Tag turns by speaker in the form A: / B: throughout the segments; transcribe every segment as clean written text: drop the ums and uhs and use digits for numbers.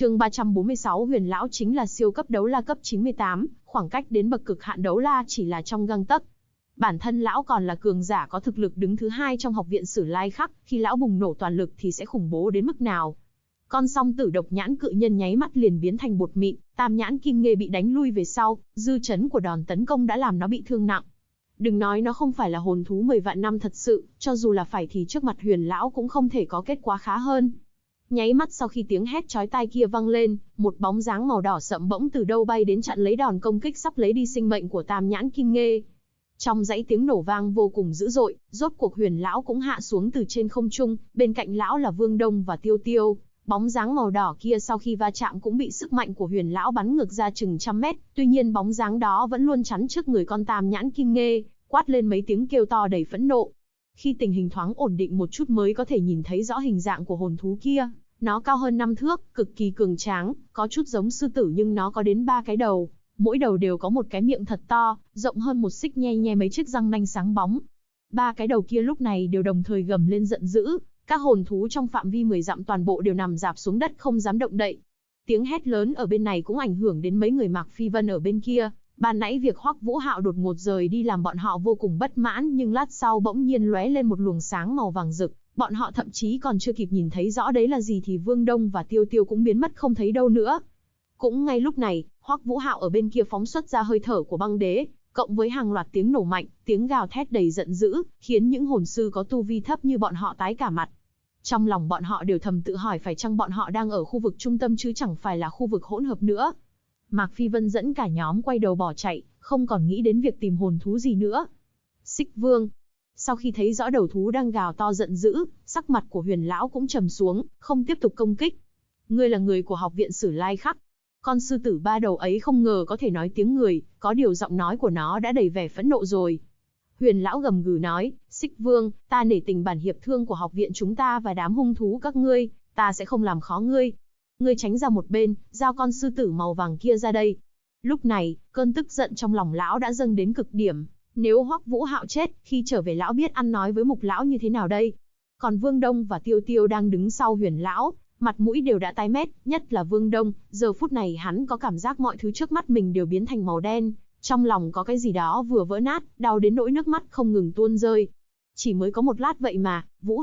A: Chương 346 Huyền lão chính là siêu cấp đấu la cấp 98, khoảng cách đến bậc cực hạn đấu la chỉ là trong gang tấc. Bản thân lão còn là cường giả có thực lực đứng thứ 2 trong học viện Sử Lai Khắc, khi lão bùng nổ toàn lực thì sẽ khủng bố đến mức nào. Con song tử độc nhãn cự nhân nháy mắt liền biến thành bột mịn, tam nhãn kim nghê bị đánh lui về sau, dư chấn của đòn tấn công đã làm nó bị thương nặng. Đừng nói nó không phải là hồn thú 10 vạn năm thật sự, cho dù là phải thì trước mặt Huyền lão cũng không thể có kết quả khá hơn. Nháy mắt sau khi tiếng hét chói tai kia vang lên, một bóng dáng màu đỏ sậm bỗng từ đâu bay đến chặn lấy đòn công kích sắp lấy đi sinh mệnh của tam nhãn kim nghê. Trong dãy tiếng nổ vang vô cùng dữ dội, rốt cuộc Huyền lão cũng hạ xuống từ trên không trung, bên cạnh lão là Vương Đông và Tiêu Tiêu. Bóng dáng màu đỏ kia sau khi va chạm cũng bị sức mạnh của Huyền lão bắn ngược ra chừng trăm mét, tuy nhiên bóng dáng đó vẫn luôn chắn trước người con tam nhãn kim nghê, quát lên mấy tiếng kêu to đầy phẫn nộ. Khi tình hình thoáng ổn định một chút mới có thể nhìn thấy rõ hình dạng của hồn thú kia. Nó cao hơn 5 thước, cực kỳ cường tráng, có chút giống sư tử nhưng nó có đến 3 cái đầu, mỗi đầu đều có một cái miệng thật to, rộng hơn một xích nhe nhe mấy chiếc răng nanh sáng bóng. 3 cái đầu kia lúc này đều đồng thời gầm lên giận dữ, các hồn thú trong phạm vi 10 dặm toàn bộ đều nằm rạp xuống đất không dám động đậy. Tiếng hét lớn ở bên này cũng ảnh hưởng đến mấy người Mạc Phi Vân ở bên kia. Ban nãy việc Hoắc Vũ Hạo đột ngột rời đi làm bọn họ vô cùng bất mãn, nhưng lát sau bỗng nhiên lóe lên một luồng sáng màu vàng rực, bọn họ thậm chí còn chưa kịp nhìn thấy rõ đấy là gì thì Vương Đông và Tiêu Tiêu cũng biến mất không thấy đâu nữa. Cũng ngay lúc này, Hoắc Vũ Hạo ở bên kia phóng xuất ra hơi thở của băng đế, cộng với hàng loạt tiếng nổ mạnh, tiếng gào thét đầy giận dữ, khiến những hồn sư có tu vi thấp như bọn họ tái cả mặt. Trong lòng bọn họ đều thầm tự hỏi phải chăng bọn họ đang ở khu vực trung tâm chứ chẳng phải là khu vực hỗn hợp nữa. Mạc Phi Vân dẫn cả nhóm quay đầu bỏ chạy, không còn nghĩ đến việc tìm hồn thú gì nữa. Xích Vương. Sau khi thấy rõ đầu thú đang gào to giận dữ, sắc mặt của Huyền lão cũng trầm xuống, không tiếp tục công kích. Ngươi là người của học viện Sử Lai Khắc. Con sư tử 3 đầu ấy không ngờ có thể nói tiếng người, có điều giọng nói của nó đã đầy vẻ phẫn nộ rồi. Huyền lão gầm gừ nói, Xích Vương, ta nể tình bản hiệp thương của học viện chúng ta và đám hung thú các ngươi, ta sẽ không làm khó ngươi. Ngươi tránh ra một bên, giao con sư tử màu vàng kia ra đây. Lúc này, cơn tức giận trong lòng lão đã dâng đến cực điểm. Nếu Hoắc Vũ Hạo chết, khi trở về lão biết ăn nói với Mục lão như thế nào đây? Còn Vương Đông và Tiêu Tiêu đang đứng sau Huyền lão, mặt mũi đều đã tái mét, nhất là Vương Đông, giờ phút này hắn có cảm giác mọi thứ trước mắt mình đều biến thành màu đen, trong lòng có cái gì đó vừa vỡ nát, đau đến nỗi nước mắt không ngừng tuôn rơi. Chỉ mới có một lát vậy mà, Vũ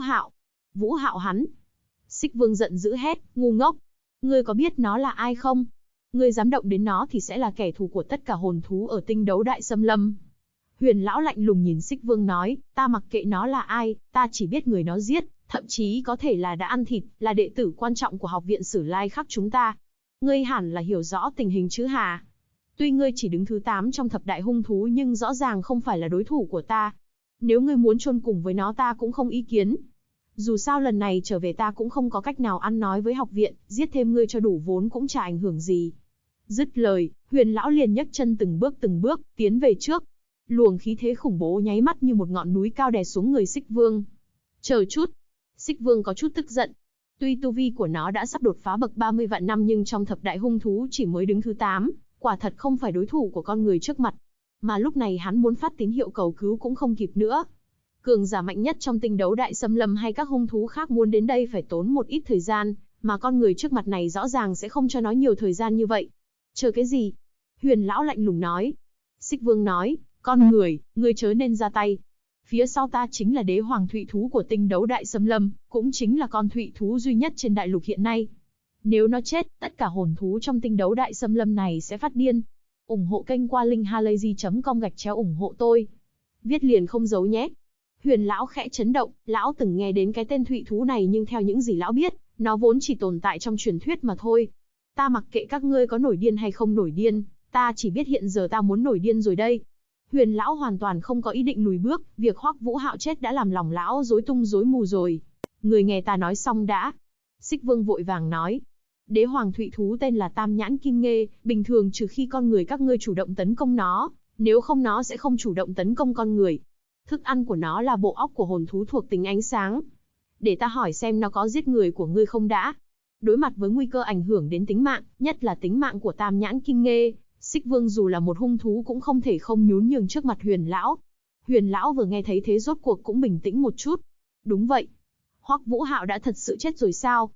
A: Hạo hắn. Xích Vương giận dữ hét, ngu ngốc, ngươi có biết nó là ai không? Ngươi dám động đến nó thì sẽ là kẻ thù của tất cả hồn thú ở tinh đấu đại xâm lâm. Huyền lão lạnh lùng nhìn Xích Vương nói, ta mặc kệ nó là ai, ta chỉ biết người nó giết, thậm chí có thể là đã ăn thịt, là đệ tử quan trọng của học viện Sử Lai Khắc chúng ta. Ngươi hẳn là hiểu rõ tình hình chứ hả? Tuy ngươi chỉ đứng thứ 8 trong thập đại hung thú nhưng rõ ràng không phải là đối thủ của ta. Nếu ngươi muốn chôn cùng với nó ta cũng không ý kiến. Dù sao lần này trở về ta cũng không có cách nào ăn nói với học viện, giết thêm ngươi cho đủ vốn cũng chả ảnh hưởng gì. Dứt lời, Huyền lão liền nhấc chân từng bước tiến về trước. Luồng khí thế khủng bố nháy mắt như một ngọn núi cao đè xuống người Xích Vương. Chờ chút. Xích Vương có chút tức giận. Tuy tu vi của nó đã sắp đột phá bậc 30 vạn năm nhưng trong thập đại hung thú chỉ mới đứng thứ 8, quả thật không phải đối thủ của con người trước mặt. Mà lúc này hắn muốn phát tín hiệu cầu cứu cũng không kịp nữa. Cường giả mạnh nhất trong tinh đấu đại xâm lâm hay các hung thú khác muốn đến đây phải tốn một ít thời gian, mà con người trước mặt này rõ ràng sẽ không cho nó nhiều thời gian như vậy. Chờ cái gì? Huyền lão lạnh lùng nói. Xích Vương nói, con người, ngươi chớ nên ra tay. Phía sau ta chính là đế hoàng thụy thú của tinh đấu đại xâm lâm, cũng chính là con thụy thú duy nhất trên đại lục hiện nay. Nếu nó chết, tất cả hồn thú trong tinh đấu đại xâm lâm này sẽ phát điên. Ủng hộ kênh qua linkhalazy.com/ủng hộ tôi. Viết liền không giấu nhé. Huyền lão khẽ chấn động, lão từng nghe đến cái tên thụy thú này nhưng theo những gì lão biết, nó vốn chỉ tồn tại trong truyền thuyết mà thôi. Ta mặc kệ các ngươi có nổi điên hay không nổi điên, ta chỉ biết hiện giờ ta muốn nổi điên rồi đây. Huyền lão hoàn toàn không có ý định lùi bước, việc Hoắc Vũ Hạo chết đã làm lòng lão rối tung rối mù rồi. Người nghe ta nói xong đã. Xích Vương vội vàng nói. Đế hoàng thụy thú tên là Tam Nhãn Kim Nghê, bình thường trừ khi con người các ngươi chủ động tấn công nó, nếu không nó sẽ không chủ động tấn công con người. Thức ăn của nó là bộ óc của hồn thú thuộc tính ánh sáng. Để ta hỏi xem nó có giết người của ngươi không đã. Đối mặt với nguy cơ ảnh hưởng đến tính mạng, nhất là tính mạng của Tam Nhãn Kim Nghê, Xích Vương dù là một hung thú cũng không thể không nhún nhường trước mặt Huyền lão. Huyền lão vừa nghe thấy thế rốt cuộc cũng bình tĩnh một chút. Đúng vậy. Hoắc Vũ Hạo đã thật sự chết rồi sao?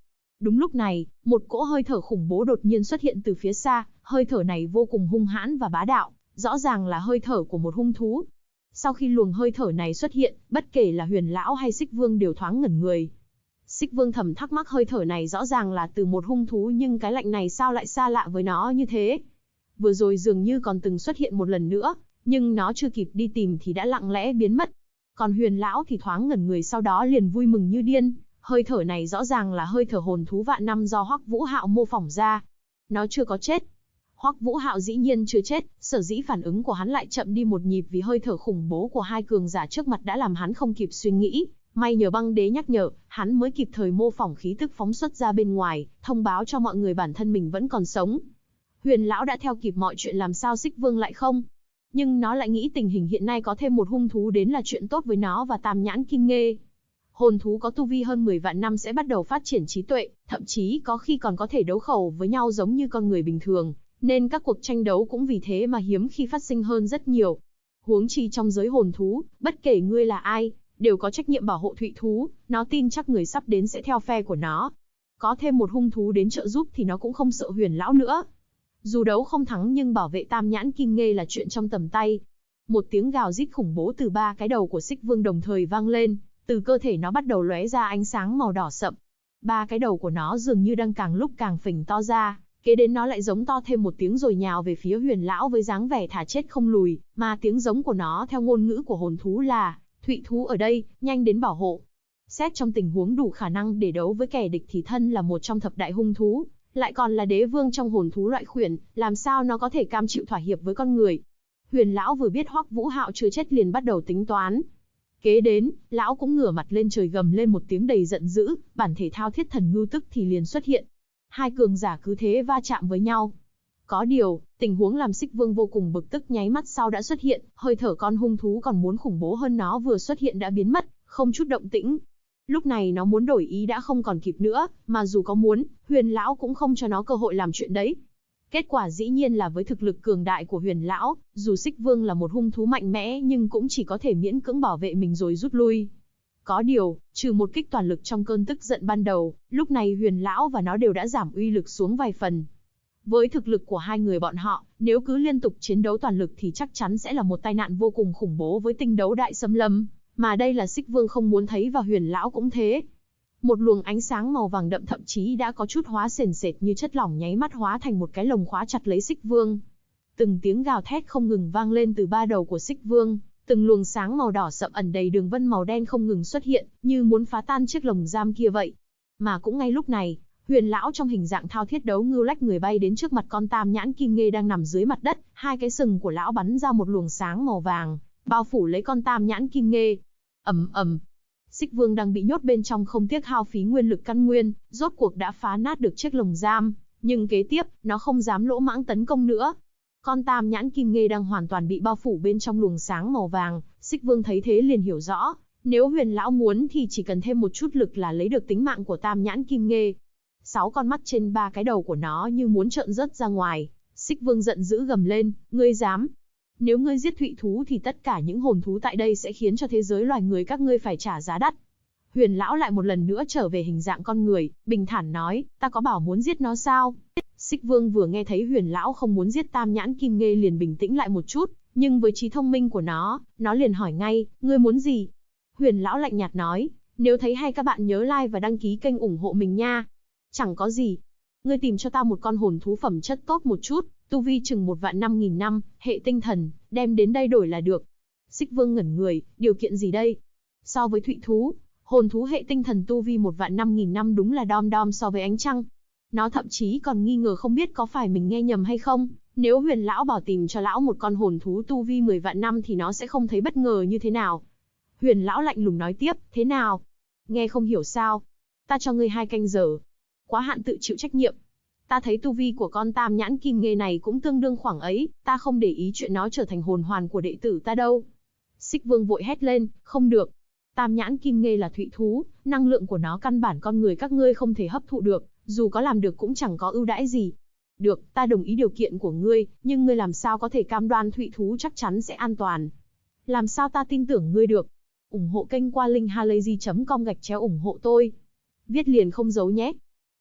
A: Đúng lúc này, một cỗ hơi thở khủng bố đột nhiên xuất hiện từ phía xa, hơi thở này vô cùng hung hãn và bá đạo, rõ ràng là hơi thở của một hung thú. Sau khi luồng hơi thở này xuất hiện, bất kể là Huyền lão hay Xích Vương đều thoáng ngẩn người. Xích Vương thầm thắc mắc hơi thở này rõ ràng là từ một hung thú nhưng cái lạnh này sao lại xa lạ với nó như thế. Vừa rồi dường như còn từng xuất hiện một lần nữa, nhưng nó chưa kịp đi tìm thì đã lặng lẽ biến mất. Còn Huyền lão thì thoáng ngẩn người sau đó liền vui mừng như điên, hơi thở này rõ ràng là hơi thở hồn thú vạn năm do Hoắc Vũ Hạo mô phỏng ra. Nó chưa có chết. Hoắc Vũ Hạo dĩ nhiên chưa chết, sở dĩ phản ứng của hắn lại chậm đi một nhịp vì hơi thở khủng bố của hai cường giả trước mặt đã làm hắn không kịp suy nghĩ. May nhờ băng đế nhắc nhở, hắn mới kịp thời mô phỏng khí tức phóng xuất ra bên ngoài, thông báo cho mọi người bản thân mình vẫn còn sống. Huyền lão đã theo kịp mọi chuyện, làm sao Xích Vương lại không? Nhưng nó lại nghĩ tình hình hiện nay có thêm một hung thú đến là chuyện tốt với nó và Tam Nhãn Kim Nghê. Hồn thú có tu vi hơn 10 vạn năm sẽ bắt đầu phát triển trí tuệ, thậm chí có khi còn có thể đấu khẩu với nhau giống như con người bình thường, nên các cuộc tranh đấu cũng vì thế mà hiếm khi phát sinh hơn rất nhiều. Huống chi trong giới hồn thú, bất kể ngươi là ai, đều có trách nhiệm bảo hộ thụy thú, nó tin chắc người sắp đến sẽ theo phe của nó. Có thêm một hung thú đến trợ giúp thì nó cũng không sợ Huyền lão nữa. Dù đấu không thắng nhưng bảo vệ Tam Nhãn Kim Nghê là chuyện trong tầm tay. Một tiếng gào rít khủng bố từ ba cái đầu của Xích Vương đồng thời vang lên, từ cơ thể nó bắt đầu lóe ra ánh sáng màu đỏ sậm. Ba cái đầu của nó dường như đang càng lúc càng phình to ra, kế đến nó lại giống to thêm một tiếng rồi nhào về phía Huyền lão với dáng vẻ thả chết không lùi, mà tiếng giống của nó theo ngôn ngữ của hồn thú là: "Thụy thú ở đây, nhanh đến bảo hộ." Xét trong tình huống đủ khả năng để đấu với kẻ địch thì thân là một trong thập đại hung thú, lại còn là đế vương trong hồn thú loại khuyển, làm sao nó có thể cam chịu thỏa hiệp với con người. Huyền lão vừa biết Hoắc Vũ Hạo chưa chết liền bắt đầu tính toán. Kế đến, lão cũng ngửa mặt lên trời gầm lên một tiếng đầy giận dữ, bản thể thao thiết thần ngưu tức thì liền xuất hiện. Hai cường giả cứ thế va chạm với nhau. Có điều, tình huống làm Xích Vương vô cùng bực tức nháy mắt sau đã xuất hiện, hơi thở con hung thú còn muốn khủng bố hơn nó vừa xuất hiện đã biến mất, không chút động tĩnh. Lúc này nó muốn đổi ý đã không còn kịp nữa, mà dù có muốn, Huyền lão cũng không cho nó cơ hội làm chuyện đấy. Kết quả dĩ nhiên là với thực lực cường đại của Huyền lão, dù Xích Vương là một hung thú mạnh mẽ nhưng cũng chỉ có thể miễn cưỡng bảo vệ mình rồi rút lui. Có điều, trừ một kích toàn lực trong cơn tức giận ban đầu, lúc này Huyền lão và nó đều đã giảm uy lực xuống vài phần. Với thực lực của hai người bọn họ, nếu cứ liên tục chiến đấu toàn lực thì chắc chắn sẽ là một tai nạn vô cùng khủng bố với tinh đấu đại xâm lâm, mà đây là Xích Vương không muốn thấy và Huyền lão cũng thế. Một luồng ánh sáng màu vàng đậm thậm chí đã có chút hóa sền sệt như chất lỏng nháy mắt hóa thành một cái lồng khóa chặt lấy Xích Vương. Từng tiếng gào thét không ngừng vang lên từ ba đầu của Xích Vương, từng luồng sáng màu đỏ sậm ẩn đầy đường vân màu đen không ngừng xuất hiện, như muốn phá tan chiếc lồng giam kia vậy. Mà cũng ngay lúc này, Huyền lão trong hình dạng thao thiết đấu ngưu lách người bay đến trước mặt con Tam Nhãn Kim Nghê đang nằm dưới mặt đất, hai cái sừng của lão bắn ra một luồng sáng màu vàng, bao phủ lấy con Tam Nhãn Kim Nghê. Ầm ầm. Xích Vương đang bị nhốt bên trong không tiếc hao phí nguyên lực căn nguyên, rốt cuộc đã phá nát được chiếc lồng giam, nhưng kế tiếp, nó không dám lỗ mãng tấn công nữa. Con Tam Nhãn Kim Nghê đang hoàn toàn bị bao phủ bên trong luồng sáng màu vàng, Xích Vương thấy thế liền hiểu rõ, nếu Huyền lão muốn thì chỉ cần thêm một chút lực là lấy được tính mạng của Tam Nhãn Kim Nghê. 6 con mắt trên ba cái đầu của nó như muốn trợn rớt ra ngoài, Xích Vương giận dữ gầm lên, ngươi dám? Nếu ngươi giết thụy thú thì tất cả những hồn thú tại đây sẽ khiến cho thế giới loài người các ngươi phải trả giá đắt. Huyền lão lại một lần nữa trở về hình dạng con người, bình thản nói, ta có bảo muốn giết nó sao? Xích Vương vừa nghe thấy Huyền lão không muốn giết Tam Nhãn Kim Nghê liền bình tĩnh lại một chút, nhưng với trí thông minh của nó liền hỏi ngay, ngươi muốn gì? Huyền lão lạnh nhạt nói, nếu thấy hay các bạn nhớ like và đăng ký kênh ủng hộ mình nha. Chẳng có gì. Ngươi tìm cho ta một con hồn thú phẩm chất tốt một chút, tu vi chừng 1.500.000 năm, hệ tinh thần, đem đến đây đổi là được. Xích Vương ngẩn người, điều kiện gì đây? So với thụy thú, hồn thú hệ tinh thần tu vi 1.500.000 năm đúng là đom đom so với ánh trăng. Nó thậm chí còn nghi ngờ không biết có phải mình nghe nhầm hay không. Nếu Huyền lão bảo tìm cho lão một con hồn thú tu vi 10 vạn năm thì nó sẽ không thấy bất ngờ như thế nào. Huyền lão lạnh lùng nói tiếp, thế nào? Nghe không hiểu sao? Ta cho ngươi 2 canh giờ. Quá hạn tự chịu trách nhiệm. Ta thấy tu vi của con Tam Nhãn Kim Nghê này cũng tương đương khoảng ấy, ta không để ý chuyện nó trở thành hồn hoàn của đệ tử ta đâu. Xích Vương vội hét lên, không được. Tam Nhãn Kim Nghê là thụy thú, năng lượng của nó căn bản con người các ngươi không thể hấp thụ được, dù có làm được cũng chẳng có ưu đãi gì. Được, ta đồng ý điều kiện của ngươi, nhưng ngươi làm sao có thể cam đoan thụy thú chắc chắn sẽ an toàn? Làm sao ta tin tưởng ngươi được? Ủng hộ kênh qua link halayzi.com/ủng hộ tôi. Viết liền không giấu nhé.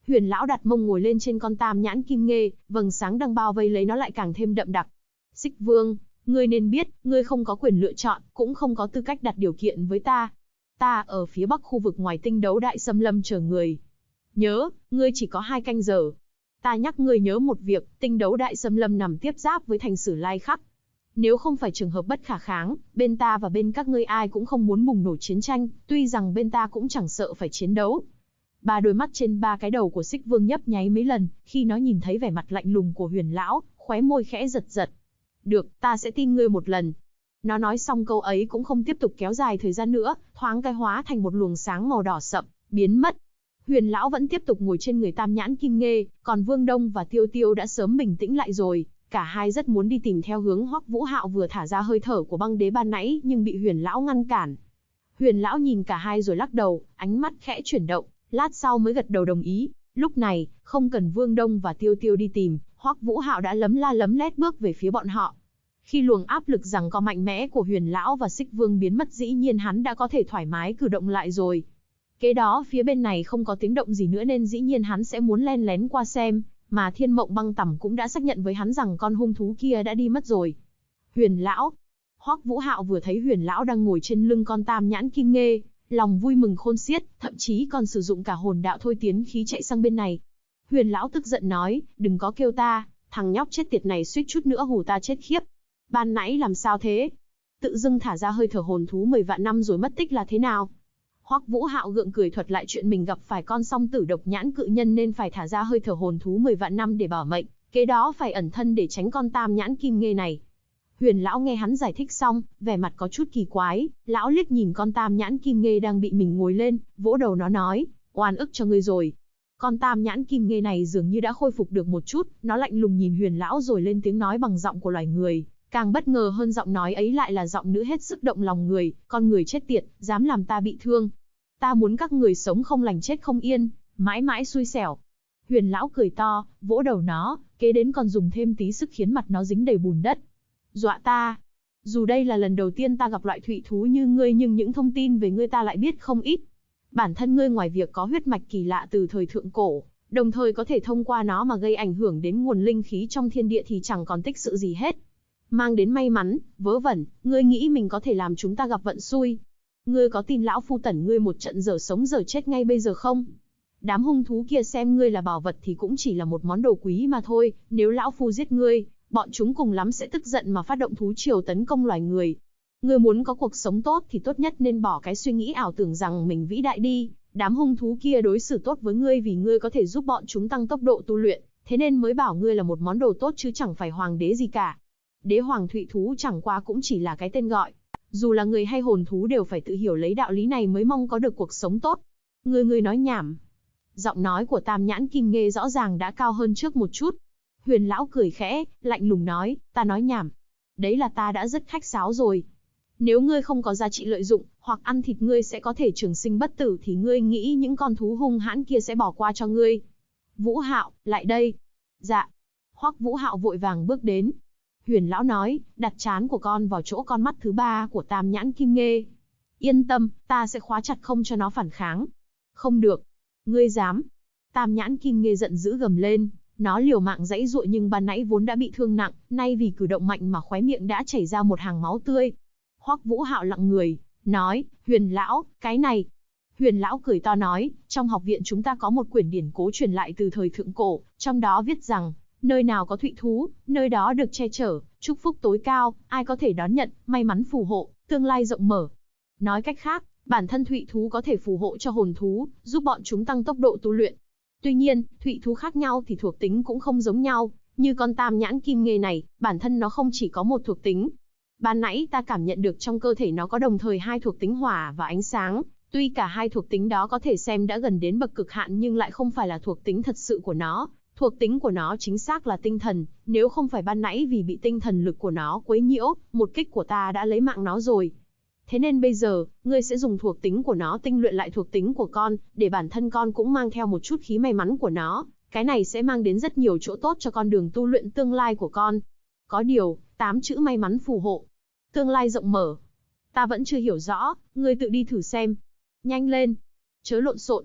A: Huyền lão đặt mông ngồi lên trên con tam nhãn kim nghê, vầng sáng đang bao vây lấy nó lại càng thêm đậm đặc. Xích Vương, ngươi nên biết, ngươi không có quyền lựa chọn, cũng không có tư cách đặt điều kiện với ta. Ta ở phía bắc khu vực ngoài tinh đấu đại xâm lâm chờ người. Nhớ, ngươi chỉ có 2 canh giờ. Ta nhắc ngươi nhớ một việc, tinh đấu đại xâm lâm nằm tiếp giáp với thành Sử Lai Khắc. Nếu không phải trường hợp bất khả kháng, bên ta và bên các ngươi ai cũng không muốn bùng nổ chiến tranh, tuy rằng bên ta cũng chẳng sợ phải chiến đấu. 3 đôi mắt trên 3 cái đầu của Xích Vương nhấp nháy mấy lần, khi nó nhìn thấy vẻ mặt lạnh lùng của Huyền lão, khóe môi khẽ giật giật. Được, ta sẽ tin ngươi một lần. Nó nói xong câu ấy cũng không tiếp tục kéo dài thời gian nữa, thoáng cái hóa thành một luồng sáng màu đỏ sậm, biến mất. Huyền lão vẫn tiếp tục ngồi trên người tam nhãn kim nghê, còn Vương Đông và Tiêu Tiêu đã sớm bình tĩnh lại rồi. Cả hai rất muốn đi tìm theo hướng Hoắc Vũ Hạo vừa thả ra hơi thở của băng đế ban nãy, nhưng bị Huyền lão ngăn cản. Huyền lão nhìn cả hai rồi lắc đầu, ánh mắt khẽ chuyển động, lát sau mới gật đầu đồng ý. Lúc này, không cần Vương Đông và Tiêu Tiêu đi tìm, Hoắc Vũ Hạo đã lấm la lấm lét bước về phía bọn họ. Khi luồng áp lực giằng co mạnh mẽ của Huyền lão và Xích Vương biến mất, dĩ nhiên hắn đã có thể thoải mái cử động lại rồi. Kế đó phía bên này không có tiếng động gì nữa nên dĩ nhiên hắn sẽ muốn len lén qua xem, mà Thiên Mộng Băng Tẩm cũng đã xác nhận với hắn rằng con hung thú kia đã đi mất rồi. Huyền lão, Hoắc Vũ Hạo vừa thấy Huyền lão đang ngồi trên lưng con tam nhãn kim nghê, lòng vui mừng khôn xiết, thậm chí còn sử dụng cả hồn đạo thôi tiến khí chạy sang bên này. Huyền lão tức giận nói, đừng có kêu ta, thằng nhóc chết tiệt này suýt chút nữa hù ta chết khiếp. Ban nãy làm sao thế? Tự dưng thả ra hơi thở hồn thú 10 vạn năm rồi mất tích là thế nào? Hoắc Vũ Hạo gượng cười thuật lại chuyện mình gặp phải con song tử độc nhãn cự nhân nên phải thả ra hơi thở hồn thú 10 vạn năm để bảo mệnh, kế đó phải ẩn thân để tránh con tam nhãn kim nghê này. Huyền lão nghe hắn giải thích xong, vẻ mặt có chút kỳ quái, lão liếc nhìn con tam nhãn kim nghê đang bị mình ngồi lên, vỗ đầu nó nói, oan ức cho ngươi rồi. Con tam nhãn kim nghê này dường như đã khôi phục được một chút, nó lạnh lùng nhìn Huyền lão rồi lên tiếng nói bằng giọng của loài người. Càng bất ngờ hơn giọng nói ấy lại là giọng nữ hết sức động lòng người, con người chết tiệt, dám làm ta bị thương. Ta muốn các người sống không lành chết không yên, mãi mãi xui xẻo. Huyền lão cười to, vỗ đầu nó, kế đến còn dùng thêm tí sức khiến mặt nó dính đầy bùn đất. Dọa ta. Dù đây là lần đầu tiên ta gặp loại thụy thú như ngươi nhưng những thông tin về ngươi ta lại biết không ít. Bản thân ngươi ngoài việc có huyết mạch kỳ lạ từ thời thượng cổ, đồng thời có thể thông qua nó mà gây ảnh hưởng đến nguồn linh khí trong thiên địa thì chẳng còn tích sự gì hết. Mang đến may mắn, vớ vẩn, ngươi nghĩ mình có thể làm chúng ta gặp vận xui. Ngươi có tin lão phu tẩn ngươi một trận giờ sống giờ chết ngay bây giờ không? Đám hung thú kia xem ngươi là bảo vật thì cũng chỉ là một món đồ quý mà thôi, nếu lão phu giết ngươi, bọn chúng cùng lắm sẽ tức giận mà phát động thú triều tấn công loài người. Ngươi muốn có cuộc sống tốt thì tốt nhất nên bỏ cái suy nghĩ ảo tưởng rằng mình vĩ đại đi, đám hung thú kia đối xử tốt với ngươi vì ngươi có thể giúp bọn chúng tăng tốc độ tu luyện, thế nên mới bảo ngươi là một món đồ tốt chứ chẳng phải hoàng đế gì cả. Đế hoàng thụy thú chẳng qua cũng chỉ là cái tên gọi. Dù là người hay hồn thú đều phải tự hiểu lấy đạo lý này mới mong có được cuộc sống tốt. Ngươi nói nhảm. Giọng nói của tam nhãn kim nghê rõ ràng đã cao hơn trước một chút. Huyền lão cười khẽ, lạnh lùng nói, ta nói nhảm. Đấy là ta đã rất khách sáo rồi. Nếu ngươi không có giá trị lợi dụng, hoặc ăn thịt ngươi sẽ có thể trường sinh bất tử thì ngươi nghĩ những con thú hung hãn kia sẽ bỏ qua cho ngươi. Vũ Hạo, lại đây. Dạ. Hoắc Vũ Hạo vội vàng bước đến. Huyền lão nói, đặt trán của con vào chỗ con mắt thứ 3 của tam nhãn kim nghê. Yên tâm, ta sẽ khóa chặt không cho nó phản kháng. Không được. Ngươi dám. Tam nhãn kim nghê giận dữ gầm lên, nó liều mạng giãy giụa nhưng ban nãy vốn đã bị thương nặng, nay vì cử động mạnh mà khóe miệng đã chảy ra một hàng máu tươi. Hoắc Vũ Hạo lặng người, nói, Huyền lão, cái này. Huyền lão cười to nói, trong học viện chúng ta có một quyển điển cố truyền lại từ thời thượng cổ, trong đó viết rằng, nơi nào có thụy thú, nơi đó được che chở, chúc phúc tối cao, ai có thể đón nhận, may mắn phù hộ, tương lai rộng mở. Nói cách khác, bản thân thụy thú có thể phù hộ cho hồn thú, giúp bọn chúng tăng tốc độ tu luyện. Tuy nhiên, thụy thú khác nhau thì thuộc tính cũng không giống nhau, như con tam nhãn kim nghê này, bản thân nó không chỉ có một thuộc tính. Ban nãy ta cảm nhận được trong cơ thể nó có đồng thời 2 thuộc tính hỏa và ánh sáng, tuy cả 2 thuộc tính đó có thể xem đã gần đến bậc cực hạn nhưng lại không phải là thuộc tính thật sự của nó. Thuộc tính của nó chính xác là tinh thần, nếu không phải ban nãy vì bị tinh thần lực của nó quấy nhiễu, một kích của ta đã lấy mạng nó rồi. Thế nên bây giờ, ngươi sẽ dùng thuộc tính của nó tinh luyện lại thuộc tính của con, để bản thân con cũng mang theo một chút khí may mắn của nó, cái này sẽ mang đến rất nhiều chỗ tốt cho con đường tu luyện tương lai của con. Có điều, 8 chữ may mắn phù hộ. Tương lai rộng mở. Ta vẫn chưa hiểu rõ, ngươi tự đi thử xem. Nhanh lên. Chớ lộn xộn.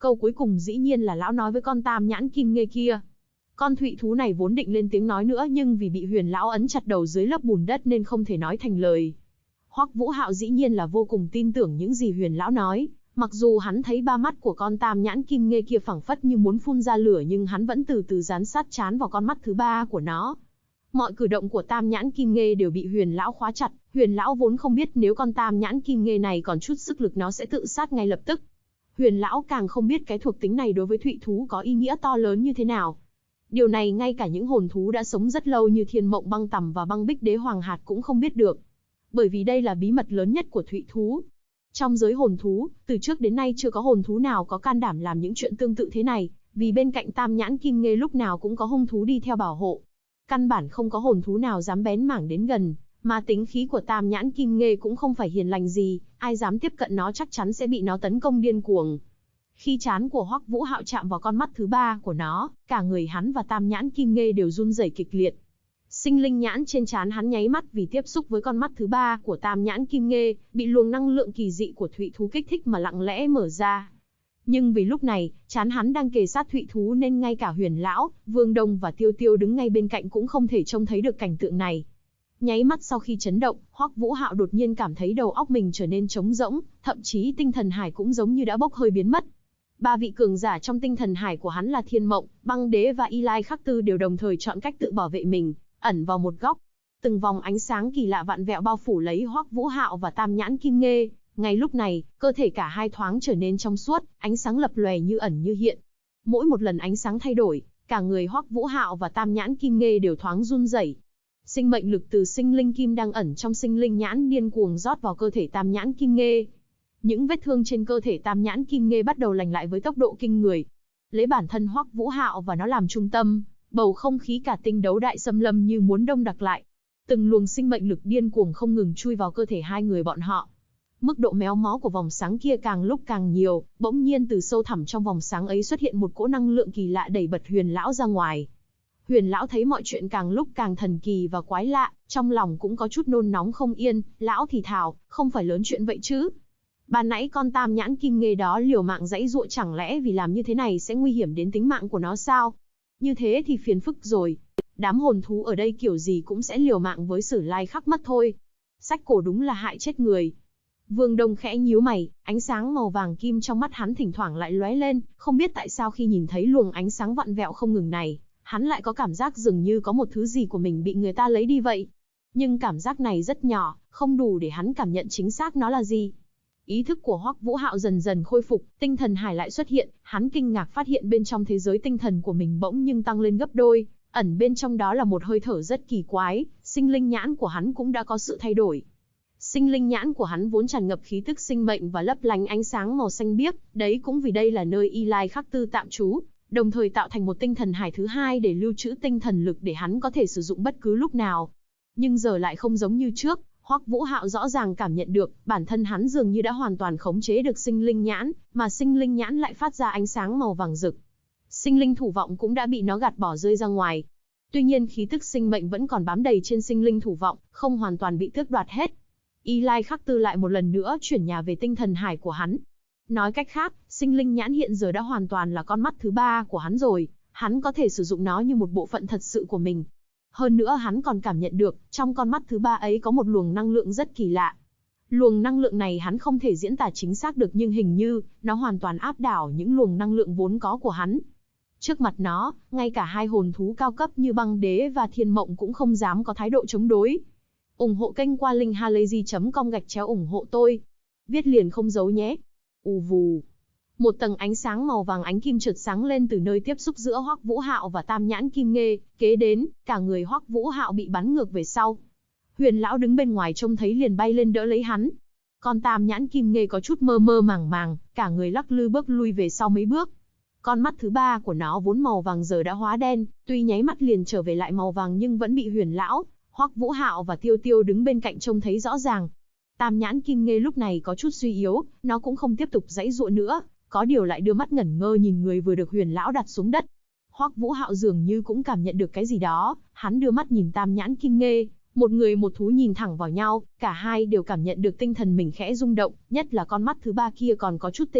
A: Câu cuối cùng dĩ nhiên là lão nói với con tam nhãn kim nghê kia. Con thụy thú này vốn định lên tiếng nói nữa nhưng vì bị Huyền lão ấn chặt đầu dưới lớp bùn đất nên không thể nói thành lời. Hoắc Vũ Hạo dĩ nhiên là vô cùng tin tưởng những gì Huyền lão nói, mặc dù hắn thấy ba mắt của con tam nhãn kim nghê kia phảng phất như muốn phun ra lửa nhưng hắn vẫn từ từ dán sát trán vào con mắt thứ ba của nó. Mọi cử động của tam nhãn kim nghê đều bị Huyền lão khóa chặt, Huyền lão vốn không biết nếu con tam nhãn kim nghê này còn chút sức lực nó sẽ tự sát ngay lập tức. Huyền lão càng không biết cái thuộc tính này đối với thụy thú có ý nghĩa to lớn như thế nào. Điều này ngay cả những hồn thú đã sống rất lâu như Thiên Mộng Băng Tằm và Băng Bích Đế Hoàng Hạt cũng không biết được. Bởi vì đây là bí mật lớn nhất của thụy thú. Trong giới hồn thú, từ trước đến nay chưa có hồn thú nào có can đảm làm những chuyện tương tự thế này, vì bên cạnh tam nhãn kim nghê lúc nào cũng có hung thú đi theo bảo hộ. Căn bản không có hồn thú nào dám bén mảng đến gần, mà tính khí của tam nhãn kim nghê cũng không phải hiền lành gì, ai dám tiếp cận nó chắc chắn sẽ bị nó tấn công điên cuồng. Khi trán của Hoắc Vũ Hạo chạm vào con mắt thứ ba của nó, cả người hắn và tam nhãn kim nghê đều run rẩy kịch liệt. Sinh linh nhãn trên trán hắn nháy mắt vì tiếp xúc với con mắt thứ ba của tam nhãn kim nghê, bị luồng năng lượng kỳ dị của thụy thú kích thích mà lặng lẽ mở ra. Nhưng vì lúc này, trán hắn đang kề sát thụy thú nên ngay cả Huyền lão, Vương Đông và Tiêu Tiêu đứng ngay bên cạnh cũng không thể trông thấy được cảnh tượng này. Nháy mắt sau khi chấn động, Hoắc Vũ Hạo đột nhiên cảm thấy đầu óc mình trở nên trống rỗng, thậm chí tinh thần hải cũng giống như đã bốc hơi biến mất. Ba vị cường giả trong tinh thần hải của hắn là Thiên Mộng, Băng Đế và Y Lai Khắc Tư đều đồng thời chọn cách tự bảo vệ mình, ẩn vào một góc. Từng vòng ánh sáng kỳ lạ vặn vẹo bao phủ lấy Hoắc Vũ Hạo và tam nhãn kim nghê. Ngay lúc này, cơ thể cả hai thoáng trở nên trong suốt, ánh sáng lập lòe như ẩn như hiện. Mỗi một lần ánh sáng thay đổi, cả người Hoắc Vũ Hạo và tam nhãn kim nghê đều thoáng run rẩy. Sinh mệnh lực từ sinh linh kim đang ẩn trong sinh linh nhãn điên cuồng rót vào cơ thể tam nhãn kim nghê. Những vết thương trên cơ thể tam nhãn kim nghê bắt đầu lành lại với tốc độ kinh người. Lấy bản thân Hoắc Vũ Hạo và nó làm trung tâm, bầu không khí cả tinh đấu đại xâm lâm như muốn đông đặc lại. Từng luồng sinh mệnh lực điên cuồng không ngừng chui vào cơ thể hai người bọn họ. Mức độ méo mó của vòng sáng kia càng lúc càng nhiều, bỗng nhiên từ sâu thẳm trong vòng sáng ấy xuất hiện một cỗ năng lượng kỳ lạ đẩy bật Huyền lão ra ngoài. Huyền lão thấy mọi chuyện càng lúc càng thần kỳ và quái lạ, trong lòng cũng có chút nôn nóng không yên, lão thì thào, không phải lớn chuyện vậy chứ. Ban nãy con tam nhãn kim nghê đó liều mạng giãy giụa, chẳng lẽ vì làm như thế này sẽ nguy hiểm đến tính mạng của nó sao? Như thế thì phiền phức rồi. Đám hồn thú ở đây kiểu gì cũng sẽ liều mạng với Sử Lai Khắc mất thôi. Sách cổ đúng là hại chết người. Vương Đông khẽ nhíu mày, ánh sáng màu vàng kim trong mắt hắn thỉnh thoảng lại lóe lên, không biết tại sao khi nhìn thấy luồng ánh sáng vặn vẹo không ngừng này, hắn lại có cảm giác dường như có một thứ gì của mình bị người ta lấy đi vậy. Nhưng cảm giác này rất nhỏ, không đủ để hắn cảm nhận chính xác nó là gì. Ý thức của Hoắc Vũ Hạo dần dần khôi phục, tinh thần hải lại xuất hiện, hắn kinh ngạc phát hiện bên trong thế giới tinh thần của mình bỗng nhưng tăng lên gấp đôi, ẩn bên trong đó là một hơi thở rất kỳ quái, sinh linh nhãn của hắn cũng đã có sự thay đổi. Sinh linh nhãn của hắn vốn tràn ngập khí tức sinh mệnh và lấp lánh ánh sáng màu xanh biếc, đấy cũng vì đây là nơi Y Lai Khắc Tư tạm trú, đồng thời tạo thành một tinh thần hải thứ hai để lưu trữ tinh thần lực để hắn có thể sử dụng bất cứ lúc nào. Nhưng giờ lại không giống như trước, Hoắc Vũ Hạo rõ ràng cảm nhận được, bản thân hắn dường như đã hoàn toàn khống chế được sinh linh nhãn, mà sinh linh nhãn lại phát ra ánh sáng màu vàng rực. Sinh linh thủ vọng cũng đã bị nó gạt bỏ rơi ra ngoài. Tuy nhiên khí tức sinh mệnh vẫn còn bám đầy trên sinh linh thủ vọng, không hoàn toàn bị tước đoạt hết. Y Lai Khắc Tư lại một lần nữa chuyển nhà về tinh thần hải của hắn. Nói cách khác, sinh linh nhãn hiện giờ đã hoàn toàn là con mắt thứ ba của hắn rồi, hắn có thể sử dụng nó như một bộ phận thật sự của mình. Hơn nữa hắn còn cảm nhận được, trong con mắt thứ ba ấy có một luồng năng lượng rất kỳ lạ. Luồng năng lượng này hắn không thể diễn tả chính xác được nhưng hình như, nó hoàn toàn áp đảo những luồng năng lượng vốn có của hắn. Trước mặt nó, ngay cả hai hồn thú cao cấp như Băng Đế và Thiên Mộng cũng không dám có thái độ chống đối. Ủng hộ kênh qua link halayzi.com/ủng hộ tôi. Viết liền không giấu nhé. Ù vù. Một tầng ánh sáng màu vàng ánh kim chợt sáng lên từ nơi tiếp xúc giữa Hoắc Vũ Hạo và tam nhãn kim nghê, kế đến, cả người Hoắc Vũ Hạo bị bắn ngược về sau. Huyền lão đứng bên ngoài trông thấy liền bay lên đỡ lấy hắn. Con tam nhãn kim nghê có chút mơ mơ màng màng, cả người lắc lư bước lui về sau mấy bước. Con mắt thứ ba của nó vốn màu vàng giờ đã hóa đen, tuy nháy mắt liền trở về lại màu vàng nhưng vẫn bị Huyền lão, Hoắc Vũ Hạo và Tiêu Tiêu đứng bên cạnh trông thấy rõ ràng. Tam nhãn kim nghê lúc này có chút suy yếu, nó cũng không tiếp tục giãy giụa nữa, có điều lại đưa mắt ngẩn ngơ nhìn người vừa được Huyền lão đặt xuống đất. Hoắc Vũ Hạo dường như cũng cảm nhận được cái gì đó, hắn đưa mắt nhìn tam nhãn kim nghê, một người một thú nhìn thẳng vào nhau, cả hai đều cảm nhận được tinh thần mình khẽ rung động, nhất là con mắt thứ ba kia còn có chút tê dại,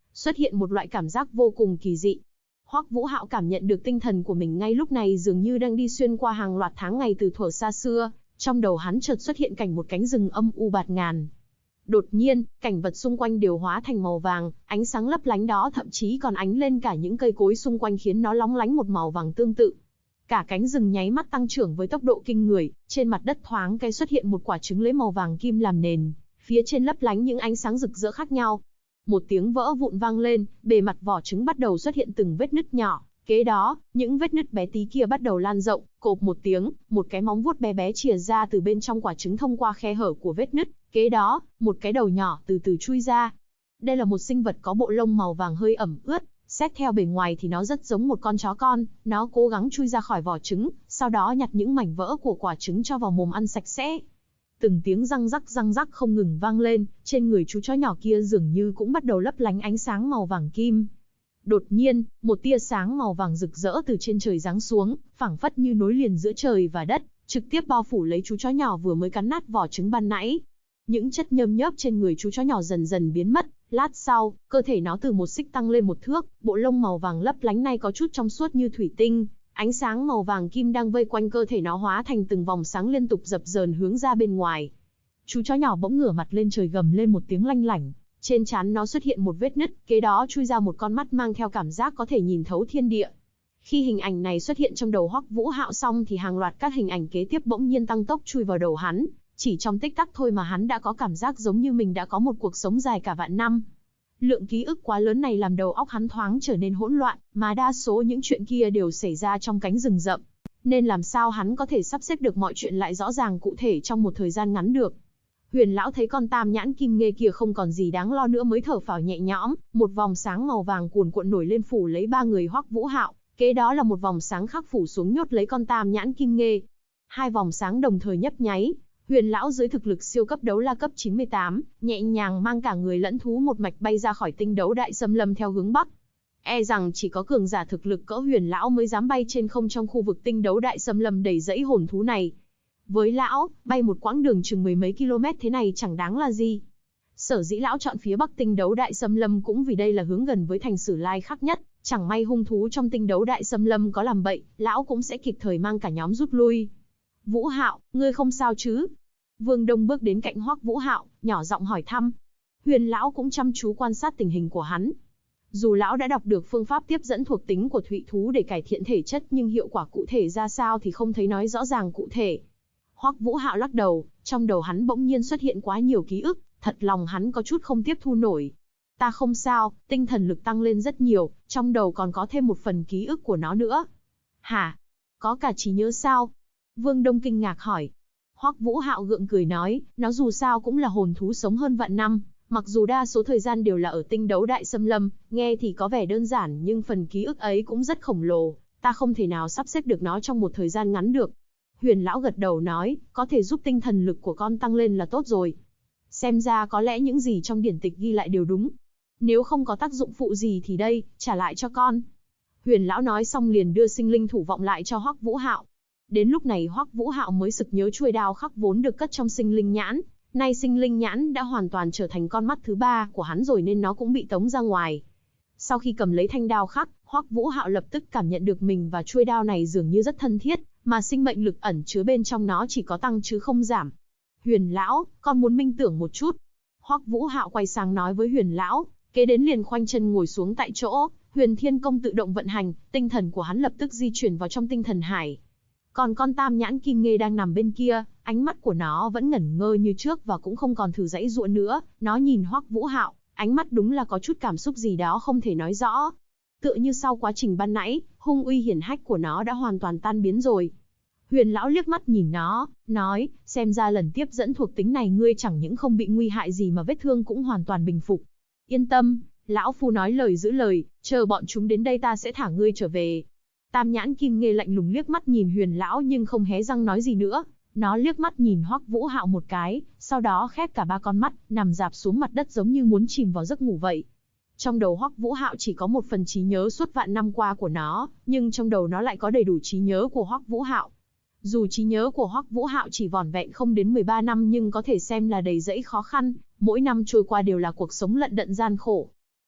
A: xuất hiện một loại cảm giác vô cùng kỳ dị. Hoắc Vũ Hạo cảm nhận được tinh thần của mình ngay lúc này dường như đang đi xuyên qua hàng loạt tháng ngày từ thuở xa xưa, trong đầu hắn chợt xuất hiện cảnh một cánh rừng âm u bạt ngàn. Đột nhiên, cảnh vật xung quanh đều hóa thành màu vàng, ánh sáng lấp lánh đó thậm chí còn ánh lên cả những cây cối xung quanh khiến nó lóng lánh một màu vàng tương tự. Cả cánh rừng nháy mắt tăng trưởng với tốc độ kinh người, trên mặt đất thoáng cái xuất hiện một quả trứng lấy màu vàng kim làm nền, phía trên lấp lánh những ánh sáng rực rỡ khác nhau. Một tiếng vỡ vụn vang lên, bề mặt vỏ trứng bắt đầu xuất hiện từng vết nứt nhỏ, kế đó, những vết nứt bé tí kia bắt đầu lan rộng, cộp một tiếng, một cái móng vuốt bé bé chìa ra từ bên trong quả trứng thông qua khe hở của vết nứt, kế đó, một cái đầu nhỏ từ từ chui ra. Đây là một sinh vật có bộ lông màu vàng hơi ẩm ướt, xét theo bề ngoài thì nó rất giống một con chó con, nó cố gắng chui ra khỏi vỏ trứng, sau đó nhặt những mảnh vỡ của quả trứng cho vào mồm ăn sạch sẽ. Từng tiếng răng rắc không ngừng vang lên, trên người chú chó nhỏ kia dường như cũng bắt đầu lấp lánh ánh sáng màu vàng kim. Đột nhiên, một tia sáng màu vàng rực rỡ từ trên trời giáng xuống, phảng phất như nối liền giữa trời và đất, trực tiếp bao phủ lấy chú chó nhỏ vừa mới cắn nát vỏ trứng ban nãy. Những chất nhơm nhớp trên người chú chó nhỏ dần dần biến mất, lát sau, cơ thể nó từ một xích tăng lên một thước, bộ lông màu vàng lấp lánh này có chút trong suốt như thủy tinh, ánh sáng màu vàng kim đang vây quanh cơ thể nó hóa thành từng vòng sáng liên tục dập dờn hướng ra bên ngoài. Chú chó nhỏ bỗng ngửa mặt lên trời gầm lên một tiếng lanh lảnh, trên trán nó xuất hiện một vết nứt, kế đó chui ra một con mắt mang theo cảm giác có thể nhìn thấu thiên địa. Khi hình ảnh này xuất hiện trong đầu Hoắc Vũ Hạo xong thì hàng loạt các hình ảnh kế tiếp bỗng nhiên tăng tốc chui vào đầu hắn, chỉ trong tích tắc thôi mà hắn đã có cảm giác giống như mình đã có một cuộc sống dài cả vạn năm. Lượng ký ức quá lớn này làm đầu óc hắn thoáng trở nên hỗn loạn, mà đa số những chuyện kia đều xảy ra trong cánh rừng rậm, nên làm sao hắn có thể sắp xếp được mọi chuyện lại rõ ràng cụ thể trong một thời gian ngắn được. Huyền lão thấy con tam nhãn kim nghê kia không còn gì đáng lo nữa mới thở phào nhẹ nhõm, một vòng sáng màu vàng cuồn cuộn nổi lên phủ lấy ba người Hoắc Vũ Hạo, kế đó là một vòng sáng khác phủ xuống nhốt lấy con tam nhãn kim nghê. Hai vòng sáng đồng thời nhấp nháy, Huyền lão dưới thực lực siêu cấp đấu la cấp 98, nhẹ nhàng mang cả người lẫn thú một mạch bay ra khỏi tinh đấu đại xâm lâm theo hướng bắc. E rằng chỉ có cường giả thực lực cỡ Huyền lão mới dám bay trên không trong khu vực tinh đấu đại xâm lâm đầy rẫy hồn thú này. Với lão, bay một quãng đường chừng mười mấy km thế này chẳng đáng là gì. Sở dĩ lão chọn phía bắc tinh đấu đại xâm lâm cũng vì đây là hướng gần với thành Sử Lai Khắc nhất, chẳng may hung thú trong tinh đấu đại xâm lâm có làm bậy, lão cũng sẽ kịp thời mang cả nhóm rút lui. Vũ Hạo, ngươi không sao chứ? Vương Đông bước đến cạnh Hoắc Vũ Hạo, nhỏ giọng hỏi thăm. Huyền lão cũng chăm chú quan sát tình hình của hắn. Dù lão đã đọc được phương pháp tiếp dẫn thuộc tính của thụy thú để cải thiện thể chất nhưng hiệu quả cụ thể ra sao thì không thấy nói rõ ràng cụ thể. Hoắc Vũ Hạo lắc đầu, trong đầu hắn bỗng nhiên xuất hiện quá nhiều ký ức, thật lòng hắn có chút không tiếp thu nổi. Ta không sao, tinh thần lực tăng lên rất nhiều, trong đầu còn có thêm một phần ký ức của nó nữa. Hả? Có cả trí nhớ sao? Vương Đông kinh ngạc hỏi. Hoắc Vũ Hạo gượng cười nói, nó dù sao cũng là hồn thú sống hơn vạn năm, mặc dù đa số thời gian đều là ở tinh đấu đại xâm lâm, nghe thì có vẻ đơn giản nhưng phần ký ức ấy cũng rất khổng lồ, ta không thể nào sắp xếp được nó trong một thời gian ngắn được. Huyền lão gật đầu nói, có thể giúp tinh thần lực của con tăng lên là tốt rồi. Xem ra có lẽ những gì trong điển tịch ghi lại đều đúng. Nếu không có tác dụng phụ gì thì đây, trả lại cho con. Huyền lão nói xong liền đưa sinh linh thủ vọng lại cho Hoắc Vũ Hạo. Đến lúc này Hoắc Vũ Hạo mới sực nhớ chuôi đao khắc vốn được cất trong sinh linh nhãn. Nay sinh linh nhãn đã hoàn toàn trở thành con mắt thứ ba của hắn rồi nên nó cũng bị tống ra ngoài. Sau khi cầm lấy thanh đao khắc, Hoắc Vũ Hạo lập tức cảm nhận được mình và chuôi đao này dường như rất thân thiết, mà sinh mệnh lực ẩn chứa bên trong nó chỉ có tăng chứ không giảm. Huyền lão, con muốn minh tưởng một chút. Hoắc Vũ Hạo quay sang nói với Huyền lão, kế đến liền khoanh chân ngồi xuống tại chỗ, Huyền Thiên Công tự động vận hành, tinh thần của hắn lập tức di chuyển vào trong tinh thần hải. Còn con tam nhãn kim nghê đang nằm bên kia, ánh mắt của nó vẫn ngẩn ngơ như trước và cũng không còn thử giãy giụa nữa, nó nhìn Hoắc Vũ Hạo, ánh mắt đúng là có chút cảm xúc gì đó không thể nói rõ. Tựa như sau quá trình ban nãy, hung uy hiển hách của nó đã hoàn toàn tan biến rồi. Huyền lão liếc mắt nhìn nó, nói, xem ra lần tiếp dẫn thuộc tính này ngươi chẳng những không bị nguy hại gì mà vết thương cũng hoàn toàn bình phục. Yên tâm, lão phu nói lời giữ lời, chờ bọn chúng đến đây ta sẽ thả ngươi trở về. Tam nhãn kim nghê lạnh lùng liếc mắt nhìn Huyền lão nhưng không hé răng nói gì nữa. Nó liếc mắt nhìn Hoắc Vũ Hạo một cái, sau đó khép cả ba con mắt, nằm rạp xuống mặt đất giống như muốn chìm vào giấc ngủ vậy. Trong đầu Hoắc Vũ Hạo chỉ có một phần trí nhớ suốt vạn năm qua của nó, nhưng trong đầu nó lại có đầy đủ trí nhớ của Hoắc Vũ Hạo. Dù trí nhớ của Hoắc Vũ Hạo chỉ vỏn vẹn không đến 13 năm nhưng có thể xem là đầy rẫy khó khăn, mỗi năm trôi qua đều là cuộc sống lận đận gian khổ.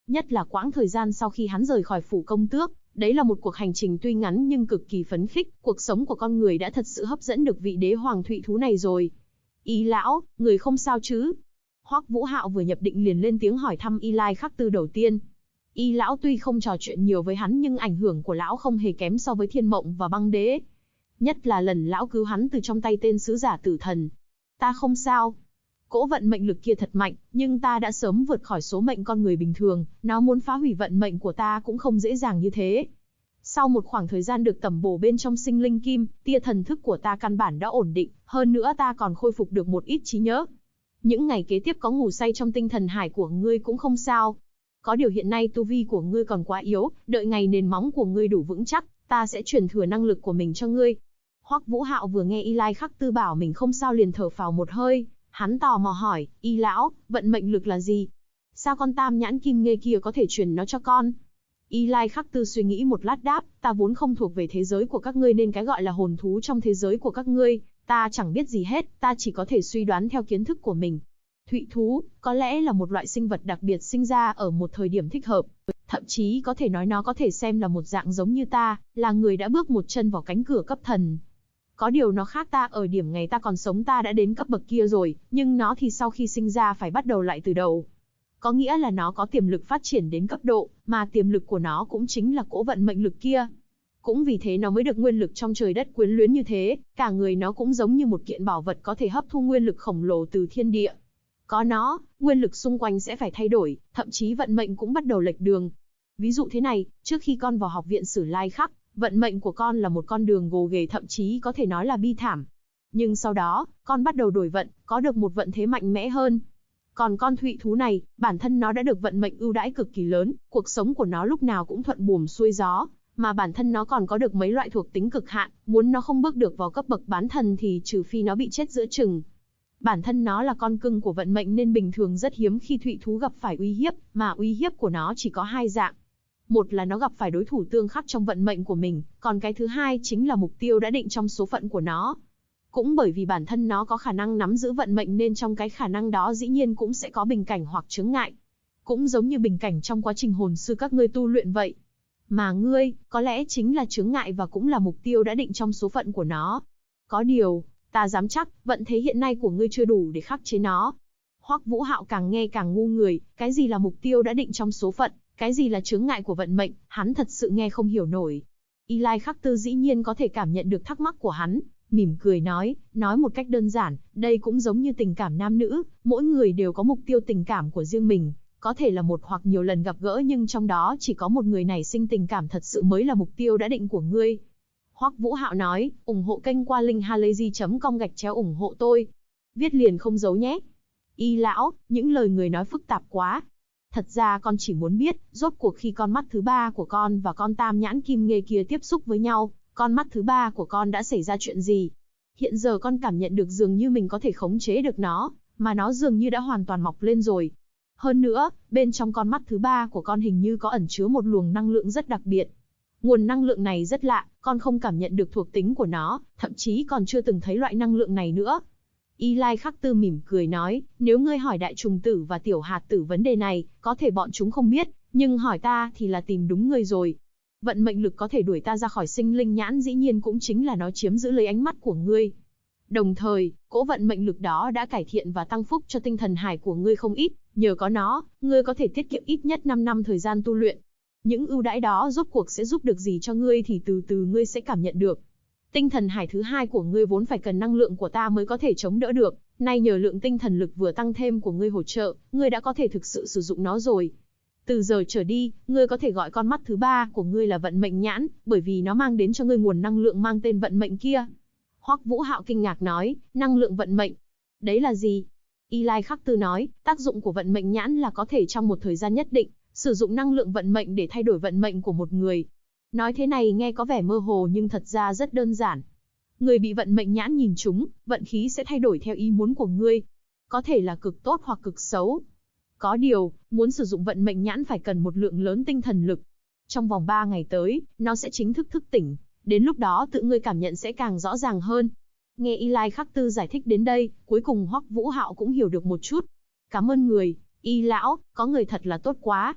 A: Nhất là quãng thời gian sau khi hắn rời khỏi phủ công tước, đấy là một cuộc hành trình tuy ngắn nhưng cực kỳ phấn khích, cuộc sống của con người đã thật sự hấp dẫn được vị đế hoàng thụy thú này rồi. Y lão, người không sao chứ? Hoắc Vũ Hạo vừa nhập định liền lên tiếng hỏi thăm Y Lai Khắc Tư đầu tiên. Y lão tuy không trò chuyện nhiều với hắn nhưng ảnh hưởng của lão không hề kém so với Thiên Mộng và Băng Đế. Nhất là lần lão cứu hắn từ trong tay tên sứ giả tử thần. Ta không sao. Cỗ vận mệnh lực kia thật mạnh, nhưng ta đã sớm vượt khỏi số mệnh con người bình thường, nó muốn phá hủy vận mệnh của ta cũng không dễ dàng như thế. Sau một khoảng thời gian được tẩm bổ bên trong sinh linh kim, tia thần thức của ta căn bản đã ổn định, hơn nữa ta còn khôi phục được một ít trí nhớ. Những ngày kế tiếp có ngủ say trong tinh thần hải của ngươi cũng không sao. Có điều hiện nay tu vi của ngươi còn quá yếu, đợi ngày nền móng của ngươi đủ vững chắc, ta sẽ truyền thừa năng lực của mình cho ngươi. Hoắc Vũ Hạo vừa nghe Y Lai Khắc Tư bảo mình không sao liền thở phào một hơi, hắn tò mò hỏi, Y lão, vận mệnh lực là gì? Sao con tam nhãn kim nghê kia có thể truyền nó cho con? Y Lai Khắc Tư suy nghĩ một lát đáp, ta vốn không thuộc về thế giới của các ngươi nên cái gọi là hồn thú trong thế giới của các ngươi, ta chẳng biết gì hết, ta chỉ có thể suy đoán theo kiến thức của mình. Thụy thú, có lẽ là một loại sinh vật đặc biệt sinh ra ở một thời điểm thích hợp, thậm chí có thể nói nó có thể xem là một dạng giống như ta, là người đã bước một chân vào cánh cửa cấp thần. Có điều nó khác ta ở điểm ngày ta còn sống ta đã đến cấp bậc kia rồi, nhưng nó thì sau khi sinh ra phải bắt đầu lại từ đầu. Có nghĩa là nó có tiềm lực phát triển đến cấp độ, mà tiềm lực của nó cũng chính là cỗ vận mệnh lực kia. Cũng vì thế nó mới được nguyên lực trong trời đất quyến luyến như thế, cả người nó cũng giống như một kiện bảo vật có thể hấp thu nguyên lực khổng lồ từ thiên địa. Có nó, nguyên lực xung quanh sẽ phải thay đổi, thậm chí vận mệnh cũng bắt đầu lệch đường. Ví dụ thế này, trước khi con vào học viện Sử Lai Khắc, vận mệnh của con là một con đường gồ ghề thậm chí có thể nói là bi thảm. Nhưng sau đó, con bắt đầu đổi vận, có được một vận thế mạnh mẽ hơn. Còn con thụy thú này, bản thân nó đã được vận mệnh ưu đãi cực kỳ lớn, cuộc sống của nó lúc nào cũng thuận buồm xuôi gió, mà bản thân nó còn có được mấy loại thuộc tính cực hạn, muốn nó không bước được vào cấp bậc bán thần thì trừ phi nó bị chết giữa chừng. Bản thân nó là con cưng của vận mệnh nên bình thường rất hiếm khi thụy thú gặp phải uy hiếp, mà uy hiếp của nó chỉ có hai dạng. Một là nó gặp phải đối thủ tương khắc trong vận mệnh của mình, còn cái thứ hai chính là mục tiêu đã định trong số phận của nó. Cũng bởi vì bản thân nó có khả năng nắm giữ vận mệnh nên trong cái khả năng đó dĩ nhiên cũng sẽ có bình cảnh hoặc chướng ngại. Cũng giống như bình cảnh trong quá trình hồn sư các ngươi tu luyện vậy. Mà ngươi, có lẽ chính là chướng ngại và cũng là mục tiêu đã định trong số phận của nó. Có điều, ta dám chắc, vận thế hiện nay của ngươi chưa đủ để khắc chế nó. Hoắc Vũ Hạo càng nghe càng ngu người, cái gì là mục tiêu đã định trong số phận, cái gì là chướng ngại của vận mệnh, hắn thật sự nghe không hiểu nổi. Y Lai Khắc Tư dĩ nhiên có thể cảm nhận được thắc mắc của hắn, mỉm cười nói một cách đơn giản, đây cũng giống như tình cảm nam nữ, mỗi người đều có mục tiêu tình cảm của riêng mình, có thể là một hoặc nhiều lần gặp gỡ nhưng trong đó chỉ có một người nảy sinh tình cảm thật sự mới là mục tiêu đã định của ngươi. Hoắc Vũ Hạo nói, ủng hộ kênh qua link halayzi.com/ủng hộ tôi. Viết liền không giấu nhé. Y lão, những lời người nói phức tạp quá. Thật ra con chỉ muốn biết, rốt cuộc khi con mắt thứ ba của con và con tam nhãn kim nghê kia tiếp xúc với nhau, con mắt thứ ba của con đã xảy ra chuyện gì? Hiện giờ con cảm nhận được dường như mình có thể khống chế được nó, mà nó dường như đã hoàn toàn mọc lên rồi. Hơn nữa, bên trong con mắt thứ ba của con hình như có ẩn chứa một luồng năng lượng rất đặc biệt. Nguồn năng lượng này rất lạ, con không cảm nhận được thuộc tính của nó, thậm chí còn chưa từng thấy loại năng lượng này nữa. Y Lai Khắc Tư mỉm cười nói, nếu ngươi hỏi đại trùng tử và tiểu hạt tử vấn đề này, có thể bọn chúng không biết, nhưng hỏi ta thì là tìm đúng người rồi. Vận mệnh lực có thể đuổi ta ra khỏi sinh linh nhãn dĩ nhiên cũng chính là nó chiếm giữ lấy ánh mắt của ngươi. Đồng thời, cỗ vận mệnh lực đó đã cải thiện và tăng phúc cho tinh thần hải của ngươi không ít, nhờ có nó, ngươi có thể tiết kiệm ít nhất 5 năm thời gian tu luyện. Những ưu đãi đó rốt cuộc sẽ giúp được gì cho ngươi thì từ từ ngươi sẽ cảm nhận được. Tinh thần hải thứ hai của ngươi vốn phải cần năng lượng của ta mới có thể chống đỡ được, nay nhờ lượng tinh thần lực vừa tăng thêm của ngươi hỗ trợ, ngươi đã có thể thực sự sử dụng nó rồi. Từ giờ trở đi, ngươi có thể gọi con mắt thứ ba của ngươi là vận mệnh nhãn, bởi vì nó mang đến cho ngươi nguồn năng lượng mang tên vận mệnh kia. Hoắc Vũ Hạo kinh ngạc nói, năng lượng vận mệnh. Đấy là gì? Y Lai Khắc Tư nói, tác dụng của vận mệnh nhãn là có thể trong một thời gian nhất định, sử dụng năng lượng vận mệnh để thay đổi vận mệnh của một người. Nói thế này nghe có vẻ mơ hồ nhưng thật ra rất đơn giản. Người bị vận mệnh nhãn nhìn trúng, vận khí sẽ thay đổi theo ý muốn của ngươi. Có thể là cực tốt hoặc cực xấu. Có điều, muốn sử dụng vận mệnh nhãn phải cần một lượng lớn tinh thần lực. Trong vòng 3 ngày tới, nó sẽ chính thức thức tỉnh. Đến lúc đó tự ngươi cảm nhận sẽ càng rõ ràng hơn. Nghe Y Lai Khắc Tư giải thích đến đây, cuối cùng Hoắc Vũ Hạo cũng hiểu được một chút. Cảm ơn người, Y lão, có người thật là tốt quá.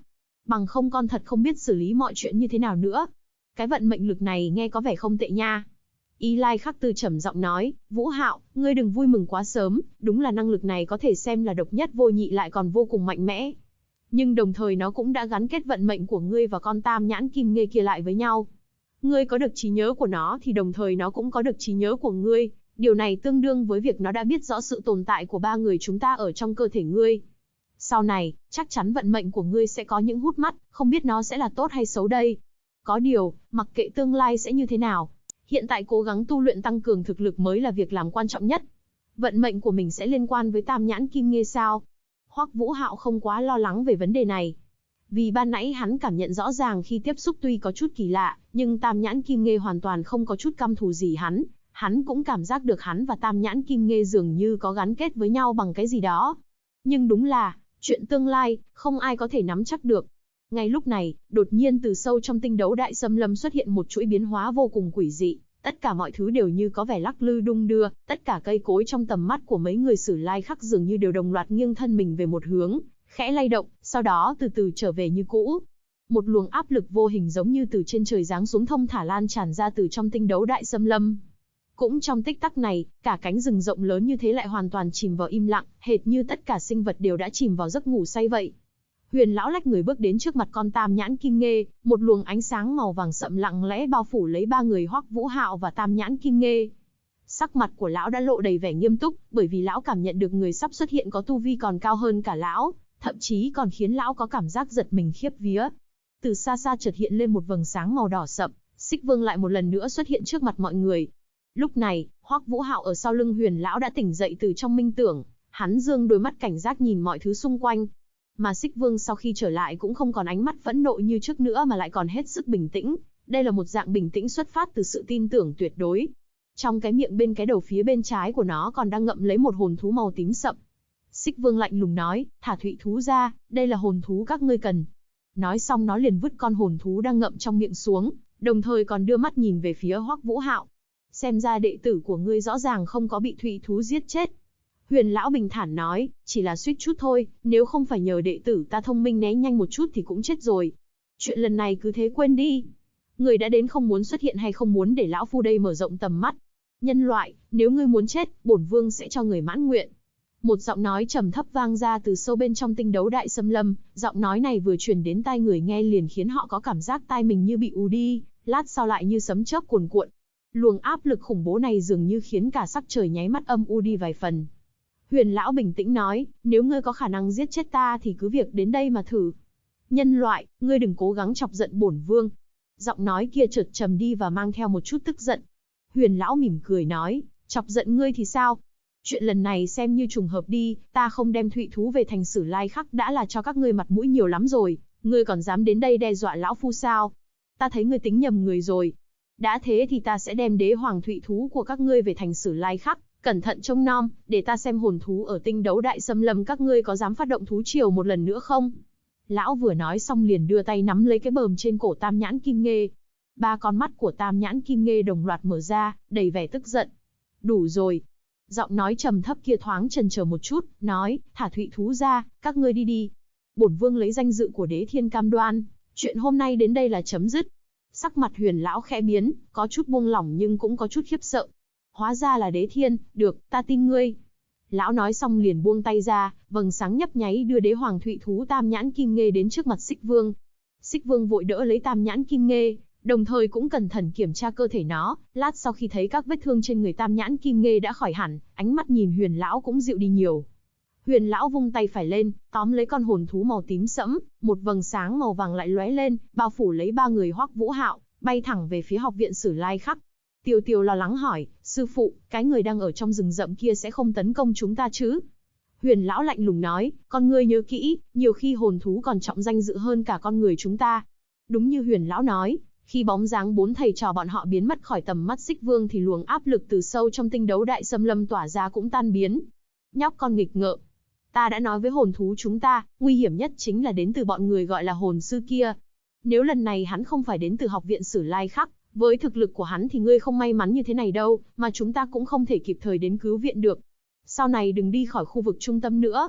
A: Bằng không con thật không biết xử lý mọi chuyện như thế nào nữa. Cái vận mệnh lực này nghe có vẻ không tệ nha. Y Lai Khắc Tư trầm giọng nói, Vũ Hạo, ngươi đừng vui mừng quá sớm, đúng là năng lực này có thể xem là độc nhất vô nhị lại còn vô cùng mạnh mẽ. Nhưng đồng thời nó cũng đã gắn kết vận mệnh của ngươi và con tam nhãn kim nghê kia lại với nhau. Ngươi có được trí nhớ của nó thì đồng thời nó cũng có được trí nhớ của ngươi. Điều này tương đương với việc nó đã biết rõ sự tồn tại của ba người chúng ta ở trong cơ thể ngươi. Sau này, chắc chắn vận mệnh của ngươi sẽ có những hút mắt, không biết nó sẽ là tốt hay xấu đây. Có điều, mặc kệ tương lai sẽ như thế nào, hiện tại cố gắng tu luyện tăng cường thực lực mới là việc làm quan trọng nhất. Vận mệnh của mình sẽ liên quan với tam nhãn kim nghê sao? Hoắc Vũ Hạo không quá lo lắng về vấn đề này. Vì ban nãy hắn cảm nhận rõ ràng khi tiếp xúc tuy có chút kỳ lạ, nhưng tam nhãn kim nghê hoàn toàn không có chút căm thù gì hắn. Hắn cũng cảm giác được hắn và tam nhãn kim nghê dường như có gắn kết với nhau bằng cái gì đó. Nhưng đúng là, chuyện tương lai, không ai có thể nắm chắc được. Ngay lúc này, đột nhiên từ sâu trong tinh đấu đại xâm lâm xuất hiện một chuỗi biến hóa vô cùng quỷ dị. Tất cả mọi thứ đều như có vẻ lắc lư đung đưa, tất cả cây cối trong tầm mắt của mấy người Sử Lai Khắc dường như đều đồng loạt nghiêng thân mình về một hướng, khẽ lay động, sau đó từ từ trở về như cũ. Một luồng áp lực vô hình giống như từ trên trời giáng xuống thông thả lan tràn ra từ trong tinh đấu đại xâm lâm. Cũng trong tích tắc này, cả cánh rừng rộng lớn như thế lại hoàn toàn chìm vào im lặng, hệt như tất cả sinh vật đều đã chìm vào giấc ngủ say vậy. Huyền lão lách người bước đến trước mặt con tam nhãn kim nghê, một luồng ánh sáng màu vàng sậm lặng lẽ bao phủ lấy ba người Hoắc Vũ Hạo và tam nhãn kim nghê. Sắc mặt của lão đã lộ đầy vẻ nghiêm túc, bởi vì lão cảm nhận được người sắp xuất hiện có tu vi còn cao hơn cả lão, thậm chí còn khiến lão có cảm giác giật mình khiếp vía. Từ xa xa chợt hiện lên một vầng sáng màu đỏ sậm, Xích Vương lại một lần nữa xuất hiện trước mặt mọi người. Lúc này, Hoắc Vũ Hạo ở sau lưng Huyền lão đã tỉnh dậy từ trong minh tưởng, hắn dương đôi mắt cảnh giác nhìn mọi thứ xung quanh. Mà Xích Vương sau khi trở lại cũng không còn ánh mắt phẫn nộ như trước nữa mà lại còn hết sức bình tĩnh. Đây là một dạng bình tĩnh xuất phát từ sự tin tưởng tuyệt đối. Trong cái miệng bên cái đầu phía bên trái của nó còn đang ngậm lấy một hồn thú màu tím sậm. Xích Vương lạnh lùng nói, thả thụy thú ra, đây là hồn thú các ngươi cần. Nói xong nó liền vứt con hồn thú đang ngậm trong miệng xuống, đồng thời còn đưa mắt nhìn về phía Hoắc Vũ Hạo. Xem ra đệ tử của ngươi rõ ràng không có bị thụy thú giết chết. Huyền lão bình thản nói, chỉ là suýt chút thôi, nếu không phải nhờ đệ tử ta thông minh né nhanh một chút thì cũng chết rồi. Chuyện lần này cứ thế quên đi. Người đã đến không muốn xuất hiện hay không muốn để lão phu đây mở rộng tầm mắt. Nhân loại, nếu ngươi muốn chết, bổn vương sẽ cho người mãn nguyện. Một giọng nói trầm thấp vang ra từ sâu bên trong tinh đấu đại xâm lâm, giọng nói này vừa truyền đến tai người nghe liền khiến họ có cảm giác tai mình như bị ù đi, lát sau lại như sấm chớp cuồn cuộn. Luồng áp lực khủng bố này dường như khiến cả sắc trời nháy mắt âm u đi vài phần. Huyền lão bình tĩnh nói, nếu ngươi có khả năng giết chết ta thì cứ việc đến đây mà thử. Nhân loại, ngươi đừng cố gắng chọc giận bổn vương. Giọng nói kia chợt trầm đi và mang theo một chút tức giận. Huyền lão mỉm cười nói, chọc giận ngươi thì sao? Chuyện lần này xem như trùng hợp đi, ta không đem thụy thú về thành Sử Lai Khắc đã là cho các ngươi mặt mũi nhiều lắm rồi, ngươi còn dám đến đây đe dọa lão phu sao? Ta thấy ngươi tính nhầm người rồi. Đã thế thì ta sẽ đem đế hoàng thụy thú của các ngươi về thành Sử Lai Khắc, cẩn thận trông nom, để ta xem hồn thú ở tinh đấu đại xâm lâm các ngươi có dám phát động thú triều một lần nữa không? Lão vừa nói xong liền đưa tay nắm lấy cái bờm trên cổ tam nhãn kim nghê. Ba con mắt của tam nhãn kim nghê đồng loạt mở ra, đầy vẻ tức giận. Đủ rồi. Giọng nói trầm thấp kia thoáng chần chờ một chút, nói, thả thụy thú ra, các ngươi đi đi. Bổn vương lấy danh dự của đế thiên cam đoan, chuyện hôm nay đến đây là chấm dứt. Sắc mặt Huyền lão khẽ biến, có chút buông lỏng nhưng cũng có chút khiếp sợ. Hóa ra là đế thiên, được, ta tin ngươi. Lão nói xong liền buông tay ra, vầng sáng nhấp nháy đưa đế hoàng thụy thú tam nhãn kim nghê đến trước mặt Xích Vương. Xích Vương vội đỡ lấy tam nhãn kim nghê, đồng thời cũng cẩn thận kiểm tra cơ thể nó. Lát sau khi thấy các vết thương trên người tam nhãn kim nghê đã khỏi hẳn, ánh mắt nhìn Huyền lão cũng dịu đi nhiều. Huyền lão vung tay phải lên, tóm lấy con hồn thú màu tím sẫm, một vầng sáng màu vàng lại lóe lên, bao phủ lấy ba người Hoắc Vũ Hạo, bay thẳng về phía học viện Sử Lai Khắc. Tiêu Tiêu lo lắng hỏi, sư phụ, cái người đang ở trong rừng rậm kia sẽ không tấn công chúng ta chứ? Huyền lão lạnh lùng nói, con ngươi nhớ kỹ, nhiều khi hồn thú còn trọng danh dự hơn cả con người chúng ta. Đúng như Huyền lão nói, khi bóng dáng bốn thầy trò bọn họ biến mất khỏi tầm mắt Xích Vương thì luồng áp lực từ sâu trong tinh đấu đại xâm lâm tỏa ra cũng tan biến. Nhóc con nghịch ngợm, ta đã nói với hồn thú chúng ta, nguy hiểm nhất chính là đến từ bọn người gọi là hồn sư kia. Nếu lần này hắn không phải đến từ học viện Sử Lai Khắc, với thực lực của hắn thì ngươi không may mắn như thế này đâu, mà chúng ta cũng không thể kịp thời đến cứu viện được. Sau này đừng đi khỏi khu vực trung tâm nữa.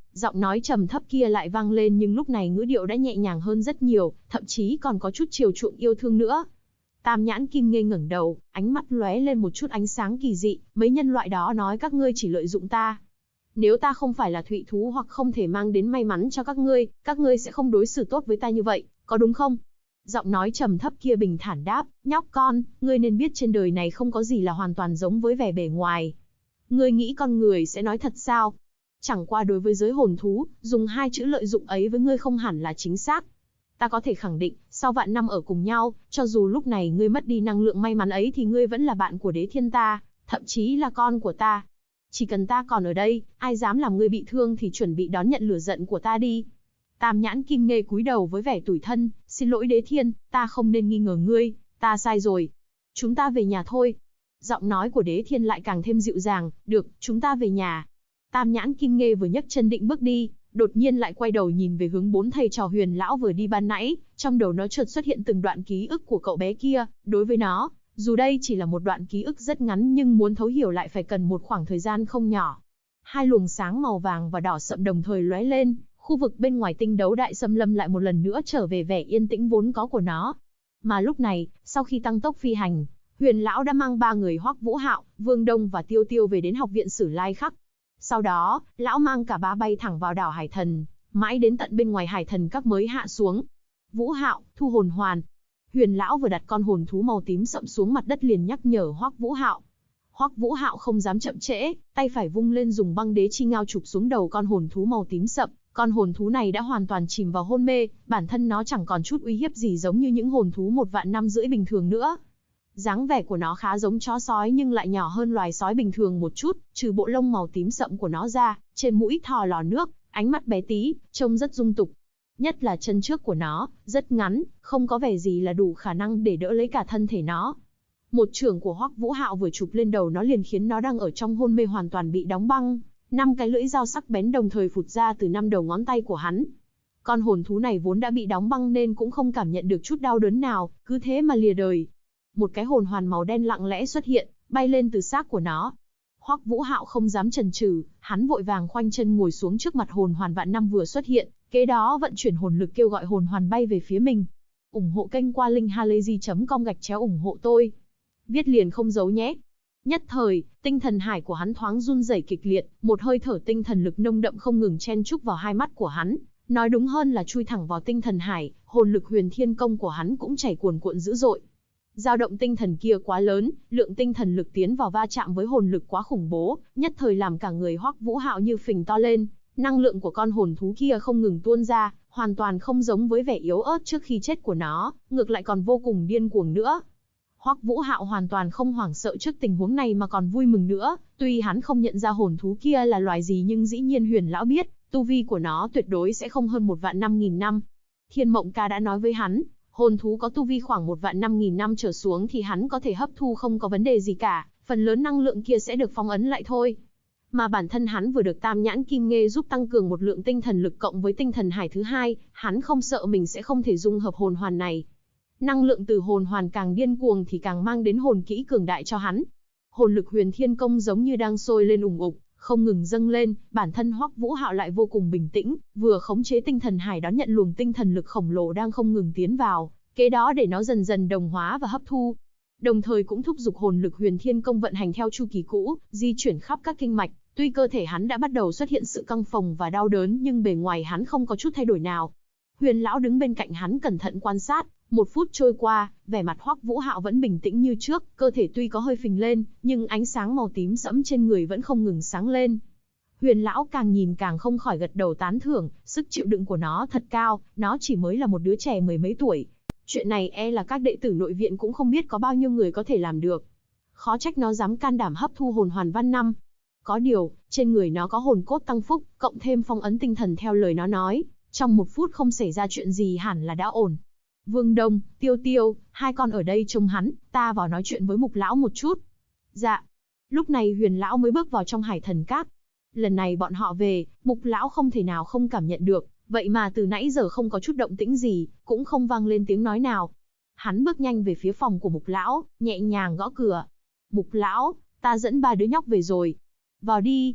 A: Giọng nói trầm thấp kia lại vang lên, nhưng lúc này ngữ điệu đã nhẹ nhàng hơn rất nhiều, thậm chí còn có chút chiều chuộng yêu thương nữa. Tam nhãn kim ngê ngẩng đầu, ánh mắt lóe lên một chút ánh sáng kỳ dị, mấy nhân loại đó nói các ngươi chỉ lợi dụng ta. Nếu ta không phải là thụy thú hoặc không thể mang đến may mắn cho các ngươi sẽ không đối xử tốt với ta như vậy, có đúng không? Giọng nói trầm thấp kia bình thản đáp, nhóc con, ngươi nên biết trên đời này không có gì là hoàn toàn giống với vẻ bề ngoài. Ngươi nghĩ con người sẽ nói thật sao? Chẳng qua đối với giới hồn thú, dùng hai chữ lợi dụng ấy với ngươi không hẳn là chính xác. Ta có thể khẳng định, sau vạn năm ở cùng nhau, cho dù lúc này ngươi mất đi năng lượng may mắn ấy thì ngươi vẫn là bạn của đế thiên ta, thậm chí là con của ta. Chỉ cần ta còn ở đây, ai dám làm ngươi bị thương thì chuẩn bị đón nhận lửa giận của ta đi. Tam nhãn kim ngê cúi đầu với vẻ tủi thân, xin lỗi đế thiên, ta không nên nghi ngờ ngươi, ta sai rồi. Chúng ta về nhà thôi. Giọng nói của đế thiên lại càng thêm dịu dàng, được, chúng ta về nhà. Tam nhãn kim ngê vừa nhấc chân định bước đi, đột nhiên lại quay đầu nhìn về hướng bốn thầy trò Huyền lão vừa đi ban nãy, trong đầu nó chợt xuất hiện từng đoạn ký ức của cậu bé kia, đối với nó, dù đây chỉ là một đoạn ký ức rất ngắn nhưng muốn thấu hiểu lại phải cần một khoảng thời gian không nhỏ. Hai luồng sáng màu vàng và đỏ sậm đồng thời lóe lên, khu vực bên ngoài tinh đấu đại xâm lâm lại một lần nữa trở về vẻ yên tĩnh vốn có của nó. Mà lúc này, sau khi tăng tốc phi hành, Huyền lão đã mang ba người Hoắc Vũ Hạo, Vương Đông và Tiêu Tiêu về đến học viện Sử Lai Khắc. Sau đó, lão mang cả ba bay thẳng vào đảo Hải Thần, mãi đến tận bên ngoài Hải Thần Các mới hạ xuống. Vũ Hạo, thu hồn hoàn. Huyền lão vừa đặt con hồn thú màu tím sậm xuống mặt đất liền nhắc nhở Hoắc Vũ Hạo. Hoắc Vũ Hạo không dám chậm trễ, tay phải vung lên dùng băng đế chi ngao chụp xuống đầu con hồn thú màu tím sậm. Con hồn thú này đã hoàn toàn chìm vào hôn mê, bản thân nó chẳng còn chút uy hiếp gì giống như những hồn thú 1,5 vạn năm bình thường nữa. Dáng vẻ của nó khá giống chó sói nhưng lại nhỏ hơn loài sói bình thường một chút, trừ bộ lông màu tím sậm của nó ra, trên mũi thò lò nước, ánh mắt bé tí, trông rất dung tục. Nhất là chân trước của nó, rất ngắn, không có vẻ gì là đủ khả năng để đỡ lấy cả thân thể nó. Một chưởng của Hoắc Vũ Hạo vừa chụp lên đầu nó liền khiến nó đang ở trong hôn mê hoàn toàn bị đóng băng. 5 cái lưỡi dao sắc bén đồng thời phụt ra từ 5 đầu ngón tay của hắn. Con hồn thú này vốn đã bị đóng băng nên cũng không cảm nhận được chút đau đớn nào, cứ thế mà lìa đời. Một cái hồn hoàn màu đen lặng lẽ xuất hiện, bay lên từ xác của nó. Hoắc Vũ Hạo không dám chần chừ, hắn vội vàng khoanh chân ngồi xuống trước mặt hồn hoàn vạn năm vừa xuất hiện, kế đó vận chuyển hồn lực kêu gọi hồn hoàn bay về phía mình. Ủng hộ kênh qua linkhalazy.com/ủng hộ tôi. Viết liền không giấu nhé. Nhất thời, tinh thần hải của hắn thoáng run rẩy kịch liệt, một hơi thở tinh thần lực nông đậm không ngừng chen chúc vào hai mắt của hắn, nói đúng hơn là chui thẳng vào tinh thần hải, hồn lực Huyền Thiên Công của hắn cũng chảy cuồn cuộn dữ dội. Dao động tinh thần kia quá lớn, lượng tinh thần lực tiến vào va chạm với hồn lực quá khủng bố, nhất thời làm cả người Hoắc Vũ Hạo như phình to lên, năng lượng của con hồn thú kia không ngừng tuôn ra, hoàn toàn không giống với vẻ yếu ớt trước khi chết của nó, ngược lại còn vô cùng điên cuồng nữa. Hoắc Vũ Hạo hoàn toàn không hoảng sợ trước tình huống này mà còn vui mừng nữa, tuy hắn không nhận ra hồn thú kia là loài gì nhưng dĩ nhiên Huyền lão biết, tu vi của nó tuyệt đối sẽ không hơn 1,5 vạn năm. Thiên Mộng Ca đã nói với hắn, hồn thú có tu vi khoảng 1,5 vạn năm trở xuống thì hắn có thể hấp thu không có vấn đề gì cả, phần lớn năng lượng kia sẽ được phong ấn lại thôi. Mà bản thân hắn vừa được Tam Nhãn Kim Nghê giúp tăng cường một lượng tinh thần lực cộng với tinh thần hải thứ hai, hắn không sợ mình sẽ không thể dung hợp hồn hoàn này. Năng lượng từ hồn hoàn càng điên cuồng thì càng mang đến hồn kỹ cường đại cho hắn. Hồn lực Huyền Thiên Công giống như đang sôi lên ủng ục, không ngừng dâng lên, bản thân Hoắc Vũ Hạo lại vô cùng bình tĩnh, vừa khống chế tinh thần hải đón nhận luồng tinh thần lực khổng lồ đang không ngừng tiến vào, kế đó để nó dần dần đồng hóa và hấp thu. Đồng thời cũng thúc giục hồn lực Huyền Thiên Công vận hành theo chu kỳ cũ, di chuyển khắp các kinh mạch, tuy cơ thể hắn đã bắt đầu xuất hiện sự căng phồng và đau đớn nhưng bề ngoài hắn không có chút thay đổi nào. Huyền lão đứng bên cạnh hắn cẩn thận quan sát, 1 phút trôi qua, vẻ mặt Hoắc Vũ Hạo vẫn bình tĩnh như trước, cơ thể tuy có hơi phình lên, nhưng ánh sáng màu tím sẫm trên người vẫn không ngừng sáng lên. Huyền lão càng nhìn càng không khỏi gật đầu tán thưởng, sức chịu đựng của nó thật cao, nó chỉ mới là một đứa trẻ mười mấy tuổi. Chuyện này e là các đệ tử nội viện cũng không biết có bao nhiêu người có thể làm được. Khó trách nó dám can đảm hấp thu hồn hoàn văn năm. Có điều, trên người nó có hồn cốt tăng phúc, cộng thêm phong ấn tinh thần theo lời nó nói, trong 1 phút không xảy ra chuyện gì hẳn là đã ổn. Vương Đông, Tiêu Tiêu, hai con ở đây trông hắn, ta vào nói chuyện với Mục lão một chút. Dạ. Lúc này Huyền lão mới bước vào trong Hải Thần Các. Lần này bọn họ về, Mục lão không thể nào không cảm nhận được, vậy mà từ nãy giờ không có chút động tĩnh gì, cũng không vang lên tiếng nói nào. Hắn bước nhanh về phía phòng của Mục lão, nhẹ nhàng gõ cửa. Mục lão, ta dẫn 3 đứa nhóc về rồi. Vào đi.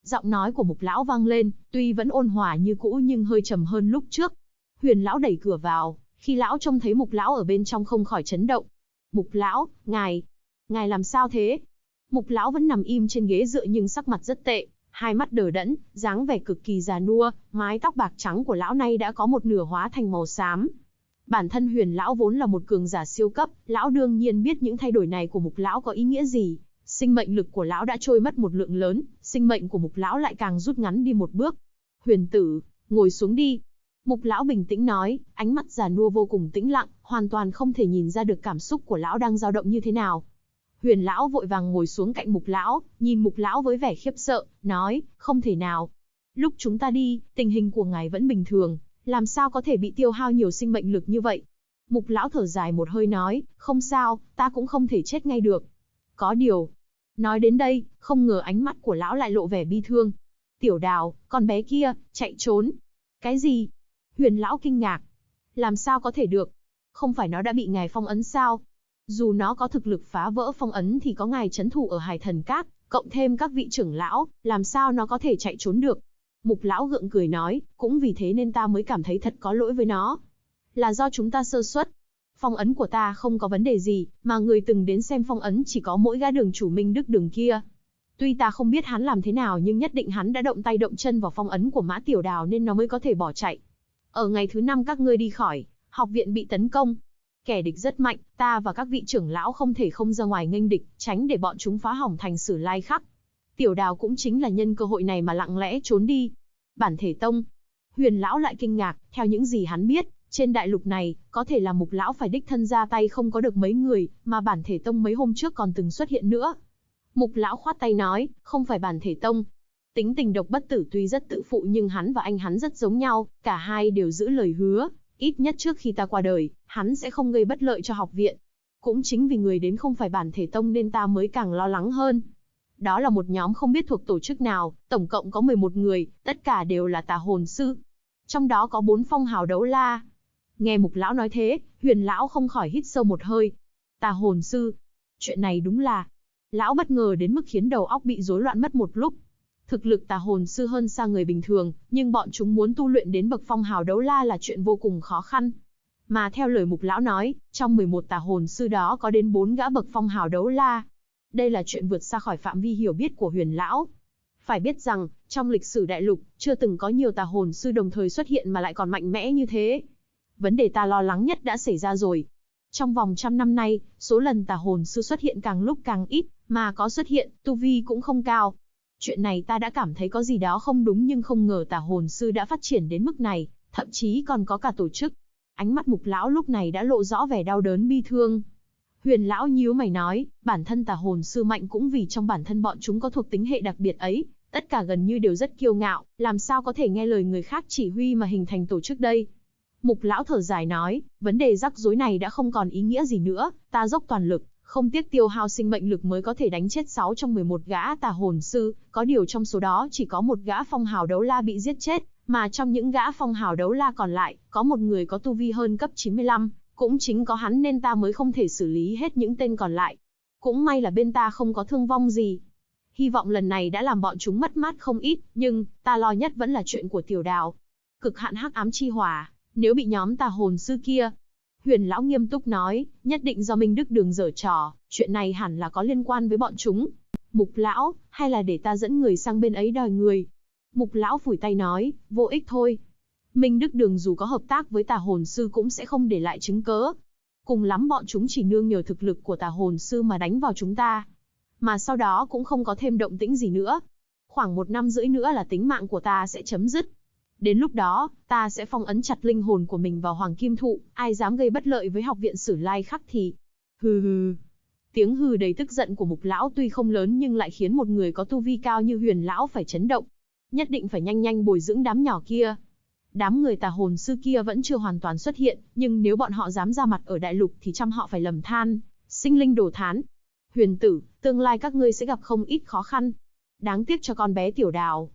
A: Giọng nói của Mục lão vang lên, tuy vẫn ôn hòa như cũ nhưng hơi trầm hơn lúc trước. Huyền lão đẩy cửa vào, khi lão trông thấy Mục lão ở bên trong không khỏi chấn động. Mục lão, ngài làm sao thế? Mục lão vẫn nằm im trên ghế dựa nhưng sắc mặt rất tệ, hai mắt đờ đẫn, dáng vẻ cực kỳ già nua, mái tóc bạc trắng của lão nay đã có một nửa hóa thành màu xám. Bản thân Huyền lão vốn là một cường giả siêu cấp, lão đương nhiên biết những thay đổi này của Mục lão có ý nghĩa gì. Sinh mệnh lực của lão đã trôi mất một lượng lớn, sinh mệnh của Mục lão lại càng rút ngắn đi một bước. Huyền tử, ngồi xuống đi. Mục lão bình tĩnh nói, ánh mắt già nua vô cùng tĩnh lặng, hoàn toàn không thể nhìn ra được cảm xúc của lão đang dao động như thế nào. Huyền lão vội vàng ngồi xuống cạnh Mục lão, nhìn Mục lão với vẻ khiếp sợ, nói, không thể nào. Lúc chúng ta đi, tình hình của ngài vẫn bình thường, làm sao có thể bị tiêu hao nhiều sinh mệnh lực như vậy? Mục lão thở dài một hơi nói, không sao, ta cũng không thể chết ngay được. Có điều. Nói đến đây, không ngờ ánh mắt của lão lại lộ vẻ bi thương. Tiểu Đào, con bé kia, chạy trốn. Cái gì? Huyền lão kinh ngạc. Làm sao có thể được? Không phải nó đã bị ngài phong ấn sao? Dù nó có thực lực phá vỡ phong ấn thì có ngài trấn thủ ở Hải Thần Các, cộng thêm các vị trưởng lão, làm sao nó có thể chạy trốn được? Mục lão gượng cười nói, cũng vì thế nên ta mới cảm thấy thật có lỗi với nó. Là do chúng ta sơ suất. Phong ấn của ta không có vấn đề gì, mà người từng đến xem phong ấn chỉ có mỗi gã đường chủ Minh Đức Đường kia. Tuy ta không biết hắn làm thế nào nhưng nhất định hắn đã động tay động chân vào phong ấn của Mã Tiểu Đào nên nó mới có thể bỏ chạy. Ở ngày thứ 5 các ngươi đi khỏi, học viện bị tấn công. Kẻ địch rất mạnh, ta và các vị trưởng lão không thể không ra ngoài nghênh địch, tránh để bọn chúng phá hỏng thành Sử Lai Khắc. Tiểu Đào cũng chính là nhân cơ hội này mà lặng lẽ trốn đi. Bản thể tông. Huyền lão lại kinh ngạc, theo những gì hắn biết, trên đại lục này, có thể là Mục lão phải đích thân ra tay không có được mấy người, mà bản thể tông mấy hôm trước còn từng xuất hiện nữa. Mục lão khoát tay nói, không phải bản thể tông. Tính tình độc bất tử tuy rất tự phụ nhưng hắn và anh hắn rất giống nhau, cả hai đều giữ lời hứa. Ít nhất trước khi ta qua đời, hắn sẽ không gây bất lợi cho học viện. Cũng chính vì người đến không phải bản thể tông nên ta mới càng lo lắng hơn. Đó là một nhóm không biết thuộc tổ chức nào, tổng cộng có 11 người, tất cả đều là tà hồn sư. Trong đó có 4 phong hào đấu la. Nghe Mục lão nói thế, Huyền lão không khỏi hít sâu một hơi. Tà hồn sư. Chuyện này đúng là. Lão bất ngờ đến mức khiến đầu óc bị rối loạn mất một lúc. Thực lực tà hồn sư hơn xa người bình thường, nhưng bọn chúng muốn tu luyện đến bậc phong hào đấu la là chuyện vô cùng khó khăn. Mà theo lời Mục lão nói, trong 11 tà hồn sư đó có đến 4 gã bậc phong hào đấu la. Đây là chuyện vượt xa khỏi phạm vi hiểu biết của Huyền lão. Phải biết rằng, trong lịch sử đại lục, chưa từng có nhiều tà hồn sư đồng thời xuất hiện mà lại còn mạnh mẽ như thế. Vấn đề ta lo lắng nhất đã xảy ra rồi. Trong vòng 100 năm nay, số lần tà hồn sư xuất hiện càng lúc càng ít, mà có xuất hiện, tu vi cũng không cao. Chuyện này ta đã cảm thấy có gì đó không đúng nhưng không ngờ tà hồn sư đã phát triển đến mức này, thậm chí còn có cả tổ chức. Ánh mắt Mục lão lúc này đã lộ rõ vẻ đau đớn bi thương. Huyền lão nhíu mày nói, bản thân tà hồn sư mạnh cũng vì trong bản thân bọn chúng có thuộc tính hệ đặc biệt ấy, tất cả gần như đều rất kiêu ngạo, làm sao có thể nghe lời người khác chỉ huy mà hình thành tổ chức đây. Mục lão thở dài nói, vấn đề rắc rối này đã không còn ý nghĩa gì nữa, ta dốc toàn lực, không tiếc tiêu hao sinh mệnh lực mới có thể đánh chết 6 trong 11 gã tà hồn sư, có điều trong số đó chỉ có một gã phong hào đấu la bị giết chết, mà trong những gã phong hào đấu la còn lại, có một người có tu vi hơn cấp 95, cũng chính có hắn nên ta mới không thể xử lý hết những tên còn lại. Cũng may là bên ta không có thương vong gì. Hy vọng lần này đã làm bọn chúng mất mát không ít, nhưng ta lo nhất vẫn là chuyện của Tiểu Đào. Cực hạn hắc ám chi hỏa, nếu bị nhóm tà hồn sư kia. Huyền lão nghiêm túc nói, nhất định do Minh Đức Đường giở trò, chuyện này hẳn là có liên quan với bọn chúng. Mục lão, hay là để ta dẫn người sang bên ấy đòi người? Mục lão phủi tay nói, vô ích thôi. Minh Đức Đường dù có hợp tác với tà hồn sư cũng sẽ không để lại chứng cớ. Cùng lắm bọn chúng chỉ nương nhờ thực lực của tà hồn sư mà đánh vào chúng ta. Mà sau đó cũng không có thêm động tĩnh gì nữa. Khoảng 1 năm rưỡi nữa là tính mạng của ta sẽ chấm dứt. Đến lúc đó, ta sẽ phong ấn chặt linh hồn của mình vào Hoàng Kim Thụ, ai dám gây bất lợi với học viện Sử Lai Khắc thì... Hừ hừ. Tiếng hừ đầy tức giận của Mục lão tuy không lớn nhưng lại khiến một người có tu vi cao như Huyền lão phải chấn động. Nhất định phải nhanh nhanh bồi dưỡng đám nhỏ kia. Đám người tà hồn sư kia vẫn chưa hoàn toàn xuất hiện, nhưng nếu bọn họ dám ra mặt ở đại lục thì trăm họ phải lầm than, sinh linh đổ thán. Huyền tử, tương lai các ngươi sẽ gặp không ít khó khăn. Đáng tiếc cho con bé Tiểu Đào.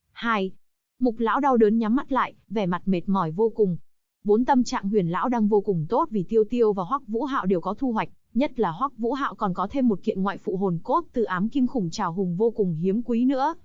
A: 2. Mục lão đau đớn nhắm mắt lại, vẻ mặt mệt mỏi vô cùng. Vốn tâm trạng Huyền lão đang vô cùng tốt vì Tiêu Tiêu và Hoắc Vũ Hạo đều có thu hoạch, nhất là Hoắc Vũ Hạo còn có thêm một kiện ngoại phụ hồn cốt từ ám kim khủng trảo hùng vô cùng hiếm quý nữa.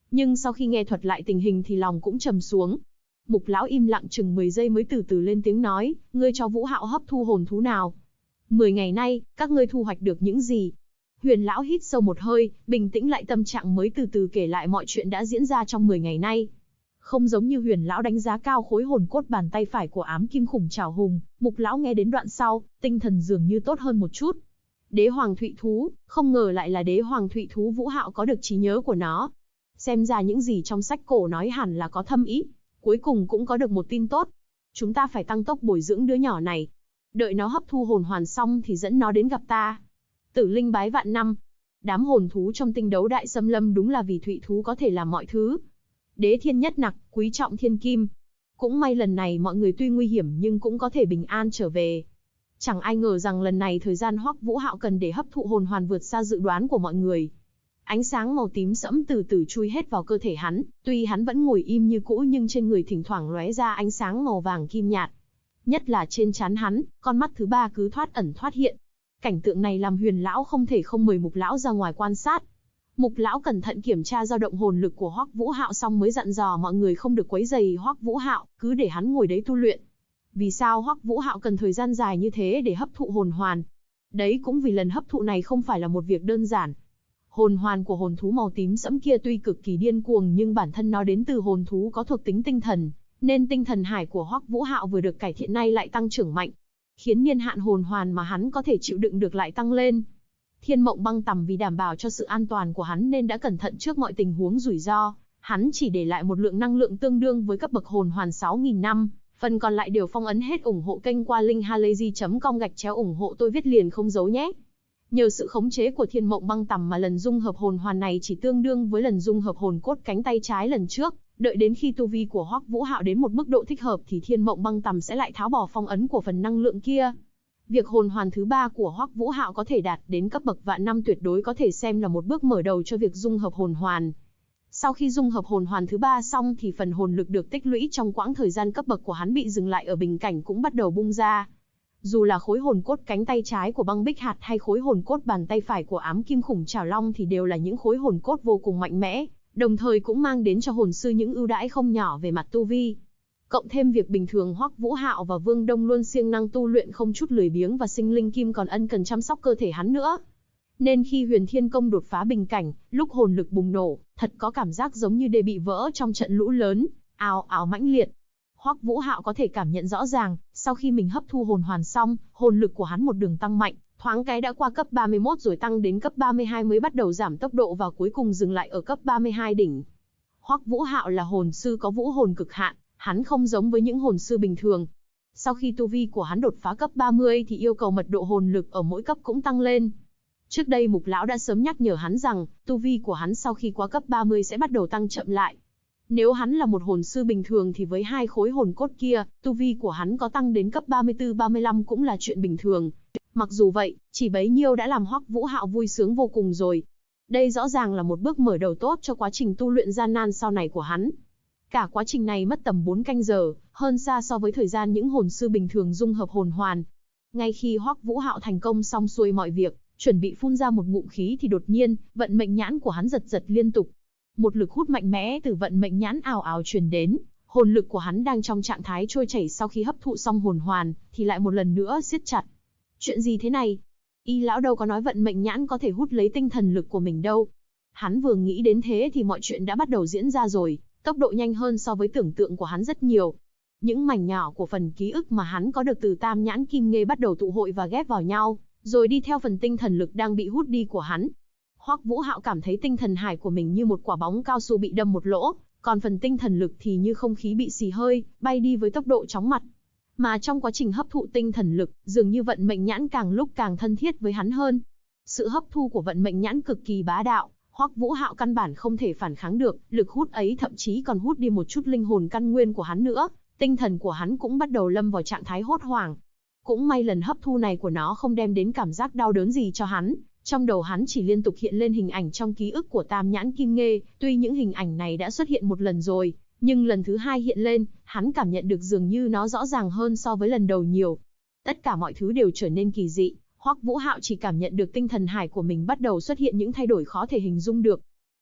A: Nhưng sau khi nghe thuật lại tình hình thì lòng cũng trầm xuống. Mục lão im lặng chừng 10 giây mới từ từ lên tiếng nói, ngươi cho Vũ Hạo hấp thu hồn thú nào? 10 ngày nay, các ngươi thu hoạch được những gì? Huyền lão hít sâu một hơi, bình tĩnh lại tâm trạng mới từ từ kể lại mọi chuyện đã diễn ra trong 10 ngày nay. Không giống như Huyền lão đánh giá cao khối hồn cốt bàn tay phải của ám kim khủng trảo hùng, Mục lão nghe đến đoạn sau, tinh thần dường như tốt hơn một chút. Đế hoàng thụy thú, không ngờ lại là đế hoàng thụy thú. Vũ Hạo có được trí nhớ của nó. Xem ra những gì trong sách cổ nói hẳn là có thâm ý. Cuối cùng cũng có được một tin tốt. Chúng ta phải tăng tốc bồi dưỡng đứa nhỏ này. Đợi nó hấp thu hồn hoàn xong thì dẫn nó đến gặp ta. Tử linh bái vạn năm. Đám hồn thú trong tinh đấu đại xâm lâm đúng là vì thụy thú có thể làm mọi thứ. Đế thiên nhất nặc, quý trọng thiên kim. Cũng may lần này mọi người tuy nguy hiểm nhưng cũng có thể bình an trở về. Chẳng ai ngờ rằng lần này thời gian Hoắc Vũ Hạo cần để hấp thụ hồn hoàn vượt xa dự đoán của mọi người. Ánh sáng màu tím sẫm từ từ chui hết vào cơ thể hắn, tuy hắn vẫn ngồi im như cũ nhưng trên người thỉnh thoảng lóe ra ánh sáng màu vàng kim nhạt. Nhất là trên trán hắn, con mắt thứ ba cứ thoát ẩn thoát hiện. Cảnh tượng này làm Huyền lão không thể không mời Mục lão ra ngoài quan sát. Mục lão cẩn thận kiểm tra dao động hồn lực của Hoắc Vũ Hạo xong mới dặn dò mọi người không được quấy rầy Hoắc Vũ Hạo, cứ để hắn ngồi đấy tu luyện. Vì sao Hoắc Vũ Hạo cần thời gian dài như thế để hấp thụ hồn hoàn? Đấy cũng vì lần hấp thụ này không phải là một việc đơn giản. Hồn hoàn của hồn thú màu tím sẫm kia tuy cực kỳ điên cuồng nhưng bản thân nó đến từ hồn thú có thuộc tính tinh thần, nên tinh thần hải của Hoắc Vũ Hạo vừa được cải thiện nay lại tăng trưởng mạnh, khiến niên hạn hồn hoàn mà hắn có thể chịu đựng được lại tăng lên. Thiên Mộng Băng Tằm vì đảm bảo cho sự an toàn của hắn nên đã cẩn thận trước mọi tình huống rủi ro, hắn chỉ để lại một lượng năng lượng tương đương với cấp bậc hồn hoàn 6.000 năm, phần còn lại đều phong ấn hết. Ủng hộ kênh qua link halayzi.com/ủng hộ tôi viết liền không giấu nhé. Nhờ sự khống chế của Thiên Mộng Băng Tằm mà lần dung hợp hồn hoàn này chỉ tương đương với lần dung hợp hồn cốt cánh tay trái lần trước, đợi đến khi tu vi của Hoắc Vũ Hạo đến một mức độ thích hợp thì Thiên Mộng Băng Tằm sẽ lại tháo bỏ phong ấn của phần năng lượng kia. Việc hồn hoàn thứ 3 của Hoắc Vũ Hạo có thể đạt đến cấp bậc vạn năm tuyệt đối có thể xem là một bước mở đầu cho việc dung hợp hồn hoàn. Sau khi dung hợp hồn hoàn thứ 3 xong thì phần hồn lực được tích lũy trong quãng thời gian cấp bậc của hắn bị dừng lại ở bình cảnh cũng bắt đầu bung ra. Dù là khối hồn cốt cánh tay trái của Băng Bích Hạt hay khối hồn cốt bàn tay phải của Ám Kim Khủng Trảo Long thì đều là những khối hồn cốt vô cùng mạnh mẽ, đồng thời cũng mang đến cho hồn sư những ưu đãi không nhỏ về mặt tu vi. Cộng thêm việc bình thường Hoắc Vũ Hạo và Vương Đông luôn siêng năng tu luyện không chút lười biếng và sinh linh kim còn ân cần chăm sóc cơ thể hắn nữa. Nên khi Huyền Thiên Công đột phá bình cảnh, lúc hồn lực bùng nổ, thật có cảm giác giống như đê bị vỡ trong trận lũ lớn, ào ào mãnh liệt. Hoắc Vũ Hạo có thể cảm nhận rõ ràng, sau khi mình hấp thu hồn hoàn xong, hồn lực của hắn một đường tăng mạnh, thoáng cái đã qua cấp 31 rồi tăng đến cấp 32 mới bắt đầu giảm tốc độ và cuối cùng dừng lại ở cấp 32 đỉnh. Hoắc Vũ Hạo là hồn sư có vũ hồn cực hạn, hắn không giống với những hồn sư bình thường. Sau khi tu vi của hắn đột phá cấp 30 thì yêu cầu mật độ hồn lực ở mỗi cấp cũng tăng lên. Trước đây Mục lão đã sớm nhắc nhở hắn rằng, tu vi của hắn sau khi qua cấp 30 sẽ bắt đầu tăng chậm lại. Nếu hắn là một hồn sư bình thường thì với hai khối hồn cốt kia, tu vi của hắn có tăng đến cấp 34-35 cũng là chuyện bình thường. Mặc dù vậy, chỉ bấy nhiêu đã làm Hoắc Vũ Hạo vui sướng vô cùng rồi. Đây rõ ràng là một bước mở đầu tốt cho quá trình tu luyện gian nan sau này của hắn. Cả quá trình này mất tầm 4 canh giờ, hơn xa so với thời gian những hồn sư bình thường dung hợp hồn hoàn. Ngay khi Hoắc Vũ Hạo thành công xong xuôi mọi việc, chuẩn bị phun ra một ngụm khí thì đột nhiên, vận mệnh nhãn của hắn giật giật liên tục. Một lực hút mạnh mẽ từ vận mệnh nhãn ào ào truyền đến, hồn lực của hắn đang trong trạng thái trôi chảy sau khi hấp thụ xong hồn hoàn, thì lại một lần nữa siết chặt. Chuyện gì thế này? Y lão đâu có nói vận mệnh nhãn có thể hút lấy tinh thần lực của mình đâu. Hắn vừa nghĩ đến thế thì mọi chuyện đã bắt đầu diễn ra rồi, tốc độ nhanh hơn so với tưởng tượng của hắn rất nhiều. Những mảnh nhỏ của phần ký ức mà hắn có được từ Tam Nhãn Kim Nghê bắt đầu tụ hội và ghép vào nhau, rồi đi theo phần tinh thần lực đang bị hút đi của hắn. Hoắc Vũ Hạo cảm thấy tinh thần hải của mình như một quả bóng cao su bị đâm một lỗ, còn phần tinh thần lực thì như không khí bị xì hơi, bay đi với tốc độ chóng mặt. Mà trong quá trình hấp thụ tinh thần lực, dường như vận mệnh nhãn càng lúc càng thân thiết với hắn hơn. Sự hấp thu của vận mệnh nhãn cực kỳ bá đạo, Hoắc Vũ Hạo căn bản không thể phản kháng được, lực hút ấy thậm chí còn hút đi một chút linh hồn căn nguyên của hắn nữa, tinh thần của hắn cũng bắt đầu lâm vào trạng thái hốt hoảng. Cũng may lần hấp thu này của nó không đem đến cảm giác đau đớn gì cho hắn, trong đầu hắn chỉ liên tục hiện lên hình ảnh trong ký ức của Tam Nhãn Kim Nghê, tuy những hình ảnh này đã xuất hiện một lần rồi, nhưng lần thứ hai hiện lên, hắn cảm nhận được dường như nó rõ ràng hơn so với lần đầu nhiều. Tất cả mọi thứ đều trở nên kỳ dị, Hoắc Vũ Hạo chỉ cảm nhận được tinh thần hải của mình bắt đầu xuất hiện những thay đổi khó thể hình dung được.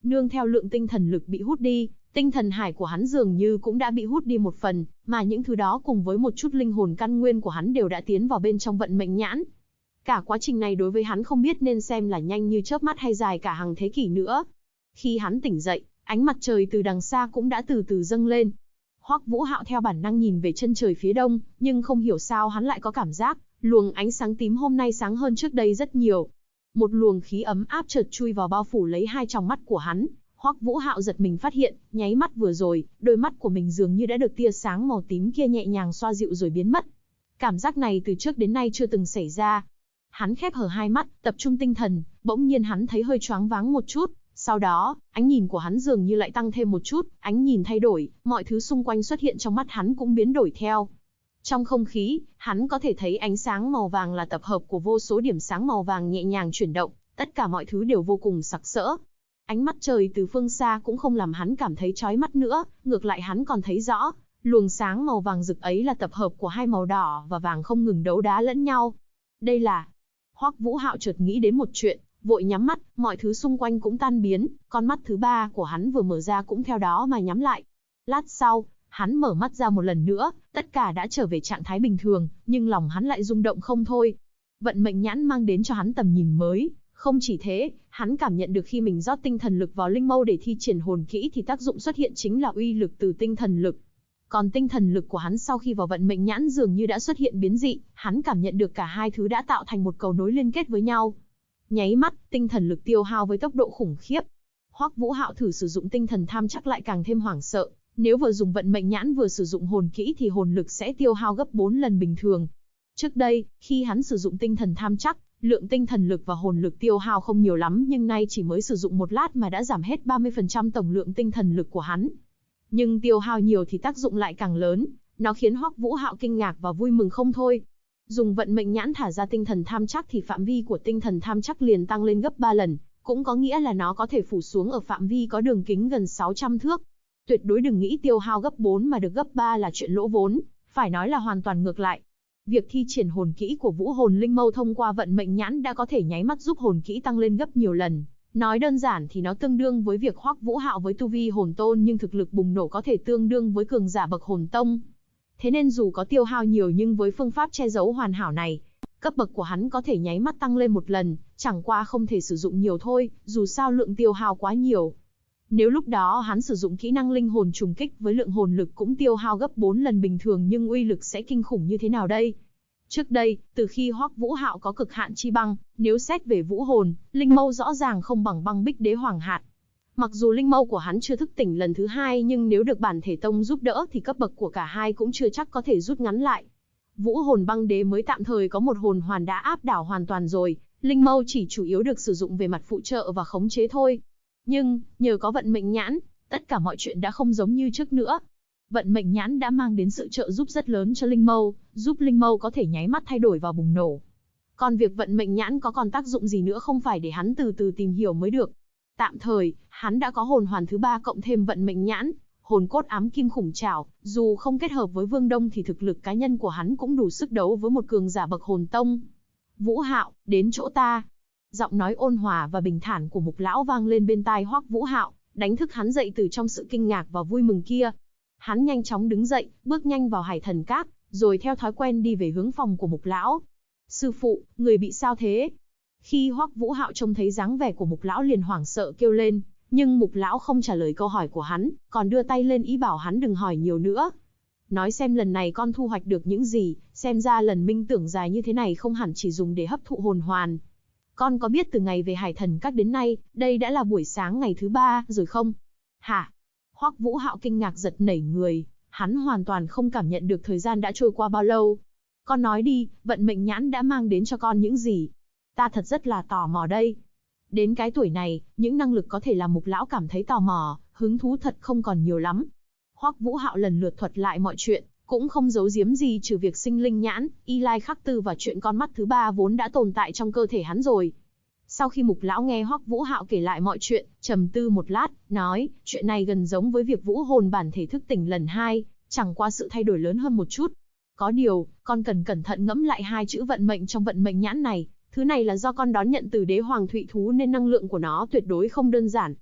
A: Nương theo lượng tinh thần lực bị hút đi, tinh thần hải của hắn dường như cũng đã bị hút đi một phần, mà những thứ đó cùng với một chút linh hồn căn nguyên của hắn đều đã tiến vào bên trong vận mệnh nhãn. Cả quá trình này đối với hắn không biết nên xem là nhanh như chớp mắt hay dài cả hàng thế kỷ nữa. Khi hắn tỉnh dậy, ánh mặt trời từ đằng xa cũng đã từ từ dâng lên. Hoắc Vũ Hạo theo bản năng nhìn về chân trời phía đông, nhưng không hiểu sao hắn lại có cảm giác, luồng ánh sáng tím hôm nay sáng hơn trước đây rất nhiều. Một luồng khí ấm áp chợt chui vào bao phủ lấy hai tròng mắt của hắn. Hoắc Vũ Hạo giật mình phát hiện, nháy mắt vừa rồi, đôi mắt của mình dường như đã được tia sáng màu tím kia nhẹ nhàng xoa dịu rồi biến mất. Cảm giác này từ trước đến nay chưa từng xảy ra. Hắn khép hờ hai mắt, tập trung tinh thần, bỗng nhiên hắn thấy hơi choáng váng một chút. Sau đó, ánh nhìn của hắn dường như lại tăng thêm một chút, ánh nhìn thay đổi, mọi thứ xung quanh xuất hiện trong mắt hắn cũng biến đổi theo. Trong không khí, hắn có thể thấy ánh sáng màu vàng là tập hợp của vô số điểm sáng màu vàng nhẹ nhàng chuyển động, tất cả mọi thứ đều vô cùng sặc sỡ. Ánh mắt trời từ phương xa cũng không làm hắn cảm thấy chói mắt nữa, ngược lại hắn còn thấy rõ, luồng sáng màu vàng rực ấy là tập hợp của hai màu đỏ và vàng không ngừng đấu đá lẫn nhau. Đây là... Hoắc Vũ Hạo chợt nghĩ đến một chuyện, vội nhắm mắt, mọi thứ xung quanh cũng tan biến, con mắt thứ ba của hắn vừa mở ra cũng theo đó mà nhắm lại. Lát sau, hắn mở mắt ra một lần nữa, tất cả đã trở về trạng thái bình thường, nhưng lòng hắn lại rung động không thôi. Vận mệnh nhãn mang đến cho hắn tầm nhìn mới, không chỉ thế, hắn cảm nhận được khi mình rót tinh thần lực vào linh mâu để thi triển hồn kỹ thì tác dụng xuất hiện chính là uy lực từ tinh thần lực. Còn tinh thần lực của hắn sau khi vào vận mệnh nhãn dường như đã xuất hiện biến dị, hắn cảm nhận được cả hai thứ đã tạo thành một cầu nối liên kết với nhau. Nháy mắt, tinh thần lực tiêu hao với tốc độ khủng khiếp. Hoắc Vũ Hạo thử sử dụng tinh thần tham chắc lại càng thêm hoảng sợ, nếu vừa dùng vận mệnh nhãn vừa sử dụng hồn kỹ thì hồn lực sẽ tiêu hao gấp 4 lần bình thường. Trước đây, khi hắn sử dụng tinh thần tham chắc, lượng tinh thần lực và hồn lực tiêu hao không nhiều lắm, nhưng nay chỉ mới sử dụng một lát mà đã giảm hết 30% tổng lượng tinh thần lực của hắn. Nhưng tiêu hao nhiều thì tác dụng lại càng lớn, nó khiến Hoắc Vũ Hạo kinh ngạc và vui mừng không thôi. Dùng vận mệnh nhãn thả ra tinh thần tham chắc thì phạm vi của tinh thần tham chắc liền tăng lên gấp 3 lần, cũng có nghĩa là nó có thể phủ xuống ở phạm vi có đường kính gần 600 thước. Tuyệt đối đừng nghĩ tiêu hao gấp 4 mà được gấp 3 là chuyện lỗ vốn, phải nói là hoàn toàn ngược lại. Việc thi triển hồn kỹ của Vũ Hồn Linh Mâu thông qua vận mệnh nhãn đã có thể nháy mắt giúp hồn kỹ tăng lên gấp nhiều lần. Nói đơn giản thì nó tương đương với việc Hoắc Vũ Hạo với tu vi hồn tôn nhưng thực lực bùng nổ có thể tương đương với cường giả bậc hồn tông. Thế nên dù có tiêu hao nhiều nhưng với phương pháp che giấu hoàn hảo này, cấp bậc của hắn có thể nháy mắt tăng lên một lần, chẳng qua không thể sử dụng nhiều thôi, dù sao lượng tiêu hao quá nhiều. Nếu lúc đó hắn sử dụng kỹ năng linh hồn trùng kích với lượng hồn lực cũng tiêu hao gấp 4 lần bình thường nhưng uy lực sẽ kinh khủng như thế nào đây? Trước đây, từ khi Hoắc Vũ Hạo có cực hạn chi băng, nếu xét về vũ hồn, linh mâu rõ ràng không bằng băng bích đế hoàng hạt. Mặc dù linh mâu của hắn chưa thức tỉnh lần thứ hai nhưng nếu được bản thể tông giúp đỡ thì cấp bậc của cả hai cũng chưa chắc có thể rút ngắn lại. Vũ hồn băng đế mới tạm thời có một hồn hoàn đã áp đảo hoàn toàn rồi, linh mâu chỉ chủ yếu được sử dụng về mặt phụ trợ và khống chế thôi. Nhưng, nhờ có vận mệnh nhãn, tất cả mọi chuyện đã không giống như trước nữa. Vận mệnh nhãn đã mang đến sự trợ giúp rất lớn cho linh mâu, giúp linh mâu có thể nháy mắt thay đổi vào bùng nổ. Còn việc vận mệnh nhãn có còn tác dụng gì nữa không phải để hắn từ từ tìm hiểu mới được. Tạm thời, hắn đã có hồn hoàn thứ 3 cộng thêm vận mệnh nhãn, hồn cốt ám kim khủng trảo, dù không kết hợp với Vương Đông thì thực lực cá nhân của hắn cũng đủ sức đấu với một cường giả bậc hồn tông. Vũ Hạo, đến chỗ ta. Giọng nói ôn hòa và bình thản của Mục lão vang lên bên tai Hoắc Vũ Hạo, đánh thức hắn dậy từ trong sự kinh ngạc và vui mừng kia. Hắn nhanh chóng đứng dậy, bước nhanh vào Hải Thần Các, rồi theo thói quen đi về hướng phòng của Mục lão. Sư phụ, người bị sao thế? Khi Hoắc Vũ Hạo trông thấy dáng vẻ của Mục lão liền hoảng sợ kêu lên, nhưng Mục lão không trả lời câu hỏi của hắn, còn đưa tay lên ý bảo hắn đừng hỏi nhiều nữa. Nói xem lần này con thu hoạch được những gì, xem ra lần minh tưởng dài như thế này không hẳn chỉ dùng để hấp thụ hồn hoàn. Con có biết từ ngày về Hải Thần Các đến nay, đây đã là buổi sáng ngày thứ 3 rồi không? Hả? Hoắc Vũ Hạo kinh ngạc giật nảy người, hắn hoàn toàn không cảm nhận được thời gian đã trôi qua bao lâu. Con nói đi, vận mệnh nhãn đã mang đến cho con những gì? Ta thật rất là tò mò đây. Đến cái tuổi này, những năng lực có thể làm Mục lão cảm thấy tò mò, hứng thú thật không còn nhiều lắm. Hoắc Vũ Hạo lần lượt thuật lại mọi chuyện, cũng không giấu giếm gì trừ việc sinh linh nhãn, y lai khắc tư và chuyện con mắt thứ 3 vốn đã tồn tại trong cơ thể hắn rồi. Sau khi Mục lão nghe Hoắc Vũ Hạo kể lại mọi chuyện, trầm tư một lát, nói, chuyện này gần giống với việc vũ hồn bản thể thức tỉnh lần 2, chẳng qua sự thay đổi lớn hơn một chút. Có điều, con cần cẩn thận ngẫm lại hai chữ vận mệnh trong vận mệnh nhãn này, thứ này là do con đón nhận từ đế hoàng thụy thú nên năng lượng của nó tuyệt đối không đơn giản.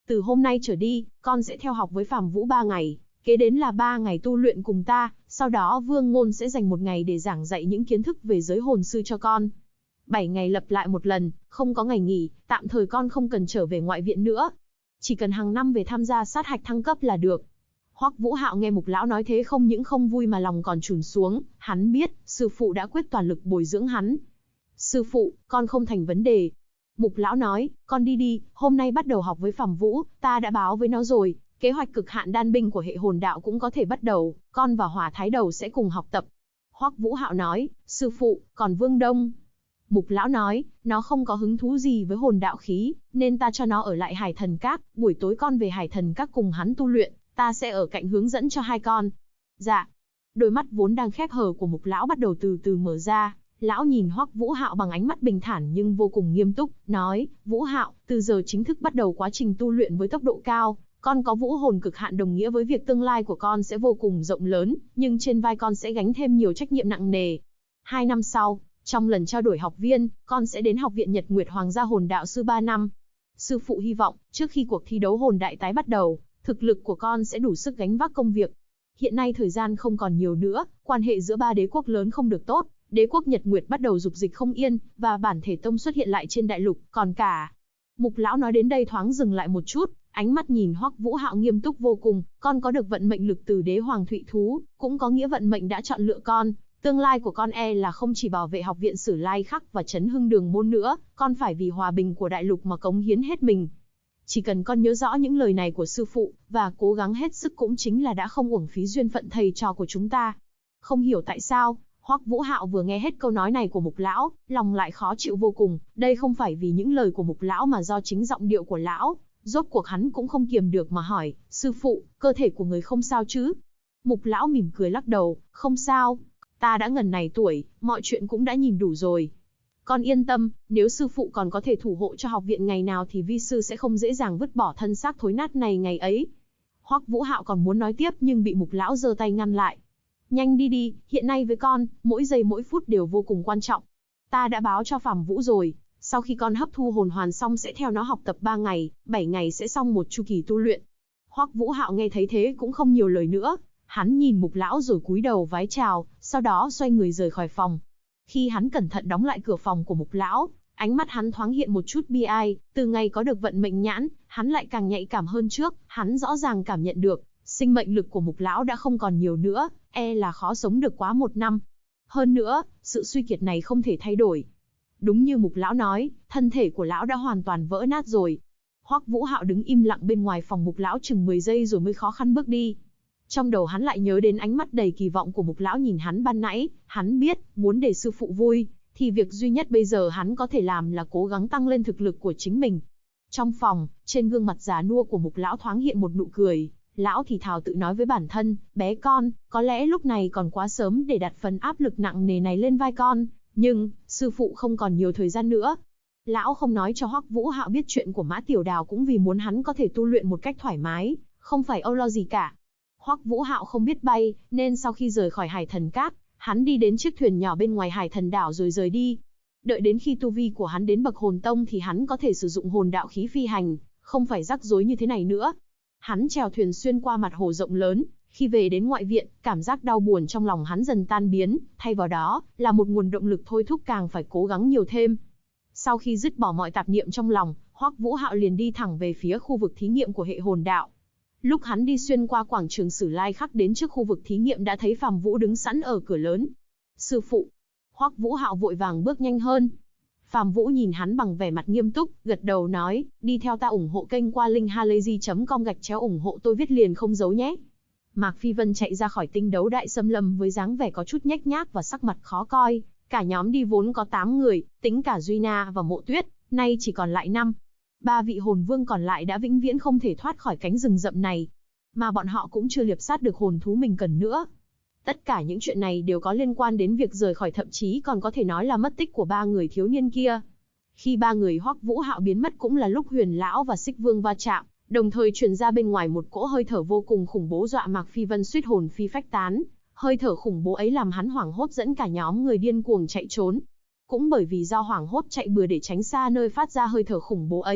A: Từ hôm nay trở đi, con sẽ theo học với Phàm Vũ 3 ngày, kế đến là 3 ngày tu luyện cùng ta, sau đó Vương Ngôn sẽ dành 1 ngày để giảng dạy những kiến thức về giới hồn sư cho con. 7 ngày lặp lại một lần, không có ngày nghỉ, tạm thời con không cần trở về ngoại viện nữa. Chỉ cần hàng năm về tham gia sát hạch thăng cấp là được. Hoắc Vũ Hạo nghe Mục lão nói thế không những không vui mà lòng còn chùn xuống, hắn biết, sư phụ đã quyết toàn lực bồi dưỡng hắn. Sư phụ, con không thành vấn đề. Mục lão nói, con đi đi, hôm nay bắt đầu học với Phàm Vũ, ta đã báo với nó rồi, kế hoạch cực hạn đan binh của hệ hồn đạo cũng có thể bắt đầu, con và Hỏa Thái Đầu sẽ cùng học tập. Hoắc Vũ Hạo nói, sư phụ, còn Vương Đông. Mục lão nói, nó không có hứng thú gì với hồn đạo khí, nên ta cho nó ở lại Hải Thần Các, buổi tối con về Hải Thần Các cùng hắn tu luyện, ta sẽ ở cạnh hướng dẫn cho hai con. Dạ. Đôi mắt vốn đang khép hờ của Mục lão bắt đầu từ từ mở ra, lão nhìn Hoắc Vũ Hạo bằng ánh mắt bình thản nhưng vô cùng nghiêm túc, nói, Vũ Hạo, từ giờ chính thức bắt đầu quá trình tu luyện với tốc độ cao, con có vũ hồn cực hạn đồng nghĩa với việc tương lai của con sẽ vô cùng rộng lớn, nhưng trên vai con sẽ gánh thêm nhiều trách nhiệm nặng nề. 2 năm sau, trong lần trao đổi học viên, con sẽ đến học viện Nhật Nguyệt Hoàng gia hồn đạo sư 3 năm. Sư phụ hy vọng, trước khi cuộc thi đấu hồn đại tái bắt đầu, thực lực của con sẽ đủ sức gánh vác công việc. Hiện nay thời gian không còn nhiều nữa, quan hệ giữa 3 đế quốc lớn không được tốt, đế quốc Nhật Nguyệt bắt đầu dục dịch không yên, và bản thể tông xuất hiện lại trên đại lục, còn cả. Mục lão nói đến đây thoáng dừng lại một chút, ánh mắt nhìn Hoắc Vũ Hạo nghiêm túc vô cùng, con có được vận mệnh lực từ đế hoàng thụy thú, cũng có nghĩa vận mệnh đã chọn lựa con. Tương lai của con là không chỉ bảo vệ học viện Sử Lai Khắc và Chấn Hưng Đường môn nữa, con phải vì hòa bình của đại lục mà cống hiến hết mình. Chỉ cần con nhớ rõ những lời này của sư phụ, và cố gắng hết sức cũng chính là đã không uổng phí duyên phận thầy trò của chúng ta. Không hiểu tại sao, Hoắc Vũ Hạo vừa nghe hết câu nói này của Mục lão, lòng lại khó chịu vô cùng, đây không phải vì những lời của Mục lão mà do chính giọng điệu của lão. Rốt cuộc hắn cũng không kiềm được mà hỏi, sư phụ, cơ thể của người không sao chứ? Mục lão mỉm cười lắc đầu, không sao. Ta đã ngần này tuổi, mọi chuyện cũng đã nhìn đủ rồi. Con yên tâm, nếu sư phụ còn có thể thủ hộ cho học viện ngày nào thì vi sư sẽ không dễ dàng vứt bỏ thân xác thối nát này ngày ấy. Hoắc Vũ Hạo còn muốn nói tiếp nhưng bị Mục lão giơ tay ngăn lại. Nhanh đi đi, hiện nay với con, mỗi giây mỗi phút đều vô cùng quan trọng. Ta đã báo cho Phàm Vũ rồi, sau khi con hấp thu hồn hoàn xong sẽ theo nó học tập 3 ngày, 7 ngày sẽ xong một chu kỳ tu luyện. Hoắc Vũ Hạo nghe thấy thế cũng không nhiều lời nữa, hắn nhìn Mục lão rồi cúi đầu vái chào, sau đó xoay người rời khỏi phòng. Khi hắn cẩn thận đóng lại cửa phòng của Mục lão, ánh mắt hắn thoáng hiện một chút bi ai, từ ngày có được vận mệnh nhãn, hắn lại càng nhạy cảm hơn trước, hắn rõ ràng cảm nhận được, sinh mệnh lực của Mục lão đã không còn nhiều nữa, là khó sống được quá 1 năm. Hơn nữa, sự suy kiệt này không thể thay đổi. Đúng như Mục lão nói, thân thể của lão đã hoàn toàn vỡ nát rồi. Hoắc Vũ Hạo đứng im lặng bên ngoài phòng Mục lão chừng 10 giây rồi mới khó khăn bước đi. Trong đầu hắn lại nhớ đến ánh mắt đầy kỳ vọng của Mục lão nhìn hắn ban nãy, hắn biết, muốn để sư phụ vui, thì việc duy nhất bây giờ hắn có thể làm là cố gắng tăng lên thực lực của chính mình. Trong phòng, trên gương mặt già nua của Mục lão thoáng hiện một nụ cười, lão thì thào tự nói với bản thân, bé con, có lẽ lúc này còn quá sớm để đặt phần áp lực nặng nề này lên vai con, nhưng, sư phụ không còn nhiều thời gian nữa. Lão không nói cho Hoắc Vũ Hạo biết chuyện của Mã Tiểu Đào cũng vì muốn hắn có thể tu luyện một cách thoải mái, không phải âu lo gì cả. Hoắc Vũ Hạo không biết bay, nên sau khi rời khỏi Hải Thần Các, hắn đi đến chiếc thuyền nhỏ bên ngoài Hải Thần Đảo rồi rời đi. Đợi đến khi tu vi của hắn đến bậc hồn tông thì hắn có thể sử dụng hồn đạo khí phi hành, không phải rắc rối như thế này nữa. Hắn chèo thuyền xuyên qua mặt hồ rộng lớn, khi về đến ngoại viện, cảm giác đau buồn trong lòng hắn dần tan biến, thay vào đó là một nguồn động lực thôi thúc càng phải cố gắng nhiều thêm. Sau khi dứt bỏ mọi tạp niệm trong lòng, Hoắc Vũ Hạo liền đi thẳng về phía khu vực thí nghiệm của hệ hồn đạo. Lúc hắn đi xuyên qua quảng trường Sử Lai Khắc đến trước khu vực thí nghiệm đã thấy Phàm Vũ đứng sẵn ở cửa lớn. Sư phụ. Hoắc Vũ Hạo vội vàng bước nhanh hơn. Phàm Vũ nhìn hắn bằng vẻ mặt nghiêm túc, gật đầu nói, đi theo ta ủng hộ kênh qua link halayzi.com/ủng hộ tôi viết liền không giấu nhé. Mạc Phi Vân chạy ra khỏi tinh đấu đại xâm lâm với dáng vẻ có chút nhếch nhác và sắc mặt khó coi. Cả nhóm đi vốn có 8 người, tính cả Duy Na và Mộ Tuyết, nay chỉ còn lại 5. 3 vị hồn vương còn lại đã vĩnh viễn không thể thoát khỏi cánh rừng rậm này. Mà bọn họ cũng chưa liệp sát được hồn thú mình cần nữa. Tất cả những chuyện này đều có liên quan đến việc rời khỏi, thậm chí còn có thể nói là mất tích của 3 người thiếu niên kia. Khi 3 người Hoắc Vũ Hạo biến mất cũng là lúc Huyền Lão và Xích Vương va chạm, đồng thời truyền ra bên ngoài một cỗ hơi thở vô cùng khủng bố dọa Mạc Phi Vân suýt hồn phi phách tán. Hơi thở khủng bố ấy làm hắn hoảng hốt dẫn cả nhóm người điên cuồng chạy trốn. Cũng bởi vì do hoảng hốt chạy bừa để tránh xa nơi phát ra hơi thở khủng bố ấy,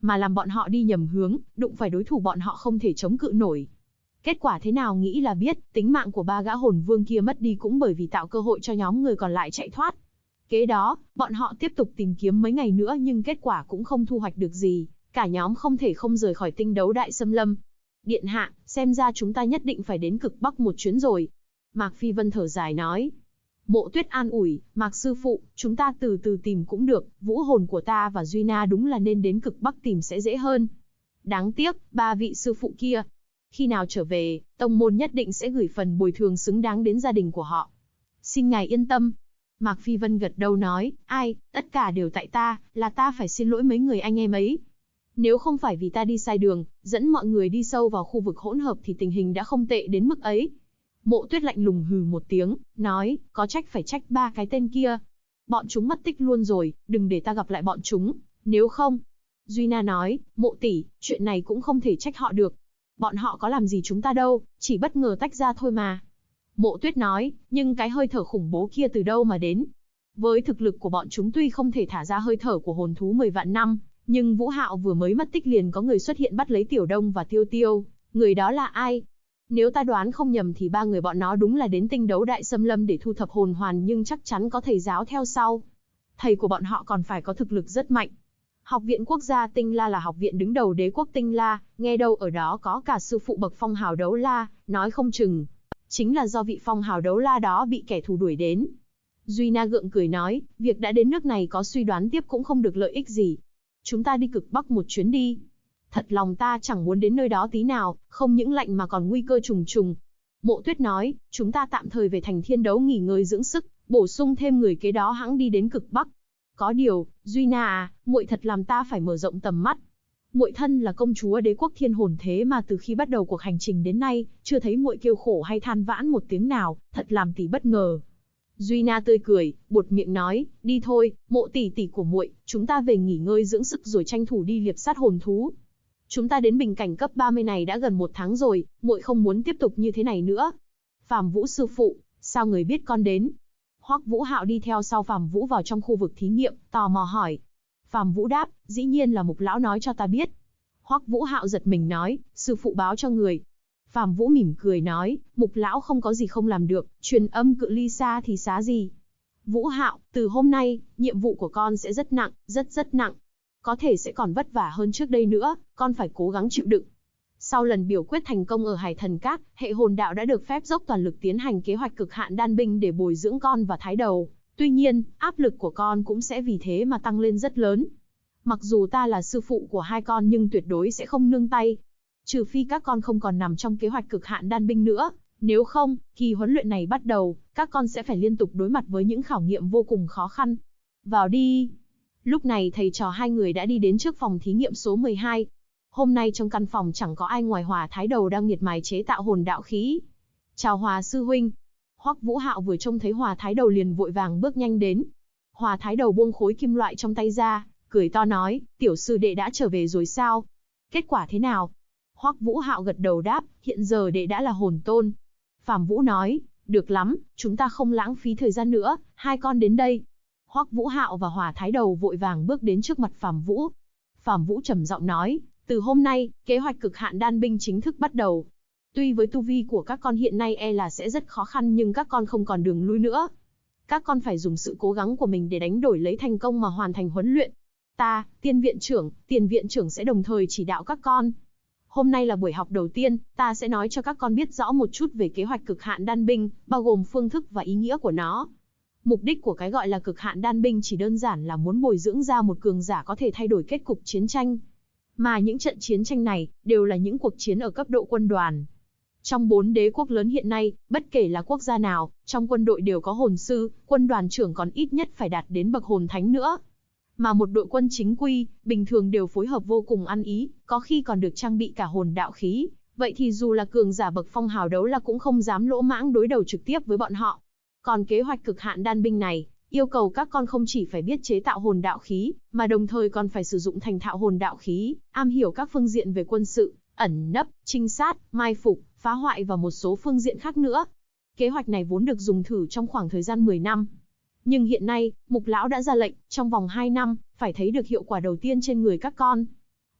A: mà làm bọn họ đi nhầm hướng, đụng phải đối thủ bọn họ không thể chống cự nổi. Kết quả thế nào nghĩ là biết, tính mạng của ba gã hồn vương kia mất đi cũng bởi vì tạo cơ hội cho nhóm người còn lại chạy thoát. Kế đó, bọn họ tiếp tục tìm kiếm mấy ngày nữa nhưng kết quả cũng không thu hoạch được gì, cả nhóm không thể không rời khỏi tinh đấu đại xâm lâm. Điện hạ, xem ra chúng ta nhất định phải đến cực Bắc một chuyến rồi. Mạc Phi Vân thở dài nói. Mộ Tuyết an ủi, Mạc sư phụ, chúng ta từ từ tìm cũng được, vũ hồn của ta và Duy Na đúng là nên đến cực Bắc tìm sẽ dễ hơn. Đáng tiếc, ba vị sư phụ kia. Khi nào trở về, tông môn nhất định sẽ gửi phần bồi thường xứng đáng đến gia đình của họ. Xin ngài yên tâm. Mạc Phi Vân gật đầu nói, ai, tất cả đều tại ta, là ta phải xin lỗi mấy người anh em ấy. Nếu không phải vì ta đi sai đường, dẫn mọi người đi sâu vào khu vực hỗn hợp thì tình hình đã không tệ đến mức ấy. Mộ Tuyết lạnh lùng hừ một tiếng, nói, có trách phải trách ba cái tên kia. Bọn chúng mất tích luôn rồi, đừng để ta gặp lại bọn chúng, nếu không. Duy Na nói, Mộ tỷ, chuyện này cũng không thể trách họ được. Bọn họ có làm gì chúng ta đâu, chỉ bất ngờ tách ra thôi mà. Mộ Tuyết nói, nhưng cái hơi thở khủng bố kia từ đâu mà đến? Với thực lực của bọn chúng tuy không thể thả ra hơi thở của hồn thú 10 vạn năm, nhưng Vũ Hạo vừa mới mất tích liền có người xuất hiện bắt lấy Tiểu Đông và Tiêu Tiêu, người đó là ai? Nếu ta đoán không nhầm thì ba người bọn nó đúng là đến tinh đấu đại xâm lâm để thu thập hồn hoàn nhưng chắc chắn có thầy giáo theo sau. Thầy của bọn họ còn phải có thực lực rất mạnh. Học viện quốc gia Tinh La là học viện đứng đầu đế quốc Tinh La, nghe đâu ở đó có cả sư phụ bậc phong hào đấu la, nói không chừng. Chính là do vị phong hào đấu la đó bị kẻ thù đuổi đến. Duy Na gượng cười nói, việc đã đến nước này có suy đoán tiếp cũng không được lợi ích gì. Chúng ta đi cực Bắc một chuyến đi. Thật lòng ta chẳng muốn đến nơi đó tí nào, không những lạnh mà còn nguy cơ trùng trùng. Mộ Tuyết nói, chúng ta tạm thời về thành Thiên Đấu nghỉ ngơi dưỡng sức, bổ sung thêm người kế đó hẵng đi đến cực Bắc. Có điều, Duy Na à, muội thật làm ta phải mở rộng tầm mắt. Muội thân là công chúa đế quốc thiên hồn thế mà từ khi bắt đầu cuộc hành trình đến nay, chưa thấy muội kêu khổ hay than vãn một tiếng nào, thật làm tỷ bất ngờ. Duy Na tươi cười, buột miệng nói, đi thôi, Mộ tỷ tỷ của muội, chúng ta về nghỉ ngơi dưỡng sức rồi tranh thủ đi liệp sát hồn thú. Chúng ta đến bình cảnh cấp 30 này đã gần 1 tháng rồi, muội không muốn tiếp tục như thế này nữa. Phàm Vũ sư phụ, sao người biết con đến? Hoắc Vũ Hạo đi theo sau Phàm Vũ vào trong khu vực thí nghiệm, tò mò hỏi. Phàm Vũ đáp, dĩ nhiên là Mục lão nói cho ta biết. Hoắc Vũ Hạo giật mình nói, sư phụ báo cho người. Phàm Vũ mỉm cười nói, Mục lão không có gì không làm được, truyền âm cự ly xa thì xá gì. Vũ Hạo, từ hôm nay, nhiệm vụ của con sẽ rất nặng, rất nặng. Có thể sẽ còn vất vả hơn trước đây nữa, con phải cố gắng chịu đựng. Sau lần biểu quyết thành công ở Hải Thần Các, hệ hồn đạo đã được phép dốc toàn lực tiến hành kế hoạch cực hạn đan binh để bồi dưỡng con và thái đầu. Tuy nhiên, áp lực của con cũng sẽ vì thế mà tăng lên rất lớn. Mặc dù ta là sư phụ của hai con nhưng tuyệt đối sẽ không nương tay. Trừ phi các con không còn nằm trong kế hoạch cực hạn đan binh nữa. Nếu không, kỳ huấn luyện này bắt đầu, các con sẽ phải liên tục đối mặt với những khảo nghiệm vô cùng khó khăn. Vào đi. Lúc này thầy trò hai người đã đi đến trước phòng thí nghiệm số 12. Hôm nay trong căn phòng chẳng có ai ngoài Hòa Thái Đầu đang miệt mài chế tạo hồn đạo khí. Chào Hòa sư huynh. Hoắc Vũ Hạo vừa trông thấy Hòa Thái Đầu liền vội vàng bước nhanh đến. Hòa Thái Đầu buông khối kim loại trong tay ra, cười to nói, tiểu sư đệ đã trở về rồi sao? Kết quả thế nào? Hoắc Vũ Hạo gật đầu đáp, hiện giờ đệ đã là hồn tôn. Phàm Vũ nói, được lắm, chúng ta không lãng phí thời gian nữa, hai con đến đây. Hoắc Vũ Hạo và Hòa Thái Đầu vội vàng bước đến trước mặt Phàm Vũ. Phàm Vũ trầm giọng nói, từ hôm nay, kế hoạch cực hạn đan binh chính thức bắt đầu. Tuy với tu vi của các con hiện nay e là sẽ rất khó khăn nhưng các con không còn đường lui nữa. Các con phải dùng sự cố gắng của mình để đánh đổi lấy thành công mà hoàn thành huấn luyện. Ta, tiền viện trưởng sẽ đồng thời chỉ đạo các con. Hôm nay là buổi học đầu tiên, ta sẽ nói cho các con biết rõ một chút về kế hoạch cực hạn đan binh, bao gồm phương thức và ý nghĩa của nó. Mục đích của cái gọi là cực hạn đan binh chỉ đơn giản là muốn bồi dưỡng ra một cường giả có thể thay đổi kết cục chiến tranh. Mà những trận chiến tranh này, đều là những cuộc chiến ở cấp độ quân đoàn. Trong 4 đế quốc lớn hiện nay, bất kể là quốc gia nào, trong quân đội đều có hồn sư, quân đoàn trưởng còn ít nhất phải đạt đến bậc hồn thánh nữa. Mà một đội quân chính quy, bình thường đều phối hợp vô cùng ăn ý, có khi còn được trang bị cả hồn đạo khí. Vậy thì dù là cường giả bậc phong hào đấu la cũng không dám lỗ mãng đối đầu trực tiếp với bọn họ. Còn kế hoạch cực hạn đan binh này, yêu cầu các con không chỉ phải biết chế tạo hồn đạo khí, mà đồng thời còn phải sử dụng thành thạo hồn đạo khí, am hiểu các phương diện về quân sự, ẩn nấp, trinh sát, mai phục, phá hoại và một số phương diện khác nữa. Kế hoạch này vốn được dùng thử trong khoảng thời gian 10 năm. Nhưng hiện nay, Mục lão đã ra lệnh, trong vòng 2 năm, phải thấy được hiệu quả đầu tiên trên người các con.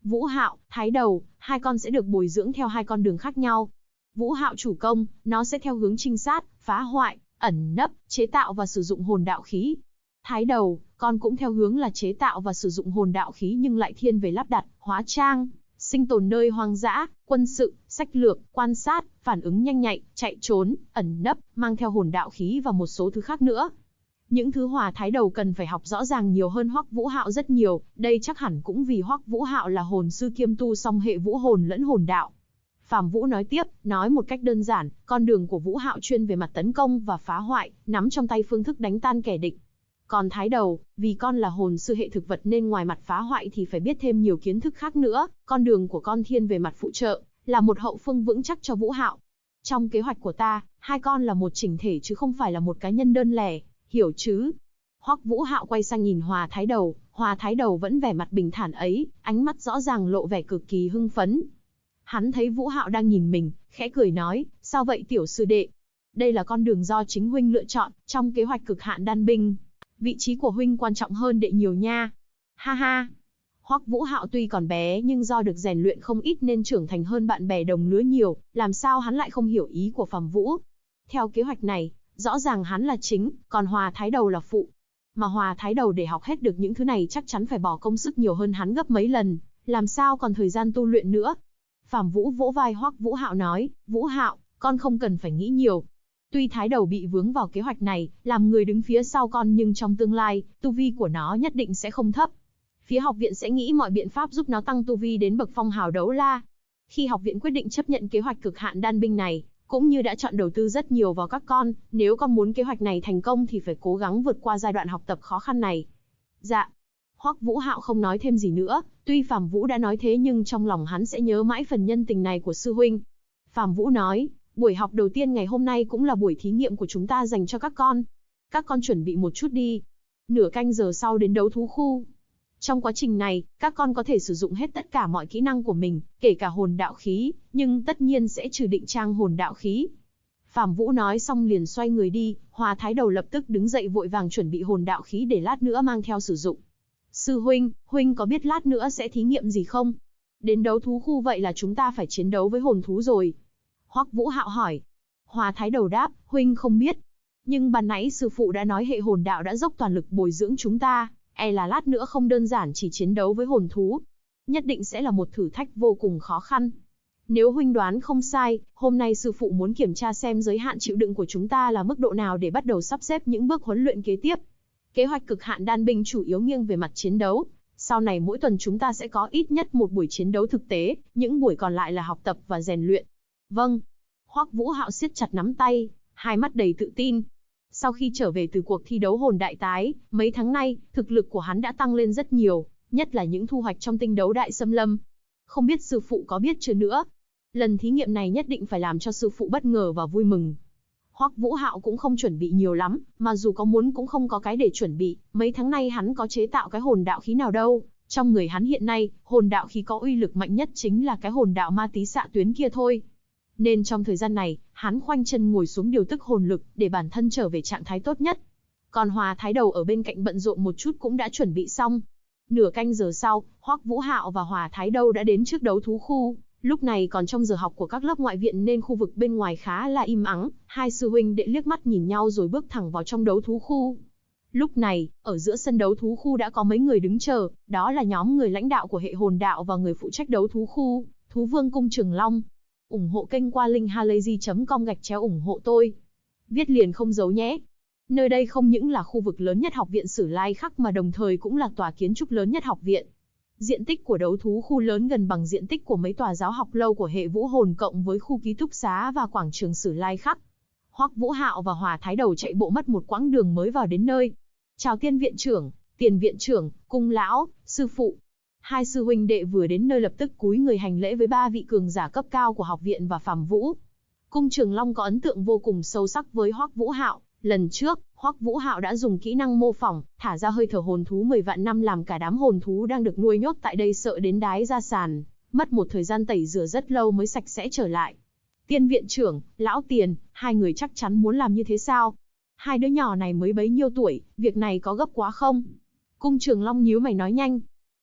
A: Vũ Hạo, Thái Đầu, hai con sẽ được bồi dưỡng theo hai con đường khác nhau. Vũ Hạo chủ công, nó sẽ theo hướng trinh sát, phá hoại, ẩn nấp, chế tạo và sử dụng hồn đạo khí. Thái Đầu, con cũng theo hướng là chế tạo và sử dụng hồn đạo khí nhưng lại thiên về lắp đặt, hóa trang, sinh tồn nơi hoang dã, quân sự, sách lược, quan sát, phản ứng nhanh nhạy, chạy trốn, ẩn nấp, mang theo hồn đạo khí và một số thứ khác nữa. Những thứ Hòa Thái Đầu cần phải học rõ ràng nhiều hơn Hoắc Vũ Hạo rất nhiều, đây chắc hẳn cũng vì Hoắc Vũ Hạo là hồn sư kiêm tu song hệ vũ hồn lẫn hồn đạo. Phạm Vũ nói tiếp, nói một cách đơn giản, con đường của Vũ Hạo chuyên về mặt tấn công và phá hoại, nắm trong tay phương thức đánh tan kẻ địch. Còn Thái Đầu, vì con là hồn sư hệ thực vật nên ngoài mặt phá hoại thì phải biết thêm nhiều kiến thức khác nữa, con đường của con thiên về mặt phụ trợ, là một hậu phương vững chắc cho Vũ Hạo. Trong kế hoạch của ta, hai con là một chỉnh thể chứ không phải là một cá nhân đơn lẻ, hiểu chứ? Hoắc Vũ Hạo quay sang nhìn Hòa Thái Đầu vẫn vẻ mặt bình thản ấy, ánh mắt rõ ràng lộ vẻ cực kỳ hưng phấn. Hắn thấy Vũ Hạo đang nhìn mình, khẽ cười nói, sao vậy tiểu sư đệ? Đây là con đường do chính huynh lựa chọn, trong kế hoạch cực hạn đan binh. Vị trí của huynh quan trọng hơn đệ nhiều nha. Ha ha. Hoắc Vũ Hạo tuy còn bé nhưng do được rèn luyện không ít nên trưởng thành hơn bạn bè đồng lứa nhiều, làm sao hắn lại không hiểu ý của Phạm Vũ. Theo kế hoạch này, rõ ràng hắn là chính, còn Hòa Thái Đầu là phụ. Mà Hòa Thái Đầu để học hết được những thứ này chắc chắn phải bỏ công sức nhiều hơn hắn gấp mấy lần, làm sao còn thời gian tu luyện nữa. Phạm Vũ vỗ vai Hoắc Vũ Hạo nói, Vũ Hạo, con không cần phải nghĩ nhiều. Tuy Thái Đầu bị vướng vào kế hoạch này, làm người đứng phía sau con nhưng trong tương lai, tu vi của nó nhất định sẽ không thấp. Phía học viện sẽ nghĩ mọi biện pháp giúp nó tăng tu vi đến bậc phong hào đấu la. Khi học viện quyết định chấp nhận kế hoạch cực hạn đan binh này, cũng như đã chọn đầu tư rất nhiều vào các con, nếu con muốn kế hoạch này thành công thì phải cố gắng vượt qua giai đoạn học tập khó khăn này. Dạ. Hoắc Vũ Hạo không nói thêm gì nữa, tuy Phạm Vũ đã nói thế nhưng trong lòng hắn sẽ nhớ mãi phần nhân tình này của sư huynh. Phạm Vũ nói, buổi học đầu tiên ngày hôm nay cũng là buổi thí nghiệm của chúng ta dành cho các con. Các con chuẩn bị một chút đi. Nửa canh giờ sau đến đấu thú khu. Trong quá trình này, các con có thể sử dụng hết tất cả mọi kỹ năng của mình, kể cả hồn đạo khí, nhưng tất nhiên sẽ trừ định trang hồn đạo khí. Phạm Vũ nói xong liền xoay người đi, Hòa Thái Đầu lập tức đứng dậy vội vàng chuẩn bị hồn đạo khí để lát nữa mang theo sử dụng. Sư huynh, huynh có biết lát nữa sẽ thí nghiệm gì không? Đến đấu thú khu vậy là chúng ta phải chiến đấu với hồn thú rồi. Hoắc Vũ Hạo hỏi. Hòa Thái Đầu đáp, huynh không biết. Nhưng ban nãy sư phụ đã nói hệ hồn đạo đã dốc toàn lực bồi dưỡng chúng ta, e là lát nữa không đơn giản chỉ chiến đấu với hồn thú. Nhất định sẽ là một thử thách vô cùng khó khăn. Nếu huynh đoán không sai, hôm nay sư phụ muốn kiểm tra xem giới hạn chịu đựng của chúng ta là mức độ nào để bắt đầu sắp xếp những bước huấn luyện kế tiếp. Kế hoạch cực hạn đan binh chủ yếu nghiêng về mặt chiến đấu. Sau này mỗi tuần chúng ta sẽ có ít nhất một buổi chiến đấu thực tế, những buổi còn lại là học tập và rèn luyện. Vâng. Hoắc Vũ Hạo siết chặt nắm tay, hai mắt đầy tự tin. Sau khi trở về từ cuộc thi đấu hồn đại tái, mấy tháng nay, thực lực của hắn đã tăng lên rất nhiều, nhất là những thu hoạch trong tinh đấu đại xâm lâm. Không biết sư phụ có biết chưa nữa? Lần thí nghiệm này nhất định phải làm cho sư phụ bất ngờ và vui mừng. Hoắc Vũ Hạo cũng không chuẩn bị nhiều lắm, mà dù có muốn cũng không có cái để chuẩn bị, mấy tháng nay hắn có chế tạo cái hồn đạo khí nào đâu. Trong người hắn hiện nay, hồn đạo khí có uy lực mạnh nhất chính là cái hồn đạo ma tí xạ tuyến kia thôi. Nên trong thời gian này, hắn khoanh chân ngồi xuống điều tức hồn lực để bản thân trở về trạng thái tốt nhất. Còn Hòa Thái Đầu ở bên cạnh bận rộn một chút cũng đã chuẩn bị xong. Nửa canh giờ sau, Hoắc Vũ Hạo và Hòa Thái Đầu đã đến trước đấu thú khu. Lúc này còn trong giờ học của các lớp ngoại viện nên khu vực bên ngoài khá là im ắng, hai sư huynh đệ liếc mắt nhìn nhau rồi bước thẳng vào trong đấu thú khu. Lúc này, ở giữa sân đấu thú khu đã có mấy người đứng chờ, đó là nhóm người lãnh đạo của hệ hồn đạo và người phụ trách đấu thú khu, Thú Vương Cung Trường Long. Ủng hộ kênh qua link halayzi.com/ủng hộ tôi. Viết liền không giấu nhé. Nơi đây không những là khu vực lớn nhất học viện Sử Lai Khắc mà đồng thời cũng là tòa kiến trúc lớn nhất học viện. Diện tích của đấu thú khu lớn gần bằng diện tích của mấy tòa giáo học lâu của hệ vũ hồn cộng với khu ký túc xá và quảng trường Sử Lai Khắc. Hoắc Vũ Hạo và Hòa Thái Đầu chạy bộ mất một quãng đường mới vào đến nơi. Chào Tiên viện trưởng, Tiền viện trưởng, Cung lão, sư phụ. Hai sư huynh đệ vừa đến nơi lập tức cúi người hành lễ với ba vị cường giả cấp cao của học viện và Phạm Vũ. Cung Trường Long có ấn tượng vô cùng sâu sắc với Hoắc Vũ Hạo. Lần trước, Hoắc Vũ Hạo đã dùng kỹ năng mô phỏng, thả ra hơi thở hồn thú 10 vạn năm làm cả đám hồn thú đang được nuôi nhốt tại đây sợ đến đái ra sàn, mất một thời gian tẩy rửa rất lâu mới sạch sẽ trở lại. Tiên viện trưởng, lão Tiền, hai người chắc chắn muốn làm như thế sao? Hai đứa nhỏ này mới bấy nhiêu tuổi, việc này có gấp quá không? Cung Trường Long nhíu mày nói nhanh.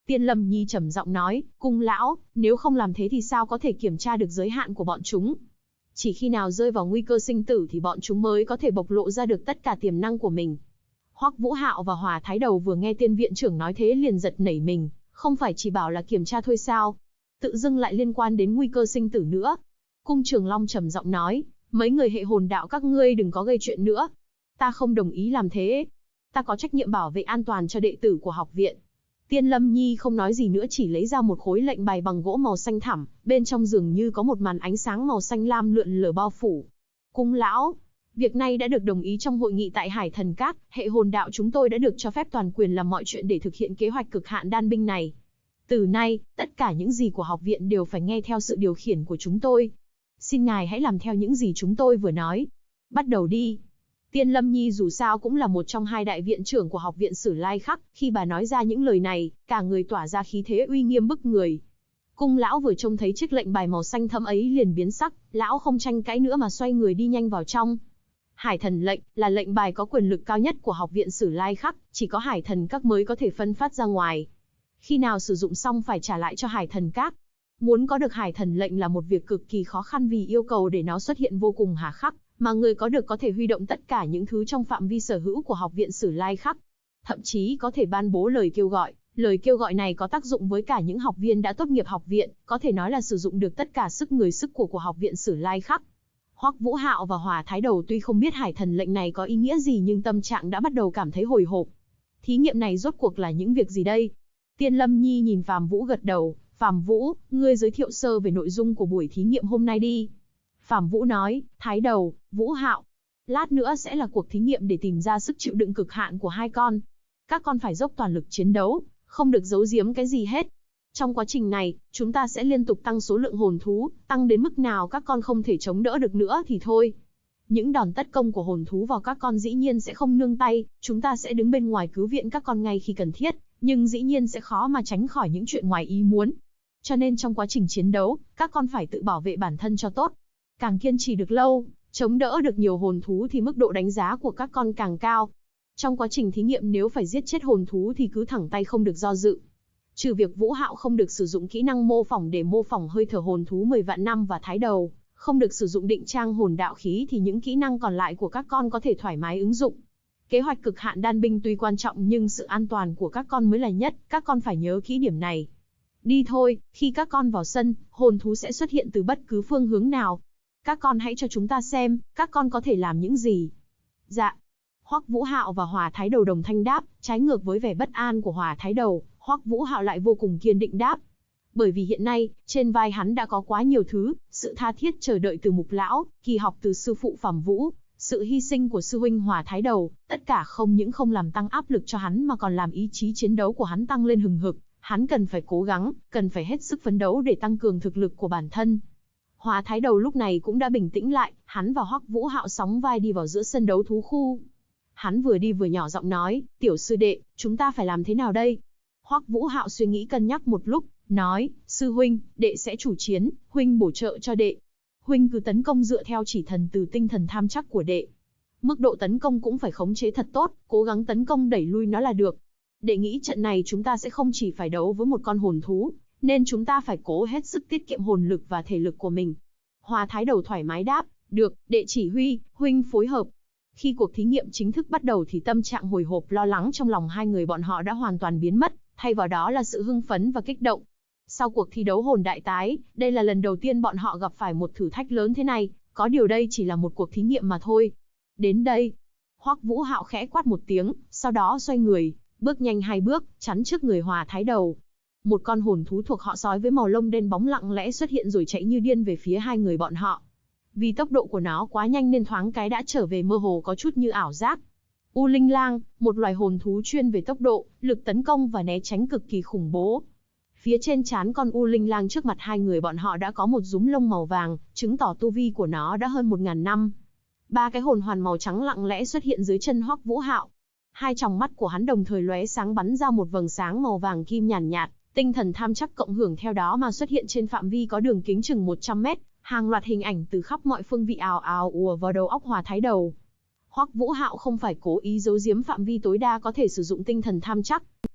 A: Tiên Lâm Nhi trầm giọng nói, cung lão, nếu không làm thế thì sao có thể kiểm tra được giới hạn của bọn chúng? Chỉ khi nào rơi vào nguy cơ sinh tử thì bọn chúng mới có thể bộc lộ ra được tất cả tiềm năng của mình. Hoắc Vũ Hạo và Hỏa Thái Đầu vừa nghe Tiên viện trưởng nói thế liền giật nảy mình, không phải chỉ bảo là kiểm tra thôi sao? Tự dưng lại liên quan đến nguy cơ sinh tử nữa. Cung Trường Long trầm giọng nói, mấy người hệ hồn đạo các ngươi đừng có gây chuyện nữa. Ta không đồng ý làm thế. Ta có trách nhiệm bảo vệ an toàn cho đệ tử của học viện. Tiên Lâm Nhi không nói gì nữa, chỉ lấy ra một khối lệnh bài bằng gỗ màu xanh thẳm, bên trong dường như có một màn ánh sáng màu xanh lam lượn lờ bao phủ. Cung lão, việc này đã được đồng ý trong hội nghị tại Hải Thần Các, hệ hồn đạo chúng tôi đã được cho phép toàn quyền làm mọi chuyện để thực hiện kế hoạch cực hạn đan binh này. Từ nay, tất cả những gì của học viện đều phải nghe theo sự điều khiển của chúng tôi. Xin ngài hãy làm theo những gì chúng tôi vừa nói. Bắt đầu đi. Tiên Lâm Nhi dù sao cũng là một trong hai đại viện trưởng của học viện Sử Lai Khắc, khi bà nói ra những lời này, cả người tỏa ra khí thế uy nghiêm bức người. Cung lão vừa trông thấy chiếc lệnh bài màu xanh thẫm ấy liền biến sắc, lão không tranh cãi nữa mà xoay người đi nhanh vào trong. Hải Thần lệnh là lệnh bài có quyền lực cao nhất của học viện Sử Lai Khắc, chỉ có Hải Thần Các mới có thể phân phát ra ngoài. Khi nào sử dụng xong phải trả lại cho Hải Thần Các. Muốn có được Hải Thần lệnh là một việc cực kỳ khó khăn vì yêu cầu để nó xuất hiện vô cùng hà khắc, mà người có được có thể huy động tất cả những thứ trong phạm vi sở hữu của học viện Sử Lai Khắc. Thậm chí có thể ban bố lời kêu gọi này có tác dụng với cả những học viên đã tốt nghiệp học viện, có thể nói là sử dụng được tất cả sức người sức của học viện Sử Lai Khắc. Hoắc Vũ Hạo và Hỏa Thái Đầu tuy không biết Hải Thần lệnh này có ý nghĩa gì nhưng tâm trạng đã bắt đầu cảm thấy hồi hộp. Thí nghiệm này rốt cuộc là những việc gì đây? Tiên Lâm Nhi nhìn Phàm Vũ gật đầu, Phàm Vũ, ngươi giới thiệu sơ về nội dung của buổi thí nghiệm hôm nay đi. Phàm Vũ nói, Thái Đầu, Vũ Hạo, lát nữa sẽ là cuộc thí nghiệm để tìm ra sức chịu đựng cực hạn của hai con. Các con phải dốc toàn lực chiến đấu, không được giấu giếm cái gì hết. Trong quá trình này, chúng ta sẽ liên tục tăng số lượng hồn thú, tăng đến mức nào các con không thể chống đỡ được nữa thì thôi. Những đòn tấn công của hồn thú vào các con dĩ nhiên sẽ không nương tay, chúng ta sẽ đứng bên ngoài cứu viện các con ngay khi cần thiết, nhưng dĩ nhiên sẽ khó mà tránh khỏi những chuyện ngoài ý muốn. Cho nên trong quá trình chiến đấu, các con phải tự bảo vệ bản thân cho tốt. Càng kiên trì được lâu, chống đỡ được nhiều hồn thú thì mức độ đánh giá của các con càng cao. Trong quá trình thí nghiệm nếu phải giết chết hồn thú thì cứ thẳng tay không được do dự. Trừ việc Vũ Hạo không được sử dụng kỹ năng mô phỏng để mô phỏng hơi thở hồn thú 10 vạn năm và Thái Đầu, không được sử dụng định trang hồn đạo khí thì những kỹ năng còn lại của các con có thể thoải mái ứng dụng. Kế hoạch cực hạn đan binh tuy quan trọng nhưng sự an toàn của các con mới là nhất, các con phải nhớ kỹ điểm này. Đi thôi, khi các con vào sân, hồn thú sẽ xuất hiện từ bất cứ phương hướng nào. Các con hãy cho chúng ta xem, các con có thể làm những gì. Dạ. Hoắc Vũ Hạo và Hỏa Thái Đầu đồng thanh đáp, trái ngược với vẻ bất an của Hỏa Thái Đầu, Hoắc Vũ Hạo lại vô cùng kiên định đáp. Bởi vì hiện nay, trên vai hắn đã có quá nhiều thứ, sự tha thiết chờ đợi từ Mục lão, kỳ học từ sư phụ Phàm Vũ, sự hy sinh của sư huynh Hỏa Thái Đầu, tất cả không những không làm tăng áp lực cho hắn mà còn làm ý chí chiến đấu của hắn tăng lên hừng hực, hắn cần phải cố gắng, cần phải hết sức phấn đấu để tăng cường thực lực của bản thân. Hỏa Thái Đầu lúc này cũng đã bình tĩnh lại, hắn và Hoắc Vũ Hạo sóng vai đi vào giữa sân đấu thú khu. Hắn vừa đi vừa nhỏ giọng nói, tiểu sư đệ, chúng ta phải làm thế nào đây? Hoắc Vũ Hạo suy nghĩ cân nhắc một lúc, nói, sư huynh, đệ sẽ chủ chiến, huynh bổ trợ cho đệ. Huynh cứ tấn công dựa theo chỉ thần từ tinh thần tham chắc của đệ. Mức độ tấn công cũng phải khống chế thật tốt, cố gắng tấn công đẩy lui nó là được. Đệ nghĩ trận này chúng ta sẽ không chỉ phải đấu với một con hồn thú, nên chúng ta phải cố hết sức tiết kiệm hồn lực và thể lực của mình. Hỏa Thái Đầu thoải mái đáp, được, đệ chỉ huy, huynh phối hợp. Khi cuộc thí nghiệm chính thức bắt đầu thì tâm trạng hồi hộp lo lắng trong lòng hai người bọn họ đã hoàn toàn biến mất, thay vào đó là sự hưng phấn và kích động. Sau cuộc thi đấu hồn đại tái, đây là lần đầu tiên bọn họ gặp phải một thử thách lớn thế này, có điều đây chỉ là một cuộc thí nghiệm mà thôi. Đến đây, Hoắc Vũ Hạo khẽ quát một tiếng, sau đó xoay người, bước nhanh 2 bước, chắn trước người Hỏa Thái Đầu. Một con hồn thú thuộc họ sói với màu lông đen bóng lặng lẽ xuất hiện rồi chạy như điên về phía hai người bọn họ. Vì tốc độ của nó quá nhanh nên thoáng cái đã trở về mơ hồ có chút như ảo giác. U Linh Lang, một loài hồn thú chuyên về tốc độ, lực tấn công và né tránh cực kỳ khủng bố. Phía trên trán con U Linh Lang trước mặt hai người bọn họ đã có một rúm lông màu vàng, chứng tỏ tu vi của nó đã hơn 1000 năm. 3 cái hồn hoàn màu trắng lặng lẽ xuất hiện dưới chân Hoắc Vũ Hạo. Hai tròng mắt của hắn đồng thời lóe sáng bắn ra một vầng sáng màu vàng kim nhàn nhạt, tinh thần tham chắc cộng hưởng theo đó mà xuất hiện trên phạm vi có đường kính chừng 100 mét, hàng loạt hình ảnh từ khắp mọi phương vị ào ào ùa vào đầu óc Hỏa Thái Đầu. Hoắc Vũ Hạo không phải cố ý giấu giếm phạm vi tối đa có thể sử dụng tinh thần tham chắc.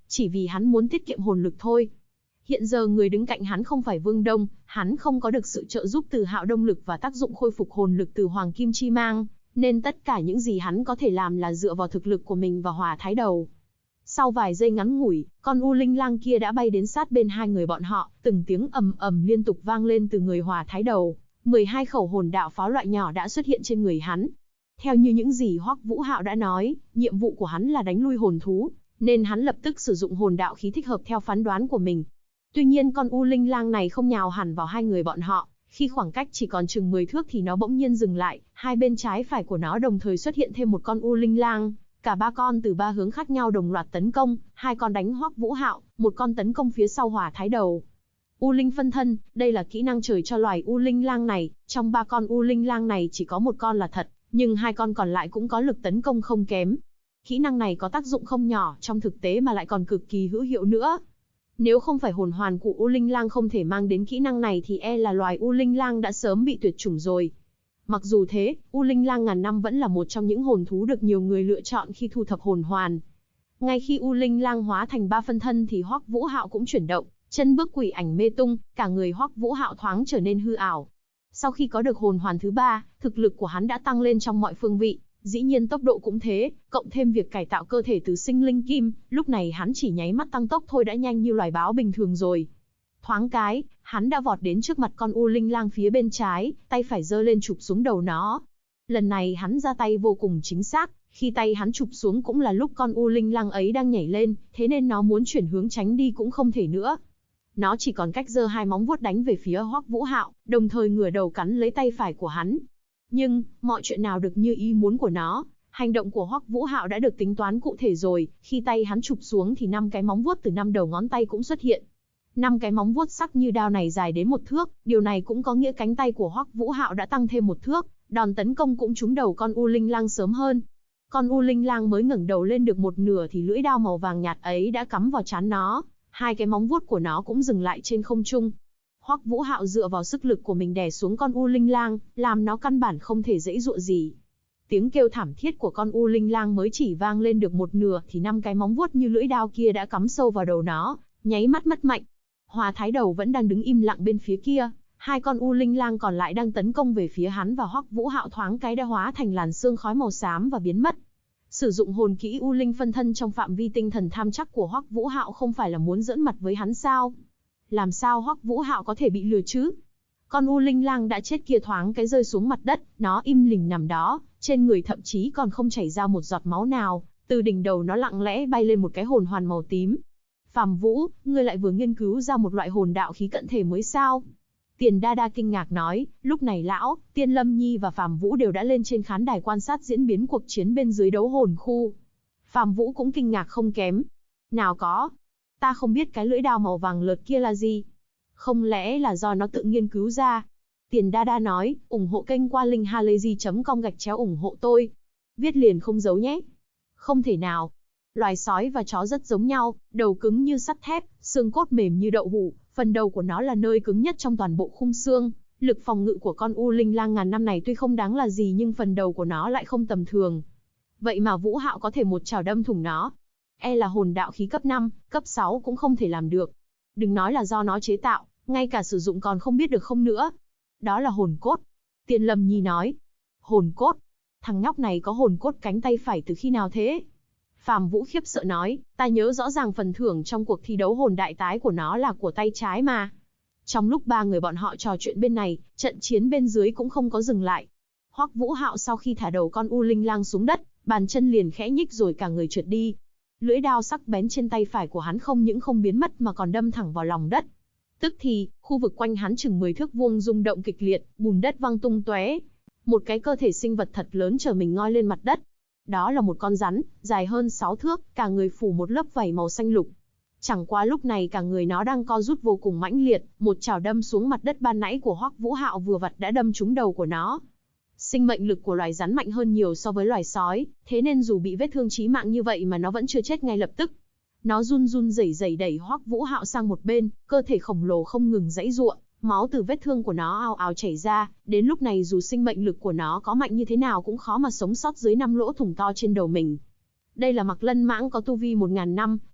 A: chỉ vì hắn muốn tiết kiệm hồn lực thôi. Hiện giờ người đứng cạnh hắn không phải Vương Đông, hắn không có được sự trợ giúp từ Hạo Đông lực và tác dụng khôi phục hồn lực từ Hoàng Kim Chi Mang, nên tất cả những gì hắn có thể làm là dựa vào thực lực của mình và Hỏa Thái Đầu. Sau vài giây ngắn ngủi, con U Linh Lang kia đã bay đến sát bên hai người bọn họ, từng tiếng ầm ầm liên tục vang lên từ người Hỏa Thái Đầu. 12 khẩu hồn đạo pháo loại nhỏ đã xuất hiện trên người hắn. Theo như những gì Hoắc Vũ Hạo đã nói, nhiệm vụ của hắn là đánh lui hồn thú, nên hắn lập tức sử dụng hồn đạo khí thích hợp theo phán đoán của mình. Tuy nhiên con U Linh Lang này không nhào hẳn vào hai người bọn họ, khi khoảng cách chỉ còn chừng 10 thước thì nó bỗng nhiên dừng lại, hai bên trái phải của nó đồng thời xuất hiện thêm một con U Linh Lang, cả ba con từ ba hướng khác nhau đồng loạt tấn công, hai con đánh Hoắc Vũ Hạo, một con tấn công phía sau Hỏa Thái Đầu. U Linh phân thân, đây là kỹ năng trời cho loài U Linh Lang này, trong ba con U Linh Lang này chỉ có một con là thật, nhưng hai con còn lại cũng có lực tấn công không kém. Kỹ năng này có tác dụng không nhỏ trong thực tế mà lại còn cực kỳ hữu hiệu nữa. Nếu không phải hồn hoàn của U Linh Lang không thể mang đến kỹ năng này thì là loài U Linh Lang đã sớm bị tuyệt chủng rồi. Mặc dù thế, U Linh Lang ngàn năm vẫn là một trong những hồn thú được nhiều người lựa chọn khi thu thập hồn hoàn. Ngay khi U Linh Lang hóa thành ba phân thân thì Hoắc Vũ Hạo cũng chuyển động, chân bước quỷ ảnh mê tung, cả người Hoắc Vũ Hạo thoáng trở nên hư ảo. Sau khi có được hồn hoàn thứ ba, thực lực của hắn đã tăng lên trong mọi phương vị, dĩ nhiên tốc độ cũng thế, cộng thêm việc cải tạo cơ thể từ sinh linh kim, lúc này hắn chỉ nháy mắt tăng tốc thôi đã nhanh như loài báo bình thường rồi. Thoáng cái, hắn đã vọt đến trước mặt con U Linh Lang phía bên trái, tay phải giơ lên chụp xuống đầu nó. Lần này hắn ra tay vô cùng chính xác, khi tay hắn chụp xuống cũng là lúc con U Linh Lang ấy đang nhảy lên, thế nên nó muốn chuyển hướng tránh đi cũng không thể nữa. Nó chỉ còn cách giơ hai móng vuốt đánh về phía Hoắc Vũ Hạo, đồng thời ngửa đầu cắn lấy tay phải của hắn. Nhưng, mọi chuyện nào được như ý muốn của nó, hành động của Hoắc Vũ Hạo đã được tính toán cụ thể rồi, khi tay hắn chụp xuống thì 5 cái móng vuốt từ 5 đầu ngón tay cũng xuất hiện. 5 cái móng vuốt sắc như đao này dài đến 1 thước, điều này cũng có nghĩa cánh tay của Hoắc Vũ Hạo đã tăng thêm 1 thước, đòn tấn công cũng trúng đầu con U Linh Lang sớm hơn. Con U Linh Lang mới ngẩng đầu lên được một nửa thì lưỡi đao màu vàng nhạt ấy đã cắm vào trán nó, hai cái móng vuốt của nó cũng dừng lại trên không trung. Hoắc Vũ Hạo dựa vào sức lực của mình đè xuống con U Linh Lang, làm nó căn bản không thể giãy giụa gì. Tiếng kêu thảm thiết của con U Linh Lang mới chỉ vang lên được một nửa thì 5 cái móng vuốt như lưỡi dao kia đã cắm sâu vào đầu nó, nháy mắt mất mạnh. Hỏa Thái Đầu vẫn đang đứng im lặng bên phía kia, hai con U Linh Lang còn lại đang tấn công về phía hắn và Hoắc Vũ Hạo thoáng cái đã hóa thành làn sương khói màu xám và biến mất. Sử dụng hồn kỹ U Linh phân thân trong phạm vi tinh thần tham chắc của Hoắc Vũ Hạo không phải là muốn giỡn mặt với hắn sao? Làm sao Hoắc Vũ Hạo có thể bị lừa chứ? Con U Linh Lang đã chết kia thoáng cái rơi xuống mặt đất, nó im lìm nằm đó, trên người thậm chí còn không chảy ra một giọt máu nào, từ đỉnh đầu nó lặng lẽ bay lên một cái hồn hoàn màu tím. Phàm Vũ, ngươi lại vừa nghiên cứu ra một loại hồn đạo khí cận thể mới sao? Tiền Đa Đa kinh ngạc nói, lúc này lão, Tiên Lâm Nhi và Phàm Vũ đều đã lên trên khán đài quan sát diễn biến cuộc chiến bên dưới đấu hồn khu. Phàm Vũ cũng kinh ngạc không kém. Nào có, ta không biết cái lưỡi đao màu vàng lợt kia là gì. Không lẽ là do nó tự nghiên cứu ra? Tiền Đa Đa nói, ủng hộ kênh qua link halayzi.com ủng hộ tôi. Viết liền không giấu nhé. Không thể nào. Loài sói và chó rất giống nhau, đầu cứng như sắt thép, xương cốt mềm như đậu hũ, phần đầu của nó là nơi cứng nhất trong toàn bộ khung xương. Lực phòng ngự của con U Linh Lang ngàn năm này tuy không đáng là gì nhưng phần đầu của nó lại không tầm thường. Vậy mà Vũ Hạo có thể một chảo đâm thủng nó. Là hồn đạo khí cấp 5, cấp 6 cũng không thể làm được. Đừng nói là do nó chế tạo, ngay cả sử dụng còn không biết được không nữa. Đó là hồn cốt. Tiên Lâm Nhi nói. Hồn cốt? Thằng nhóc này có hồn cốt cánh tay phải từ khi nào thế? Phàm Vũ khiếp sợ nói, ta nhớ rõ ràng phần thưởng trong cuộc thi đấu hồn đại tái của nó là của tay trái mà. Trong lúc ba người bọn họ trò chuyện bên này, trận chiến bên dưới cũng không có dừng lại. Hoắc Vũ Hạo sau khi thả đầu con U Linh Lang xuống đất, bàn chân liền khẽ nhích rồi cả người trượt đi. Lưỡi đao sắc bén trên tay phải của hắn không những không biến mất mà còn đâm thẳng vào lòng đất. Tức thì, khu vực quanh hắn chừng 10 thước vuông rung động kịch liệt, bùn đất văng tung tóe. Một cái cơ thể sinh vật thật lớn trở mình ngoi lên mặt đất. Đó là một con rắn, dài hơn 6 thước, cả người phủ một lớp vảy màu xanh lục. Chẳng qua lúc này cả người nó đang co rút vô cùng mãnh liệt, một chảo đâm xuống mặt đất ban nãy của Hoắc Vũ Hạo vừa vặn đã đâm trúng đầu của nó. Sinh mệnh lực của loài rắn mạnh hơn nhiều so với loài sói, thế nên dù bị vết thương chí mạng như vậy mà nó vẫn chưa chết ngay lập tức. Nó run run rẩy rẩy đẩy Hoắc Vũ Hạo sang một bên, cơ thể khổng lồ không ngừng giãy giụa, máu từ vết thương của nó ào ào chảy ra, đến lúc này dù sinh mệnh lực của nó có mạnh như thế nào cũng khó mà sống sót dưới 5 lỗ thủng to trên đầu mình. Đây là Mặc Lân Mãng có tu vi 1000 năm,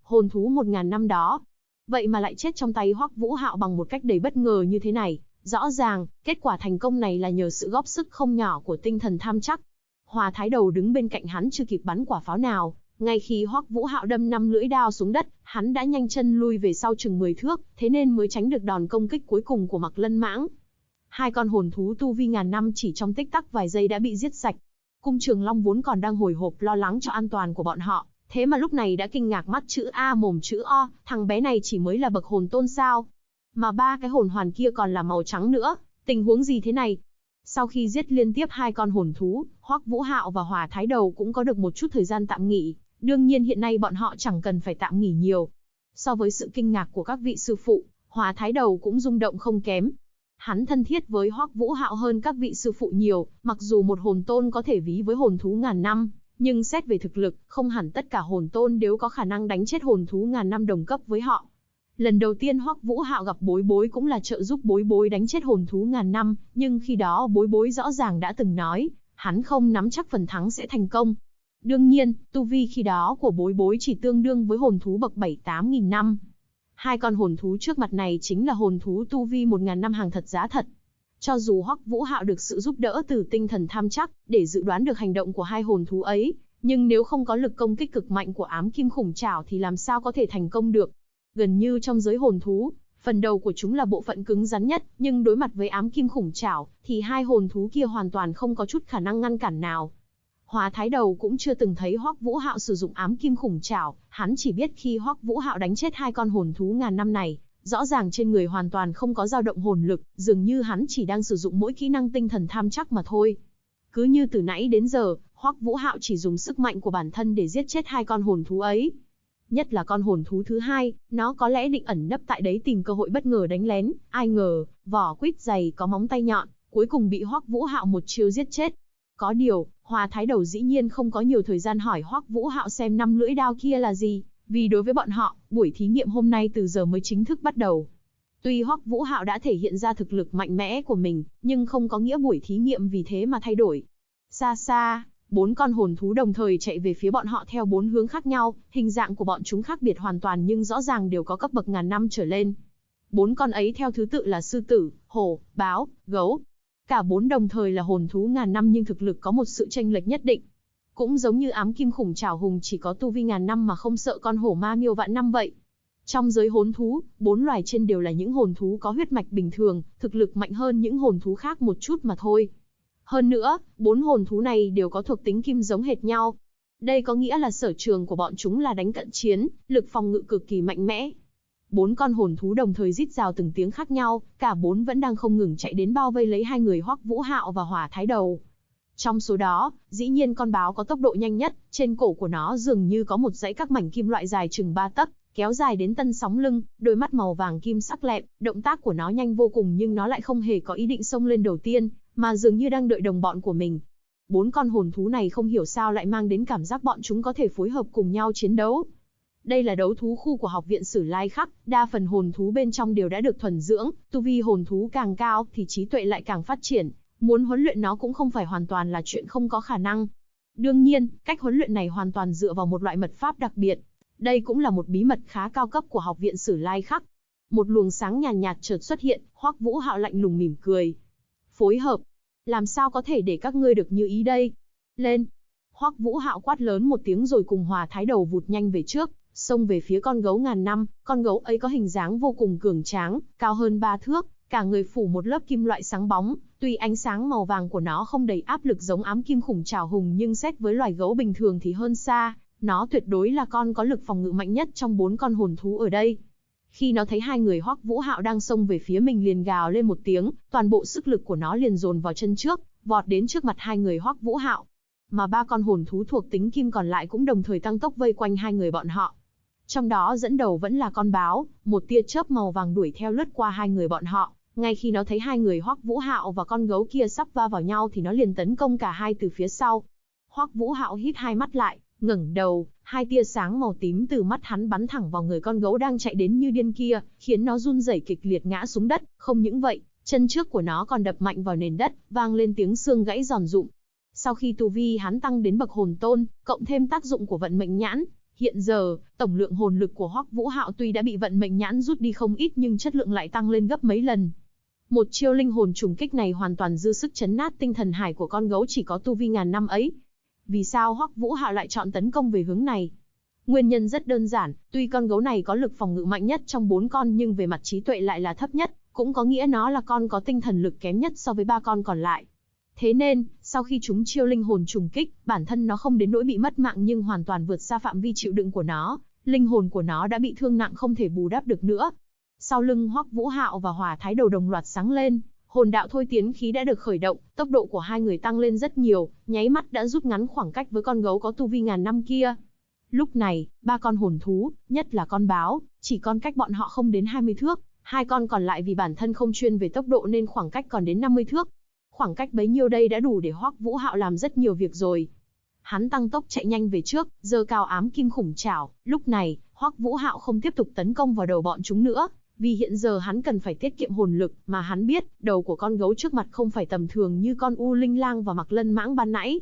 A: hồn thú 1000 năm đó. Vậy mà lại chết trong tay Hoắc Vũ Hạo bằng một cách đầy bất ngờ như thế này. Rõ ràng, kết quả thành công này là nhờ sự góp sức không nhỏ của tinh thần tham chắc. Hòa Thái Đầu đứng bên cạnh hắn chưa kịp bắn quả pháo nào, ngay khi Hoắc Vũ Hạo đâm 5 lưỡi đao xuống đất, hắn đã nhanh chân lui về sau chừng 10 thước, thế nên mới tránh được đòn công kích cuối cùng của Mạc Lân Mãng. Hai con hồn thú tu vi ngàn năm chỉ trong tích tắc vài giây đã bị giết sạch. Cung Trường Long vốn còn đang hồi hộp lo lắng cho an toàn của bọn họ, thế mà lúc này đã kinh ngạc mắt chữ A mồm chữ O, thằng bé này chỉ mới là bậc hồn tôn sao? Mà ba cái hồn hoàn kia còn là màu trắng nữa, tình huống gì thế này? Sau khi giết liên tiếp hai con hồn thú, Hoắc Vũ Hạo và Hòa Thái Đầu cũng có được một chút thời gian tạm nghỉ, đương nhiên hiện nay bọn họ chẳng cần phải tạm nghỉ nhiều. So với sự kinh ngạc của các vị sư phụ, Hòa Thái Đầu cũng rung động không kém. Hắn thân thiết với Hoắc Vũ Hạo hơn các vị sư phụ nhiều, mặc dù một hồn tôn có thể ví với hồn thú ngàn năm, nhưng xét về thực lực, không hẳn tất cả hồn tôn đều có khả năng đánh chết hồn thú ngàn năm đồng cấp với họ. Lần đầu tiên Hoắc Vũ Hạo gặp Bối Bối cũng là trợ giúp Bối Bối đánh chết hồn thú ngàn năm, nhưng khi đó Bối Bối rõ ràng đã từng nói, hắn không nắm chắc phần thắng sẽ thành công. Đương nhiên, tu vi khi đó của Bối Bối chỉ tương đương với hồn thú bậc 7-8 nghìn năm. Hai con hồn thú trước mặt này chính là hồn thú tu vi 1000 năm hàng thật giá thật. Cho dù Hoắc Vũ Hạo được sự giúp đỡ từ tinh thần tham chắc để dự đoán được hành động của hai hồn thú ấy, nhưng nếu không có lực công kích cực mạnh của ám kim khủng trảo thì làm sao có thể thành công được. Gần như trong giới hồn thú, phần đầu của chúng là bộ phận cứng rắn nhất, nhưng đối mặt với ám kim khủng trảo thì hai hồn thú kia hoàn toàn không có chút khả năng ngăn cản nào. Hòa Thái Đầu cũng chưa từng thấy Hoắc Vũ Hạo sử dụng ám kim khủng trảo, hắn chỉ biết khi Hoắc Vũ Hạo đánh chết hai con hồn thú ngàn năm này, rõ ràng trên người hoàn toàn không có dao động hồn lực, dường như hắn chỉ đang sử dụng mỗi kỹ năng tinh thần tham chắc mà thôi. Cứ như từ nãy đến giờ, Hoắc Vũ Hạo chỉ dùng sức mạnh của bản thân để giết chết hai con hồn thú ấy. Nhất là con hồn thú thứ hai, nó có lẽ định ẩn nấp tại đấy tìm cơ hội bất ngờ đánh lén, ai ngờ, vỏ quýt dày có móng tay nhọn, cuối cùng bị Hoắc Vũ Hạo một chiêu giết chết. Có điều, Hòa Thái Đầu dĩ nhiên không có nhiều thời gian hỏi Hoắc Vũ Hạo xem 5 lưỡi đao kia là gì, vì đối với bọn họ, buổi thí nghiệm hôm nay từ giờ mới chính thức bắt đầu. Tuy Hoắc Vũ Hạo đã thể hiện ra thực lực mạnh mẽ của mình, nhưng không có nghĩa buổi thí nghiệm vì thế mà thay đổi. Xa xa, 4 con hồn thú đồng thời chạy về phía bọn họ theo 4 hướng khác nhau, hình dạng của bọn chúng khác biệt hoàn toàn nhưng rõ ràng đều có cấp bậc ngàn năm trở lên. 4 con ấy theo thứ tự là sư tử, hổ, báo, gấu. Cả 4 đồng thời là hồn thú ngàn năm nhưng thực lực có một sự chênh lệch nhất định. Cũng giống như ám kim khủng trảo hùng chỉ có tu vi ngàn năm mà không sợ con hổ ma miêu vạn năm vậy. Trong giới hồn thú, 4 loài trên đều là những hồn thú có huyết mạch bình thường, thực lực mạnh hơn những hồn thú khác một chút mà thôi. Hơn nữa, 4 hồn thú này đều có thuộc tính kim giống hệt nhau. Đây có nghĩa là sở trường của bọn chúng là đánh cận chiến, lực phòng ngự cực kỳ mạnh mẽ. 4 con hồn thú đồng thời rít gào từng tiếng khác nhau, cả 4 vẫn đang không ngừng chạy đến bao vây lấy hai người Hoắc Vũ Hạo và Hòa Thái Đầu. Trong số đó, dĩ nhiên con báo có tốc độ nhanh nhất, trên cổ của nó dường như có một dãy các mảnh kim loại dài chừng 3 tấc, kéo dài đến tân sóng lưng, đôi mắt màu vàng kim sắc lẹm, động tác của nó nhanh vô cùng nhưng nó lại không hề có ý định xông lên đầu tiên, mà dường như đang đợi đồng bọn của mình. 4 con hồn thú này không hiểu sao lại mang đến cảm giác bọn chúng có thể phối hợp cùng nhau chiến đấu. Đây là đấu thú khu của Học viện Sử Lai Khắc, đa phần hồn thú bên trong đều đã được thuần dưỡng, tu vi hồn thú càng cao thì trí tuệ lại càng phát triển, muốn huấn luyện nó cũng không phải hoàn toàn là chuyện không có khả năng. Đương nhiên, cách huấn luyện này hoàn toàn dựa vào một loại mật pháp đặc biệt. Đây cũng là một bí mật khá cao cấp của Học viện Sử Lai Khắc. Một luồng sáng nhàn nhạt chợt xuất hiện, Hoắc Vũ Hạo lạnh lùng mỉm cười. Phối hợp? Làm sao có thể để các ngươi được như ý đây? Lên! Hoắc Vũ Hạo quát lớn một tiếng rồi cùng Hòa Thái Đầu vụt nhanh về trước, xông về phía con gấu ngàn năm. Con gấu ấy có hình dáng vô cùng cường tráng, cao hơn 3 thước, cả người phủ một lớp kim loại sáng bóng. Tuy ánh sáng màu vàng của nó không đầy áp lực giống ám kim khủng trảo hùng nhưng xét với loài gấu bình thường thì hơn xa. Nó tuyệt đối là con có lực phòng ngự mạnh nhất trong 4 con hồn thú ở đây. Khi nó thấy hai người Hoắc Vũ Hạo đang xông về phía mình liền gào lên một tiếng, toàn bộ sức lực của nó liền dồn vào chân trước, vọt đến trước mặt hai người Hoắc Vũ Hạo. Mà 3 con hồn thú thuộc tính kim còn lại cũng đồng thời tăng tốc vây quanh hai người bọn họ. Trong đó dẫn đầu vẫn là con báo, một tia chớp màu vàng đuổi theo lướt qua hai người bọn họ. Ngay khi nó thấy hai người Hoắc Vũ Hạo và con gấu kia sắp va vào nhau thì nó liền tấn công cả hai từ phía sau. Hoắc Vũ Hạo híp hai mắt lại, ngẩng đầu, hai tia sáng màu tím từ mắt hắn bắn thẳng vào người con gấu đang chạy đến như điên kia, khiến nó run rẩy kịch liệt ngã xuống đất. Không những vậy, chân trước của nó còn đập mạnh vào nền đất, vang lên tiếng xương gãy giòn rụm. Sau khi tu vi hắn tăng đến bậc hồn tôn, cộng thêm tác dụng của vận mệnh nhãn, Hiện giờ, tổng lượng hồn lực của Hoắc Vũ Hạo tuy đã bị vận mệnh nhãn rút đi không ít nhưng chất lượng lại tăng lên gấp mấy lần. Một chiêu linh hồn trùng kích này hoàn toàn dư sức chấn nát tinh thần hải của con gấu chỉ có tu vi ngàn năm ấy. Vì sao Hoắc Vũ Hạo lại chọn tấn công về hướng này? Nguyên nhân rất đơn giản, tuy con gấu này có lực phòng ngự mạnh nhất trong 4 con nhưng về mặt trí tuệ lại là thấp nhất, cũng có nghĩa nó là con có tinh thần lực kém nhất so với 3 con còn lại. Thế nên, sau khi chúng chiêu linh hồn trùng kích, bản thân nó không đến nỗi bị mất mạng nhưng hoàn toàn vượt xa phạm vi chịu đựng của nó, linh hồn của nó đã bị thương nặng không thể bù đắp được nữa. Sau lưng Hoắc Vũ Hạo và Hỏa Thái Đầu đồng loạt sáng lên, hồn đạo thôi tiến khí đã được khởi động, tốc độ của hai người tăng lên rất nhiều, nháy mắt đã rút ngắn khoảng cách với con gấu có tu vi ngàn năm kia. Lúc này, 3 con hồn thú, nhất là con báo, chỉ còn cách bọn họ không đến 20 thước, 2 con còn lại vì bản thân không chuyên về tốc độ nên khoảng cách còn đến 50 thước. Khoảng cách bấy nhiêu đây đã đủ để Hoắc Vũ Hạo làm rất nhiều việc rồi. Hắn tăng tốc chạy nhanh về trước, giơ cao ám kim khủng trảo. Lúc này, Hoắc Vũ Hạo không tiếp tục tấn công vào đầu bọn chúng nữa, vì hiện giờ hắn cần phải tiết kiệm hồn lực, mà hắn biết, đầu của con gấu trước mặt không phải tầm thường như con U Linh Lang và Mạc Lân Mãng ban nãy.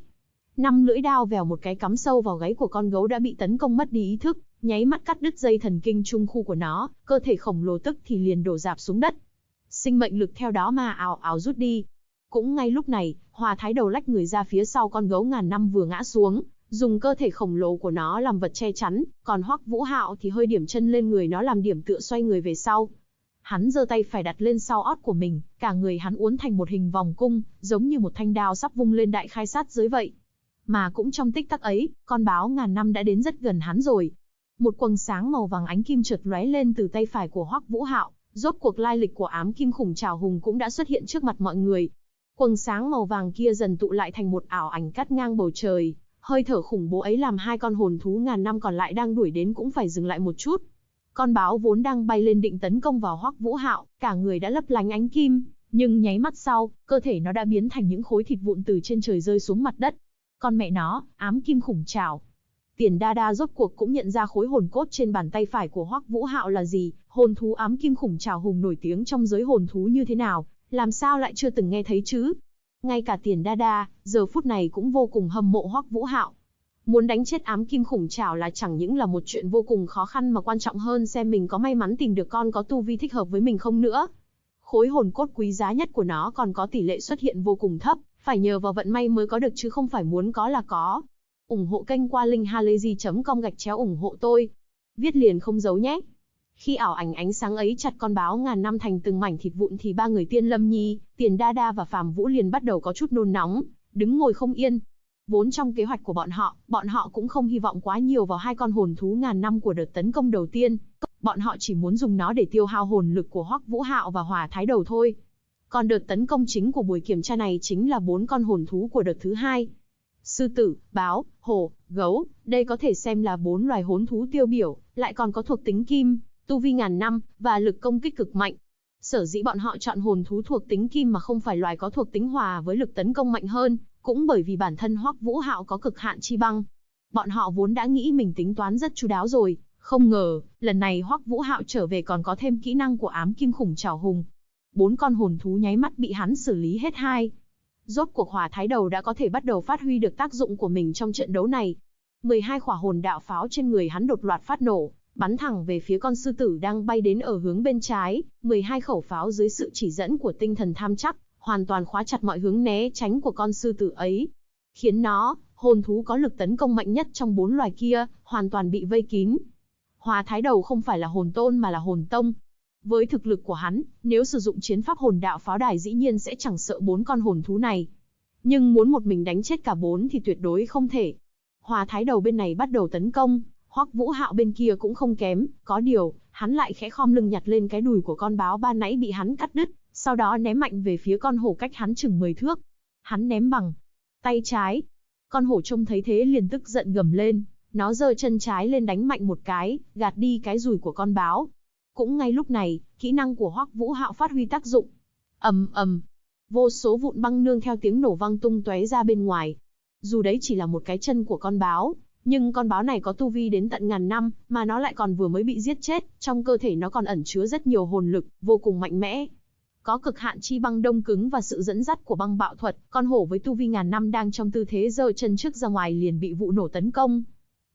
A: 5 lưỡi đao vèo một cái cắm sâu vào gáy của con gấu đã bị tấn công mất đi ý thức, nháy mắt cắt đứt dây thần kinh trung khu của nó, cơ thể khổng lồ tức thì liền đổ rạp xuống đất. Sinh mệnh lực theo đó mà ào ào rút đi. Cũng ngay lúc này, Hỏa Thái Đầu lách người ra phía sau con gấu ngàn năm vừa ngã xuống, dùng cơ thể khổng lồ của nó làm vật che chắn, còn Hoắc Vũ Hạo thì hơi điểm chân lên người nó làm điểm tựa xoay người về sau. Hắn giơ tay phải đặt lên sau ót của mình, cả người hắn uốn thành một hình vòng cung, giống như một thanh đao sắp vung lên đại khai sát giới vậy. Mà cũng trong tích tắc ấy, con báo ngàn năm đã đến rất gần hắn rồi. Một quầng sáng màu vàng ánh kim chợt lóe lên từ tay phải của Hoắc Vũ Hạo, rốt cuộc lai lịch của ám kim khủng trảo hùng cũng đã xuất hiện trước mặt mọi người. Quầng sáng màu vàng kia dần tụ lại thành một ảo ảnh cắt ngang bầu trời, hơi thở khủng bố ấy làm 2 con hồn thú ngàn năm còn lại đang đuổi đến cũng phải dừng lại một chút. Con báo vốn đang bay lên định tấn công vào Hoắc Vũ Hạo, cả người đã lấp lánh ánh kim, nhưng nháy mắt sau, cơ thể nó đã biến thành những khối thịt vụn từ trên trời rơi xuống mặt đất. Con mẹ nó, ám kim khủng trảo. Tiền Đa Đa rốt cuộc cũng nhận ra khối hồn cốt trên bàn tay phải của Hoắc Vũ Hạo là gì, hồn thú ám kim khủng trảo hùng nổi tiếng trong giới hồn thú như thế nào, làm sao lại chưa từng nghe thấy chứ? Ngay cả Tiền Đa Đa, giờ phút này cũng vô cùng hâm mộ Hoắc Vũ Hạo. Muốn đánh chết ám kim khủng trảo là chẳng những là một chuyện vô cùng khó khăn mà quan trọng hơn xem mình có may mắn tìm được con có tu vi thích hợp với mình không nữa. Khối hồn cốt quý giá nhất của nó còn có tỷ lệ xuất hiện vô cùng thấp, phải nhờ vào vận may mới có được chứ không phải muốn có là có. Ủng hộ kênh qua link halayzi.com/ủng hộ tôi. Viết liền không giấu nhé. Khi ảo ảnh ánh sáng ấy chặt con báo ngàn năm thành từng mảnh thịt vụn thì 3 người Tiên Lâm Nhi, Tiền Đa Đa và Phàm Vũ liền bắt đầu có chút nôn nóng, đứng ngồi không yên. Vốn trong kế hoạch của bọn họ cũng không hy vọng quá nhiều vào 2 con hồn thú ngàn năm của đợt tấn công đầu tiên. Bọn họ chỉ muốn dùng nó để tiêu hao hồn lực của Hoắc Vũ Hạo và Hỏa Thái Đầu thôi. Còn đợt tấn công chính của buổi kiểm tra này chính là 4 con hồn thú của đợt thứ 2. Sư tử, báo, hổ, gấu, đây có thể xem là 4 loài hồn thú tiêu biểu, lại còn có thuộc tính kim, tu vi ngàn năm, và lực công kích cực mạnh. Sở dĩ bọn họ chọn hồn thú thuộc tính kim mà không phải loài có thuộc tính hỏa với lực tấn công mạnh hơn, cũng bởi vì bản thân Hoắc Vũ Hạo có cực hạn chi băng. Bọn họ vốn đã nghĩ mình tính toán rất chu đáo rồi, không ngờ, lần này Hoắc Vũ Hạo trở về còn có thêm kỹ năng của ám kim khủng trảo hùng. 4 con hồn thú nháy mắt bị hắn xử lý hết 2. Rốt cuộc Hỏa Thái Đầu đã có thể bắt đầu phát huy được tác dụng của mình trong trận đấu này. 12 quả hồn đạo pháo trên người hắn đột loạt phát nổ, bắn thẳng về phía con sư tử đang bay đến ở hướng bên trái. 12 khẩu pháo dưới sự chỉ dẫn của tinh thần tham chắc, hoàn toàn khóa chặt mọi hướng né tránh của con sư tử ấy, khiến nó, hồn thú có lực tấn công mạnh nhất trong 4 loài kia, hoàn toàn bị vây kín. Hỏa Thái Đầu không phải là hồn tôn mà là hồn tông. Với thực lực của hắn, nếu sử dụng chiến pháp hồn đạo pháo đài dĩ nhiên sẽ chẳng sợ 4 con hồn thú này. Nhưng muốn một mình đánh chết cả 4 thì tuyệt đối không thể. Hỏa Thái Đầu bên này bắt đầu tấn công, Hoắc Vũ Hạo bên kia cũng không kém, có điều, hắn lại khẽ khom lưng nhặt lên cái đùi của con báo ban nãy bị hắn cắt đứt, sau đó ném mạnh về phía con hổ cách hắn chừng 10 thước. Hắn ném bằng tay trái. Con hổ trông thấy thế liền tức giận gầm lên, nó giơ chân trái lên đánh mạnh một cái, gạt đi cái dùi của con báo. Cũng ngay lúc này, kỹ năng của Hoắc Vũ Hạo phát huy tác dụng. Ầm ầm, vô số vụn băng nương theo tiếng nổ vang tung tóe ra bên ngoài. Dù đấy chỉ là một cái chân của con báo, nhưng con báo này có tu vi đến tận ngàn năm, mà nó lại còn vừa mới bị giết chết, trong cơ thể nó còn ẩn chứa rất nhiều hồn lực, vô cùng mạnh mẽ. Có cực hạn chi băng đông cứng và sự dẫn dắt của băng bạo thuật, con hổ với tu vi ngàn năm đang trong tư thế giơ chân trước ra ngoài liền bị vụ nổ tấn công.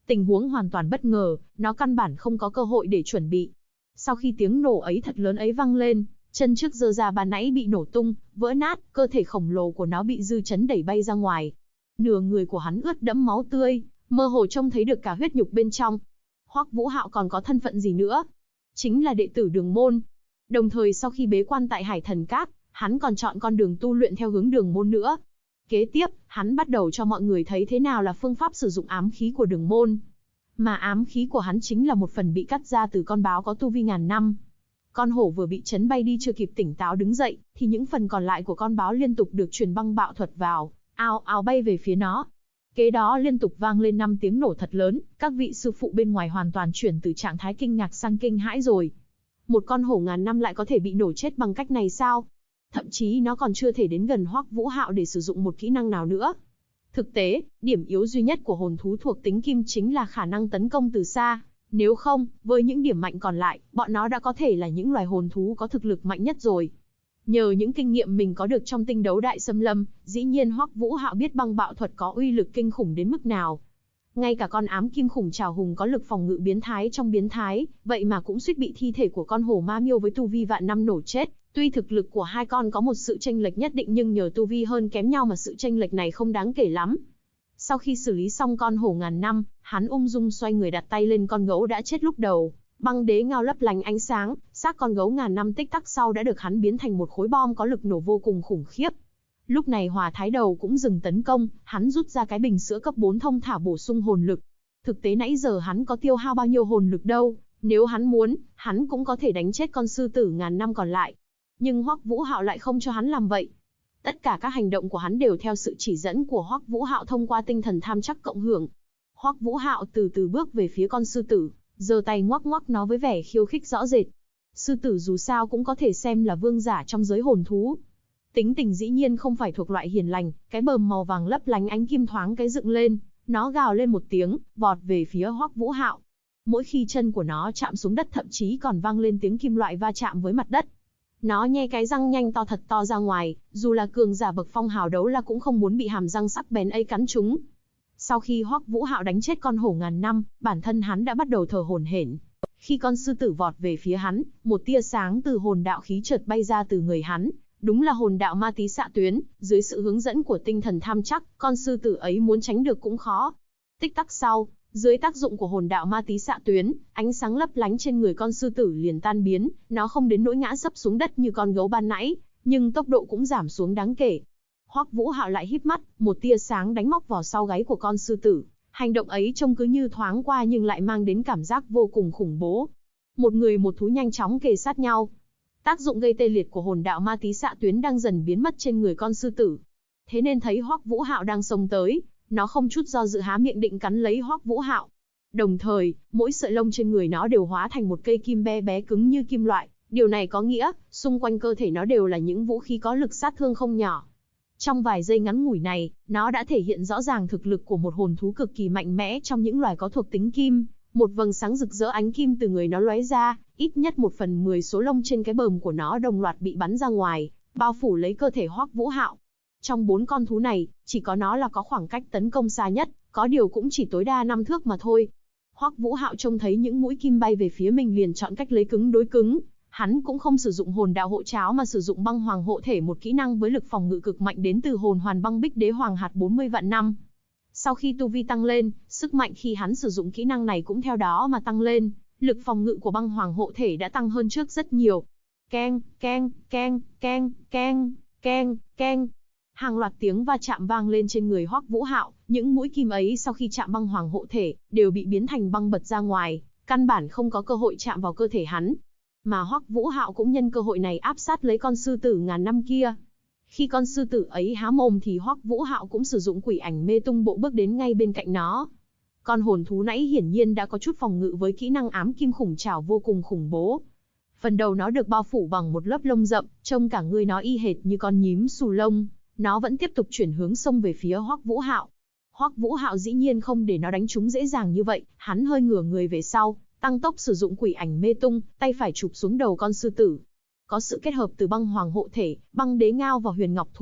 A: Tình huống hoàn toàn bất ngờ, nó căn bản không có cơ hội để chuẩn bị. Sau khi tiếng nổ ấy thật lớn ấy vang lên, chân trước giơ ra ban nãy bị nổ tung, vỡ nát, cơ thể khổng lồ của nó bị dư chấn đẩy bay ra ngoài. Nửa người của hắn ướt đẫm máu tươi, mơ hồ trông thấy được cả huyết nhục bên trong. Hoắc Vũ Hạo còn có thân phận gì nữa? Chính là đệ tử Đường môn. Đồng thời sau khi bế quan tại Hải Thần Các, hắn còn chọn con đường tu luyện theo hướng Đường môn nữa. Kế tiếp, hắn bắt đầu cho mọi người thấy thế nào là phương pháp sử dụng ám khí của Đường môn. Mà ám khí của hắn chính là một phần bị cắt ra từ con báo có tu vi ngàn năm. Con hổ vừa bị chấn bay đi chưa kịp tỉnh táo đứng dậy, thì những phần còn lại của con báo liên tục được truyền băng bạo thuật vào, ào ào bay về phía nó. Kế đó liên tục vang lên 5 tiếng nổ thật lớn, các vị sư phụ bên ngoài hoàn toàn chuyển từ trạng thái kinh ngạc sang kinh hãi rồi. Một con hổ ngàn năm lại có thể bị nổ chết bằng cách này sao? Thậm chí nó còn chưa thể đến gần Hoắc Vũ Hạo để sử dụng một kỹ năng nào nữa. Thực tế, điểm yếu duy nhất của hồn thú thuộc tính kim chính là khả năng tấn công từ xa. Nếu không, với những điểm mạnh còn lại, bọn nó đã có thể là những loài hồn thú có thực lực mạnh nhất rồi. Nhờ những kinh nghiệm mình có được trong tinh đấu đại xâm lâm, dĩ nhiên Hoắc Vũ Hạo biết băng bạo thuật có uy lực kinh khủng đến mức nào. Ngay cả con ám kim khủng trảo hùng có lực phòng ngự biến thái trong biến thái, vậy mà cũng suýt bị thi thể của con hổ ma miêu với tu vi vạn năm nổ chết. Tuy thực lực của hai con có một sự chênh lệch nhất định nhưng nhờ tu vi hơn kém nhau mà sự chênh lệch này không đáng kể lắm. Sau khi xử lý xong con hổ ngàn năm, hắn ung dung xoay người đặt tay lên con gấu đã chết lúc đầu. Băng đế ngao lấp lánh ánh sáng, xác con gấu ngàn năm tích tắc sau đã được hắn biến thành một khối bom có lực nổ vô cùng khủng khiếp. Lúc này Hỏa Thái Đầu cũng dừng tấn công, hắn rút ra cái bình sữa cấp 4 thông thả bổ sung hồn lực. Thực tế nãy giờ hắn có tiêu hao bao nhiêu hồn lực đâu, nếu hắn muốn, hắn cũng có thể đánh chết con sư tử ngàn năm còn lại. Nhưng Hoắc Vũ Hạo lại không cho hắn làm vậy. Tất cả các hành động của hắn đều theo sự chỉ dẫn của Hoắc Vũ Hạo thông qua tinh thần tham chắc cộng hưởng. Hoắc Vũ Hạo từ từ bước về phía con sư tử, giơ tay ngoắc ngoắc nó với vẻ khiêu khích rõ rệt. Sư tử dù sao cũng có thể xem là vương giả trong giới hồn thú. Tính tình dĩ nhiên không phải thuộc loại hiền lành, cái bờm màu vàng lấp lánh ánh kim thoáng cái dựng lên, nó gào lên một tiếng, vọt về phía Hoắc Vũ Hạo. Mỗi khi chân của nó chạm xuống đất thậm chí còn vang lên tiếng kim loại va chạm với mặt đất. Nó nhe cái răng nhanh to thật to ra ngoài, dù là cường giả bậc phong hào đấu la cũng không muốn bị hàm răng sắc bén ấy cắn trúng. Sau khi Hoắc Vũ Hạo đánh chết con hổ ngàn năm, bản thân hắn đã bắt đầu thở hổn hển. Khi con sư tử vọt về phía hắn, một tia sáng từ hồn đạo khí chợt bay ra từ người hắn, đúng là hồn đạo ma tí xạ tuyến, dưới sự hướng dẫn của tinh thần tham chắc, con sư tử ấy muốn tránh được cũng khó. Tích tắc sau, dưới tác dụng của hồn đạo ma tí xạ tuyến, ánh sáng lấp lánh trên người con sư tử liền tan biến, nó không đến nỗi ngã sấp xuống đất như con gấu ban nãy, nhưng tốc độ cũng giảm xuống đáng kể. Hoắc Vũ Hạo lại híp mắt, một tia sáng đánh móc vào sau gáy của con sư tử. Hành động ấy trông cứ như thoáng qua nhưng lại mang đến cảm giác vô cùng khủng bố. Một người một thú nhanh chóng kề sát nhau. Tác dụng gây tê liệt của hồn đạo ma tí xạ tuyến đang dần biến mất trên người con sư tử. Thế nên thấy Hoắc Vũ Hạo đang xông tới, nó không chút do dự há miệng định cắn lấy Hoắc Vũ Hạo. Đồng thời, mỗi sợi lông trên người nó đều hóa thành một cây kim bé bé cứng như kim loại. Điều này có nghĩa, xung quanh cơ thể nó đều là những vũ khí có lực sát thương không nhỏ. Trong vài giây ngắn ngủi này, nó đã thể hiện rõ ràng thực lực của một hồn thú cực kỳ mạnh mẽ trong những loài có thuộc tính kim. Một vầng sáng rực rỡ ánh kim từ người nó lóe ra, ít nhất 1/10 số lông trên cái bờm của nó đồng loạt bị bắn ra ngoài, bao phủ lấy cơ thể Hoắc Vũ Hạo. Trong 4 con thú này, chỉ có nó là có khoảng cách tấn công xa nhất, có điều cũng chỉ tối đa 5 thước mà thôi. Hoắc Vũ Hạo trông thấy những mũi kim bay về phía mình liền chọn cách lấy cứng đối cứng. Hắn cũng không sử dụng hồn đạo hộ cháo mà sử dụng băng hoàng hộ thể, một kỹ năng với lực phòng ngự cực mạnh đến từ hồn hoàn băng bích đế hoàng hạt 40 vạn năm. Sau khi tu vi tăng lên, sức mạnh khi hắn sử dụng kỹ năng này cũng theo đó mà tăng lên, lực phòng ngự của băng hoàng hộ thể đã tăng hơn trước rất nhiều. Keng, keng, keng, keng, keng, keng, keng. Hàng loạt tiếng va chạm vang lên trên người Hoắc Vũ Hạo, những mũi kim ấy sau khi chạm băng hoàng hộ thể, đều bị biến thành băng bật ra ngoài, căn bản không có cơ hội chạm vào cơ thể hắn. Mà Hoắc Vũ Hạo cũng nhân cơ hội này áp sát lấy con sư tử ngàn năm kia. Khi con sư tử ấy há mồm thì Hoắc Vũ Hạo cũng sử dụng quỷ ảnh mê tung bộ bước đến ngay bên cạnh nó. Con hồn thú nãy hiển nhiên đã có chút phòng ngự với kỹ năng ám kim khủng trảo vô cùng khủng bố. Phần đầu nó được bao phủ bằng một lớp lông rậm, trông cả người nó y hệt như con nhím xù lông. Nó vẫn tiếp tục chuyển hướng xông về phía Hoắc Vũ Hạo. Hoắc Vũ Hạo dĩ nhiên không để nó đánh trúng dễ dàng như vậy, hắn hơi ngửa người về sau, tăng tốc sử dụng quỷ ảnh mê tung, tay phải chụp xuống đầu con sư tử. Có sự kết hợp từ băng hoàng hộ thể, băng đế ngao và huyền ngọc thủ,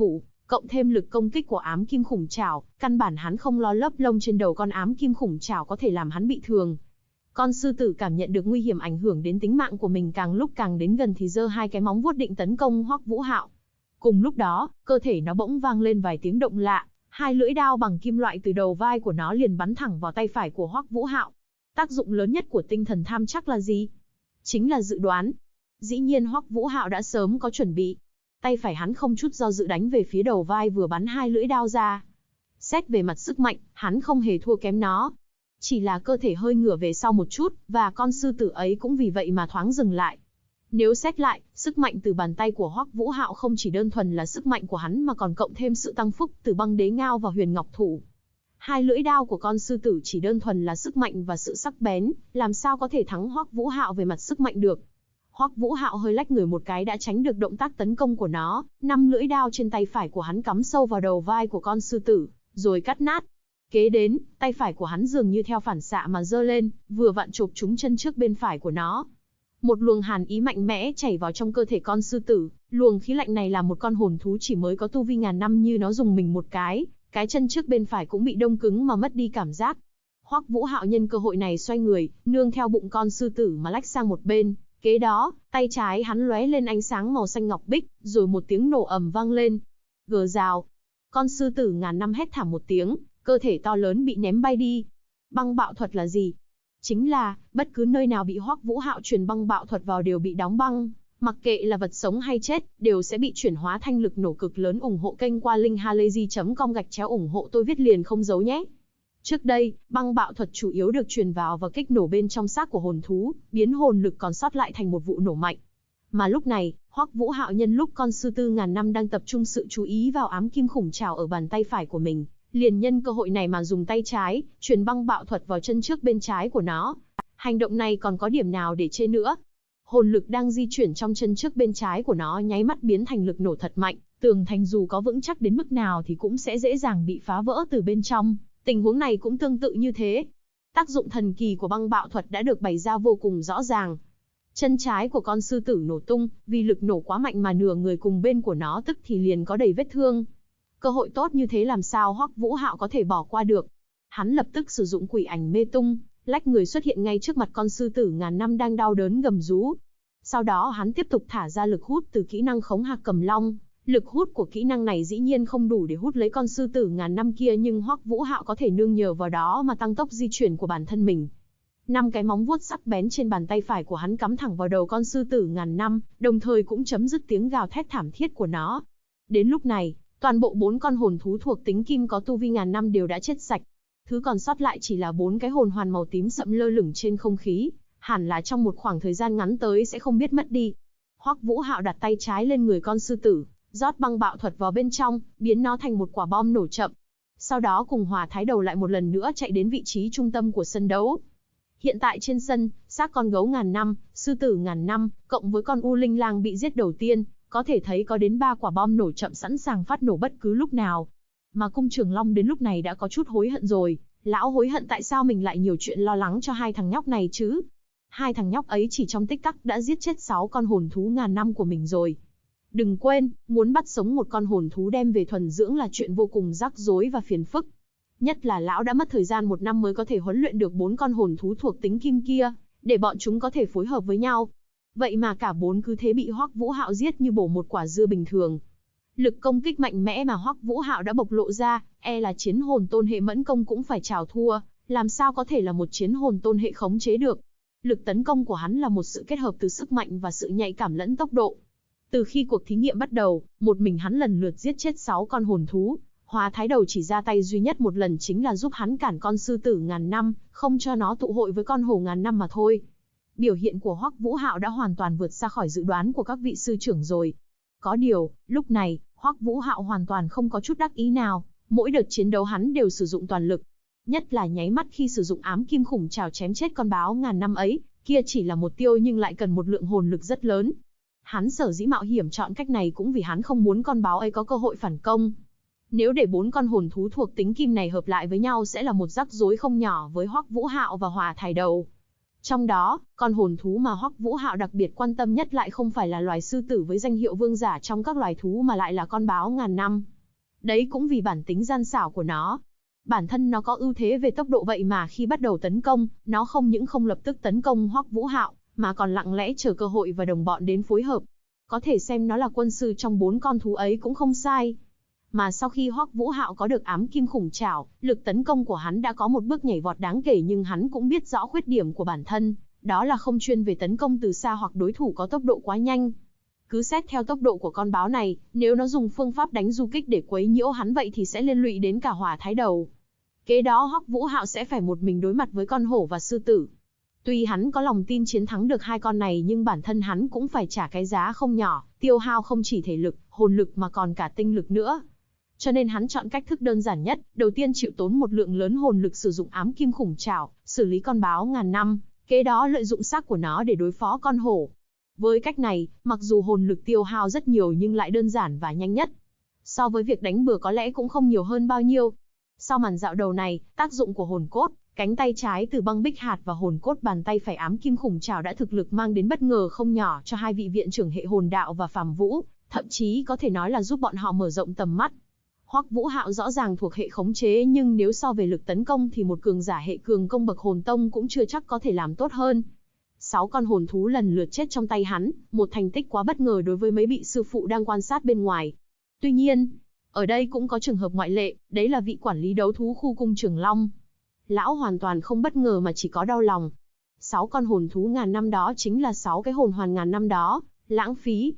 A: cộng thêm lực công kích của ám kim khủng trảo, căn bản hắn không lo lớp lông trên đầu con ám kim khủng trảo có thể làm hắn bị thương. Con sư tử cảm nhận được nguy hiểm ảnh hưởng đến tính mạng của mình càng lúc càng đến gần thì giơ hai cái móng vuốt định tấn công Hoắc Vũ Hạo. Cùng lúc đó, cơ thể nó bỗng vang lên vài tiếng động lạ, hai lưỡi đao bằng kim loại từ đầu vai của nó liền bắn thẳng vào tay phải của Hoắc Vũ Hạo. Tác dụng lớn nhất của tinh thần tham chắc là gì? Chính là dự đoán. Dĩ nhiên Hoắc Vũ Hạo đã sớm có chuẩn bị. Tay phải hắn không chút do dự đánh về phía đầu vai vừa bắn hai lưỡi đao ra. Xét về mặt sức mạnh, hắn không hề thua kém nó. Chỉ là cơ thể hơi ngửa về sau một chút, và con sư tử ấy cũng vì vậy mà thoáng dừng lại. Nếu xét lại, sức mạnh từ bàn tay của Hoắc Vũ Hạo không chỉ đơn thuần là sức mạnh của hắn mà còn cộng thêm sự tăng phúc từ băng đế ngao và huyền ngọc thủ. Hai lưỡi đao của con sư tử chỉ đơn thuần là sức mạnh và sự sắc bén, làm sao có thể thắng Hoắc Vũ Hạo về mặt sức mạnh được. Hoắc Vũ Hạo hơi lách người một cái đã tránh được động tác tấn công của nó, năm lưỡi đao trên tay phải của hắn cắm sâu vào đầu vai của con sư tử, rồi cắt nát. Kế đến, tay phải của hắn dường như theo phản xạ mà giơ lên, vừa vặn chộp trúng chân trước bên phải của nó. Một luồng hàn ý mạnh mẽ chảy vào trong cơ thể con sư tử, luồng khí lạnh này làm một con hồn thú chỉ mới có tu vi ngàn năm như nó dùng mình một cái chân trước bên phải cũng bị đông cứng mà mất đi cảm giác. Hoắc Vũ Hạo nhân cơ hội này xoay người, nương theo bụng con sư tử mà lách sang một bên. Kế đó, tay trái hắn lóe lên ánh sáng màu xanh ngọc bích, rồi một tiếng nổ ầm vang lên. Gờ rào. Con sư tử ngàn năm hét thảm một tiếng, cơ thể to lớn bị ném bay đi. Băng bạo thuật là gì? Chính là, bất cứ nơi nào bị Hoắc Vũ Hạo truyền băng bạo thuật vào đều bị đóng băng. Mặc kệ là vật sống hay chết, đều sẽ bị chuyển hóa thành lực nổ cực lớn. Ủng hộ kênh qua link halayzi.com/ủng hộ tôi viết liền không giấu nhé. Trước đây, băng bạo thuật chủ yếu được truyền vào và kích nổ bên trong xác của hồn thú, biến hồn lực còn sót lại thành một vụ nổ mạnh. Mà lúc này, Hoắc Vũ Hạo nhân lúc con sư tử ngàn năm đang tập trung sự chú ý vào ám kim khủng trảo ở bàn tay phải của mình, liền nhân cơ hội này mà dùng tay trái, truyền băng bạo thuật vào chân trước bên trái của nó. Hành động này còn có điểm nào để chê nữa? Hồn lực đang di chuyển trong chân trước bên trái của nó nháy mắt biến thành lực nổ thật mạnh, tường thành dù có vững chắc đến mức nào thì cũng sẽ dễ dàng bị phá vỡ từ bên trong. Tình huống này cũng tương tự như thế. Tác dụng thần kỳ của băng bạo thuật đã được bày ra vô cùng rõ ràng. Chân trái của con sư tử nổ tung, vì lực nổ quá mạnh mà nửa người cùng bên của nó tức thì liền có đầy vết thương. Cơ hội tốt như thế làm sao Hoắc Vũ Hạo có thể bỏ qua được. Hắn lập tức sử dụng quỷ ảnh mê tung, lách người xuất hiện ngay trước mặt con sư tử ngàn năm đang đau đớn gầm rú. Sau đó hắn tiếp tục thả ra lực hút từ kỹ năng khống hạc cầm long. Lực hút của kỹ năng này dĩ nhiên không đủ để hút lấy con sư tử ngàn năm kia, nhưng Hoắc Vũ Hạo có thể nương nhờ vào đó mà tăng tốc di chuyển của bản thân mình. 5 cái móng vuốt sắc bén trên bàn tay phải của hắn cắm thẳng vào đầu con sư tử ngàn năm, đồng thời cũng chấm dứt tiếng gào thét thảm thiết của nó. Đến lúc này, toàn bộ 4 con hồn thú thuộc tính kim có tu vi ngàn năm đều đã chết sạch. Thứ còn sót lại chỉ là 4 cái hồn hoàn màu tím sậm lơ lửng trên không khí, hẳn là trong một khoảng thời gian ngắn tới sẽ không biết mất đi. Hoắc Vũ Hạo đặt tay trái lên người con sư tử, rót băng bạo thuật vào bên trong, biến nó thành một quả bom nổ chậm. Sau đó cùng Hỏa Thái Đầu lại một lần nữa chạy đến vị trí trung tâm của sân đấu. Hiện tại trên sân, xác con gấu ngàn năm, sư tử ngàn năm, cộng với con U Linh Lang bị giết đầu tiên, có thể thấy có đến 3 quả bom nổ chậm sẵn sàng phát nổ bất cứ lúc nào. Mà Cung Trường Long đến lúc này đã có chút hối hận rồi, lão hối hận tại sao mình lại nhiều chuyện lo lắng cho hai thằng nhóc này chứ. Hai thằng nhóc ấy chỉ trong tích tắc đã giết chết 6 con hồn thú ngàn năm của mình rồi. Đừng quên, muốn bắt sống một con hồn thú đem về thuần dưỡng là chuyện vô cùng rắc rối và phiền phức. Nhất là lão đã mất thời gian 1 năm mới có thể huấn luyện được 4 con hồn thú thuộc tính kim kia, để bọn chúng có thể phối hợp với nhau. Vậy mà cả 4 cứ thế bị Hoắc Vũ Hạo giết như bổ một quả dưa bình thường. Lực công kích mạnh mẽ mà Hoắc Vũ Hạo đã bộc lộ ra, e là chiến hồn tôn hệ mẫn công cũng phải chào thua, làm sao có thể là một chiến hồn tôn hệ khống chế được. Lực tấn công của hắn là một sự kết hợp từ sức mạnh và sự nhạy cảm lẫn tốc độ. Từ khi cuộc thí nghiệm bắt đầu, một mình hắn lần lượt giết chết 6 con hồn thú. Hỏa Thái Đầu chỉ ra tay duy nhất một lần chính là giúp hắn cản con sư tử ngàn năm, không cho nó tụ hội với con hổ ngàn năm mà thôi. Biểu hiện của Hoắc Vũ Hạo đã hoàn toàn vượt xa khỏi dự đoán của các vị sư trưởng rồi. Có điều, lúc này, Hoắc Vũ Hạo hoàn toàn không có chút đắc ý nào, mỗi đợt chiến đấu hắn đều sử dụng toàn lực. Nhất là nháy mắt khi sử dụng ám kim khủng trảo chém chết con báo ngàn năm ấy, kia chỉ là một tiêu nhưng lại cần một lượng hồn lực rất lớn. Hắn sở dĩ mạo hiểm chọn cách này cũng vì hắn không muốn con báo ấy có cơ hội phản công. Nếu để 4 con hồn thú thuộc tính kim này hợp lại với nhau sẽ là một rắc rối không nhỏ với Hoắc Vũ Hạo và Hỏa Thái Đầu. Trong đó, con hồn thú mà Hoắc Vũ Hạo đặc biệt quan tâm nhất lại không phải là loài sư tử với danh hiệu vương giả trong các loài thú mà lại là con báo ngàn năm. Đấy cũng vì bản tính gian xảo của nó. Bản thân nó có ưu thế về tốc độ, vậy mà khi bắt đầu tấn công, nó không những không lập tức tấn công Hoắc Vũ Hạo, mà còn lặng lẽ chờ cơ hội và đồng bọn đến phối hợp. Có thể xem nó là quân sư trong 4 con thú ấy cũng không sai. Mà sau khi Hoắc Vũ Hạo có được ám kim khủng trảo, lực tấn công của hắn đã có một bước nhảy vọt đáng kể, nhưng hắn cũng biết rõ khuyết điểm của bản thân, đó là không chuyên về tấn công từ xa hoặc đối thủ có tốc độ quá nhanh. Cứ xét theo tốc độ của con báo này, nếu nó dùng phương pháp đánh du kích để quấy nhiễu hắn vậy thì sẽ liên lụy đến cả Hỏa Thái Đầu. Kế đó Hoắc Vũ Hạo sẽ phải một mình đối mặt với con hổ và sư tử. Tuy hắn có lòng tin chiến thắng được hai con này, nhưng bản thân hắn cũng phải trả cái giá không nhỏ, tiêu hao không chỉ thể lực, hồn lực mà còn cả tinh lực nữa. Cho nên hắn chọn cách thức đơn giản nhất, đầu tiên chịu tốn một lượng lớn hồn lực sử dụng ám kim khủng trảo, xử lý con báo ngàn năm, kế đó lợi dụng xác của nó để đối phó con hổ. Với cách này, mặc dù hồn lực tiêu hao rất nhiều nhưng lại đơn giản và nhanh nhất. So với việc đánh bừa có lẽ cũng không nhiều hơn bao nhiêu. Sau màn dạo đầu này, tác dụng của hồn cốt, cánh tay trái từ băng bích hạt và hồn cốt bàn tay phải ám kim khủng trảo đã thực lực mang đến bất ngờ không nhỏ cho hai vị viện trưởng hệ hồn đạo và phàm vũ, thậm chí có thể nói là giúp bọn họ mở rộng tầm mắt. Hoắc Vũ Hạo rõ ràng thuộc hệ khống chế, nhưng nếu so về lực tấn công thì một cường giả hệ cường công bậc hồn tông cũng chưa chắc có thể làm tốt hơn. 6 con hồn thú lần lượt chết trong tay hắn, một thành tích quá bất ngờ đối với mấy vị sư phụ đang quan sát bên ngoài. Tuy nhiên, ở đây cũng có trường hợp ngoại lệ, đấy là vị quản lý đấu thú khu Cung Trường Long. Lão hoàn toàn không bất ngờ mà chỉ có đau lòng. 6 con hồn thú ngàn năm đó chính là 6 cái hồn hoàn ngàn năm đó, lãng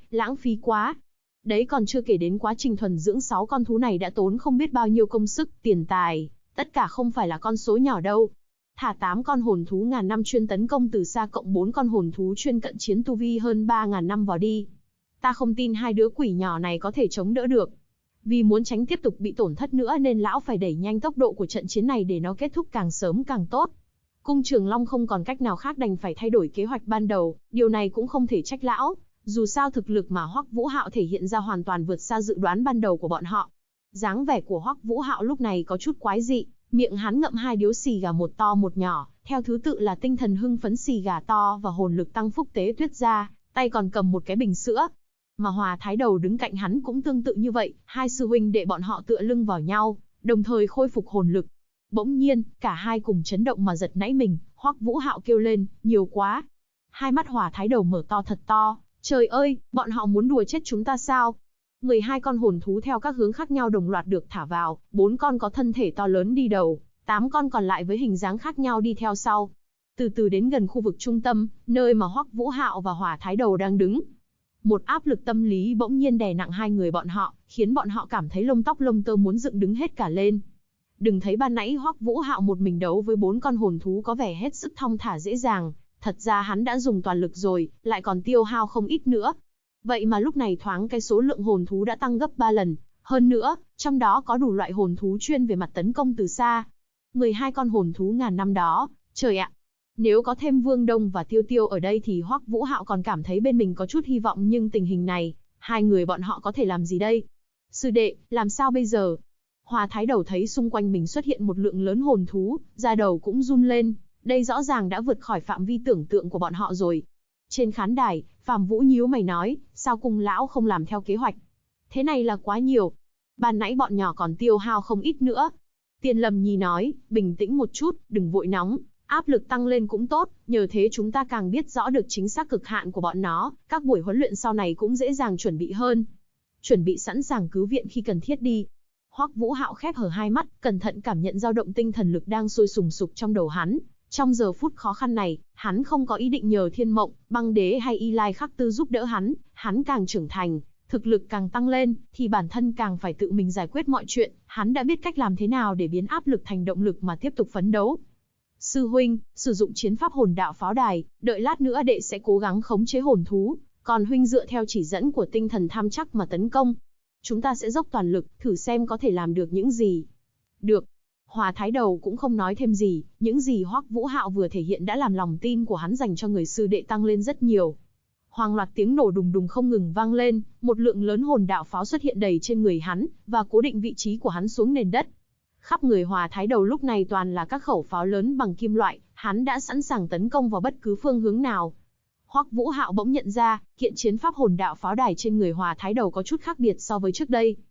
A: phí quá. Đấy còn chưa kể đến quá trình thuần dưỡng 6 con thú này đã tốn không biết bao nhiêu công sức, tiền tài, tất cả không phải là con số nhỏ đâu. Thả 8 con hồn thú ngàn năm chuyên tấn công từ xa cộng 4 con hồn thú chuyên cận chiến tu vi hơn 3.000 năm vào đi. Ta không tin hai đứa quỷ nhỏ này có thể chống đỡ được. Vì muốn tránh tiếp tục bị tổn thất nữa nên lão phải đẩy nhanh tốc độ của trận chiến này để nó kết thúc càng sớm càng tốt. Cung Trường Long không còn cách nào khác đành phải thay đổi kế hoạch ban đầu, điều này cũng không thể trách lão. Dù sao thực lực mà Hoắc Vũ Hạo thể hiện ra hoàn toàn vượt xa dự đoán ban đầu của bọn họ. Dáng vẻ của Hoắc Vũ Hạo lúc này có chút quái dị, miệng hắn ngậm hai điếu xì gà một to một nhỏ, theo thứ tự là tinh thần hưng phấn xì gà to và hồn lực tăng phúc tế tuyết ra, tay còn cầm một cái bình sữa. Mà Hòa Thái Đầu đứng cạnh hắn cũng tương tự như vậy, hai sư huynh đệ bọn họ tựa lưng vào nhau, đồng thời khôi phục hồn lực. Bỗng nhiên, cả hai cùng chấn động mà giật nảy mình, Hoắc Vũ Hạo kêu lên, nhiều quá. Hai mắt Hòa Thái Đầu mở to thật to. Trời ơi, bọn họ muốn đùa chết chúng ta sao? 12 con hồn thú theo các hướng khác nhau đồng loạt được thả vào, 4 con có thân thể to lớn đi đầu, 8 con còn lại với hình dáng khác nhau đi theo sau. Từ từ đến gần khu vực trung tâm, nơi mà Hoắc Vũ Hạo và Hỏa Thái Đầu đang đứng. Một áp lực tâm lý bỗng nhiên đè nặng hai người bọn họ, khiến bọn họ cảm thấy lông tóc lông tơ muốn dựng đứng hết cả lên. Đừng thấy ban nãy Hoắc Vũ Hạo một mình đấu với 4 con hồn thú có vẻ hết sức thong thả dễ dàng, thật ra hắn đã dùng toàn lực rồi, lại còn tiêu hao không ít nữa. Vậy mà lúc này thoáng cái số lượng hồn thú đã tăng gấp 3 lần, hơn nữa, trong đó có đủ loại hồn thú chuyên về mặt tấn công từ xa. 12 con hồn thú ngàn năm đó, trời ạ! Nếu có thêm Vương Đông và Tiêu Tiêu ở đây thì Hoắc Vũ Hạo còn cảm thấy bên mình có chút hy vọng, nhưng tình hình này, hai người bọn họ có thể làm gì đây? Sư đệ, làm sao bây giờ? Hòa Thái Đầu thấy xung quanh mình xuất hiện một lượng lớn hồn thú, da đầu cũng run lên, đây rõ ràng đã vượt khỏi phạm vi tưởng tượng của bọn họ rồi. Trên khán đài, Phàm Vũ nhíu mày nói, sao Cung lão không làm theo kế hoạch? Thế này là quá nhiều. Ban nãy bọn nhỏ còn tiêu hao không ít nữa. Tiền Lâm Nhi nói, bình tĩnh một chút, đừng vội nóng, áp lực tăng lên cũng tốt, nhờ thế chúng ta càng biết rõ được chính xác cực hạn của bọn nó, các buổi huấn luyện sau này cũng dễ dàng chuẩn bị hơn. Chuẩn bị sẵn sàng cứu viện khi cần thiết đi. Hoắc Vũ Hạo khép hờ hai mắt, cẩn thận cảm nhận dao động tinh thần lực đang sôi sùng sục trong đầu hắn. Trong giờ phút khó khăn này, hắn không có ý định nhờ Thiên Mộng, Băng Đế hay Y Lai Khắc Tư giúp đỡ hắn càng trưởng thành, thực lực càng tăng lên, thì bản thân càng phải tự mình giải quyết mọi chuyện, hắn đã biết cách làm thế nào để biến áp lực thành động lực mà tiếp tục phấn đấu. Sư huynh, sử dụng chiến pháp hồn đạo pháo đài, đợi lát nữa đệ sẽ cố gắng khống chế hồn thú, còn huynh dựa theo chỉ dẫn của tinh thần tham chắc mà tấn công. Chúng ta sẽ dốc toàn lực, thử xem có thể làm được những gì. Được. Hòa Thái Đầu cũng không nói thêm gì, những gì Hoắc Vũ Hạo vừa thể hiện đã làm lòng tin của hắn dành cho người sư đệ tăng lên rất nhiều. Hoàng loạt tiếng nổ đùng đùng không ngừng vang lên, một lượng lớn hồn đạo pháo xuất hiện đầy trên người hắn, và cố định vị trí của hắn xuống nền đất. Khắp người Hòa Thái Đầu lúc này toàn là các khẩu pháo lớn bằng kim loại, hắn đã sẵn sàng tấn công vào bất cứ phương hướng nào. Hoắc Vũ Hạo bỗng nhận ra, kiện chiến pháp hồn đạo pháo đài trên người Hòa Thái Đầu có chút khác biệt so với trước đây.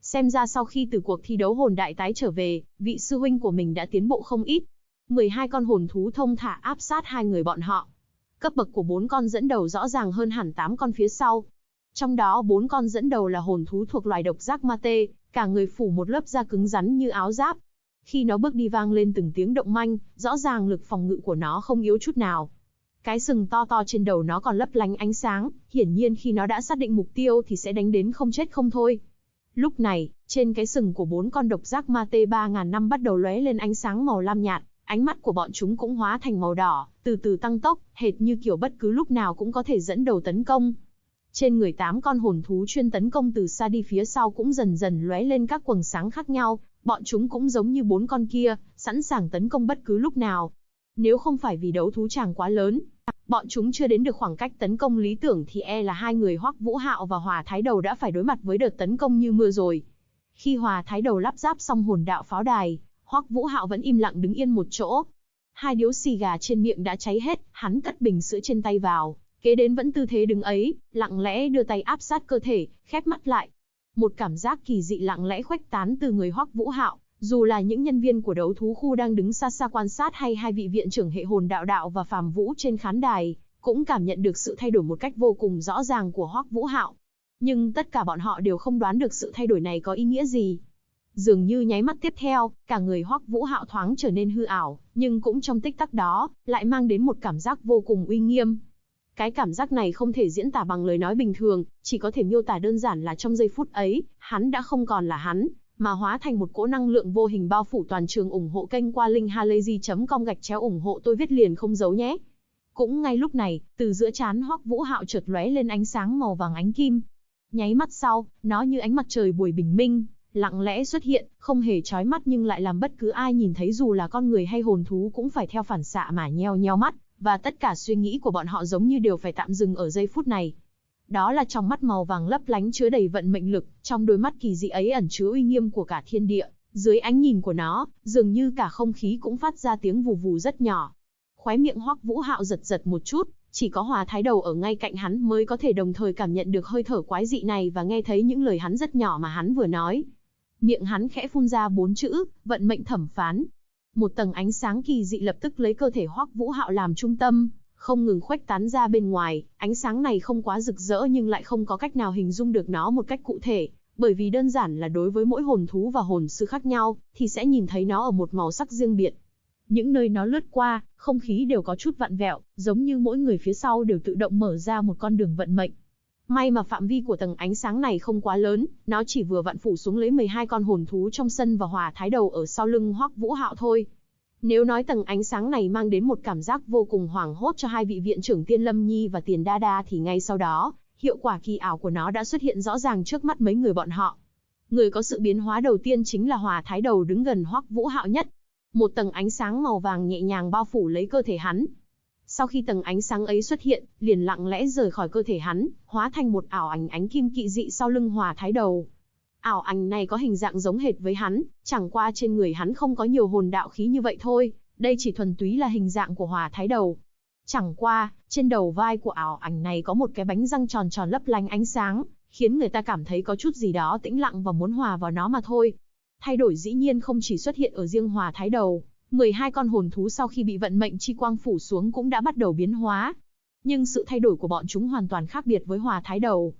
A: Xem ra sau khi từ cuộc thi đấu hồn đại tái trở về, vị sư huynh của mình đã tiến bộ không ít. 12 con hồn thú thông thả áp sát hai người bọn họ. Cấp bậc của 4 con dẫn đầu rõ ràng hơn hẳn 8 con phía sau. Trong đó 4 con dẫn đầu là hồn thú thuộc loài độc giác ma tê, cả người phủ một lớp da cứng rắn như áo giáp. Khi nó bước đi vang lên từng tiếng động manh, rõ ràng lực phòng ngự của nó không yếu chút nào. Cái sừng to to trên đầu nó còn lấp lánh ánh sáng, hiển nhiên khi nó đã xác định mục tiêu thì sẽ đánh đến không chết không thôi. Lúc này, trên cái sừng của 4 con độc giác ma tê 3000 năm bắt đầu lóe lên ánh sáng màu lam nhạt, ánh mắt của bọn chúng cũng hóa thành màu đỏ, từ từ tăng tốc, hệt như kiểu bất cứ lúc nào cũng có thể dẫn đầu tấn công. Trên người 8 con hồn thú chuyên tấn công từ xa đi phía sau cũng dần dần lóe lên các quầng sáng khác nhau, bọn chúng cũng giống như 4 con kia, sẵn sàng tấn công bất cứ lúc nào. Nếu không phải vì đấu thú tràng quá lớn, bọn chúng chưa đến được khoảng cách tấn công lý tưởng thì e là hai người Hoắc Vũ Hạo và Hỏa Thái Đầu đã phải đối mặt với đợt tấn công như mưa rồi. Khi Hỏa Thái Đầu lắp ráp xong hồn đạo pháo đài, Hoắc Vũ Hạo vẫn im lặng đứng yên một chỗ. Hai điếu xì gà trên miệng đã cháy hết, hắn cất bình sữa trên tay vào, kế đến vẫn tư thế đứng ấy, lặng lẽ đưa tay áp sát cơ thể, khép mắt lại. Một cảm giác kỳ dị lặng lẽ khuếch tán từ người Hoắc Vũ Hạo, dù là những nhân viên của đấu thú khu đang đứng xa xa quan sát hay hai vị viện trưởng hệ hồn đạo đạo và Phàm Vũ trên khán đài, cũng cảm nhận được sự thay đổi một cách vô cùng rõ ràng của Hoắc Vũ Hạo. Nhưng tất cả bọn họ đều không đoán được sự thay đổi này có ý nghĩa gì. Dường như nháy mắt tiếp theo, cả người Hoắc Vũ Hạo thoáng trở nên hư ảo, nhưng cũng trong tích tắc đó, lại mang đến một cảm giác vô cùng uy nghiêm. Cái cảm giác này không thể diễn tả bằng lời nói bình thường, chỉ có thể miêu tả đơn giản là trong giây phút ấy, hắn đã không còn là hắn, mà hóa thành một cỗ năng lượng vô hình bao phủ toàn trường. Ủng hộ kênh qua link halayzi.com/ ủng hộ tôi viết liền không giấu nhé. Cũng ngay lúc này, từ giữa trán Hoắc Vũ Hạo chợt lóe lên ánh sáng màu vàng ánh kim. Nháy mắt sau, nó như ánh mặt trời buổi bình minh, lặng lẽ xuất hiện, không hề chói mắt nhưng lại làm bất cứ ai nhìn thấy dù là con người hay hồn thú cũng phải theo phản xạ mà nheo nheo mắt, và tất cả suy nghĩ của bọn họ giống như đều phải tạm dừng ở giây phút này. Đó là trong mắt màu vàng lấp lánh chứa đầy vận mệnh lực, trong đôi mắt kỳ dị ấy ẩn chứa uy nghiêm của cả thiên địa, dưới ánh nhìn của nó, dường như cả không khí cũng phát ra tiếng vù vù rất nhỏ. Khóe miệng Hoắc Vũ Hạo giật giật một chút, chỉ có Hỏa Thái Đầu ở ngay cạnh hắn mới có thể đồng thời cảm nhận được hơi thở quái dị này và nghe thấy những lời hắn rất nhỏ mà hắn vừa nói. Miệng hắn khẽ phun ra 4 chữ, vận mệnh thẩm phán. Một tầng ánh sáng kỳ dị lập tức lấy cơ thể Hoắc Vũ Hạo làm trung tâm, không ngừng khuếch tán ra bên ngoài. Ánh sáng này không quá rực rỡ nhưng lại không có cách nào hình dung được nó một cách cụ thể, bởi vì đơn giản là đối với mỗi hồn thú và hồn sư khác nhau, thì sẽ nhìn thấy nó ở một màu sắc riêng biệt. Những nơi nó lướt qua, không khí đều có chút vặn vẹo, giống như mỗi người phía sau đều tự động mở ra một con đường vận mệnh. May mà phạm vi của tầng ánh sáng này không quá lớn, nó chỉ vừa vặn phủ xuống lấy 12 con hồn thú trong sân và Hỏa Thái Đầu ở sau lưng Hoắc Vũ Hạo thôi. Nếu nói tầng ánh sáng này mang đến một cảm giác vô cùng hoảng hốt cho hai vị viện trưởng Tiên Lâm Nhi và Tiền Đa Đa thì ngay sau đó, hiệu quả kỳ ảo của nó đã xuất hiện rõ ràng trước mắt mấy người bọn họ. Người có sự biến hóa đầu tiên chính là Hỏa Thái Đầu đứng gần Hoắc Vũ Hạo nhất. Một tầng ánh sáng màu vàng nhẹ nhàng bao phủ lấy cơ thể hắn. Sau khi tầng ánh sáng ấy xuất hiện, liền lặng lẽ rời khỏi cơ thể hắn, hóa thành một ảo ảnh ánh kim kỵ dị sau lưng Hỏa Thái Đầu. Ảo ảnh này có hình dạng giống hệt với hắn, chẳng qua trên người hắn không có nhiều hồn đạo khí như vậy thôi, đây chỉ thuần túy là hình dạng của Hỏa Thái Đầu. Chẳng qua, trên đầu vai của ảo ảnh này có một cái bánh răng tròn tròn lấp lánh ánh sáng, khiến người ta cảm thấy có chút gì đó tĩnh lặng và muốn hòa vào nó mà thôi. Thay đổi dĩ nhiên không chỉ xuất hiện ở riêng Hỏa Thái Đầu, 12 con hồn thú sau khi bị vận mệnh chi quang phủ xuống cũng đã bắt đầu biến hóa. Nhưng sự thay đổi của bọn chúng hoàn toàn khác biệt với Hỏa Thái Đầu.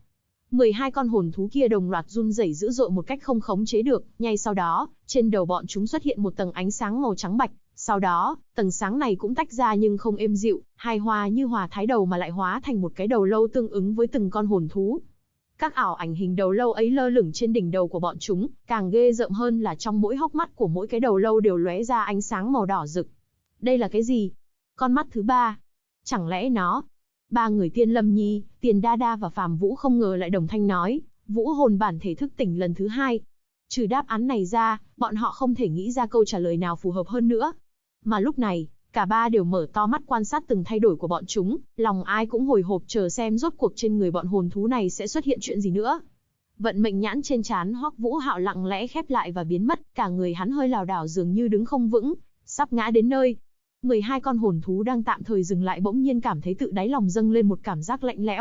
A: 12 con hồn thú kia đồng loạt run rẩy dữ dội một cách không khống chế được, ngay sau đó, trên đầu bọn chúng xuất hiện một tầng ánh sáng màu trắng bạch, sau đó, tầng sáng này cũng tách ra nhưng không êm dịu, hài hòa như Hỏa Thái Đầu mà lại hóa thành một cái đầu lâu tương ứng với từng con hồn thú. Các ảo ảnh hình đầu lâu ấy lơ lửng trên đỉnh đầu của bọn chúng, càng ghê rợn hơn là trong mỗi hốc mắt của mỗi cái đầu lâu đều lóe ra ánh sáng màu đỏ rực. Đây là cái gì? Con mắt thứ ba? Chẳng lẽ nó? Ba người Tiên Lâm Nhi, Tiền Đa Đa và Phàm Vũ không ngờ lại đồng thanh nói, vũ hồn bản thể thức tỉnh lần thứ 2. Trừ đáp án này ra, bọn họ không thể nghĩ ra câu trả lời nào phù hợp hơn nữa. Mà lúc này, cả ba đều mở to mắt quan sát từng thay đổi của bọn chúng, lòng ai cũng hồi hộp chờ xem rốt cuộc trên người bọn hồn thú này sẽ xuất hiện chuyện gì nữa. Vận mệnh nhãn trên trán Hoắc Vũ Hạo lặng lẽ khép lại và biến mất, cả người hắn hơi lảo đảo dường như đứng không vững, sắp ngã đến nơi. 12 con hồn thú đang tạm thời dừng lại bỗng nhiên cảm thấy tự đáy lòng dâng lên một cảm giác lạnh lẽo,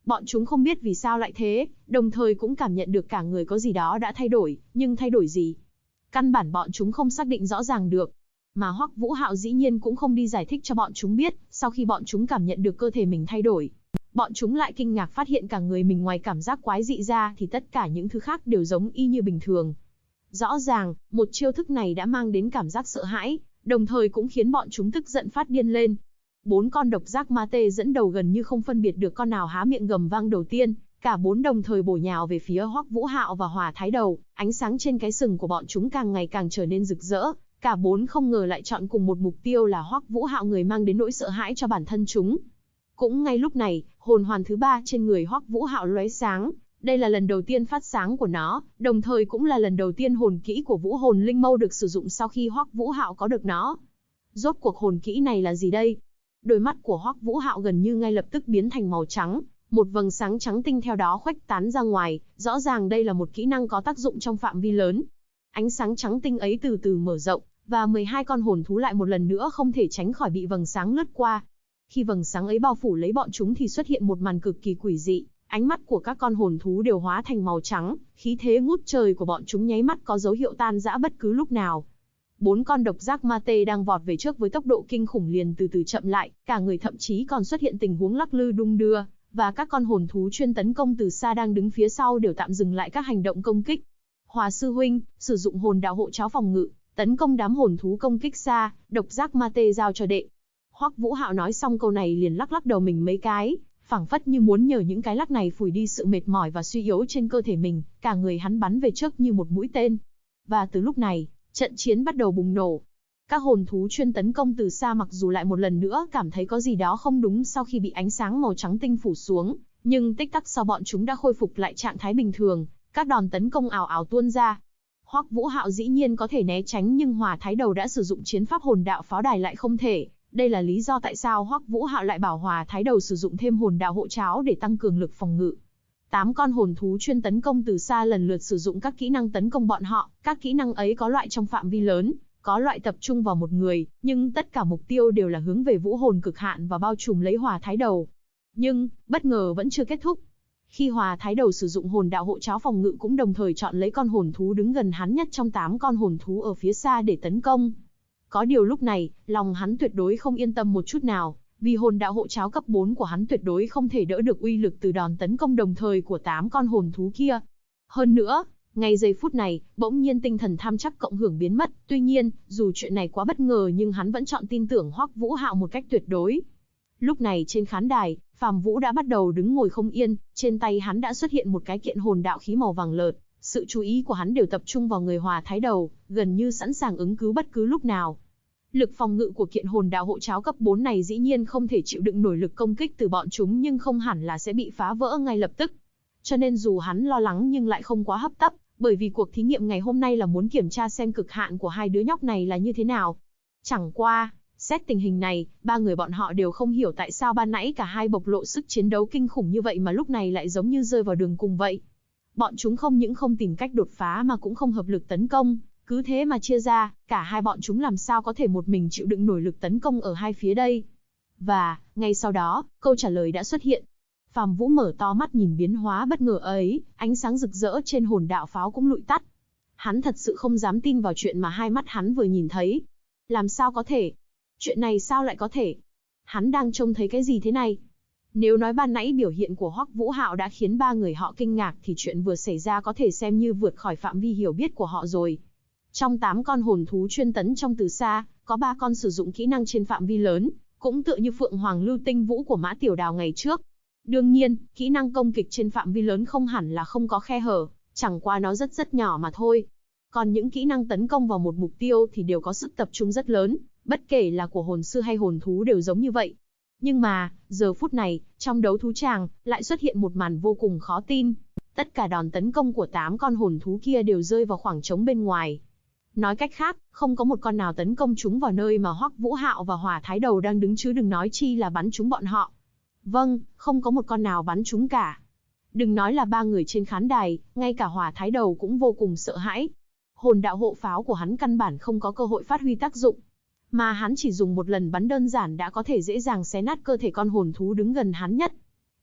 A: Bọn chúng không biết vì sao lại thế, đồng thời cũng cảm nhận được cả người có gì đó đã thay đổi, nhưng thay đổi gì? Căn bản bọn chúng không xác định rõ ràng được. Mà Hoắc Vũ Hạo dĩ nhiên cũng không đi giải thích cho bọn chúng biết, sau khi bọn chúng cảm nhận được cơ thể mình thay đổi. Bọn chúng lại kinh ngạc phát hiện cả người mình ngoài cảm giác quái dị ra thì tất cả những thứ khác đều giống y như bình thường. Rõ ràng, một chiêu thức này đã mang đến cảm giác sợ hãi, đồng thời cũng khiến bọn chúng tức giận phát điên lên. 4 con độc giác ma tê dẫn đầu gần như không phân biệt được con nào há miệng gầm vang đầu tiên, cả 4 đồng thời bổ nhào về phía Hoắc Vũ Hạo và Hỏa Thái Đầu, ánh sáng trên cái sừng của bọn chúng càng ngày càng trở nên rực rỡ, cả 4 không ngờ lại chọn cùng một mục tiêu là Hoắc Vũ Hạo, người mang đến nỗi sợ hãi cho bản thân chúng. Cũng ngay lúc này, hồn hoàn thứ 3 trên người Hoắc Vũ Hạo lóe sáng, đây là lần đầu tiên phát sáng của nó, đồng thời cũng là lần đầu tiên hồn kỹ của Vũ Hồn Linh Mâu được sử dụng sau khi Hoắc Vũ Hạo có được nó. Rốt cuộc hồn kỹ này là gì đây? Đôi mắt của Hoắc Vũ Hạo gần như ngay lập tức biến thành màu trắng, một vầng sáng trắng tinh theo đó khuếch tán ra ngoài, rõ ràng đây là một kỹ năng có tác dụng trong phạm vi lớn. Ánh sáng trắng tinh ấy từ từ mở rộng, và 12 con hồn thú lại một lần nữa không thể tránh khỏi bị vầng sáng lướt qua. Khi vầng sáng ấy bao phủ lấy bọn chúng thì xuất hiện một màn cực kỳ quỷ dị, ánh mắt của các con hồn thú đều hóa thành màu trắng, khí thế ngút trời của bọn chúng nháy mắt có dấu hiệu tan rã bất cứ lúc nào. 4 con độc giác ma tê đang vọt về trước với tốc độ kinh khủng liền từ từ chậm lại, cả người thậm chí còn xuất hiện tình huống lắc lư đung đưa, và các con hồn thú chuyên tấn công từ xa đang đứng phía sau đều tạm dừng lại các hành động công kích. Hòa sư huynh, sử dụng hồn đạo hộ cháo phòng ngự, tấn công đám hồn thú công kích xa, độc giác ma tê giao cho đệ. Hoắc Vũ Hạo nói xong câu này liền lắc lắc đầu mình mấy cái, phảng phất như muốn nhờ những cái lắc này phủi đi sự mệt mỏi và suy yếu trên cơ thể mình, cả người hắn bắn về trước như một mũi tên. Và từ lúc này, trận chiến bắt đầu bùng nổ. Các hồn thú chuyên tấn công từ xa mặc dù lại một lần nữa cảm thấy có gì đó không đúng sau khi bị ánh sáng màu trắng tinh phủ xuống, nhưng tích tắc sau bọn chúng đã khôi phục lại trạng thái bình thường, các đòn tấn công ào ào tuôn ra. Hoắc Vũ Hạo dĩ nhiên có thể né tránh nhưng Hỏa Thái Đầu đã sử dụng chiến pháp hồn đạo pháo đài lại không thể. Đây là lý do tại sao Hoắc Vũ Hạo lại bảo Hỏa Thái Đầu sử dụng thêm hồn đạo hộ cháo để tăng cường lực phòng ngự. 8 con hồn thú chuyên tấn công từ xa lần lượt sử dụng các kỹ năng tấn công bọn họ, các kỹ năng ấy có loại trong phạm vi lớn, có loại tập trung vào một người, nhưng tất cả mục tiêu đều là hướng về vũ hồn cực hạn và bao trùm lấy Hỏa Thái Đầu. Nhưng, bất ngờ vẫn chưa kết thúc. Khi Hỏa Thái Đầu sử dụng hồn đạo hộ cháo phòng ngự cũng đồng thời chọn lấy con hồn thú đứng gần hắn nhất trong 8 con hồn thú ở phía xa để tấn công. Có điều lúc này, lòng hắn tuyệt đối không yên tâm một chút nào, vì hồn đạo hộ cháo cấp 4 của hắn tuyệt đối không thể đỡ được uy lực từ đòn tấn công đồng thời của 8 con hồn thú kia. Hơn nữa, ngay giây phút này, bỗng nhiên tinh thần tham chắc cộng hưởng biến mất, tuy nhiên, dù chuyện này quá bất ngờ nhưng hắn vẫn chọn tin tưởng Hoắc Vũ Hạo một cách tuyệt đối. Lúc này trên khán đài, Phàm Vũ đã bắt đầu đứng ngồi không yên, trên tay hắn đã xuất hiện một cái kiện hồn đạo khí màu vàng lợt, sự chú ý của hắn đều tập trung vào người Hỏa Thái Đầu, gần như sẵn sàng ứng cứu bất cứ lúc nào. Lực phòng ngự của kiện hồn đạo hộ cháo cấp 4 này dĩ nhiên không thể chịu đựng nổi lực công kích từ bọn chúng nhưng không hẳn là sẽ bị phá vỡ ngay lập tức. Cho nên dù hắn lo lắng nhưng lại không quá hấp tấp, bởi vì cuộc thí nghiệm ngày hôm nay là muốn kiểm tra xem cực hạn của hai đứa nhóc này là như thế nào. Chẳng qua, xét tình hình này, ba người bọn họ đều không hiểu tại sao ban nãy cả hai bộc lộ sức chiến đấu kinh khủng như vậy mà lúc này lại giống như rơi vào đường cùng vậy. Bọn chúng không những không tìm cách đột phá mà cũng không hợp lực tấn công. Cứ thế mà chia ra, cả hai bọn chúng làm sao có thể một mình chịu đựng nổi lực tấn công ở hai phía đây. Và, ngay sau đó, câu trả lời đã xuất hiện. Phàm Vũ mở to mắt nhìn biến hóa bất ngờ ấy, ánh sáng rực rỡ trên hồn đạo pháo cũng lụi tắt. Hắn thật sự không dám tin vào chuyện mà hai mắt hắn vừa nhìn thấy. Làm sao có thể? Chuyện này sao lại có thể? Hắn đang trông thấy cái gì thế này? Nếu nói ban nãy biểu hiện của Hoắc Vũ Hạo đã khiến ba người họ kinh ngạc thì chuyện vừa xảy ra có thể xem như vượt khỏi phạm vi hiểu biết của họ rồi. Trong 8 con hồn thú chuyên tấn trong từ xa, có 3 con sử dụng kỹ năng trên phạm vi lớn, cũng tựa như Phượng Hoàng Lưu Tinh Vũ của Mã Tiểu Đào ngày trước. Đương nhiên, kỹ năng công kích trên phạm vi lớn không hẳn là không có khe hở, chẳng qua nó rất nhỏ mà thôi. Còn những kỹ năng tấn công vào một mục tiêu thì đều có sức tập trung rất lớn, bất kể là của hồn sư hay hồn thú đều giống như vậy. Nhưng mà, giờ phút này, trong đấu thú tràng, lại xuất hiện một màn vô cùng khó tin. Tất cả đòn tấn công của 8 con hồn thú kia đều rơi vào khoảng trống bên ngoài. Nói cách khác, không có một con nào tấn công chúng vào nơi mà Hoắc Vũ Hạo và Hỏa Thái Đầu đang đứng chứ đừng nói chi là bắn chúng bọn họ. Vâng, không có một con nào bắn chúng cả. Đừng nói là ba người trên khán đài, ngay cả Hỏa Thái Đầu cũng vô cùng sợ hãi. Hồn đạo hộ pháo của hắn căn bản không có cơ hội phát huy tác dụng. Mà hắn chỉ dùng một lần bắn đơn giản đã có thể dễ dàng xé nát cơ thể con hồn thú đứng gần hắn nhất.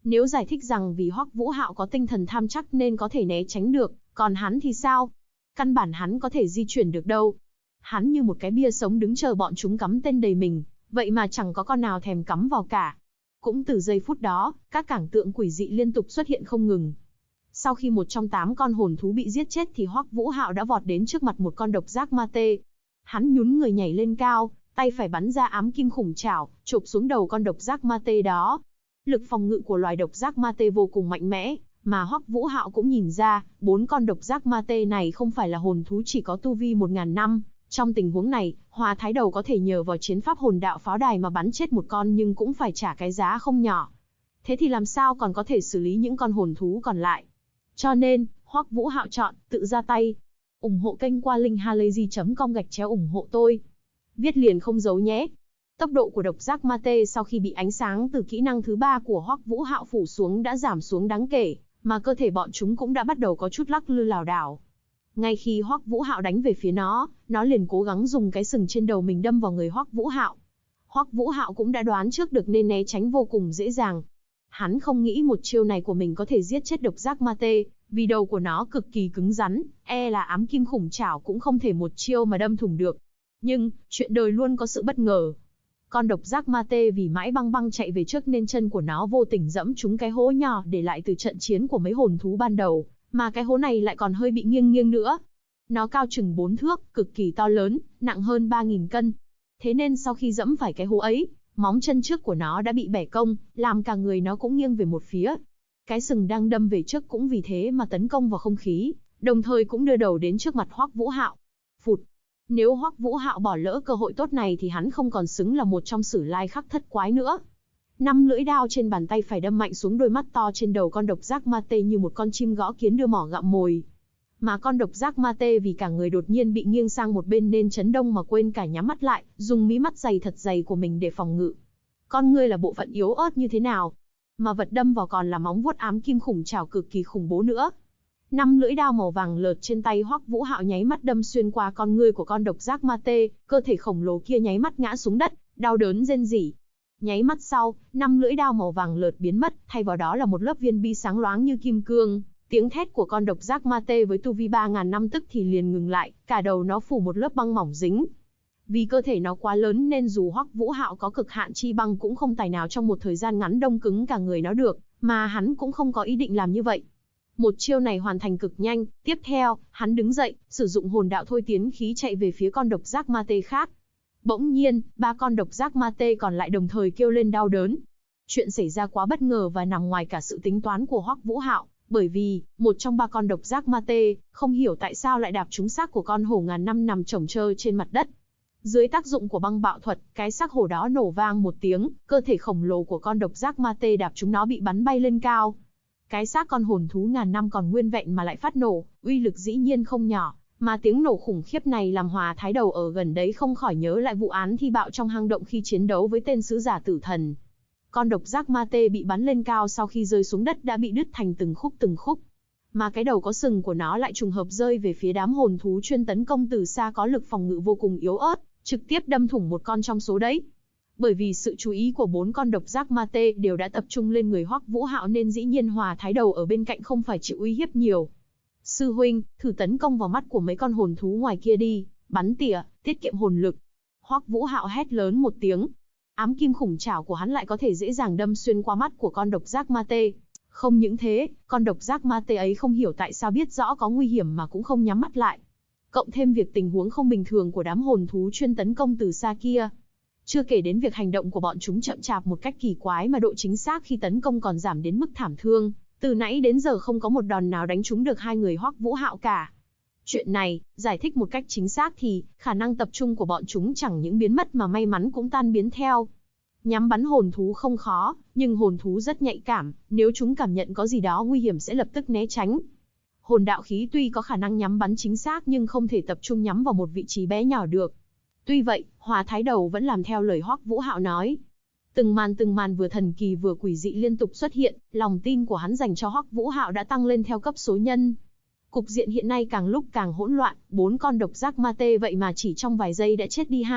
A: Nếu giải thích rằng vì Hoắc Vũ Hạo có tinh thần tham chắc nên có thể né tránh được, còn hắn thì sao? Căn bản hắn có thể di chuyển được đâu. Hắn như một cái bia sống đứng chờ bọn chúng cắm tên đầy mình, vậy mà chẳng có con nào thèm cắm vào cả. Cũng từ giây phút đó, các cảnh tượng quỷ dị liên tục xuất hiện không ngừng. Sau khi một trong 8 con hồn thú bị giết chết thì Hoắc Vũ Hạo đã vọt đến trước mặt một con độc giác ma tê. Hắn nhún người nhảy lên cao, tay phải bắn ra ám kim khủng trảo, chộp xuống đầu con độc giác ma tê đó. Lực phòng ngự của loài độc giác ma tê vô cùng mạnh mẽ, mà Hoắc Vũ Hạo cũng nhìn ra, 4 con độc giác ma tê này không phải là hồn thú chỉ có tu vi 1000 năm. Trong tình huống này, Hòa Thái Đầu có thể nhờ vào chiến pháp hồn đạo pháo đài mà bắn chết một con nhưng cũng phải trả cái giá không nhỏ. Thế thì làm sao còn có thể xử lý những con hồn thú còn lại? Cho nên, Hoắc Vũ Hạo chọn tự ra tay. Ủng hộ kênh qua link halayzi.com/ủng hộ tôi. Viết liền không giấu nhé. Tốc độ của độc giác ma tê sau khi bị ánh sáng từ kỹ năng thứ 3 của Hoắc Vũ Hạo phủ xuống đã giảm xuống đáng kể, mà cơ thể bọn chúng cũng đã bắt đầu có chút lắc lư lảo đảo. Ngay khi Hoắc Vũ Hạo đánh về phía nó liền cố gắng dùng cái sừng trên đầu mình đâm vào người Hoắc Vũ Hạo. Hoắc Vũ Hạo cũng đã đoán trước được nên né tránh vô cùng dễ dàng. Hắn không nghĩ một chiêu này của mình có thể giết chết độc giác ma tê, vì đầu của nó cực kỳ cứng rắn, là ám kim khủng trảo cũng không thể một chiêu mà đâm thủng được. Nhưng, chuyện đời luôn có sự bất ngờ. Con độc giác ma tê vì mãi băng băng chạy về trước nên chân của nó vô tình dẫm trúng cái hố nhỏ để lại từ trận chiến của mấy hồn thú ban đầu, mà cái hố này lại còn hơi bị nghiêng nghiêng nữa. Nó cao chừng 4 thước, cực kỳ to lớn, nặng hơn 3000 cân. Thế nên sau khi dẫm phải cái hố ấy, móng chân trước của nó đã bị bẻ cong, làm cả người nó cũng nghiêng về một phía. Cái sừng đang đâm về trước cũng vì thế mà tấn công vào không khí, đồng thời cũng đưa đầu đến trước mặt Hoắc Vũ Hạo. Phụt! Nếu Hoắc Vũ Hạo bỏ lỡ cơ hội tốt này thì hắn không còn xứng là một trong Sử Lai Khắc thất quái nữa. 5 lưỡi đao trên bàn tay phải đâm mạnh xuống đôi mắt to trên đầu con độc giác ma tê như một con chim gõ kiến đưa mỏ gặm mồi. Mà con độc giác ma tê vì cả người đột nhiên bị nghiêng sang một bên nên chấn động mà quên cả nhắm mắt lại, dùng mí mắt dày thật dày của mình để phòng ngự. Con ngươi là bộ phận yếu ớt như thế nào, mà vật đâm vào còn là móng vuốt ám kim khủng trảo cực kỳ khủng bố nữa. 5 lưỡi đao màu vàng lợt trên tay Hoắc Vũ Hạo nháy mắt đâm xuyên qua con ngươi của con độc giác ma tê, cơ thể khổng lồ kia nháy mắt ngã xuống đất, đau đớn rên rỉ. Nháy mắt sau, 5 lưỡi đao màu vàng lợt biến mất, thay vào đó là một lớp viên bi sáng loáng như kim cương. Tiếng thét của con độc giác ma tê với tu vi 3000 năm tức thì liền ngừng lại, cả đầu nó phủ một lớp băng mỏng dính. Vì cơ thể nó quá lớn nên dù Hoắc Vũ Hạo có cực hạn chi băng cũng không tài nào trong một thời gian ngắn đông cứng cả người nó được, mà hắn cũng không có ý định làm như vậy. Một chiêu này hoàn thành cực nhanh, tiếp theo, hắn đứng dậy, sử dụng hồn đạo thôi tiến khí chạy về phía con độc giác ma tê khác. Bỗng nhiên, 3 con độc giác ma tê còn lại đồng thời kêu lên đau đớn. Chuyện xảy ra quá bất ngờ và nằm ngoài cả sự tính toán của Hoắc Vũ Hạo, bởi vì, một trong 3 con độc giác ma tê, không hiểu tại sao lại đạp trúng xác của con hổ ngàn năm nằm chồng chơ trên mặt đất. Dưới tác dụng của băng bạo thuật, cái xác hổ đó nổ vang một tiếng, cơ thể khổng lồ của con độc giác ma tê đạp trúng nó bị bắn bay lên cao. Cái xác con hồn thú ngàn năm còn nguyên vẹn mà lại phát nổ, uy lực dĩ nhiên không nhỏ, mà tiếng nổ khủng khiếp này làm Hòa Thái Đầu ở gần đấy không khỏi nhớ lại vụ án thi bạo trong hang động khi chiến đấu với tên sứ giả tử thần. Con độc giác ma tê bị bắn lên cao sau khi rơi xuống đất đã bị đứt thành từng khúc, mà cái đầu có sừng của nó lại trùng hợp rơi về phía đám hồn thú chuyên tấn công từ xa có lực phòng ngự vô cùng yếu ớt, trực tiếp đâm thủng một con trong số đấy. Bởi vì sự chú ý của 4 con độc giác ma tê đều đã tập trung lên người Hoắc Vũ Hạo nên dĩ nhiên Hòa Thái Đầu ở bên cạnh không phải chịu uy hiếp nhiều. Sư huynh, thử tấn công vào mắt của mấy con hồn thú ngoài kia đi, bắn tỉa, tiết kiệm hồn lực. Hoắc Vũ Hạo hét lớn một tiếng. Ám kim khủng trảo của hắn lại có thể dễ dàng đâm xuyên qua mắt của con độc giác ma tê. Không những thế, con độc giác ma tê ấy không hiểu tại sao biết rõ có nguy hiểm mà cũng không nhắm mắt lại. Cộng thêm việc tình huống không bình thường của đám hồn thú chuyên tấn công từ xa kia. Chưa kể đến việc hành động của bọn chúng chậm chạp một cách kỳ quái mà độ chính xác khi tấn công còn giảm đến mức thảm thương. Từ nãy đến giờ không có một đòn nào đánh trúng được hai người Hoắc Vũ Hạo cả. Chuyện này, giải thích một cách chính xác thì, khả năng tập trung của bọn chúng chẳng những biến mất mà may mắn cũng tan biến theo. Nhắm bắn hồn thú không khó, nhưng hồn thú rất nhạy cảm, nếu chúng cảm nhận có gì đó nguy hiểm sẽ lập tức né tránh. Hồn đạo khí tuy có khả năng nhắm bắn chính xác nhưng không thể tập trung nhắm vào một vị trí bé nhỏ được. Tuy vậy, Hòa Thái Đầu vẫn làm theo lời Hoắc Vũ Hạo nói. Từng màn vừa thần kỳ vừa quỷ dị liên tục xuất hiện, lòng tin của hắn dành cho Hoắc Vũ Hạo đã tăng lên theo cấp số nhân. Cục diện hiện nay càng lúc càng hỗn loạn, 4 con độc giác ma tê vậy mà chỉ trong vài giây đã chết đi 2,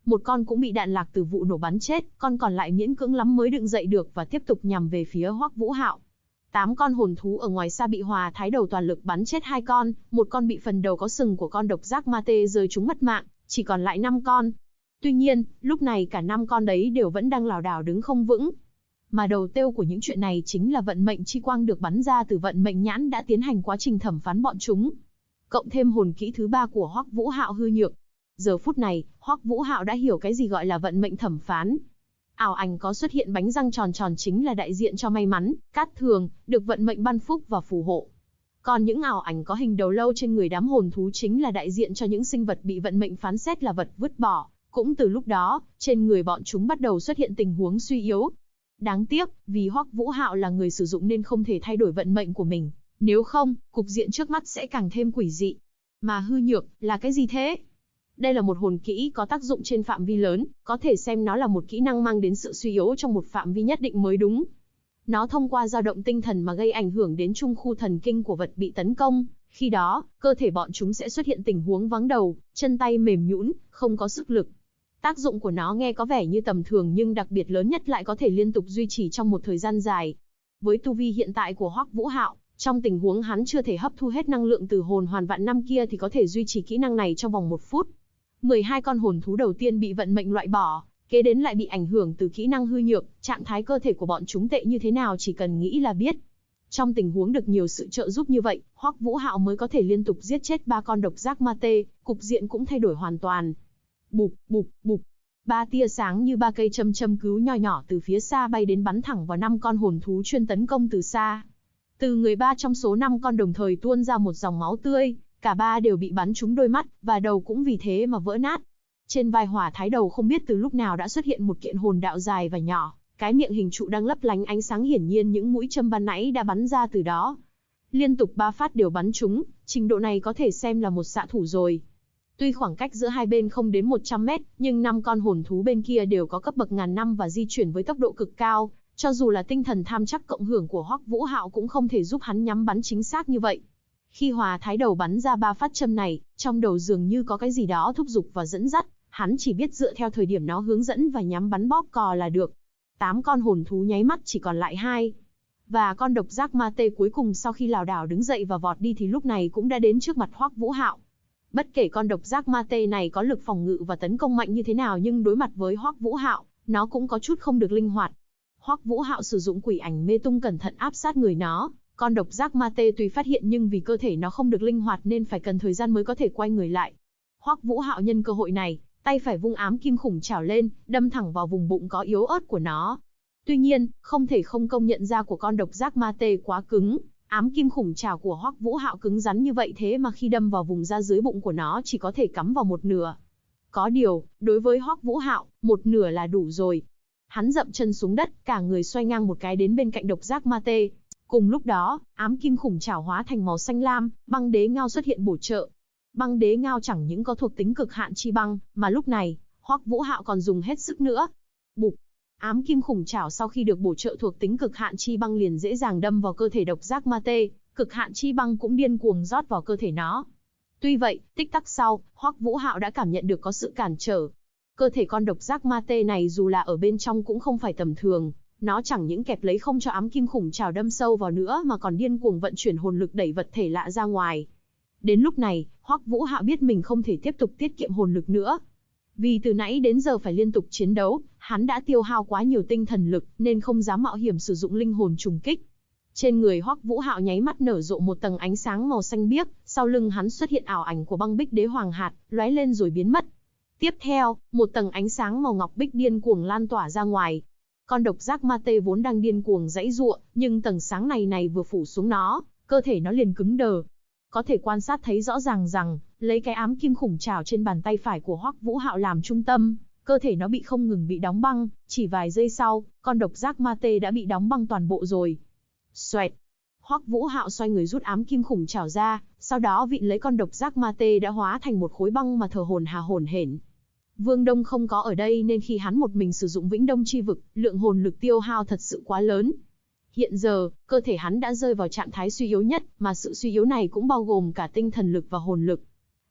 A: Một con cũng bị đạn lạc từ vụ nổ bắn chết, con còn lại miễn cưỡng lắm mới đứng dậy được và tiếp tục nhằm về phía Hoắc Vũ Hạo. 8 con hồn thú ở ngoài xa bị Hòa Thái Đầu toàn lực bắn chết 2 con, một con bị phần đầu có sừng của con độc giác ma tê rơi trúng mất mạng, chỉ còn lại 5 con. Tuy nhiên, lúc này cả 5 con đấy đều vẫn đang lảo đảo đứng không vững. Mà đầu tiêu của những chuyện này chính là vận mệnh chi quang được bắn ra từ vận mệnh nhãn đã tiến hành quá trình thẩm phán bọn chúng. Cộng thêm hồn kỹ thứ 3 của Hoắc Vũ Hạo hư nhược. Giờ phút này, Hoắc Vũ Hạo đã hiểu cái gì gọi là vận mệnh thẩm phán. Ảo ảnh có xuất hiện bánh răng tròn tròn chính là đại diện cho may mắn, cát thường, được vận mệnh ban phúc và phù hộ. Còn những ảo ảnh có hình đầu lâu trên người đám hồn thú chính là đại diện cho những sinh vật bị vận mệnh phán xét là vật vứt bỏ. Cũng từ lúc đó, trên người bọn chúng bắt đầu xuất hiện tình huống suy yếu. Đáng tiếc, vì Hoắc Vũ Hạo là người sử dụng nên không thể thay đổi vận mệnh của mình. Nếu không, cục diện trước mắt sẽ càng thêm quỷ dị. Mà hư nhược, là cái gì thế? Đây là một hồn kỹ có tác dụng trên phạm vi lớn, có thể xem nó là một kỹ năng mang đến sự suy yếu trong một phạm vi nhất định mới đúng. Nó thông qua dao động tinh thần mà gây ảnh hưởng đến trung khu thần kinh của vật bị tấn công, khi đó, cơ thể bọn chúng sẽ xuất hiện tình huống vắng đầu, chân tay mềm nhũn, không có sức lực. Tác dụng của nó nghe có vẻ như tầm thường nhưng đặc biệt lớn nhất lại có thể liên tục duy trì trong một thời gian dài. Với tu vi hiện tại của Hoắc Vũ Hạo, trong tình huống hắn chưa thể hấp thu hết năng lượng từ hồn hoàn vạn năm kia thì có thể duy trì kỹ năng này trong vòng 1 phút. 12 con hồn thú đầu tiên bị vận mệnh loại bỏ, kế đến lại bị ảnh hưởng từ kỹ năng hư nhược, trạng thái cơ thể của bọn chúng tệ như thế nào chỉ cần nghĩ là biết. Trong tình huống được nhiều sự trợ giúp như vậy, Hoắc Vũ Hạo mới có thể liên tục giết chết 3 con độc giác ma tê, cục diện cũng thay đổi hoàn toàn. Bụp, bụp, bụp. 3 tia sáng như 3 cây châm châm cứu nho nhỏ từ phía xa bay đến bắn thẳng vào 5 con hồn thú chuyên tấn công từ xa. Từ người 3 trong số 5 con đồng thời tuôn ra một dòng máu tươi, cả 3 đều bị bắn trúng đôi mắt, và đầu cũng vì thế mà vỡ nát. Trên vai Hỏa Thái Đầu không biết từ lúc nào đã xuất hiện một kiện hồn đạo dài và nhỏ, cái miệng hình trụ đang lấp lánh ánh sáng, hiển nhiên những mũi châm ban nãy đã bắn ra từ đó. Liên tục 3 phát đều bắn trúng, trình độ này có thể xem là một xạ thủ rồi. Tuy khoảng cách giữa hai bên không đến 100 mét, nhưng 5 con hồn thú bên kia đều có cấp bậc ngàn năm và di chuyển với tốc độ cực cao, cho dù là tinh thần tham chắc cộng hưởng của Hoắc Vũ Hạo cũng không thể giúp hắn nhắm bắn chính xác như vậy. Khi Hỏa Thái Đầu bắn ra 3 phát châm này, trong đầu dường như có cái gì đó thúc giục và dẫn dắt, hắn chỉ biết dựa theo thời điểm nó hướng dẫn và nhắm bắn bóp cò là được. 8 con hồn thú nháy mắt chỉ còn lại 2. Và con độc giác ma tê cuối cùng sau khi lảo đảo đứng dậy và vọt đi thì lúc này cũng đã đến trước mặt Hoắc Vũ Hạo. Bất kể con độc giác ma tê này có lực phòng ngự và tấn công mạnh như thế nào nhưng đối mặt với Hoắc Vũ Hạo, nó cũng có chút không được linh hoạt. Hoắc Vũ Hạo sử dụng quỷ ảnh mê tung cẩn thận áp sát người nó. Con độc giác ma tê tuy phát hiện nhưng vì cơ thể nó không được linh hoạt nên phải cần thời gian mới có thể quay người lại. Hoắc Vũ Hạo nhân cơ hội này, tay phải vung ám kim khủng trảo lên, đâm thẳng vào vùng bụng có yếu ớt của nó. Tuy nhiên, không thể không công nhận da của con độc giác ma tê quá cứng, ám kim khủng trảo của Hoắc Vũ Hạo cứng rắn như vậy thế mà khi đâm vào vùng da dưới bụng của nó chỉ có thể cắm vào một nửa. Có điều, đối với Hoắc Vũ Hạo, một nửa là đủ rồi. Hắn dậm chân xuống đất, cả người xoay ngang một cái đến bên cạnh độc giác ma tê. Cùng lúc đó, ám kim khủng trảo hóa thành màu xanh lam, băng đế ngao xuất hiện bổ trợ. Băng đế ngao chẳng những có thuộc tính cực hạn chi băng, mà lúc này, Hoắc Vũ Hạo còn dùng hết sức nữa. Bụp! Ám kim khủng trảo sau khi được bổ trợ thuộc tính cực hạn chi băng liền dễ dàng đâm vào cơ thể độc giác ma tê, cực hạn chi băng cũng điên cuồng rót vào cơ thể nó. Tuy vậy, tích tắc sau, Hoắc Vũ Hạo đã cảm nhận được có sự cản trở. Cơ thể con độc giác ma tê này dù là ở bên trong cũng không phải tầm thường, nó chẳng những kẹp lấy không cho ám kim khủng trảo đâm sâu vào nữa mà còn điên cuồng vận chuyển hồn lực đẩy vật thể lạ ra ngoài. Đến lúc này, Hoắc Vũ Hạo biết mình không thể tiếp tục tiết kiệm hồn lực nữa. Vì từ nãy đến giờ phải liên tục chiến đấu, hắn đã tiêu hao quá nhiều tinh thần lực nên không dám mạo hiểm sử dụng linh hồn trùng kích. Trên người Hoắc Vũ Hạo nháy mắt nở rộ một tầng ánh sáng màu xanh biếc, sau lưng hắn xuất hiện ảo ảnh của băng bích đế hoàng hạt, lóe lên rồi biến mất. Tiếp theo, một tầng ánh sáng màu ngọc bích điên cuồng lan tỏa ra ngoài. Con độc giác ma tê vốn đang điên cuồng giãy giụa, nhưng tầng sáng này vừa phủ xuống nó, cơ thể nó liền cứng đờ. Có thể quan sát thấy rõ ràng rằng, lấy cái ám kim khủng trảo trên bàn tay phải của Hoắc Vũ Hạo làm trung tâm, cơ thể nó bị không ngừng bị đóng băng, chỉ vài giây sau, con độc giác ma tê đã bị đóng băng toàn bộ rồi. Xoẹt! Hoắc Vũ Hạo xoay người rút ám kim khủng trảo ra, sau đó vịn lấy con độc giác ma tê đã hóa thành một khối băng mà thở hổn hển. Vương Đông không có ở đây nên khi hắn một mình sử dụng Vĩnh Đông Chi Vực, lượng hồn lực tiêu hao thật sự quá lớn. Hiện giờ, cơ thể hắn đã rơi vào trạng thái suy yếu nhất, mà sự suy yếu này cũng bao gồm cả tinh thần lực và hồn lực.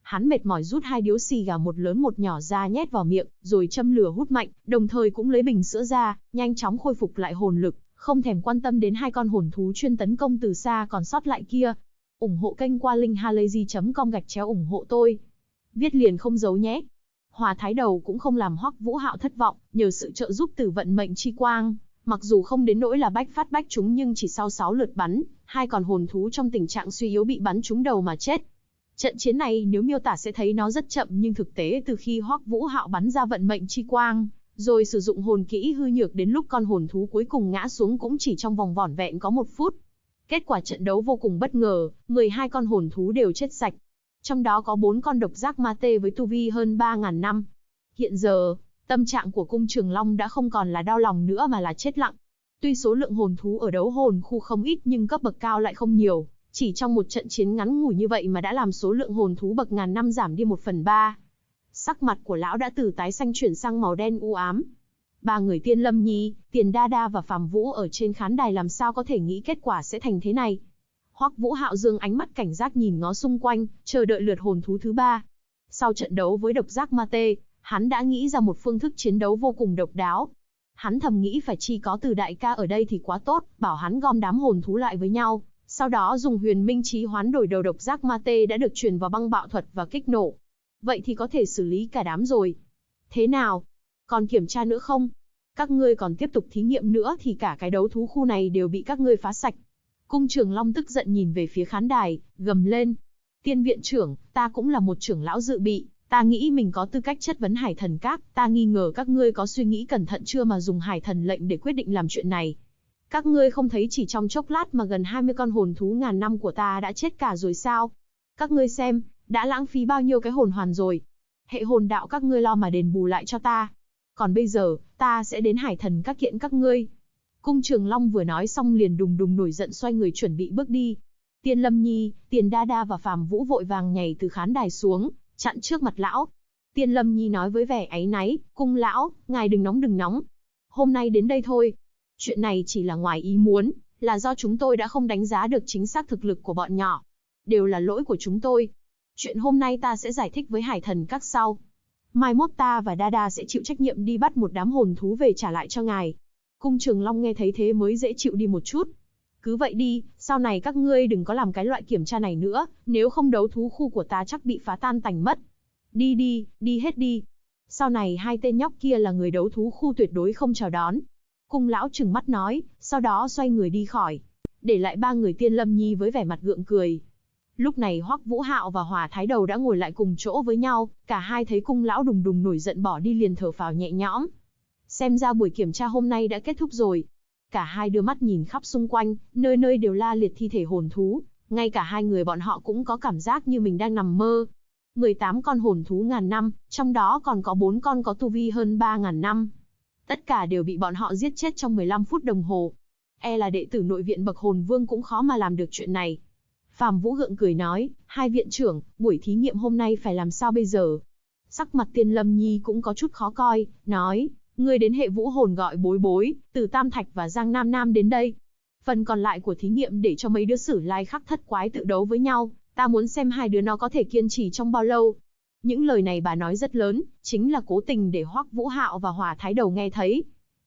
A: Hắn mệt mỏi rút 2 điếu xì gà một lớn một nhỏ ra nhét vào miệng, rồi châm lửa hút mạnh, đồng thời cũng lấy bình sữa ra, nhanh chóng khôi phục lại hồn lực, không thèm quan tâm đến 2 con hồn thú chuyên tấn công từ xa còn sót lại kia. Ủng hộ kênh qua linkhalazy.com/ủng hộ tôi. Viết liền không giấu nhé. Hòa Thái Đầu cũng không làm Hoắc Vũ Hạo thất vọng, nhờ sự trợ giúp từ vận mệnh chi quang, mặc dù không đến nỗi là bách phát bách trúng nhưng chỉ sau 6 lượt bắn, 2 con hồn thú trong tình trạng suy yếu bị bắn trúng đầu mà chết. Trận chiến này nếu miêu tả sẽ thấy nó rất chậm nhưng thực tế từ khi Hoắc Vũ Hạo bắn ra vận mệnh chi quang, rồi sử dụng hồn kỹ hư nhược đến lúc con hồn thú cuối cùng ngã xuống cũng chỉ trong vòng vỏn vẹn có 1 phút. Kết quả trận đấu vô cùng bất ngờ, 12 con hồn thú đều chết sạch. Trong đó có 4 con độc giác ma tê với tu vi hơn 3.000 năm. Hiện giờ, tâm trạng của Cung Trường Long đã không còn là đau lòng nữa mà là chết lặng. Tuy số lượng hồn thú ở đấu hồn khu không ít nhưng cấp bậc cao lại không nhiều. Chỉ trong một trận chiến ngắn ngủi như vậy mà đã làm số lượng hồn thú bậc ngàn năm giảm đi 1/3. Sắc mặt của lão đã từ tái xanh chuyển sang màu đen u ám. 3 người Tiên Lâm Nhi, Tiền Đa Đa và Phàm Vũ ở trên khán đài làm sao có thể nghĩ kết quả sẽ thành thế này. Hoắc Vũ Hạo dương ánh mắt cảnh giác nhìn ngó xung quanh, chờ đợi lượt hồn thú thứ 3. Sau trận đấu với độc giác ma tê, hắn đã nghĩ ra một phương thức chiến đấu vô cùng độc đáo. Hắn thầm nghĩ phải chi có Từ đại ca ở đây thì quá tốt, bảo hắn gom đám hồn thú lại với nhau, sau đó dùng huyền minh chí hoán đổi đầu độc giác ma tê đã được truyền vào băng bạo thuật và kích nổ. Vậy thì có thể xử lý cả đám rồi. Thế nào? Còn kiểm tra nữa không? Các ngươi còn tiếp tục thí nghiệm nữa thì cả cái đấu thú khu này đều bị các ngươi phá sạch. Cung Trường Long tức giận nhìn về phía khán đài, gầm lên. Tiên viện trưởng, ta cũng là một trưởng lão dự bị, ta nghĩ mình có tư cách chất vấn Hải Thần Các, ta nghi ngờ các ngươi có suy nghĩ cẩn thận chưa mà dùng Hải Thần lệnh để quyết định làm chuyện này. Các ngươi không thấy chỉ trong chốc lát mà gần 20 con hồn thú ngàn năm của ta đã chết cả rồi sao? Các ngươi xem, đã lãng phí bao nhiêu cái hồn hoàn rồi. Hệ hồn đạo các ngươi lo mà đền bù lại cho ta. Còn bây giờ, ta sẽ đến Hải Thần Các kiện các ngươi. Cung Trường Long vừa nói xong liền đùng đùng nổi giận xoay người chuẩn bị bước đi. Tiên Lâm Nhi, Tiền Đa Đa và Phàm Vũ vội vàng nhảy từ khán đài xuống, chặn trước mặt lão. Tiên Lâm Nhi nói với vẻ áy náy, cung lão, ngài đừng nóng. Hôm nay đến đây thôi. Chuyện này chỉ là ngoài ý muốn, là do chúng tôi đã không đánh giá được chính xác thực lực của bọn nhỏ. Đều là lỗi của chúng tôi. Chuyện hôm nay ta sẽ giải thích với Hải Thần Các sau. Mai mốt ta và Đa Đa sẽ chịu trách nhiệm đi bắt một đám hồn thú về trả lại cho ngài. Cung Trường Long nghe thấy thế mới dễ chịu đi một chút. Cứ vậy đi, sau này các ngươi đừng có làm cái loại kiểm tra này nữa, nếu không đấu thú khu của ta chắc bị phá tan tành mất. Đi hết đi. Sau này 2 tên nhóc kia là người đấu thú khu tuyệt đối không chào đón. Cung lão trừng mắt nói, sau đó xoay người đi khỏi, để lại 3 người Tiên Lâm Nhi với vẻ mặt gượng cười. Lúc này Hoắc Vũ Hạo và Hòa Thái Đầu đã ngồi lại cùng chỗ với nhau, cả hai thấy cung lão đùng đùng nổi giận bỏ đi liền thở phào nhẹ nhõm. Xem ra buổi kiểm tra hôm nay đã kết thúc rồi. Cả hai đưa mắt nhìn khắp xung quanh, nơi nơi đều la liệt thi thể hồn thú, ngay cả 2 người bọn họ cũng có cảm giác như mình đang nằm mơ. 18 con hồn thú ngàn năm, trong đó còn có 4 con có tu vi hơn 3.000 năm. Tất cả đều bị bọn họ giết chết trong 15 phút đồng hồ. E là đệ tử nội viện bậc hồn vương cũng khó mà làm được chuyện này. Phàm Vũ gượng cười nói, Hai viện trưởng, buổi thí nghiệm hôm nay phải làm sao bây giờ? Sắc mặt Tiên Lâm Nhi cũng có chút khó coi, nói, ngươi đến hệ vũ hồn gọi Bối Bối, Từ Tam Thạch và Giang Nam Nam đến đây. Phần còn lại của thí nghiệm để cho mấy đứa Sử Lai Khắc Thất Quái tự đấu với nhau, ta muốn xem 2 đứa nó có thể kiên trì trong bao lâu. Những lời này bà nói rất lớn, chính là cố tình để Hoắc Vũ Hạo và Hòa Thái Đầu nghe thấy.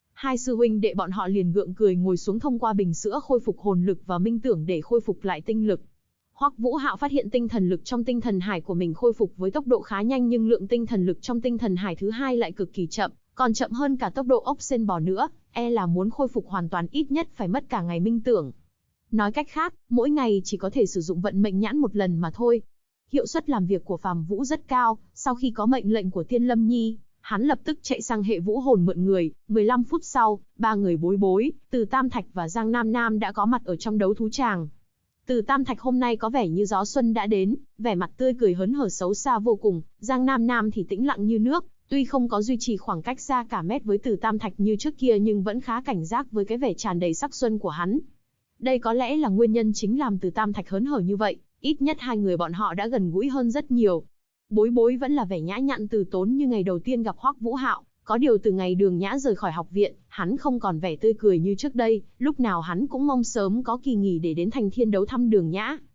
A: 2 sư huynh đệ bọn họ liền gượng cười ngồi xuống thông qua bình sữa khôi phục hồn lực và minh tưởng để khôi phục lại tinh lực. Hoắc Vũ Hạo phát hiện tinh thần lực trong tinh thần hải của mình khôi phục với tốc độ khá nhanh nhưng lượng tinh thần lực trong tinh thần hải thứ 2 lại cực kỳ chậm, còn chậm hơn cả tốc độ ốc sên bò nữa, e là muốn khôi phục hoàn toàn ít nhất phải mất cả ngày minh tưởng. Nói cách khác, mỗi ngày chỉ có thể sử dụng vận mệnh nhãn một lần mà thôi. Hiệu suất làm việc của Phàm Vũ rất cao, sau khi có mệnh lệnh của Tiên Lâm Nhi, hắn lập tức chạy sang hệ vũ hồn mượn người, 15 phút sau, 3 người Bối Bối, Từ Tam Thạch và Giang Nam Nam đã có mặt ở trong đấu thú tràng. Từ Tam Thạch hôm nay có vẻ như gió xuân đã đến, vẻ mặt tươi cười hớn hở xấu xa vô cùng, Giang Nam Nam thì tĩnh lặng như nước, tuy không có duy trì khoảng cách xa cả mét với Từ Tam Thạch như trước kia nhưng vẫn khá cảnh giác với cái vẻ tràn đầy sắc xuân của hắn. Đây có lẽ là nguyên nhân chính làm Từ Tam Thạch hớn hở như vậy, ít nhất 2 người bọn họ đã gần gũi hơn rất nhiều. Bối Bối vẫn là vẻ nhã nhặn từ tốn như ngày đầu tiên gặp Hoắc Vũ Hạo, có điều từ ngày Đường Nhã rời khỏi học viện, hắn không còn vẻ tươi cười như trước đây, lúc nào hắn cũng mong sớm có kỳ nghỉ để đến Thành Thiên đấu thăm Đường Nhã.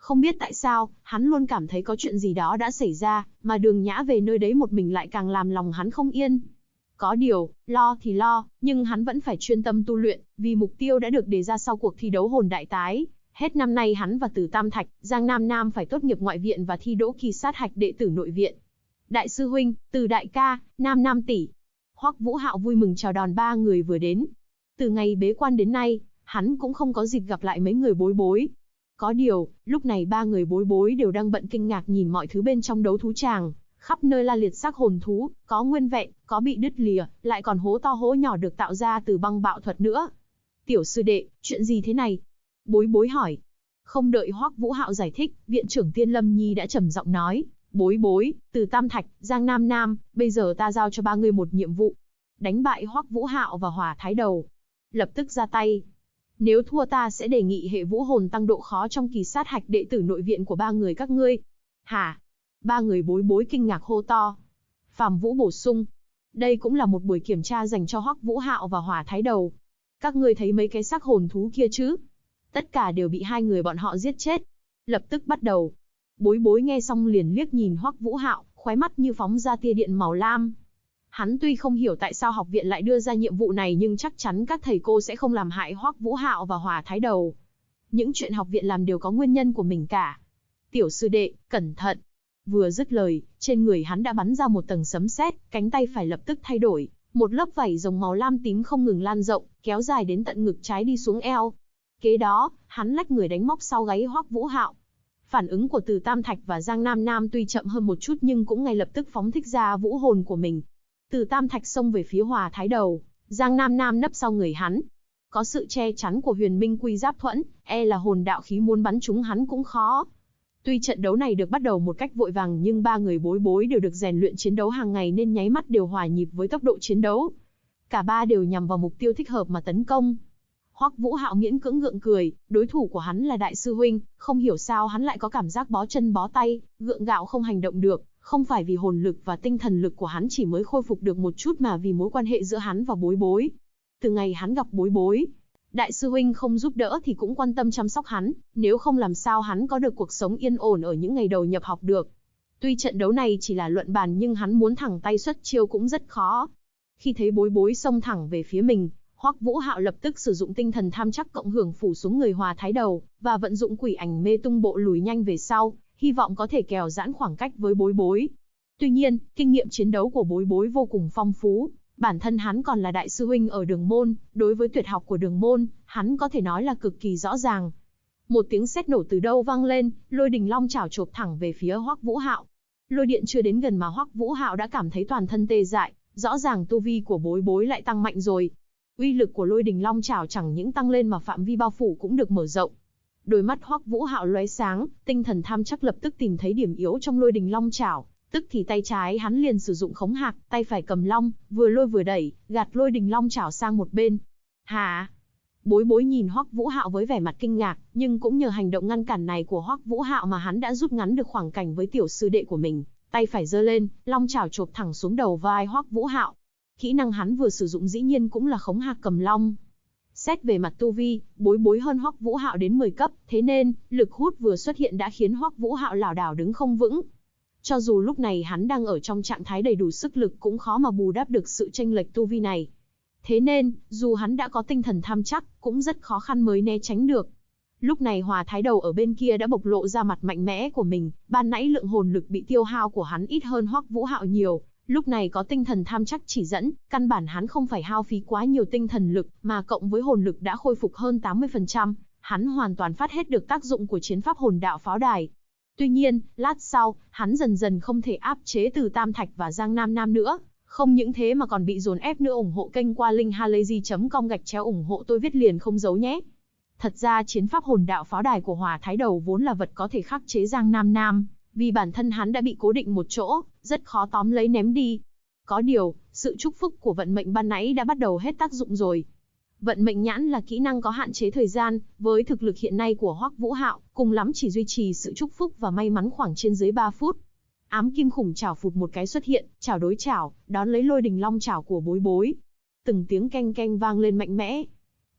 A: Không biết tại sao, hắn luôn cảm thấy có chuyện gì đó đã xảy ra, mà Đường Nhã về nơi đấy một mình lại càng làm lòng hắn không yên. Có điều, lo thì lo, nhưng hắn vẫn phải chuyên tâm tu luyện, vì mục tiêu đã được đề ra sau cuộc thi đấu hồn đại tái. Hết năm nay hắn và Từ Tam Thạch, Giang Nam Nam phải tốt nghiệp ngoại viện và thi đỗ kỳ sát hạch đệ tử nội viện. Đại sư huynh, Từ đại ca, Nam Nam tỷ. Hoắc Vũ Hạo vui mừng chào đón ba người vừa đến. Từ ngày bế quan đến nay, hắn cũng không có dịp gặp lại mấy người Bối Bối. Có điều, lúc này ba người Bối Bối đều đang bận kinh ngạc nhìn mọi thứ bên trong đấu thú tràng. Khắp nơi la liệt xác hồn thú, có nguyên vẹn, có bị đứt lìa, lại còn hố to hố nhỏ được tạo ra từ băng bạo thuật nữa. Tiểu sư đệ, chuyện gì thế này? Bối Bối hỏi. Không đợi Hoắc Vũ Hạo giải thích, viện trưởng Tiên Lâm Nhi đã trầm giọng nói. Bối Bối, Từ Tam Thạch, Giang Nam Nam, bây giờ ta giao cho ba người một nhiệm vụ. Đánh bại Hoắc Vũ Hạo và Hỏa Thái Đầu. Lập tức ra tay. Nếu thua ta sẽ đề nghị hệ vũ hồn tăng độ khó trong kỳ sát hạch đệ tử nội viện của ba người các ngươi. Hả? Ba người Bối Bối kinh ngạc hô to. Phàm Vũ bổ sung. Đây cũng là một buổi kiểm tra dành cho Hoắc Vũ Hạo và Hỏa Thái Đầu. Các ngươi thấy mấy cái xác hồn thú kia chứ? Tất cả đều bị hai người bọn họ giết chết. Lập tức bắt đầu. Bối Bối nghe xong liền liếc nhìn Hoắc Vũ Hạo, khóe mắt như phóng ra tia điện màu lam. Hắn tuy không hiểu tại sao học viện lại đưa ra nhiệm vụ này nhưng chắc chắn các thầy cô sẽ không làm hại Hoắc Vũ Hạo và Hỏa Thái Đầu. Những chuyện học viện làm đều có nguyên nhân của mình cả. Tiểu sư đệ, cẩn thận. Vừa dứt lời, trên người hắn đã bắn ra một tầng sấm sét, cánh tay phải lập tức thay đổi, một lớp vảy rồng màu lam tím không ngừng lan rộng, kéo dài đến tận ngực trái đi xuống eo. Kế đó, hắn lách người đánh móc sau gáy Hoắc Vũ Hạo. Phản ứng của Từ Tam Thạch và Giang Nam Nam tuy chậm hơn một chút nhưng cũng ngay lập tức phóng thích ra vũ hồn của mình. Từ Tam Thạch xông về phía Hỏa Thái Đầu, Giang Nam Nam nấp sau người hắn. Có sự che chắn của Huyền Minh Quy Giáp Thuẫn, e là hồn đạo khí muốn bắn trúng hắn cũng khó. Tuy trận đấu này được bắt đầu một cách vội vàng nhưng ba người Bối Bối đều được rèn luyện chiến đấu hàng ngày nên nháy mắt đều hòa nhịp với tốc độ chiến đấu. Cả ba đều nhằm vào mục tiêu thích hợp mà tấn công. Hoắc Vũ Hạo miễn cưỡng gượng cười, đối thủ của hắn là đại sư huynh, không hiểu sao hắn lại có cảm giác bó chân bó tay, gượng gạo không hành động được, không phải vì hồn lực và tinh thần lực của hắn chỉ mới khôi phục được một chút mà vì mối quan hệ giữa hắn và Bối Bối. Từ ngày hắn gặp Bối Bối, đại sư huynh không giúp đỡ thì cũng quan tâm chăm sóc hắn, nếu không làm sao hắn có được cuộc sống yên ổn ở những ngày đầu nhập học được. Tuy trận đấu này chỉ là luận bàn nhưng hắn muốn thẳng tay xuất chiêu cũng rất khó. Khi thấy Bối Bối xông thẳng về phía mình, Hoắc Vũ Hạo lập tức sử dụng tinh thần tham chắc cộng hưởng phủ xuống người Hỏa Thái Đầu, và vận dụng quỷ ảnh mê tung bộ lùi nhanh về sau, hy vọng có thể kéo giãn khoảng cách với Bối Bối. Tuy nhiên, kinh nghiệm chiến đấu của Bối Bối vô cùng phong phú, bản thân hắn còn là đại sư huynh ở Đường Môn, đối với tuyệt học của Đường Môn, hắn có thể nói là cực kỳ rõ ràng. Một tiếng sét nổ từ đâu vang lên, Lôi Đình Long chảo chộp thẳng về phía Hoắc Vũ Hạo. Lôi điện chưa đến gần mà Hoắc Vũ Hạo đã cảm thấy toàn thân tê dại, rõ ràng tu vi của Bối Bối lại tăng mạnh rồi. Uy lực của Lôi Đình Long chảo chẳng những tăng lên mà phạm vi bao phủ cũng được mở rộng. Đôi mắt Hoắc Vũ Hạo lóe sáng, tinh thần tham chắc lập tức tìm thấy điểm yếu trong Lôi Đình Long chảo, tức thì tay trái hắn liền sử dụng khống hạc, tay phải cầm long, vừa lôi vừa đẩy, gạt Lôi Đình Long chảo sang một bên. Hả? Bối Bối nhìn Hoắc Vũ Hạo với vẻ mặt kinh ngạc, nhưng cũng nhờ hành động ngăn cản này của Hoắc Vũ Hạo mà hắn đã rút ngắn được khoảng cách với tiểu sư đệ của mình. Tay phải giơ lên, long chảo chộp thẳng xuống đầu vai Hoắc Vũ Hạo. Kỹ năng hắn vừa sử dụng dĩ nhiên cũng là khống hạc cầm long. Xét về mặt tu vi, Bối Bối hơn Hoắc Vũ Hạo đến 10 cấp, thế nên, lực hút vừa xuất hiện đã khiến Hoắc Vũ Hạo lảo đảo đứng không vững. Cho dù lúc này hắn đang ở trong trạng thái đầy đủ sức lực cũng khó mà bù đắp được sự chênh lệch tu vi này. Thế nên, dù hắn đã có tinh thần tham chắc, cũng rất khó khăn mới né tránh được. Lúc này Hỏa Thái Đầu ở bên kia đã bộc lộ ra mặt mạnh mẽ của mình, ban nãy lượng hồn lực bị tiêu hao của hắn ít hơn Hoắc Vũ Hạo nhiều. Lúc này có tinh thần tham chắc chỉ dẫn, căn bản hắn không phải hao phí quá nhiều tinh thần lực, mà cộng với hồn lực đã khôi phục hơn 80%, hắn hoàn toàn phát hết được tác dụng của chiến pháp hồn đạo pháo đài. Tuy nhiên, lát sau, hắn dần dần không thể áp chế Từ Tam Thạch và Giang Nam Nam nữa, không những thế mà còn bị dồn ép nữa. Ủng hộ kênh qua linkhalazy.com ủng hộ tôi viết liền không giấu nhé. Thật ra chiến pháp hồn đạo pháo đài của Hỏa Thái Đầu vốn là vật có thể khắc chế Giang Nam Nam, vì bản thân hắn đã bị cố định một chỗ, rất khó tóm lấy ném đi. Có điều, sự chúc phúc của vận mệnh ban nãy đã bắt đầu hết tác dụng rồi. Vận mệnh nhãn là kỹ năng có hạn chế thời gian, với thực lực hiện nay của Hoắc Vũ Hạo, cùng lắm chỉ duy trì sự chúc phúc và may mắn khoảng trên dưới 3 phút. Ám kim khủng chảo phụt một cái xuất hiện, chảo đối chảo, đón lấy Lôi Đình Long chảo của Bối Bối. Từng tiếng keng keng vang lên mạnh mẽ.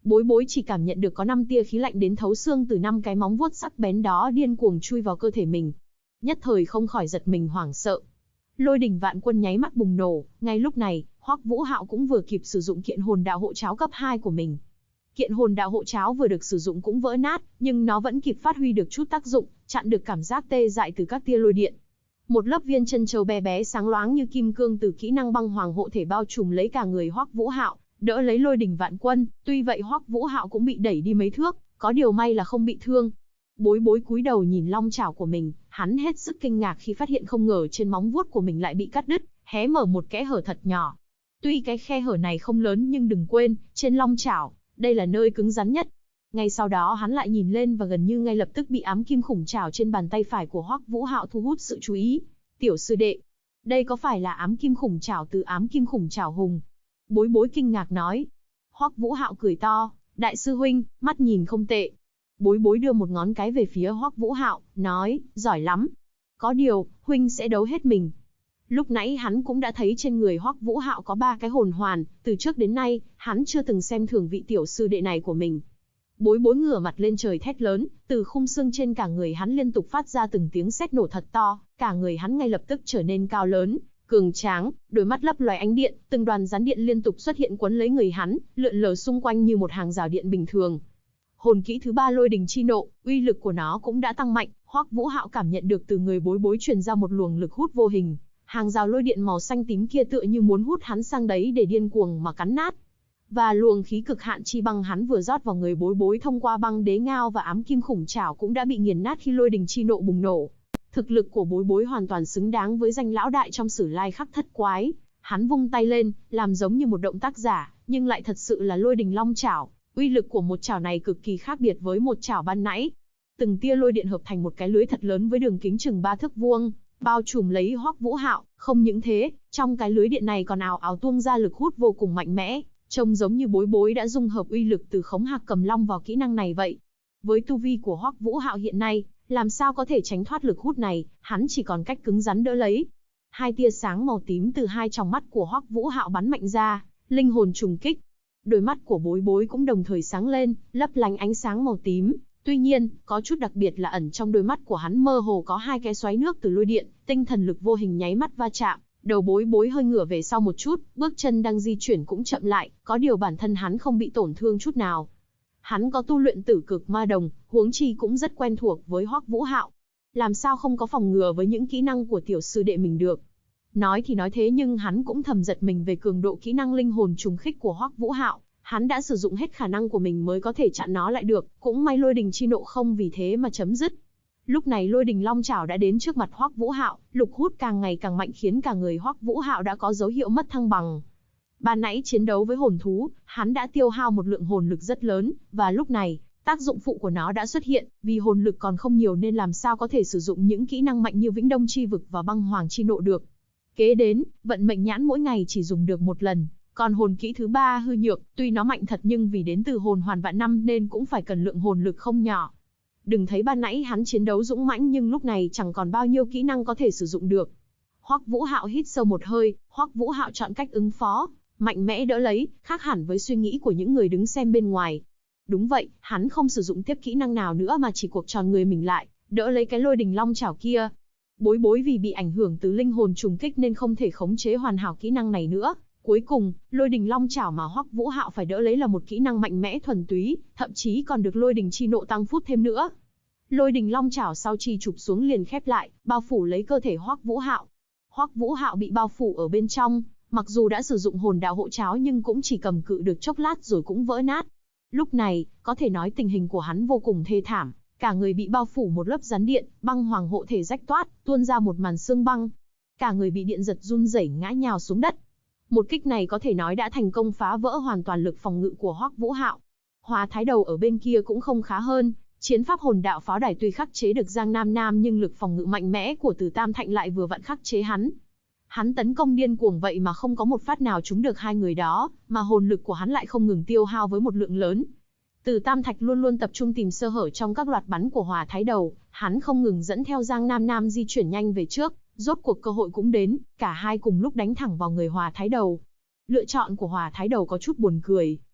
A: Bối bối chỉ cảm nhận được có 5 tia khí lạnh đến thấu xương từ 5 cái móng vuốt sắc bén đó điên cuồng chui vào cơ thể mình. Nhất thời không khỏi giật mình hoảng sợ. Lôi đình vạn quân nháy mắt bùng nổ, ngay lúc này, Hoắc Vũ Hạo cũng vừa kịp sử dụng kiện hồn đạo hộ cháo cấp 2 của mình. Kiện hồn đạo hộ cháo vừa được sử dụng cũng vỡ nát, nhưng nó vẫn kịp phát huy được chút tác dụng, chặn được cảm giác tê dại từ các tia lôi điện. Một lớp viên chân châu bé bé sáng loáng như kim cương từ kỹ năng băng hoàng hộ thể bao trùm lấy cả người Hoắc Vũ Hạo, đỡ lấy lôi đình vạn quân. Tuy vậy Hoắc Vũ Hạo cũng bị đẩy đi mấy thước, có điều may là không bị thương. Bối bối cúi đầu nhìn long chảo của mình, hắn hết sức kinh ngạc khi phát hiện không ngờ trên móng vuốt của mình lại bị cắt đứt, hé mở một kẽ hở thật nhỏ. Tuy cái khe hở này không lớn nhưng đừng quên, trên long chảo, đây là nơi cứng rắn nhất. Ngay sau đó hắn lại nhìn lên và gần như ngay lập tức bị ám kim khủng chảo trên bàn tay phải của Hoắc Vũ Hạo thu hút sự chú ý. Tiểu sư đệ, đây có phải là ám kim khủng chảo từ ám kim khủng chảo hùng? Bối bối kinh ngạc nói. Hoắc Vũ Hạo cười to, đại sư huynh, mắt nhìn không tệ. Bối bối đưa một ngón cái về phía Hoắc Vũ Hạo, nói, giỏi lắm. Có điều, huynh sẽ đấu hết mình. Lúc nãy hắn cũng đã thấy trên người Hoắc Vũ Hạo có 3 cái hồn hoàn, từ trước đến nay, hắn chưa từng xem thường vị tiểu sư đệ này của mình. Bối bối ngửa mặt lên trời thét lớn, từ khung xương trên cả người hắn liên tục phát ra từng tiếng sét nổ thật to, cả người hắn ngay lập tức trở nên cao lớn, cường tráng, đôi mắt lấp loài ánh điện, từng đoàn gián điện liên tục xuất hiện quấn lấy người hắn, lượn lờ xung quanh như một hàng rào điện bình thường. Hồn kỹ thứ 3 lôi đình chi nộ, uy lực của nó cũng đã tăng mạnh, Hoắc Vũ Hạo cảm nhận được từ người bối bối truyền ra một luồng lực hút vô hình, hàng rào lôi điện màu xanh tím kia tựa như muốn hút hắn sang đấy để điên cuồng mà cắn nát. Và luồng khí cực hạn chi băng hắn vừa rót vào người bối bối thông qua băng đế ngao và ám kim khủng chảo cũng đã bị nghiền nát khi lôi đình chi nộ bùng nổ. Thực lực của bối bối hoàn toàn xứng đáng với danh lão đại trong Sử Lai Khắc Thất Quái. Hắn vung tay lên, làm giống như một động tác giả, nhưng lại thật sự là lôi đình long chảo. Uy lực của một chảo này cực kỳ khác biệt với một chảo ban nãy. Từng tia lôi điện hợp thành một cái lưới thật lớn với đường kính chừng 3 thước vuông, bao trùm lấy Hoắc Vũ Hạo. Không những thế, trong cái lưới điện này còn ào ào tuôn ra lực hút vô cùng mạnh mẽ, trông giống như bối bối đã dung hợp uy lực từ Khống Hạc Cầm Long vào kỹ năng này vậy. Với tu vi của Hoắc Vũ Hạo hiện nay, làm sao có thể tránh thoát lực hút này, hắn chỉ còn cách cứng rắn đỡ lấy. 2 tia sáng màu tím từ 2 tròng mắt của Hoắc Vũ Hạo bắn mạnh ra, linh hồn trùng kích. Đôi mắt của bối bối cũng đồng thời sáng lên, lấp lánh ánh sáng màu tím. Tuy nhiên, có chút đặc biệt là ẩn trong đôi mắt của hắn mơ hồ có 2 cái xoáy nước từ lôi điện, tinh thần lực vô hình nháy mắt va chạm. Đầu bối bối hơi ngửa về sau một chút, bước chân đang di chuyển cũng chậm lại, có điều bản thân hắn không bị tổn thương chút nào. Hắn có tu luyện tử cực ma đồng, huống chi cũng rất quen thuộc với Hoắc Vũ Hạo. Làm sao không có phòng ngừa với những kỹ năng của tiểu sư đệ mình được. Nói thì nói thế nhưng hắn cũng thầm giật mình về cường độ kỹ năng linh hồn trùng kích của Hoắc Vũ Hạo. Hắn đã sử dụng hết khả năng của mình mới có thể chặn nó lại được, cũng may lôi đình chi nộ không vì thế mà chấm dứt. Lúc này lôi đình long chảo đã đến trước mặt Hoắc Vũ Hạo, lực hút càng ngày càng mạnh khiến cả người Hoắc Vũ Hạo đã có dấu hiệu mất thăng bằng. Ban nãy chiến đấu với hồn thú, hắn đã tiêu hao một lượng hồn lực rất lớn, và lúc này, tác dụng phụ của nó đã xuất hiện, vì hồn lực còn không nhiều nên làm sao có thể sử dụng những kỹ năng mạnh như Vĩnh Đông Chi Vực và Băng Hoàng Chi Nộ được. Kế đến, vận mệnh nhãn mỗi ngày chỉ dùng được một lần, còn hồn kỹ thứ 3 hư nhược, tuy nó mạnh thật nhưng vì đến từ hồn hoàn vạn năm nên cũng phải cần lượng hồn lực không nhỏ. Đừng thấy ban nãy hắn chiến đấu dũng mãnh nhưng lúc này chẳng còn bao nhiêu kỹ năng có thể sử dụng được. Hoắc Vũ Hạo hít sâu một hơi, Hoắc Vũ Hạo chọn cách ứng phó, mạnh mẽ đỡ lấy, khác hẳn với suy nghĩ của những người đứng xem bên ngoài. Đúng vậy, hắn không sử dụng tiếp kỹ năng nào nữa mà chỉ cuộc tròn người mình lại, đỡ lấy cái lôi đình long chảo kia. Bối bối vì bị ảnh hưởng từ linh hồn trùng kích nên không thể khống chế hoàn hảo kỹ năng này nữa. Cuối cùng, lôi đình long chảo mà Hoắc Vũ Hạo phải đỡ lấy là một kỹ năng mạnh mẽ thuần túy, thậm chí còn được lôi đình chi nộ tăng phút thêm nữa. Lôi đình long chảo sau chi chụp xuống liền khép lại, bao phủ lấy cơ thể Hoắc Vũ Hạo. Hoắc Vũ Hạo bị bao phủ ở bên trong, mặc dù đã sử dụng hồn đạo hộ cháo nhưng cũng chỉ cầm cự được chốc lát rồi cũng vỡ nát. Lúc này, có thể nói tình hình của hắn vô cùng thê thảm, cả người bị bao phủ một lớp rắn điện, băng hoàng hộ thể rách toát, tuôn ra một màn xương băng. Cả người bị điện giật run rẩy ngã nhào xuống đất. Một kích này có thể nói đã thành công phá vỡ hoàn toàn lực phòng ngự của Hoắc Vũ Hạo. Hóa Thái Đầu ở bên kia cũng không khá hơn, chiến pháp hồn đạo pháo đài tuy khắc chế được Giang Nam Nam nhưng lực phòng ngự mạnh mẽ của Từ Tam Thạnh lại vừa vặn khắc chế hắn. Hắn tấn công điên cuồng vậy mà không có một phát nào trúng được hai người đó, mà hồn lực của hắn lại không ngừng tiêu hao với một lượng lớn. Từ Tam Thạch luôn luôn tập trung tìm sơ hở trong các loạt bắn của Hòa Thái Đầu, hắn không ngừng dẫn theo Giang Nam Nam di chuyển nhanh về trước, rốt cuộc cơ hội cũng đến, cả hai cùng lúc đánh thẳng vào người Hòa Thái Đầu. Lựa chọn của Hòa Thái Đầu có chút buồn cười,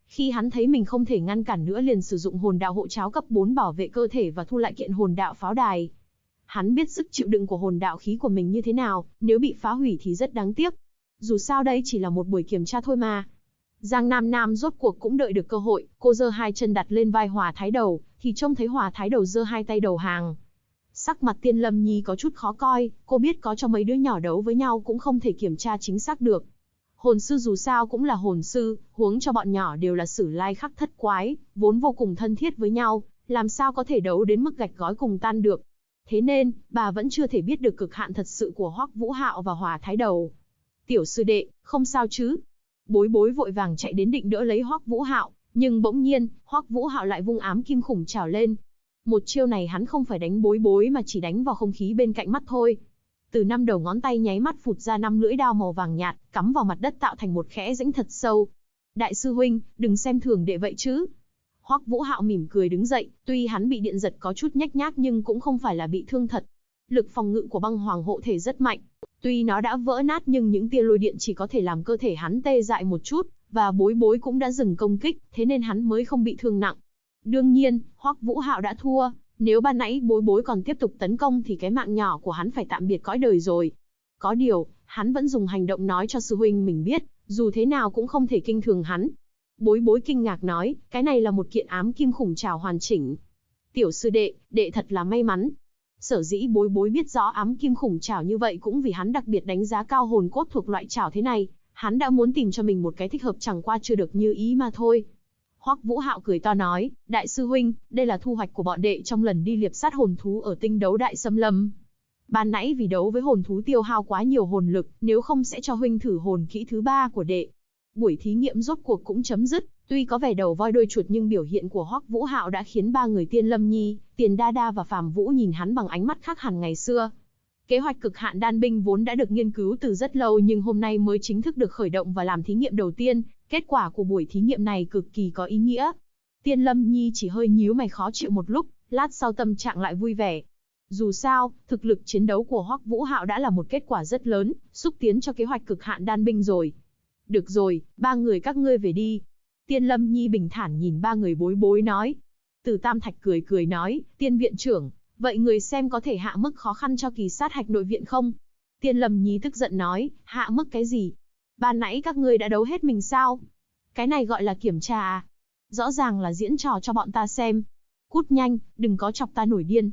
A: Khi hắn thấy mình không thể ngăn cản nữa liền sử dụng hồn đạo hộ cháo cấp 4 bảo vệ cơ thể và thu lại kiện hồn đạo pháo đài. Hắn biết sức chịu đựng của hồn đạo khí của mình như thế nào, nếu bị phá hủy thì rất đáng tiếc. Dù sao đây chỉ là một buổi kiểm tra thôi mà. Giang Nam Nam rốt cuộc cũng đợi được cơ hội, cô giơ hai chân đặt lên vai Hòa Thái Đầu, thì trông thấy Hòa Thái Đầu giơ hai tay đầu hàng. Sắc mặt Tiên Lâm Nhi có chút khó coi, cô biết có cho mấy đứa nhỏ đấu với nhau cũng không thể kiểm tra chính xác được. Hồn sư dù sao cũng là hồn sư, huống cho bọn nhỏ đều là Sử Lai Khắc thất quái, vốn vô cùng thân thiết với nhau, làm sao có thể đấu đến mức gạch gói cùng tan được. Thế nên, bà vẫn chưa thể biết được cực hạn thật sự của Hoắc Vũ Hạo và Hòa Thái Đầu. Tiểu sư đệ, không sao chứ? Bối Bối vội vàng chạy đến định đỡ lấy Hoắc Vũ Hạo, nhưng bỗng nhiên, Hoắc Vũ Hạo lại vung ám kim khủng trảo lên. Một chiêu này hắn không phải đánh Bối Bối mà chỉ đánh vào không khí bên cạnh mắt thôi. Từ 5 đầu ngón tay nháy mắt phụt ra 5 lưỡi đao màu vàng nhạt, cắm vào mặt đất tạo thành một kẽ rãnh thật sâu. Đại sư huynh, đừng xem thường đệ vậy chứ. Hoắc Vũ Hạo mỉm cười đứng dậy, tuy hắn bị điện giật có chút nhếch nhác nhưng cũng không phải là bị thương thật. Lực phòng ngự của băng hoàng hộ thể rất mạnh. Tuy nó đã vỡ nát nhưng những tia lôi điện chỉ có thể làm cơ thể hắn tê dại một chút, và Bối Bối cũng đã dừng công kích, thế nên hắn mới không bị thương nặng. Đương nhiên, Hoắc Vũ Hạo đã thua, nếu ban nãy Bối Bối còn tiếp tục tấn công thì cái mạng nhỏ của hắn phải tạm biệt cõi đời rồi. Có điều, hắn vẫn dùng hành động nói cho sư huynh mình biết, dù thế nào cũng không thể kinh thường hắn. Bối Bối kinh ngạc nói, cái này là một kiện ám kim khủng trảo hoàn chỉnh. Tiểu sư đệ, đệ thật là may mắn. Sở dĩ Bối Bối biết rõ ám kim khủng trảo như vậy cũng vì hắn đặc biệt đánh giá cao hồn cốt thuộc loại trảo thế này, hắn đã muốn tìm cho mình một cái thích hợp chẳng qua chưa được như ý mà thôi. Hoắc Vũ Hạo cười to nói, đại sư huynh, đây là thu hoạch của bọn đệ trong lần đi liệp sát hồn thú ở tinh đấu đại xâm lâm. Ban nãy vì đấu với hồn thú tiêu hao quá nhiều hồn lực, nếu không sẽ cho huynh thử hồn kỹ thứ 3 của đệ. Buổi thí nghiệm rốt cuộc cũng chấm dứt, tuy có vẻ đầu voi đuôi chuột nhưng biểu hiện của Hoắc Vũ Hạo đã khiến ba người Tiên Lâm Nhi, Tiền Đa Đa và Phàm Vũ nhìn hắn bằng ánh mắt khác hẳn ngày xưa. Kế hoạch cực hạn đan binh vốn đã được nghiên cứu từ rất lâu nhưng hôm nay mới chính thức được khởi động và làm thí nghiệm đầu tiên, kết quả của buổi thí nghiệm này cực kỳ có ý nghĩa. Tiên Lâm Nhi chỉ hơi nhíu mày khó chịu một lúc, lát sau tâm trạng lại vui vẻ. Dù sao, thực lực chiến đấu của Hoắc Vũ Hạo đã là một kết quả rất lớn, xúc tiến cho kế hoạch cực hạn đan binh rồi. Được rồi, ba người các ngươi về đi. Tiên Lâm Nhi bình thản nhìn ba người Bối Bối nói. Từ Tam Thạch cười cười nói, Tiên viện trưởng, vậy người xem có thể hạ mức khó khăn cho kỳ sát hạch nội viện không? Tiên Lâm Nhi tức giận nói, hạ mức cái gì? Ban nãy các ngươi đã đấu hết mình sao? Cái này gọi là kiểm tra à? Rõ ràng là diễn trò cho bọn ta xem. Cút nhanh, đừng có chọc ta nổi điên.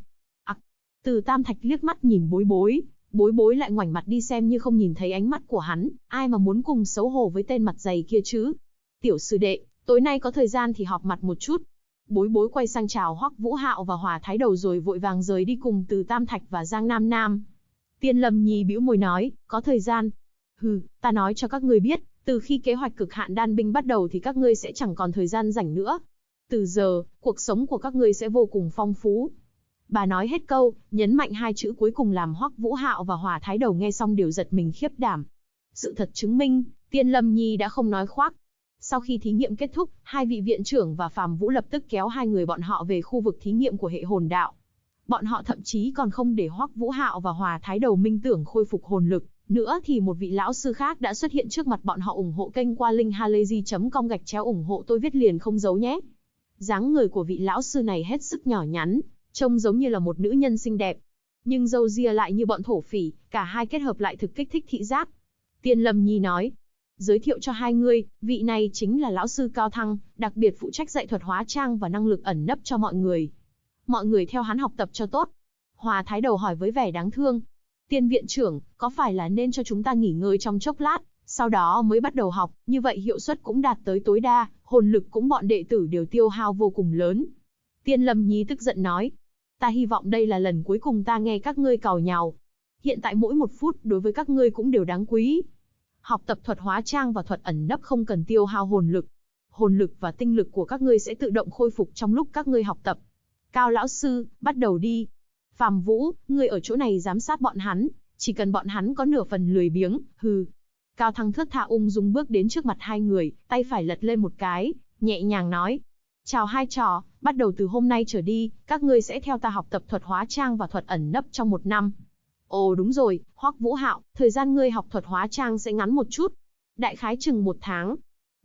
A: Từ Tam Thạch liếc mắt nhìn Bối Bối, Bối Bối lại ngoảnh mặt đi xem như không nhìn thấy ánh mắt của hắn, ai mà muốn cùng xấu hổ với tên mặt dày kia chứ. Tiểu sư đệ, tối nay có thời gian thì họp mặt một chút. Bối Bối quay sang chào Hoắc Vũ Hạo và Hòa Thái Đầu rồi vội vàng rời đi cùng Từ Tam Thạch và Giang Nam Nam. Tiên Lâm Nhi bĩu môi nói, có thời gian. Hừ, ta nói cho các ngươi biết, từ khi kế hoạch cực hạn đan binh bắt đầu thì các ngươi sẽ chẳng còn thời gian rảnh nữa. Từ giờ, cuộc sống của các ngươi sẽ vô cùng phong phú. Bà nói hết câu, nhấn mạnh hai chữ cuối cùng làm Hoắc Vũ Hạo và Hòa Thái Đầu nghe xong đều giật mình khiếp đảm. Sự thật chứng minh, Tiên Lâm Nhi đã không nói khoác. Sau khi thí nghiệm kết thúc, hai vị viện trưởng và Phàm Vũ lập tức kéo hai người bọn họ về khu vực thí nghiệm của hệ hồn đạo. Bọn họ thậm chí còn không để Hoắc Vũ Hạo và Hòa Thái Đầu minh tưởng khôi phục hồn lực, nữa thì một vị lão sư khác đã xuất hiện trước mặt bọn họ. Ủng hộ kênh qua linkhalazy.com ủng hộ tôi viết liền không giấu nhé. Dáng người của vị lão sư này hết sức nhỏ nhắn, trông giống như là một nữ nhân xinh đẹp, nhưng râu ria lại như bọn thổ phỉ, cả hai kết hợp lại thực kích thích thị giác. Tiên Lâm Nhi nói, giới thiệu cho hai người, vị này chính là lão sư Cao Thăng, đặc biệt phụ trách dạy thuật hóa trang và năng lực ẩn nấp cho mọi người. Mọi người theo hắn học tập cho tốt. Hòa Thái Đầu hỏi với vẻ đáng thương, Tiên viện trưởng, có phải là nên cho chúng ta nghỉ ngơi trong chốc lát, sau đó mới bắt đầu học, như vậy hiệu suất cũng đạt tới tối đa, hồn lực cũng bọn đệ tử đều tiêu hao vô cùng lớn. Tiên Lâm Nhi tức giận nói, ta hy vọng đây là lần cuối cùng ta nghe các ngươi càu nhàu. Hiện tại mỗi một phút đối với các ngươi cũng đều đáng quý. Học tập thuật hóa trang và thuật ẩn nấp không cần tiêu hao hồn lực. Hồn lực và tinh lực của các ngươi sẽ tự động khôi phục trong lúc các ngươi học tập. Cao lão sư, bắt đầu đi. Phàm Vũ, ngươi ở chỗ này giám sát bọn hắn, chỉ cần bọn hắn có nửa phần lười biếng, hừ. Cao Thăng thướt tha ung dung bước đến trước mặt hai người, tay phải lật lên một cái, nhẹ nhàng nói. Chào hai trò, bắt đầu từ hôm nay trở đi, các ngươi sẽ theo ta học tập thuật hóa trang và thuật ẩn nấp trong 1 năm. Ồ đúng rồi, Hoắc Vũ Hạo, thời gian ngươi học thuật hóa trang sẽ ngắn một chút. Đại khái chừng 1 tháng.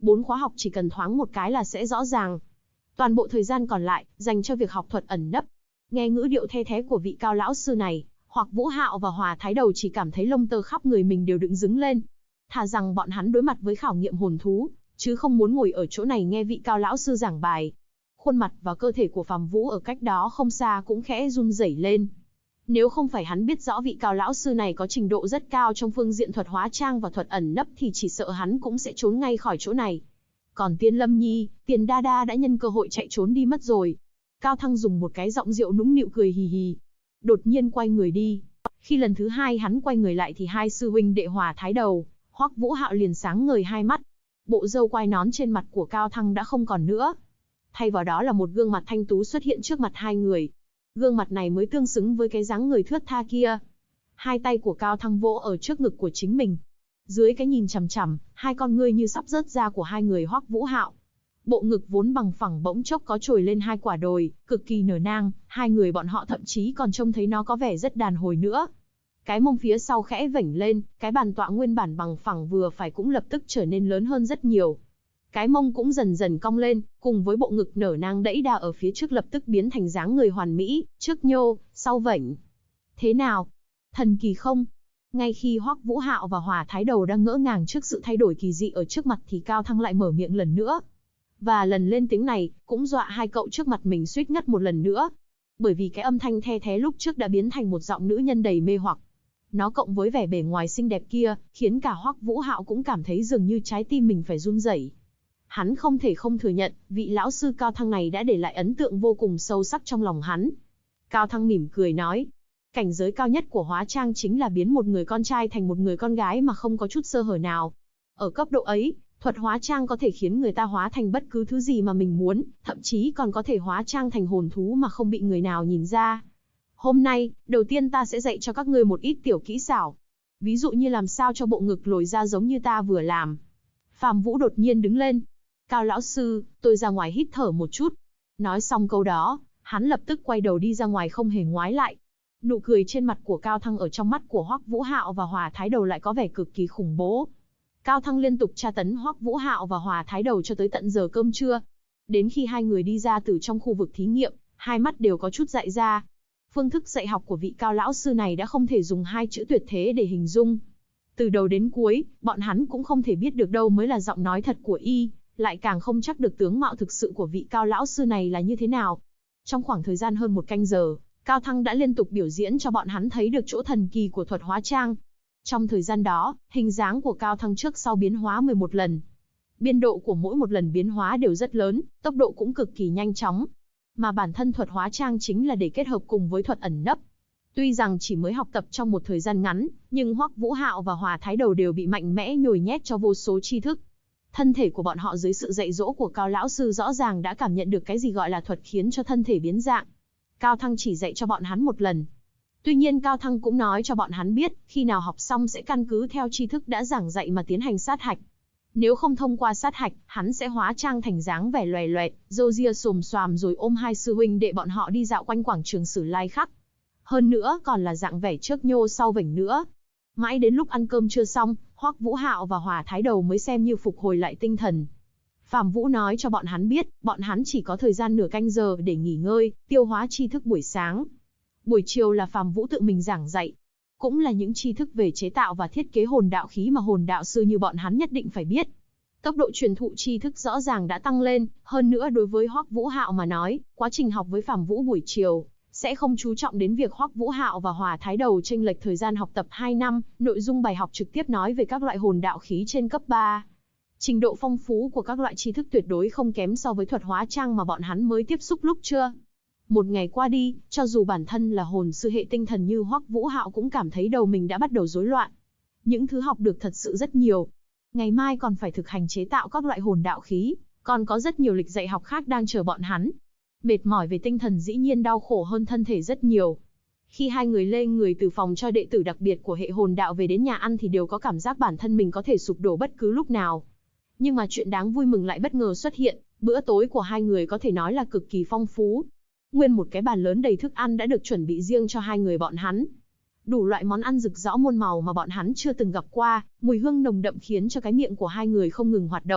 A: 4 khóa học chỉ cần thoáng một cái là sẽ rõ ràng. Toàn bộ thời gian còn lại, dành cho việc học thuật ẩn nấp. Nghe ngữ điệu the thé của vị cao lão sư này, Hoắc Vũ Hạo và Hòa Thái Đầu chỉ cảm thấy lông tơ khắp người mình đều dựng đứng lên. Thà rằng bọn hắn đối mặt với khảo nghiệm hồn thú, chứ không muốn ngồi ở chỗ này nghe vị cao lão sư giảng bài. Khuôn mặt và cơ thể của Phàm Vũ ở cách đó không xa cũng khẽ run rẩy lên. Nếu không phải hắn biết rõ vị cao lão sư này có trình độ rất cao trong phương diện thuật hóa trang và thuật ẩn nấp thì chỉ sợ hắn cũng sẽ trốn ngay khỏi chỗ này. Còn Tiên Lâm Nhi, Tiền Đa Đa đã nhân cơ hội chạy trốn đi mất rồi. Cao Thăng dùng một cái giọng rượu nũng nịu cười hì hì. Đột nhiên quay người đi. Khi lần thứ hai hắn quay người lại thì hai sư huynh đệ Hòa Thái Đầu, Hoắc Vũ Hạo liền sáng ngời hai mắt. Bộ râu quai nón trên mặt của Cao Thăng đã không còn nữa. Thay vào đó là một gương mặt thanh tú xuất hiện trước mặt hai người. Gương mặt này mới tương xứng với cái dáng người thướt tha kia. Hai tay của Cao Thăng vỗ ở trước ngực của chính mình. Dưới cái nhìn chằm chằm, hai con ngươi như sắp rớt ra của hai người Hoắc Vũ Hạo. Bộ ngực vốn bằng phẳng bỗng chốc có trồi lên hai quả đồi, cực kỳ nở nang, hai người bọn họ thậm chí còn trông thấy nó có vẻ rất đàn hồi nữa. Cái mông phía sau khẽ vểnh lên, cái bàn tọa nguyên bản bằng phẳng vừa phải cũng lập tức trở nên lớn hơn rất nhiều. Cái mông cũng dần dần cong lên, cùng với bộ ngực nở nang đẫy đà ở phía trước lập tức biến thành dáng người hoàn mỹ, trước nhô, sau vểnh. Thế nào? Thần kỳ không? Ngay khi Hoắc Vũ Hạo và Hòa Thái Đầu đang ngỡ ngàng trước sự thay đổi kỳ dị ở trước mặt thì Cao Thăng lại mở miệng lần nữa. Và lần lên tiếng này, cũng dọa hai cậu trước mặt mình suýt ngất một lần nữa. Bởi vì cái âm thanh the thé lúc trước đã biến thành một giọng nữ nhân đầy mê hoặc. Nó cộng với vẻ bề ngoài xinh đẹp kia, khiến cả Hoắc Vũ Hạo cũng cảm thấy dường như trái tim mình phải run rẩy. Hắn không thể không thừa nhận, vị lão sư Cao Thăng này đã để lại ấn tượng vô cùng sâu sắc trong lòng hắn. Cao Thăng mỉm cười nói, cảnh giới cao nhất của hóa trang chính là biến một người con trai thành một người con gái mà không có chút sơ hở nào. Ở cấp độ ấy, thuật hóa trang có thể khiến người ta hóa thành bất cứ thứ gì mà mình muốn, thậm chí còn có thể hóa trang thành hồn thú mà không bị người nào nhìn ra. Hôm nay, đầu tiên ta sẽ dạy cho các ngươi một ít tiểu kỹ xảo. Ví dụ như làm sao cho bộ ngực lồi ra giống như ta vừa làm. Phàm Vũ đột nhiên đứng lên. Cao lão sư, tôi ra ngoài hít thở một chút. Nói xong câu đó, hắn lập tức quay đầu đi ra ngoài không hề ngoái lại. Nụ cười trên mặt của Cao Thăng ở trong mắt của Hoắc Vũ Hạo và Hòa Thái Đầu lại có vẻ cực kỳ khủng bố. Cao Thăng liên tục tra tấn Hoắc Vũ Hạo và Hòa Thái Đầu cho tới tận giờ cơm trưa. Đến khi hai người đi ra từ trong khu vực thí nghiệm, hai mắt đều có chút dại ra. Phương thức dạy học của vị cao lão sư này đã không thể dùng hai chữ tuyệt thế để hình dung. Từ đầu đến cuối, bọn hắn cũng không thể biết được đâu mới là giọng nói thật của y, lại càng không chắc được tướng mạo thực sự của vị cao lão sư này là như thế nào. Trong khoảng thời gian hơn một canh giờ, Cao Thăng đã liên tục biểu diễn cho bọn hắn thấy được chỗ thần kỳ của thuật hóa trang. Trong thời gian đó, hình dáng của Cao Thăng trước sau biến hóa 11 lần. Biên độ của mỗi một lần biến hóa đều rất lớn, tốc độ cũng cực kỳ nhanh chóng. Mà bản thân thuật hóa trang chính là để kết hợp cùng với thuật ẩn nấp. Tuy rằng chỉ mới học tập trong một thời gian ngắn, nhưng Hoắc Vũ Hạo và Hòa Thái Đầu đều bị mạnh mẽ nhồi nhét cho vô số tri thức. Thân thể của bọn họ dưới sự dạy dỗ của Cao lão sư rõ ràng đã cảm nhận được cái gì gọi là thuật khiến cho thân thể biến dạng. Cao Thăng chỉ dạy cho bọn hắn một lần. Tuy nhiên Cao Thăng cũng nói cho bọn hắn biết, khi nào học xong sẽ căn cứ theo tri thức đã giảng dạy mà tiến hành sát hạch. Nếu không thông qua sát hạch, hắn sẽ hóa trang thành dáng vẻ loè loẹt, râu ria xồm xoàm rồi ôm hai sư huynh đệ bọn họ đi dạo quanh quảng trường Sử Lai Khắc. Hơn nữa còn là dạng vẻ trước nhô sau vểnh nữa. Mãi đến lúc ăn cơm trưa xong, Hoắc Vũ Hạo và Hòa Thái Đầu mới xem như phục hồi lại tinh thần. Phàm Vũ nói cho bọn hắn biết, bọn hắn chỉ có thời gian nửa canh giờ để nghỉ ngơi, tiêu hóa tri thức buổi sáng. Buổi chiều là Phàm Vũ tự mình giảng dạy. Cũng là những tri thức về chế tạo và thiết kế hồn đạo khí mà hồn đạo sư như bọn hắn nhất định phải biết. Tốc độ truyền thụ tri thức rõ ràng đã tăng lên, hơn nữa đối với Hoắc Vũ Hạo mà nói, quá trình học với Phàm Vũ buổi chiều sẽ không chú trọng đến việc Hoắc Vũ Hạo và Hòa Thái Đầu chênh lệch thời gian học tập 2 năm, nội dung bài học trực tiếp nói về các loại hồn đạo khí trên cấp 3. Trình độ phong phú của các loại tri thức tuyệt đối không kém so với thuật hóa trang mà bọn hắn mới tiếp xúc lúc trưa. Một ngày qua đi, cho dù bản thân là hồn sư hệ tinh thần như Hoắc Vũ Hạo cũng cảm thấy đầu mình đã bắt đầu rối loạn. Những thứ học được thật sự rất nhiều. Ngày mai còn phải thực hành chế tạo các loại hồn đạo khí, còn có rất nhiều lịch dạy học khác đang chờ bọn hắn. Mệt mỏi về tinh thần dĩ nhiên đau khổ hơn thân thể rất nhiều. Khi hai người lên người từ phòng cho đệ tử đặc biệt của hệ hồn đạo về đến nhà ăn thì đều có cảm giác bản thân mình có thể sụp đổ bất cứ lúc nào. Nhưng mà chuyện đáng vui mừng lại bất ngờ xuất hiện, bữa tối của hai người có thể nói là cực kỳ phong phú. Nguyên một cái bàn lớn đầy thức ăn đã được chuẩn bị riêng cho hai người bọn hắn. Đủ loại món ăn rực rỡ muôn màu mà bọn hắn chưa từng gặp qua, mùi hương nồng đậm khiến cho cái miệng của hai người không ngừng hoạt động.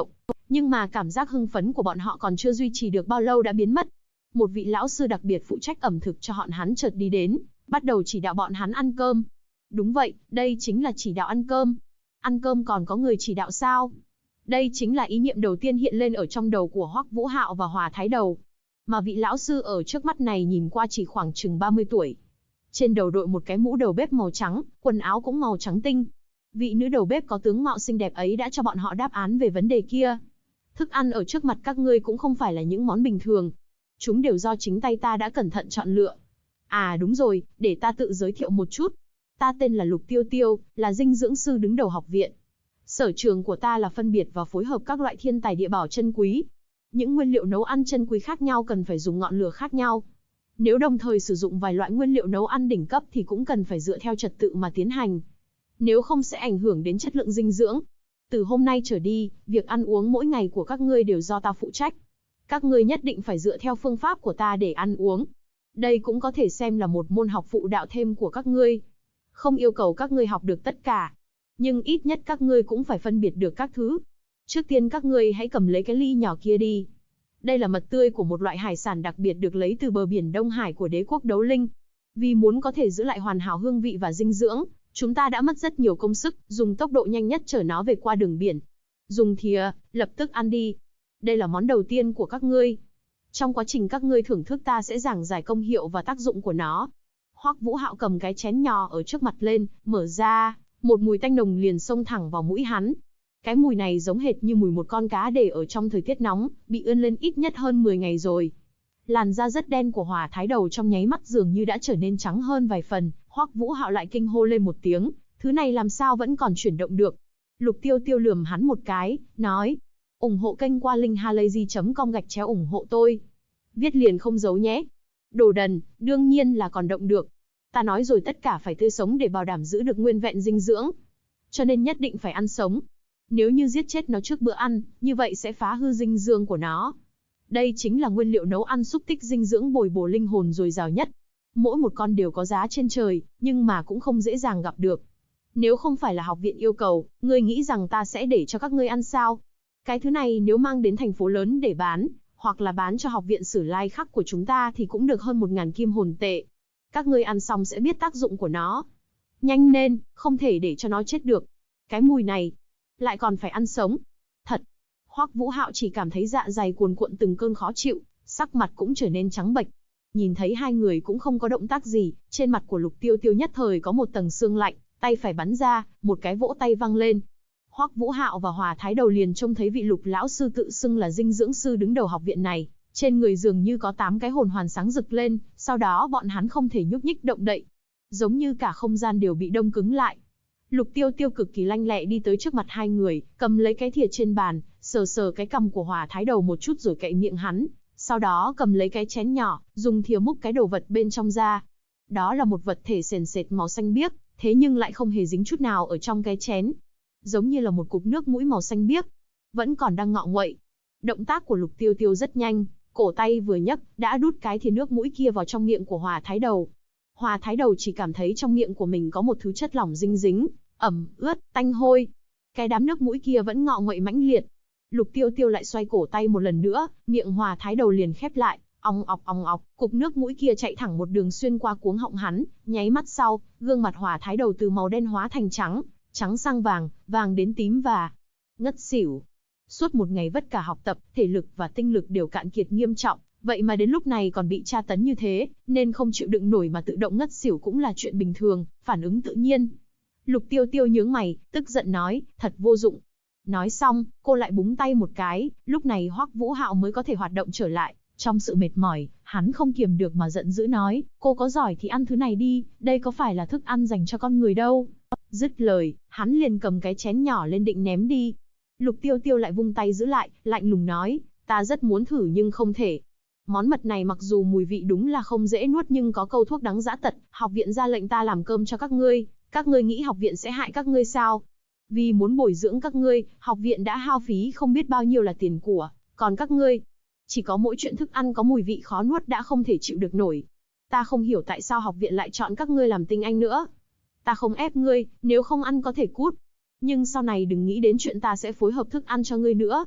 A: Nhưng mà cảm giác hưng phấn của bọn họ còn chưa duy trì được bao lâu đã biến mất. Một vị lão sư đặc biệt phụ trách ẩm thực cho bọn hắn chợt đi đến, bắt đầu chỉ đạo bọn hắn ăn cơm. Đúng vậy, đây chính là chỉ đạo ăn cơm. Ăn cơm còn có người chỉ đạo sao? Đây chính là ý niệm đầu tiên hiện lên ở trong đầu của Hoắc Vũ Hạo và Hòa Thái Đầu. Mà vị lão sư ở trước mắt này nhìn qua chỉ khoảng chừng 30 tuổi. Trên đầu đội một cái mũ đầu bếp màu trắng, quần áo cũng màu trắng tinh. Vị nữ đầu bếp có tướng mạo xinh đẹp ấy đã cho bọn họ đáp án về vấn đề kia. Thức ăn ở trước mặt các ngươi cũng không phải là những món bình thường. Chúng đều do chính tay ta đã cẩn thận chọn lựa. À đúng rồi, để ta tự giới thiệu một chút. Ta tên là Lục Tiêu Tiêu, là dinh dưỡng sư đứng đầu học viện. Sở trường của ta là phân biệt và phối hợp các loại thiên tài địa bảo chân quý. Những nguyên liệu nấu ăn chân quý khác nhau cần phải dùng ngọn lửa khác nhau. Nếu đồng thời sử dụng vài loại nguyên liệu nấu ăn đỉnh cấp thì cũng cần phải dựa theo trật tự mà tiến hành. Nếu không sẽ ảnh hưởng đến chất lượng dinh dưỡng. Từ hôm nay trở đi, việc ăn uống mỗi ngày của các ngươi đều do ta phụ trách. Các ngươi nhất định phải dựa theo phương pháp của ta để ăn uống. Đây cũng có thể xem là một môn học phụ đạo thêm của các ngươi. Không yêu cầu các ngươi học được tất cả, nhưng ít nhất các ngươi cũng phải phân biệt được các thứ. Trước tiên các ngươi hãy cầm lấy cái ly nhỏ kia đi. Đây là mật tươi của một loại hải sản đặc biệt được lấy từ bờ biển Đông Hải của đế quốc Đấu Linh. Vì muốn có thể giữ lại hoàn hảo hương vị và dinh dưỡng, chúng ta đã mất rất nhiều công sức, dùng tốc độ nhanh nhất chở nó về qua đường biển. Dùng thìa, lập tức ăn đi. Đây là món đầu tiên của các ngươi. Trong quá trình các ngươi thưởng thức ta sẽ giảng giải công hiệu và tác dụng của nó. Hoắc Vũ Hạo cầm cái chén nhỏ ở trước mặt lên, mở ra, một mùi tanh nồng liền xông thẳng vào mũi hắn. Cái mùi này giống hệt như mùi một con cá để ở trong thời tiết nóng, bị ươn lên ít nhất hơn 10 ngày rồi. Làn da rất đen của Hòa Thái Đầu trong nháy mắt dường như đã trở nên trắng hơn vài phần, Hoắc Vũ Hạo lại kinh hô lên một tiếng, thứ này làm sao vẫn còn chuyển động được. Lục Tiêu Tiêu lườm hắn một cái, nói, ủng hộ kênh qua link halayzi.com/ủng hộ tôi. Viết liền không giấu nhé. Đồ đần, đương nhiên là còn động được. Ta nói rồi tất cả phải tươi sống để bảo đảm giữ được nguyên vẹn dinh dưỡng. Cho nên nhất định phải ăn sống. Nếu như giết chết nó trước bữa ăn, như vậy sẽ phá hư dinh dưỡng của nó. Đây chính là nguyên liệu nấu ăn xúc tích dinh dưỡng bồi bổ linh hồn dồi dào nhất. Mỗi một con đều có giá trên trời, nhưng mà cũng không dễ dàng gặp được. Nếu không phải là học viện yêu cầu, ngươi nghĩ rằng ta sẽ để cho các ngươi ăn sao? Cái thứ này nếu mang đến thành phố lớn để bán, hoặc là bán cho học viện Sử Lai Khắc của chúng ta thì cũng được hơn 1000 kim hồn tệ. Các ngươi ăn xong sẽ biết tác dụng của nó. Nhanh lên, không thể để cho nó chết được. Cái mùi này, lại còn phải ăn sống. Thật. Hoắc Vũ Hạo chỉ cảm thấy dạ dày cuồn cuộn từng cơn khó chịu, sắc mặt cũng trở nên trắng bệch. Nhìn thấy hai người cũng không có động tác gì, trên mặt của Lục Tiêu Tiêu nhất thời có một tầng sương lạnh, tay phải bắn ra, một cái vỗ tay văng lên. Hoắc Vũ Hạo và Hòa Thái Đầu liền trông thấy vị Lục lão sư tự xưng là dinh dưỡng sư đứng đầu học viện này, trên người dường như có 8 cái hồn hoàn sáng rực lên, sau đó bọn hắn không thể nhúc nhích động đậy, giống như cả không gian đều bị đông cứng lại. Lục Tiêu Tiêu cực kỳ lanh lẹ đi tới trước mặt hai người, cầm lấy cái thìa trên bàn, sờ sờ cái cằm của Hòa Thái Đầu một chút rồi cậy miệng hắn, sau đó cầm lấy cái chén nhỏ, dùng thìa múc cái đồ vật bên trong ra. Đó là một vật thể sền sệt màu xanh biếc, thế nhưng lại không hề dính chút nào ở trong cái chén, giống như là một cục nước mũi màu xanh biếc, vẫn còn đang ngọ nguậy. Động tác của Lục Tiêu Tiêu rất nhanh, cổ tay vừa nhấc, đã đút cái thìa nước mũi kia vào trong miệng của Hòa Thái Đầu. Hòa Thái Đầu chỉ cảm thấy trong miệng của mình có một thứ chất lỏng dinh dính, ẩm, ướt, tanh hôi. Cái đám nước mũi kia vẫn ngọ nguậy mãnh liệt. Lục Tiêu Tiêu lại xoay cổ tay một lần nữa, miệng Hòa Thái Đầu liền khép lại, ong ọc, cục nước mũi kia chạy thẳng một đường xuyên qua cuống họng hắn, nháy mắt sau, gương mặt Hòa Thái Đầu từ màu đen hóa thành trắng, trắng sang vàng, vàng đến tím và ngất xỉu. Suốt một ngày vất vả học tập, thể lực và tinh lực đều cạn kiệt nghiêm trọng, vậy mà đến lúc này còn bị tra tấn như thế, nên không chịu đựng nổi mà tự động ngất xỉu cũng là chuyện bình thường, phản ứng tự nhiên. Lục Tiêu Tiêu nhướng mày, tức giận nói, thật vô dụng. Nói xong, cô lại búng tay một cái, lúc này Hoắc Vũ Hạo mới có thể hoạt động trở lại. Trong sự mệt mỏi, hắn không kiềm được mà giận dữ nói, cô có giỏi thì ăn thứ này đi, đây có phải là thức ăn dành cho con người đâu. Dứt lời, hắn liền cầm cái chén nhỏ lên định ném đi. Lục Tiêu Tiêu lại vung tay giữ lại, lạnh lùng nói, ta rất muốn thử nhưng không thể. Món mật này mặc dù mùi vị đúng là không dễ nuốt nhưng có câu thuốc đắng dã tật, học viện ra lệnh ta làm cơm cho các ngươi nghĩ học viện sẽ hại các ngươi sao? Vì muốn bồi dưỡng các ngươi, học viện đã hao phí không biết bao nhiêu là tiền của, còn các ngươi, chỉ có mỗi chuyện thức ăn có mùi vị khó nuốt đã không thể chịu được nổi. Ta không hiểu tại sao học viện lại chọn các ngươi làm tinh anh nữa. Ta không ép ngươi, nếu không ăn có thể cút. Nhưng sau này đừng nghĩ đến chuyện ta sẽ phối hợp thức ăn cho ngươi nữa.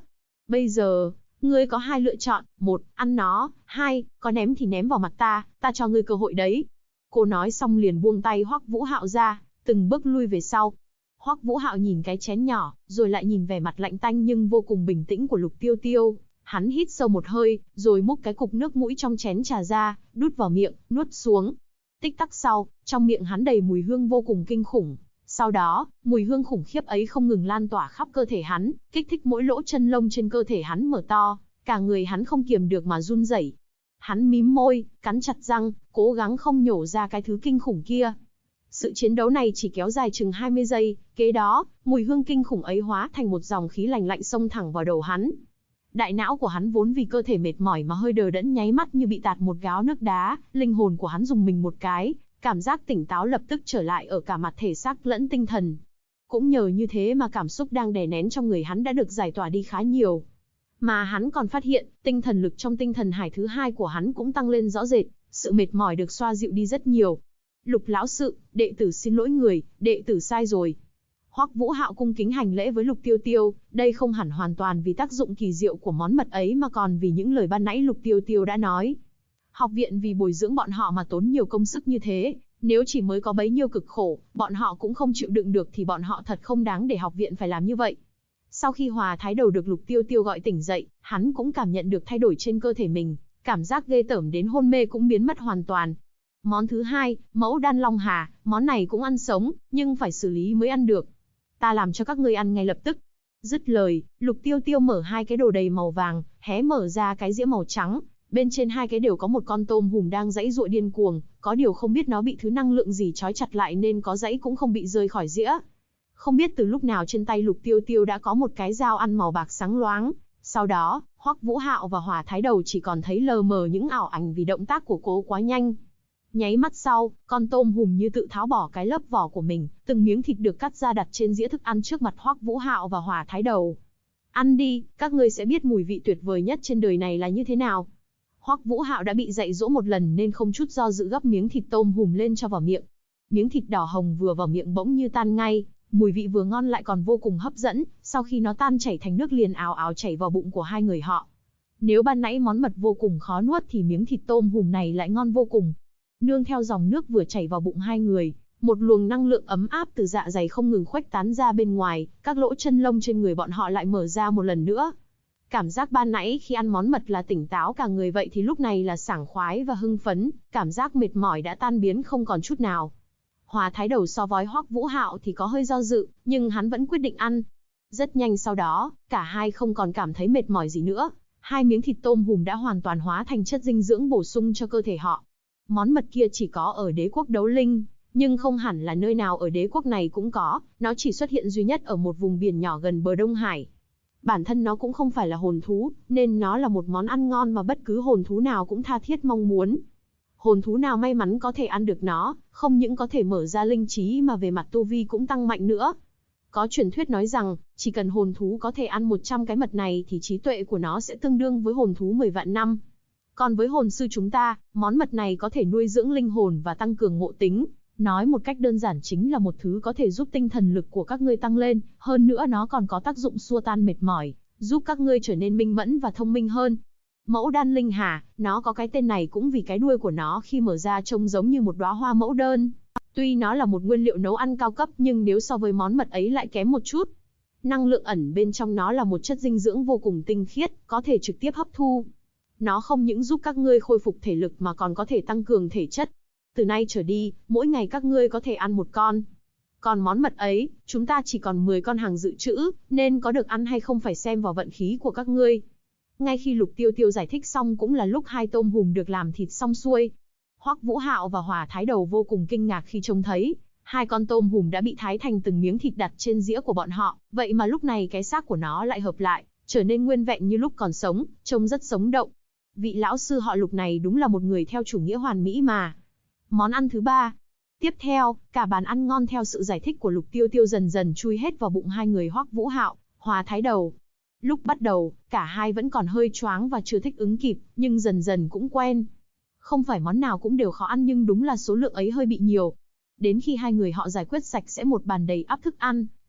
A: Bây giờ, ngươi có hai lựa chọn, một, ăn nó, hai, có ném thì ném vào mặt ta cho ngươi cơ hội đấy. Cô nói xong liền buông tay Hoắc Vũ Hạo ra, từng bước lui về sau. Hoắc Vũ Hạo nhìn cái chén nhỏ, rồi lại nhìn vẻ mặt lạnh tanh nhưng vô cùng bình tĩnh của Lục Tiêu Tiêu. Hắn hít sâu một hơi, rồi múc cái cục nước mũi trong chén trà ra, đút vào miệng, nuốt xuống. Tích tắc sau, trong miệng hắn đầy mùi hương vô cùng kinh khủng. Sau đó, mùi hương khủng khiếp ấy không ngừng lan tỏa khắp cơ thể hắn, kích thích mỗi lỗ chân lông trên cơ thể hắn mở to, cả người hắn không kiềm được mà run rẩy. Hắn mím môi, cắn chặt răng, cố gắng không nhổ ra cái thứ kinh khủng kia. Sự chiến đấu này chỉ kéo dài chừng 20 giây, kế đó, mùi hương kinh khủng ấy hóa thành một dòng khí lạnh lạnh xông thẳng vào đầu hắn. Đại não của hắn vốn vì cơ thể mệt mỏi mà hơi đờ đẫn nháy mắt như bị tạt một gáo nước đá, linh hồn của hắn rùng mình một cái, cảm giác tỉnh táo lập tức trở lại ở cả mặt thể xác lẫn tinh thần. Cũng nhờ như thế mà cảm xúc đang đè nén trong người hắn đã được giải tỏa đi khá nhiều. Mà hắn còn phát hiện, tinh thần lực trong tinh thần hải thứ hai của hắn cũng tăng lên rõ rệt, sự mệt mỏi được xoa dịu đi rất nhiều. Lục lão sự, đệ tử xin lỗi người, đệ tử sai rồi. Hoắc Vũ Hạo cung kính hành lễ với Lục Tiêu Tiêu, đây không hẳn hoàn toàn vì tác dụng kỳ diệu của món mật ấy mà còn vì những lời ban nãy Lục Tiêu Tiêu đã nói. Học viện vì bồi dưỡng bọn họ mà tốn nhiều công sức như thế, nếu chỉ mới có bấy nhiêu cực khổ, bọn họ cũng không chịu đựng được thì bọn họ thật không đáng để học viện phải làm như vậy. Sau khi Hòa Thái Đầu được Lục Tiêu Tiêu gọi tỉnh dậy, hắn cũng cảm nhận được thay đổi trên cơ thể mình, cảm giác ghê tởm đến hôn mê cũng biến mất hoàn toàn. Món thứ hai, mẫu đan long hà, món này cũng ăn sống, nhưng phải xử lý mới ăn được. Ta làm cho các ngươi ăn ngay lập tức. Dứt lời, Lục Tiêu Tiêu mở hai cái đồ đầy màu vàng, hé mở ra cái dĩa màu trắng. Bên trên hai cái đều có một con tôm hùm đang giãy giụa điên cuồng, có điều không biết nó bị thứ năng lượng gì trói chặt lại nên có giãy cũng không bị rơi khỏi dĩa. Không biết từ lúc nào trên tay Lục Tiêu Tiêu đã có một cái dao ăn màu bạc sáng loáng. Sau đó, Hoắc Vũ Hạo và Hỏa Thái Đầu chỉ còn thấy lờ mờ những ảo ảnh vì động tác của cô quá nhanh. Nháy mắt sau, con tôm hùm như tự tháo bỏ cái lớp vỏ của mình, từng miếng thịt được cắt ra đặt trên dĩa thức ăn trước mặt Hoắc Vũ Hạo và Hỏa Thái Đầu. Ăn đi, các ngươi sẽ biết mùi vị tuyệt vời nhất trên đời này là như thế nào. Hoắc Vũ Hạo đã bị dạy dỗ một lần nên không chút do dự gấp miếng thịt tôm hùm lên cho vào miệng. Miếng thịt đỏ hồng vừa vào miệng bỗng như tan ngay, mùi vị vừa ngon lại còn vô cùng hấp dẫn, sau khi nó tan chảy thành nước liền ào ào chảy vào bụng của hai người họ. Nếu ban nãy món mật vô cùng khó nuốt thì miếng thịt tôm hùm này lại ngon vô cùng. Nương theo dòng nước vừa chảy vào bụng hai người, một luồng năng lượng ấm áp từ dạ dày không ngừng khuếch tán ra bên ngoài, các lỗ chân lông trên người bọn họ lại mở ra một lần nữa. Cảm giác ban nãy khi ăn món mật là tỉnh táo cả người vậy thì lúc này là sảng khoái và hưng phấn, cảm giác mệt mỏi đã tan biến không còn chút nào. Hòa Thái Đầu so với Hoắc Vũ Hạo thì có hơi do dự, nhưng hắn vẫn quyết định ăn. Rất nhanh sau đó, cả hai không còn cảm thấy mệt mỏi gì nữa, hai miếng thịt tôm hùm đã hoàn toàn hóa thành chất dinh dưỡng bổ sung cho cơ thể họ. Món mật kia chỉ có ở đế quốc Đấu Linh, nhưng không hẳn là nơi nào ở đế quốc này cũng có, nó chỉ xuất hiện duy nhất ở một vùng biển nhỏ gần bờ Đông Hải. Bản thân nó cũng không phải là hồn thú, nên nó là một món ăn ngon mà bất cứ hồn thú nào cũng tha thiết mong muốn. Hồn thú nào may mắn có thể ăn được nó, không những có thể mở ra linh trí mà về mặt tu vi cũng tăng mạnh nữa. Có truyền thuyết nói rằng, chỉ cần hồn thú có thể ăn 100 cái mật này thì trí tuệ của nó sẽ tương đương với hồn thú 10 vạn năm. Còn với hồn sư chúng ta, món mật này có thể nuôi dưỡng linh hồn và tăng cường ngộ tính. Nói một cách đơn giản chính là một thứ có thể giúp tinh thần lực của các ngươi tăng lên, hơn nữa nó còn có tác dụng xua tan mệt mỏi, giúp các ngươi trở nên minh mẫn và thông minh hơn. Mẫu đan linh hà, nó có cái tên này cũng vì cái đuôi của nó khi mở ra trông giống như một đóa hoa mẫu đơn. Tuy nó là một nguyên liệu nấu ăn cao cấp nhưng nếu so với món mật ấy lại kém một chút. Năng lượng ẩn bên trong nó là một chất dinh dưỡng vô cùng tinh khiết, có thể trực tiếp hấp thu. Nó không những giúp các ngươi khôi phục thể lực mà còn có thể tăng cường thể chất. Từ nay trở đi, mỗi ngày các ngươi có thể ăn một con. Còn món mật ấy, chúng ta chỉ còn 10 con hàng dự trữ, nên có được ăn hay không phải xem vào vận khí của các ngươi. Ngay khi Lục Tiêu Tiêu giải thích xong cũng là lúc hai tôm hùm được làm thịt xong xuôi. Hoắc Vũ Hạo và Hỏa Thái Đầu vô cùng kinh ngạc khi trông thấy, hai con tôm hùm đã bị thái thành từng miếng thịt đặt trên dĩa của bọn họ, vậy mà lúc này cái xác của nó lại hợp lại, trở nên nguyên vẹn như lúc còn sống, trông rất sống động. Vị lão sư họ Lục này đúng là một người theo chủ nghĩa hoàn mỹ mà. Món ăn thứ ba. Tiếp theo, cả bàn ăn ngon theo sự giải thích của Lục Tiêu Tiêu dần dần chui hết vào bụng hai người Hoắc Vũ Hạo, Hỏa Thái Đầu. Lúc bắt đầu, cả hai vẫn còn hơi choáng và chưa thích ứng kịp, nhưng dần dần cũng quen. Không phải món nào cũng đều khó ăn nhưng đúng là số lượng ấy hơi bị nhiều. Đến khi hai người họ giải quyết sạch sẽ một bàn đầy ắp thức ăn,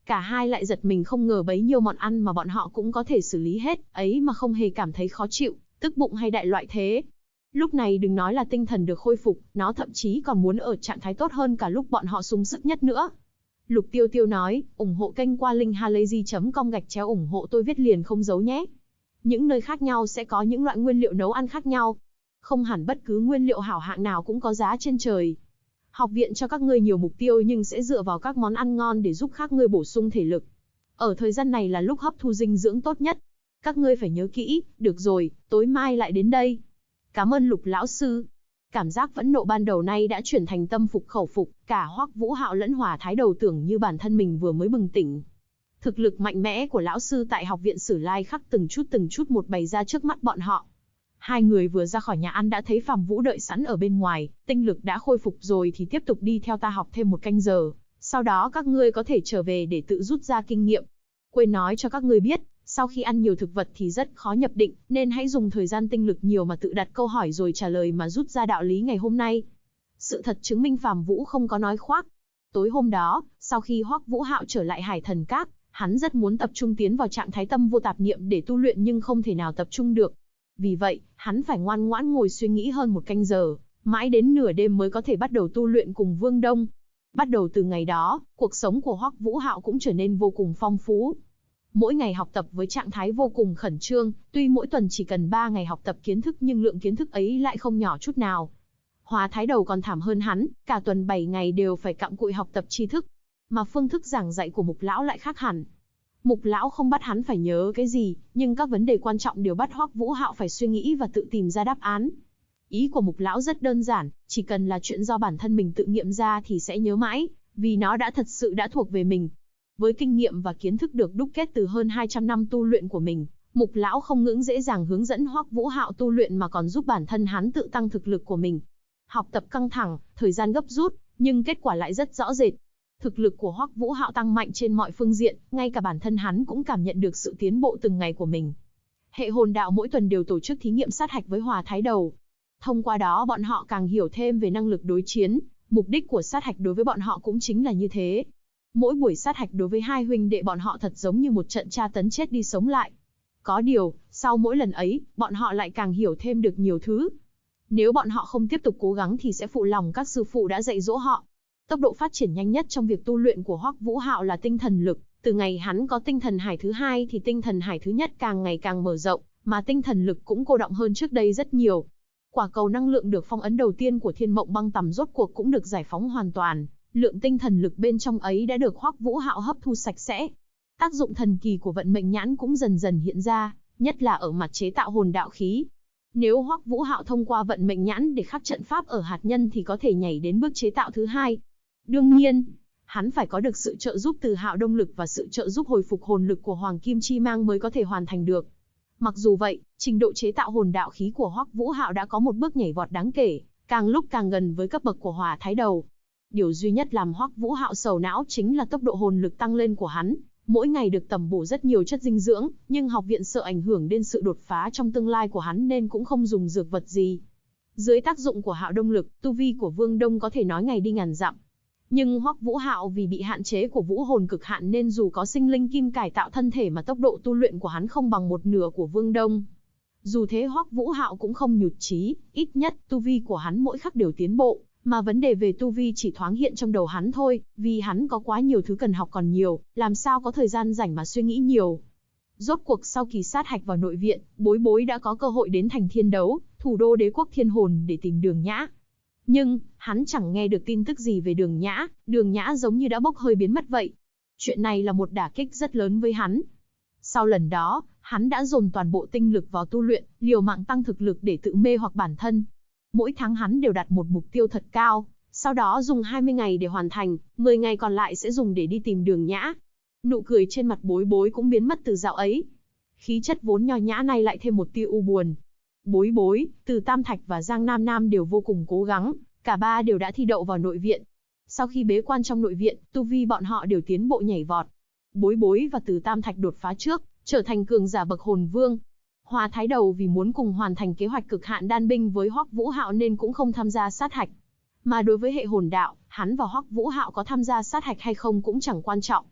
A: Cả hai lại giật mình không ngờ bấy nhiêu món ăn mà bọn họ cũng có thể xử lý hết, ấy mà không hề cảm thấy khó chịu, tức bụng hay đại loại thế. Lúc này đừng nói là tinh thần được khôi phục, nó thậm chí còn muốn ở trạng thái tốt hơn cả lúc bọn họ sung sức nhất nữa. Lục Tiêu Tiêu nói, ủng hộ kênh qua link halayzi.com/ủng hộ tôi viết liền không giấu nhé. Những nơi khác nhau sẽ có những loại nguyên liệu nấu ăn khác nhau. Không hẳn bất cứ nguyên liệu hảo hạng nào cũng có giá trên trời. Học viện cho các ngươi nhiều mục tiêu nhưng sẽ dựa vào các món ăn ngon để giúp các ngươi bổ sung thể lực. Ở thời gian này là lúc hấp thu dinh dưỡng tốt nhất. Các ngươi phải nhớ kỹ, được rồi, tối mai lại đến đây. Cảm ơn Lục lão sư. Cảm giác phẫn nộ ban đầu nay đã chuyển thành tâm phục khẩu phục, cả Hoắc Vũ Hạo lẫn Hỏa Thái Đầu tưởng như bản thân mình vừa mới bừng tỉnh. Thực lực mạnh mẽ của lão sư tại học viện Sử Lai Khắc từng chút một bày ra trước mắt bọn họ. Hai người vừa ra khỏi nhà ăn đã thấy Phạm Vũ đợi sẵn ở bên ngoài, tinh lực đã khôi phục rồi thì tiếp tục đi theo ta học thêm một canh giờ, sau đó các ngươi có thể trở về để tự rút ra kinh nghiệm. Quên nói cho các ngươi biết, sau khi ăn nhiều thực vật thì rất khó nhập định, nên hãy dùng thời gian tinh lực nhiều mà tự đặt câu hỏi rồi trả lời mà rút ra đạo lý ngày hôm nay. Sự thật chứng minh Phạm Vũ không có nói khoác. Tối hôm đó, sau khi Hoắc Vũ Hạo trở lại Hải Thần Các, hắn rất muốn tập trung tiến vào trạng thái tâm vô tạp niệm để tu luyện nhưng không thể nào tập trung được. Vì vậy, hắn phải ngoan ngoãn ngồi suy nghĩ hơn một canh giờ, mãi đến nửa đêm mới có thể bắt đầu tu luyện cùng Vương Đông. Bắt đầu từ ngày đó, cuộc sống của Hoắc Vũ Hạo cũng trở nên vô cùng phong phú. Mỗi ngày học tập với trạng thái vô cùng khẩn trương, tuy mỗi tuần chỉ cần 3 ngày học tập kiến thức nhưng lượng kiến thức ấy lại không nhỏ chút nào. Hóa Thái Đầu còn thảm hơn hắn, cả tuần 7 ngày đều phải cặm cụi học tập tri thức. Mà phương thức giảng dạy của Mục Lão lại khác hẳn. Mục Lão không bắt hắn phải nhớ cái gì, nhưng các vấn đề quan trọng đều bắt Hoắc Vũ Hạo phải suy nghĩ và tự tìm ra đáp án. Ý của Mục Lão rất đơn giản, chỉ cần là chuyện do bản thân mình tự nghiệm ra thì sẽ nhớ mãi, vì nó đã thật sự đã thuộc về mình. Với kinh nghiệm và kiến thức được đúc kết từ hơn 200 năm tu luyện của mình, Mục Lão không những dễ dàng hướng dẫn Hoắc Vũ Hạo tu luyện mà còn giúp bản thân hắn tự tăng thực lực của mình. Học tập căng thẳng, thời gian gấp rút, nhưng kết quả lại rất rõ rệt. Thực lực của Hoắc Vũ Hạo tăng mạnh trên mọi phương diện, ngay cả bản thân hắn cũng cảm nhận được sự tiến bộ từng ngày của mình. Hệ hồn đạo mỗi tuần đều tổ chức thí nghiệm sát hạch với Hỏa Thái Đầu. Thông qua đó bọn họ càng hiểu thêm về năng lực đối chiến, mục đích của sát hạch đối với bọn họ cũng chính là như thế. Mỗi buổi sát hạch đối với hai huynh đệ bọn họ thật giống như một trận tra tấn chết đi sống lại. Có điều, sau mỗi lần ấy, bọn họ lại càng hiểu thêm được nhiều thứ. Nếu bọn họ không tiếp tục cố gắng thì sẽ phụ lòng các sư phụ đã dạy dỗ họ. Tốc độ phát triển nhanh nhất trong việc tu luyện của Hoắc Vũ Hạo là tinh thần lực. Từ ngày hắn có tinh thần hải thứ hai thì tinh thần hải thứ nhất càng ngày càng mở rộng, mà tinh thần lực cũng cô đọng hơn trước đây rất nhiều. Quả cầu năng lượng được phong ấn đầu tiên của Thiên Mộng Băng Tầm rốt cuộc cũng được giải phóng hoàn toàn. Lượng tinh thần lực bên trong ấy đã được Hoắc Vũ Hạo hấp thu sạch sẽ. Tác dụng thần kỳ của vận mệnh nhãn cũng dần dần hiện ra, nhất là ở mặt chế tạo hồn đạo khí. Nếu Hoắc Vũ Hạo thông qua vận mệnh nhãn để khắc trận pháp ở hạt nhân thì có thể nhảy đến bước chế tạo thứ hai. Đương nhiên, hắn phải có được sự trợ giúp từ Hạo Đông lực và sự trợ giúp hồi phục hồn lực của Hoàng Kim Chi Mang mới có thể hoàn thành được. Mặc dù vậy, trình độ chế tạo hồn đạo khí của Hoắc Vũ Hạo đã có một bước nhảy vọt đáng kể, càng lúc càng gần với cấp bậc của Hỏa Thái Đầu. Điều duy nhất làm Hoắc Vũ Hạo sầu não chính là tốc độ hồn lực tăng lên của hắn, mỗi ngày được tẩm bổ rất nhiều chất dinh dưỡng, nhưng học viện sợ ảnh hưởng đến sự đột phá trong tương lai của hắn nên cũng không dùng dược vật gì. Dưới tác dụng của Hạo Đông lực, tu vi của Vương Đông có thể nói ngày đi ngàn dặm. Nhưng Hoắc Vũ Hạo vì bị hạn chế của vũ hồn cực hạn nên dù có sinh linh kim cải tạo thân thể mà tốc độ tu luyện của hắn không bằng một nửa của Vương Đông. Dù thế Hoắc Vũ Hạo cũng không nhụt chí, ít nhất tu vi của hắn mỗi khắc đều tiến bộ, mà vấn đề về tu vi chỉ thoáng hiện trong đầu hắn thôi, vì hắn có quá nhiều thứ cần học còn nhiều, làm sao có thời gian rảnh mà suy nghĩ nhiều. Rốt cuộc sau kỳ sát hạch vào nội viện, Bối Bối đã có cơ hội đến thành Thiên Đấu, thủ đô đế quốc Thiên Hồn để tìm Đường Nhã. Nhưng, hắn chẳng nghe được tin tức gì về Đường Nhã giống như đã bốc hơi biến mất vậy. Chuyện này là một đả kích rất lớn với hắn. Sau lần đó, hắn đã dồn toàn bộ tinh lực vào tu luyện, liều mạng tăng thực lực để tự mê hoặc bản thân. Mỗi tháng hắn đều đặt một mục tiêu thật cao, sau đó dùng 20 ngày để hoàn thành, 10 ngày còn lại sẽ dùng để đi tìm Đường Nhã. Nụ cười trên mặt Bối Bối cũng biến mất từ dạo ấy. Khí chất vốn nho nhã này lại thêm một tia u buồn. Bối Bối, Từ Tam Thạch và Giang Nam Nam đều vô cùng cố gắng, cả ba đều đã thi đậu vào nội viện. Sau khi bế quan trong nội viện, tu vi bọn họ đều tiến bộ nhảy vọt. Bối Bối và Từ Tam Thạch đột phá trước, trở thành cường giả bậc hồn vương. Hỏa Thái Đầu vì muốn cùng hoàn thành kế hoạch cực hạn đan binh với Hoắc Vũ Hạo nên cũng không tham gia sát hạch. Mà đối với hệ hồn đạo, hắn và Hoắc Vũ Hạo có tham gia sát hạch hay không cũng chẳng quan trọng.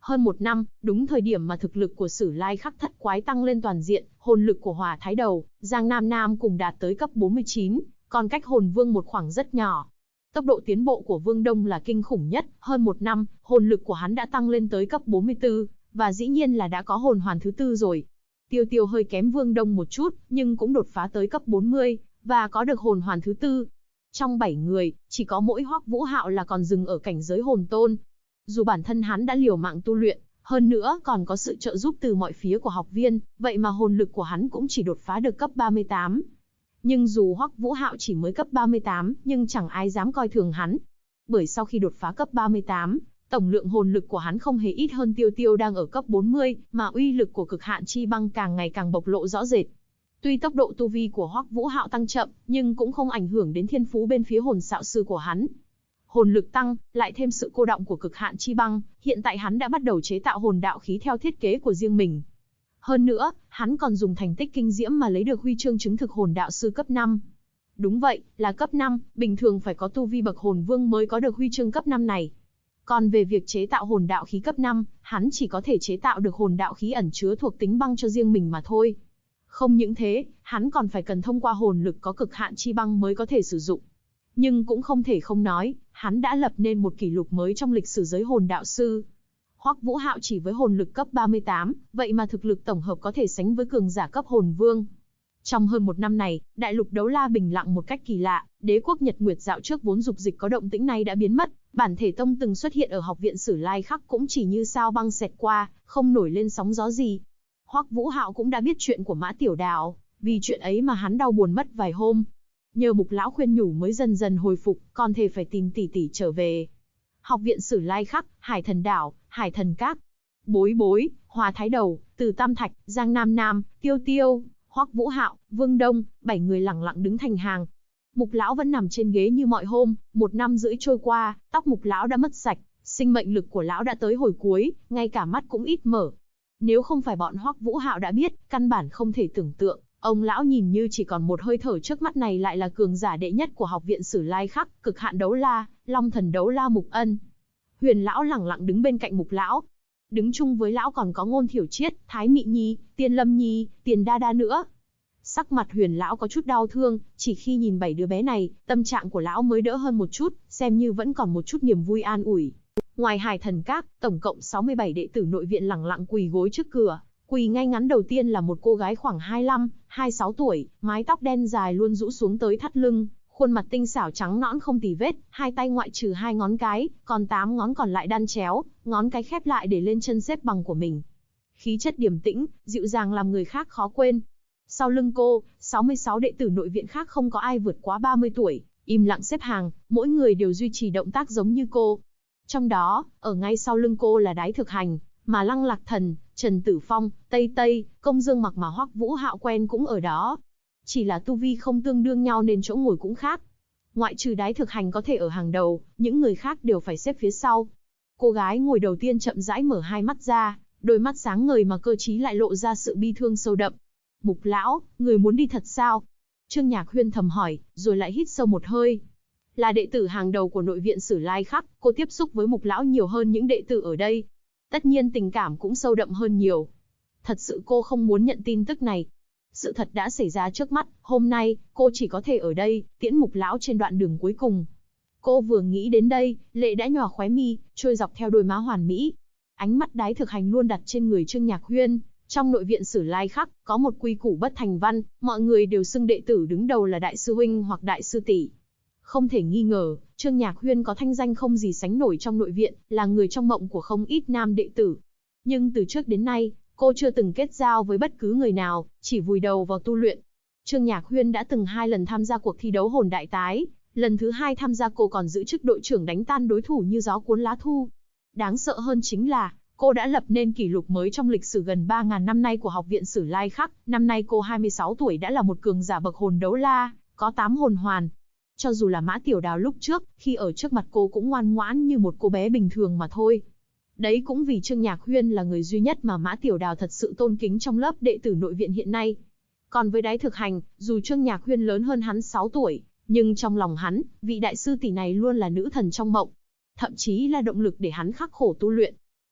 A: Hơn một năm, đúng thời điểm mà thực lực của Sử Lai Khắc thất quái tăng lên toàn diện, hồn lực của Hỏa Thái Đầu, Giang Nam Nam cùng đạt tới cấp 49, còn cách hồn vương một khoảng rất nhỏ. Tốc độ tiến bộ của Vương Đông là kinh khủng nhất, hơn một năm, hồn lực của hắn đã tăng lên tới cấp 44, và dĩ nhiên là đã có hồn hoàn thứ tư rồi. Tiêu Tiêu hơi kém Vương Đông một chút, nhưng cũng đột phá tới cấp 40, và có được hồn hoàn thứ tư. Trong 7 người, chỉ có mỗi Hoắc Vũ Hạo là còn dừng ở cảnh giới hồn tôn. Dù bản thân hắn đã liều mạng tu luyện, hơn nữa còn có sự trợ giúp từ mọi phía của học viên, vậy mà hồn lực của hắn cũng chỉ đột phá được cấp 38. Nhưng dù Hoắc Vũ Hạo chỉ mới cấp 38, nhưng chẳng ai dám coi thường hắn. Bởi sau khi đột phá cấp 38, tổng lượng hồn lực của hắn không hề ít hơn Tiêu Tiêu đang ở cấp 40, mà uy lực của cực hạn chi băng càng ngày càng bộc lộ rõ rệt. Tuy tốc độ tu vi của Hoắc Vũ Hạo tăng chậm, nhưng cũng không ảnh hưởng đến thiên phú bên phía hồn xạo sư của hắn. Hồn lực tăng, lại thêm sự cô đọng của cực hạn chi băng, hiện tại hắn đã bắt đầu chế tạo hồn đạo khí theo thiết kế của riêng mình. Hơn nữa, hắn còn dùng thành tích kinh diễm mà lấy được huy chương chứng thực hồn đạo sư cấp 5. Đúng vậy, là cấp 5, bình thường phải có tu vi bậc hồn vương mới có được huy chương cấp 5 này. Còn về việc chế tạo hồn đạo khí cấp 5, hắn chỉ có thể chế tạo được hồn đạo khí ẩn chứa thuộc tính băng cho riêng mình mà thôi. Không những thế, hắn còn phải cần thông qua hồn lực có cực hạn chi băng mới có thể sử dụng. Nhưng cũng không thể không nói, hắn đã lập nên một kỷ lục mới trong lịch sử giới hồn đạo sư. Hoắc Vũ Hạo chỉ với hồn lực cấp 38, vậy mà thực lực tổng hợp có thể sánh với cường giả cấp hồn vương. Trong hơn một năm này, đại lục đấu la bình lặng một cách kỳ lạ, đế quốc Nhật Nguyệt dạo trước vốn dục dịch có động tĩnh này đã biến mất, bản thể tông từng xuất hiện ở học viện Sử Lai Khắc cũng chỉ như sao băng xẹt qua, không nổi lên sóng gió gì. Hoắc Vũ Hạo cũng đã biết chuyện của Mã Tiểu Đào, vì chuyện ấy mà hắn đau buồn mất vài hôm. Nhờ Mục lão khuyên nhủ mới dần dần hồi phục, còn thề phải tìm tỷ tỷ trở về. Học viện Sử Lai Khắc, Hải Thần Đảo, Hải Thần Các. Bối Bối, Hòa Thái Đầu, Từ Tam Thạch, Giang Nam Nam, Tiêu Tiêu, Hoắc Vũ Hạo, Vương Đông, 7 người lẳng lặng đứng thành hàng. Mục lão vẫn nằm trên ghế như mọi hôm, 1 năm rưỡi trôi qua, tóc Mục lão đã mất sạch, sinh mệnh lực của lão đã tới hồi cuối, ngay cả mắt cũng ít mở. Nếu không phải bọn Hoắc Vũ Hạo đã biết, căn bản không thể tưởng tượng, ông lão nhìn như chỉ còn một hơi thở trước mắt này lại là cường giả đệ nhất của học viện Sử Lai Khắc, cực hạn đấu la, Long thần đấu la Mục Ân. Huyền lão lẳng lặng đứng bên cạnh Mục lão. Đứng chung với lão còn có Ngôn Thiểu Triết, Thái Mị Nhi, Tiên Lâm Nhi, Tiền Đa Đa nữa. Sắc mặt Huyền lão có chút đau thương, chỉ khi nhìn 7 đứa bé này, tâm trạng của lão mới đỡ hơn một chút, xem như vẫn còn một chút niềm vui an ủi. Ngoài Hải Thần Các, tổng cộng 67 đệ tử nội viện lẳng lặng quỳ gối trước cửa. Quỳ ngay ngắn đầu tiên là một cô gái khoảng 25, 26 tuổi, mái tóc đen dài luôn rũ xuống tới thắt lưng, khuôn mặt tinh xảo trắng nõn không tì vết, hai tay ngoại trừ 2 ngón cái, còn 8 ngón còn lại đan chéo, ngón cái khép lại để lên chân xếp bằng của mình. Khí chất điềm tĩnh, dịu dàng làm người khác khó quên. Sau lưng cô, 66 đệ tử nội viện khác không có ai vượt quá 30 tuổi, im lặng xếp hàng, mỗi người đều duy trì động tác giống như cô. Trong đó, ở ngay sau lưng cô là Đái Thực Hành, mà Lăng Lạc Thần, Trần Tử Phong, Tây Tây, Công Dương Mặc mà Hoắc Vũ Hạo quen cũng ở đó. Chỉ là tu vi không tương đương nhau nên chỗ ngồi cũng khác. Ngoại trừ Đái Thực Hành có thể ở hàng đầu, những người khác đều phải xếp phía sau. Cô gái ngồi đầu tiên chậm rãi mở hai mắt ra, đôi mắt sáng ngời mà cơ trí lại lộ ra sự bi thương sâu đậm. Mục lão, người muốn đi thật sao? Trương Nhạc Huyên thầm hỏi, rồi lại hít sâu một hơi. Là đệ tử hàng đầu của nội viện Sử Lai Khắc, cô tiếp xúc với Mục lão nhiều hơn những đệ tử ở đây. Tất nhiên tình cảm cũng sâu đậm hơn nhiều. Thật sự cô không muốn nhận tin tức này. Sự thật đã xảy ra trước mắt, hôm nay, cô chỉ có thể ở đây, tiễn Mục lão trên đoạn đường cuối cùng. Cô vừa nghĩ đến đây, lệ đã nhòa khóe mi, trôi dọc theo đôi má hoàn mỹ. Ánh mắt Đái Thực Hành luôn đặt trên người Trương Nhạc Huyên. Trong nội viện Sử Lai Khắc, có một quy củ bất thành văn, mọi người đều xưng đệ tử đứng đầu là đại sư huynh hoặc đại sư tỷ. Không thể nghi ngờ, Trương Nhạc Huyên có thanh danh không gì sánh nổi trong nội viện, là người trong mộng của không ít nam đệ tử. Nhưng từ trước đến nay, cô chưa từng kết giao với bất cứ người nào, chỉ vùi đầu vào tu luyện. Trương Nhạc Huyên đã từng 2 lần tham gia cuộc thi đấu hồn đại tái, lần thứ 2 tham gia cô còn giữ chức đội trưởng đánh tan đối thủ như gió cuốn lá thu. Đáng sợ hơn chính là, cô đã lập nên kỷ lục mới trong lịch sử gần 3.000 năm nay của học viện Sử Lai Khắc. Năm nay cô 26 tuổi đã là một cường giả bậc hồn đấu la, có 8 hồn hoàn. Cho dù là Mã Tiểu Đào lúc trước, khi ở trước mặt cô cũng ngoan ngoãn như một cô bé bình thường mà thôi. Đấy cũng vì Trương Nhạc Huyên là người duy nhất mà Mã Tiểu Đào thật sự tôn kính trong lớp đệ tử nội viện hiện nay. Còn với Đái Thực Hành, dù Trương Nhạc Huyên lớn hơn hắn 6 tuổi, nhưng trong lòng hắn, vị đại sư tỷ này luôn là nữ thần trong mộng. Thậm chí là động lực để hắn khắc khổ tu luyện.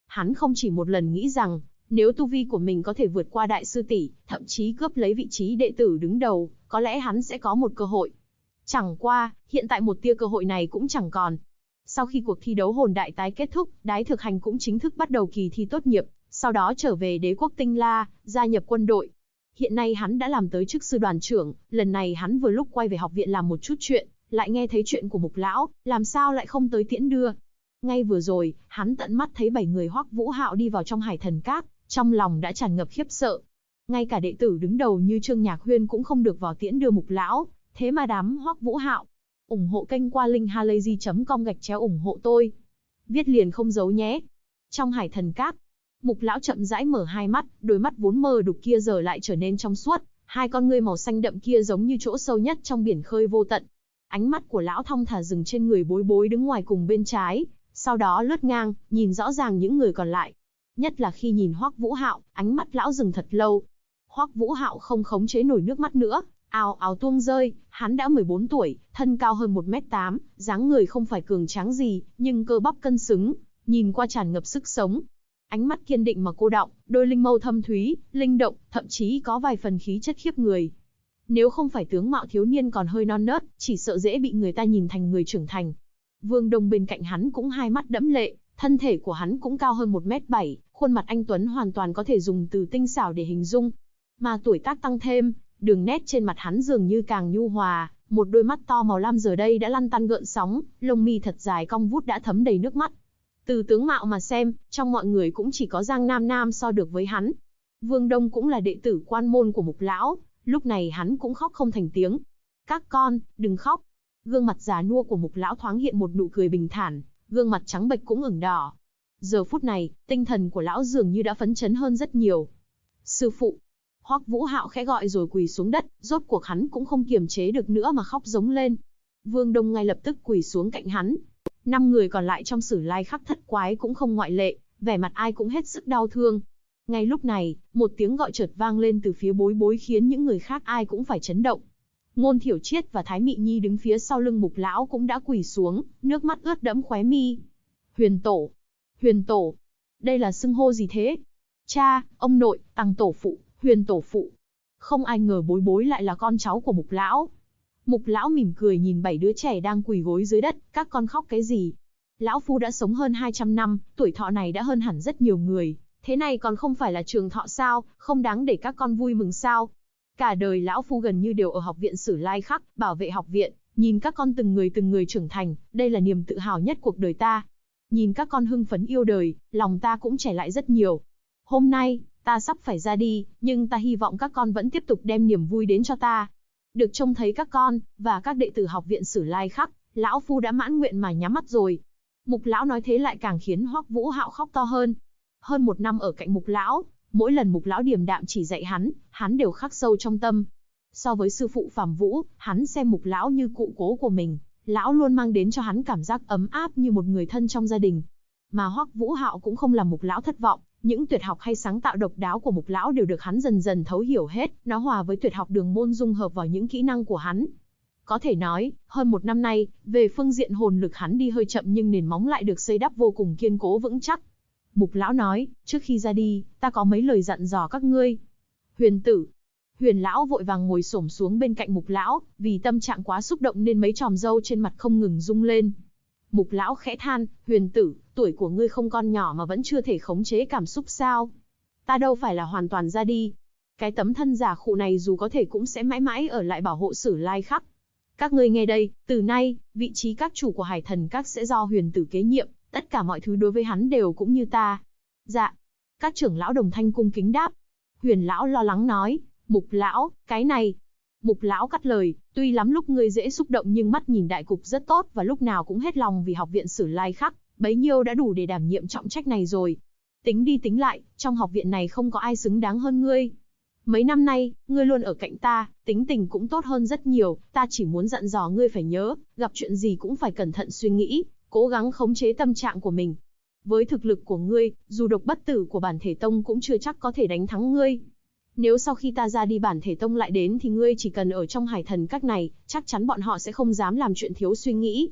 A: Hắn không chỉ một lần nghĩ rằng, nếu tu vi của mình có thể vượt qua đại sư tỷ, thậm chí cướp lấy vị trí đệ tử đứng đầu, có lẽ hắn sẽ có một cơ hội. Chẳng qua, hiện tại một tia cơ hội này cũng chẳng còn. Sau khi cuộc thi đấu hồn đại tái kết thúc, Đái Thực Hành cũng chính thức bắt đầu kỳ thi tốt nghiệp, sau đó trở về đế quốc Tinh La, gia nhập quân đội. Hiện nay hắn đã làm tới chức sư đoàn trưởng, lần này hắn vừa lúc quay về học viện làm một chút chuyện, lại nghe thấy chuyện của Mục lão, làm sao lại không tới tiễn đưa. Ngay vừa rồi, hắn tận mắt thấy 7 người Hoắc Vũ Hạo đi vào trong Hải Thần Các, trong lòng đã tràn ngập khiếp sợ. Ngay cả đệ tử đứng đầu như Trương Nhạc Huyên cũng không được vào tiễn đưa Mục lão, thế mà đám Hoắc Vũ Hạo. Ủng hộ kênh qua linkhalazy.com/ủng hộ tôi. Viết liền không giấu nhé. Trong Hải Thần Các, Mục lão chậm rãi mở hai mắt, đôi mắt vốn mờ đục kia giờ lại trở nên trong suốt, hai con ngươi màu xanh đậm kia giống như chỗ sâu nhất trong biển khơi vô tận. Ánh mắt của lão thong thả dừng trên người Bối Bối đứng ngoài cùng bên trái, sau đó lướt ngang, nhìn rõ ràng những người còn lại. Nhất là khi nhìn Hoắc Vũ Hạo, ánh mắt lão dừng thật lâu. Hoắc Vũ Hạo không khống chế nổi nước mắt nữa, ào ào tuông rơi. Hắn đã 14 tuổi, thân cao hơn 1m8, dáng người không phải cường tráng gì, nhưng cơ bắp cân xứng, nhìn qua tràn ngập sức sống. Ánh mắt kiên định mà cô đọng, đôi linh mâu thâm thúy, linh động, thậm chí có vài phần khí chất khiếp người. Nếu không phải tướng mạo thiếu niên còn hơi non nớt, chỉ sợ dễ bị người ta nhìn thành người trưởng thành. Vương Đông bên cạnh hắn cũng hai mắt đẫm lệ, thân thể của hắn cũng cao hơn 1m7, khuôn mặt anh tuấn hoàn toàn có thể dùng từ tinh xảo để hình dung. Mà tuổi tác tăng thêm, đường nét trên mặt hắn dường như càng nhu hòa, một đôi mắt to màu lam giờ đây đã lăn tăn gợn sóng, lông mi thật dài cong vút đã thấm đầy nước mắt. Từ tướng mạo mà xem, trong mọi người cũng chỉ có Giang Nam Nam so được với hắn. Vương Đông cũng là đệ tử quan môn của Mục lão, lúc này hắn cũng khóc không thành tiếng. Các con, đừng khóc. Gương mặt già nua của Mục lão thoáng hiện một nụ cười bình thản, gương mặt trắng bệch cũng ửng đỏ. Giờ phút này, tinh thần của lão dường như đã phấn chấn hơn rất nhiều. Sư phụ. Hoắc Vũ Hạo khẽ gọi rồi quỳ xuống đất, rốt cuộc hắn cũng không kiềm chế được nữa mà khóc giống lên. Vương Đông ngay lập tức quỳ xuống cạnh hắn. 5 người còn lại trong Sử Lai Khắc Thất Quái cũng không ngoại lệ, vẻ mặt ai cũng hết sức đau thương. Ngay lúc này, một tiếng gọi chợt vang lên từ phía Bối Bối khiến những người khác ai cũng phải chấn động. Ngôn Thiểu Triết và Thái Mị Nhi đứng phía sau lưng Mục lão cũng đã quỳ xuống, nước mắt ướt đẫm khóe mi. Huyền tổ, Huyền tổ, đây là xưng hô gì thế? Cha, ông nội, Tăng tổ phụ, Huyền tổ phụ. Không ai ngờ Bối Bối lại là con cháu của Mục lão. Mục lão mỉm cười nhìn 7 đứa trẻ đang quỳ gối dưới đất, các con khóc cái gì? Lão phu đã sống hơn 200 năm, tuổi thọ này đã hơn hẳn rất nhiều người, thế này còn không phải là trường thọ sao, không đáng để các con vui mừng sao? Cả đời lão phu gần như đều ở học viện Sử Lai Khắc, bảo vệ học viện, nhìn các con từng người trưởng thành, đây là niềm tự hào nhất cuộc đời ta. Nhìn các con hưng phấn yêu đời, lòng ta cũng trẻ lại rất nhiều. Hôm nay, ta sắp phải ra đi, nhưng ta hy vọng các con vẫn tiếp tục đem niềm vui đến cho ta. Được trông thấy các con, và các đệ tử học viện Sử Lai Khắc, lão phu đã mãn nguyện mà nhắm mắt rồi. Mục lão nói thế lại càng khiến Hoắc Vũ Hạo khóc to hơn. Hơn 1 năm ở cạnh Mục lão, mỗi lần Mục lão điềm đạm chỉ dạy hắn đều khắc sâu trong tâm. So với sư phụ Phàm Vũ, hắn xem Mục lão như cụ cố của mình, lão luôn mang đến cho hắn cảm giác ấm áp như một người thân trong gia đình. Mà Hoắc Vũ Hạo cũng không làm Mục lão thất vọng, những tuyệt học hay sáng tạo độc đáo của Mục lão đều được hắn dần dần thấu hiểu hết, nó hòa với tuyệt học đường môn dung hợp vào những kỹ năng của hắn. Có thể nói, hơn 1 năm nay, về phương diện hồn lực hắn đi hơi chậm nhưng nền móng lại được xây đắp vô cùng kiên cố vững chắc. Mục lão nói, trước khi ra đi, ta có mấy lời dặn dò các ngươi. Huyền tử. Huyền lão vội vàng ngồi xổm xuống bên cạnh Mục lão, vì tâm trạng quá xúc động nên mấy chòm râu trên mặt không ngừng rung lên. Mục lão khẽ than, Huyền tử, tuổi của ngươi không còn nhỏ mà vẫn chưa thể khống chế cảm xúc sao? Ta đâu phải là hoàn toàn ra đi. Cái tấm thân giả khụ này dù có thể cũng sẽ mãi mãi ở lại bảo hộ Sử Lai Khắc. Các ngươi nghe đây, từ nay, vị trí các chủ của Hải Thần Các sẽ do Huyền tử kế nhiệm, tất cả mọi thứ đối với hắn đều cũng như ta. Dạ. Các trưởng lão đồng thanh cung kính đáp. Huyền lão lo lắng nói, Mục lão, cái này. Mục lão cắt lời, tuy lắm lúc ngươi dễ xúc động nhưng mắt nhìn đại cục rất tốt và lúc nào cũng hết lòng vì học viện Sử Lai Khắc, bấy nhiêu đã đủ để đảm nhiệm trọng trách này rồi. Tính đi tính lại, trong học viện này không có ai xứng đáng hơn ngươi. Mấy năm nay, ngươi luôn ở cạnh ta, tính tình cũng tốt hơn rất nhiều, ta chỉ muốn dặn dò ngươi phải nhớ, gặp chuyện gì cũng phải cẩn thận suy nghĩ, cố gắng khống chế tâm trạng của mình. Với thực lực của ngươi, dù độc bất tử của bản thể tông cũng chưa chắc có thể đánh thắng ngươi. Nếu sau khi ta ra đi bản thể tông lại đến thì ngươi chỉ cần ở trong Hải Thần Các này, chắc chắn bọn họ sẽ không dám làm chuyện thiếu suy nghĩ.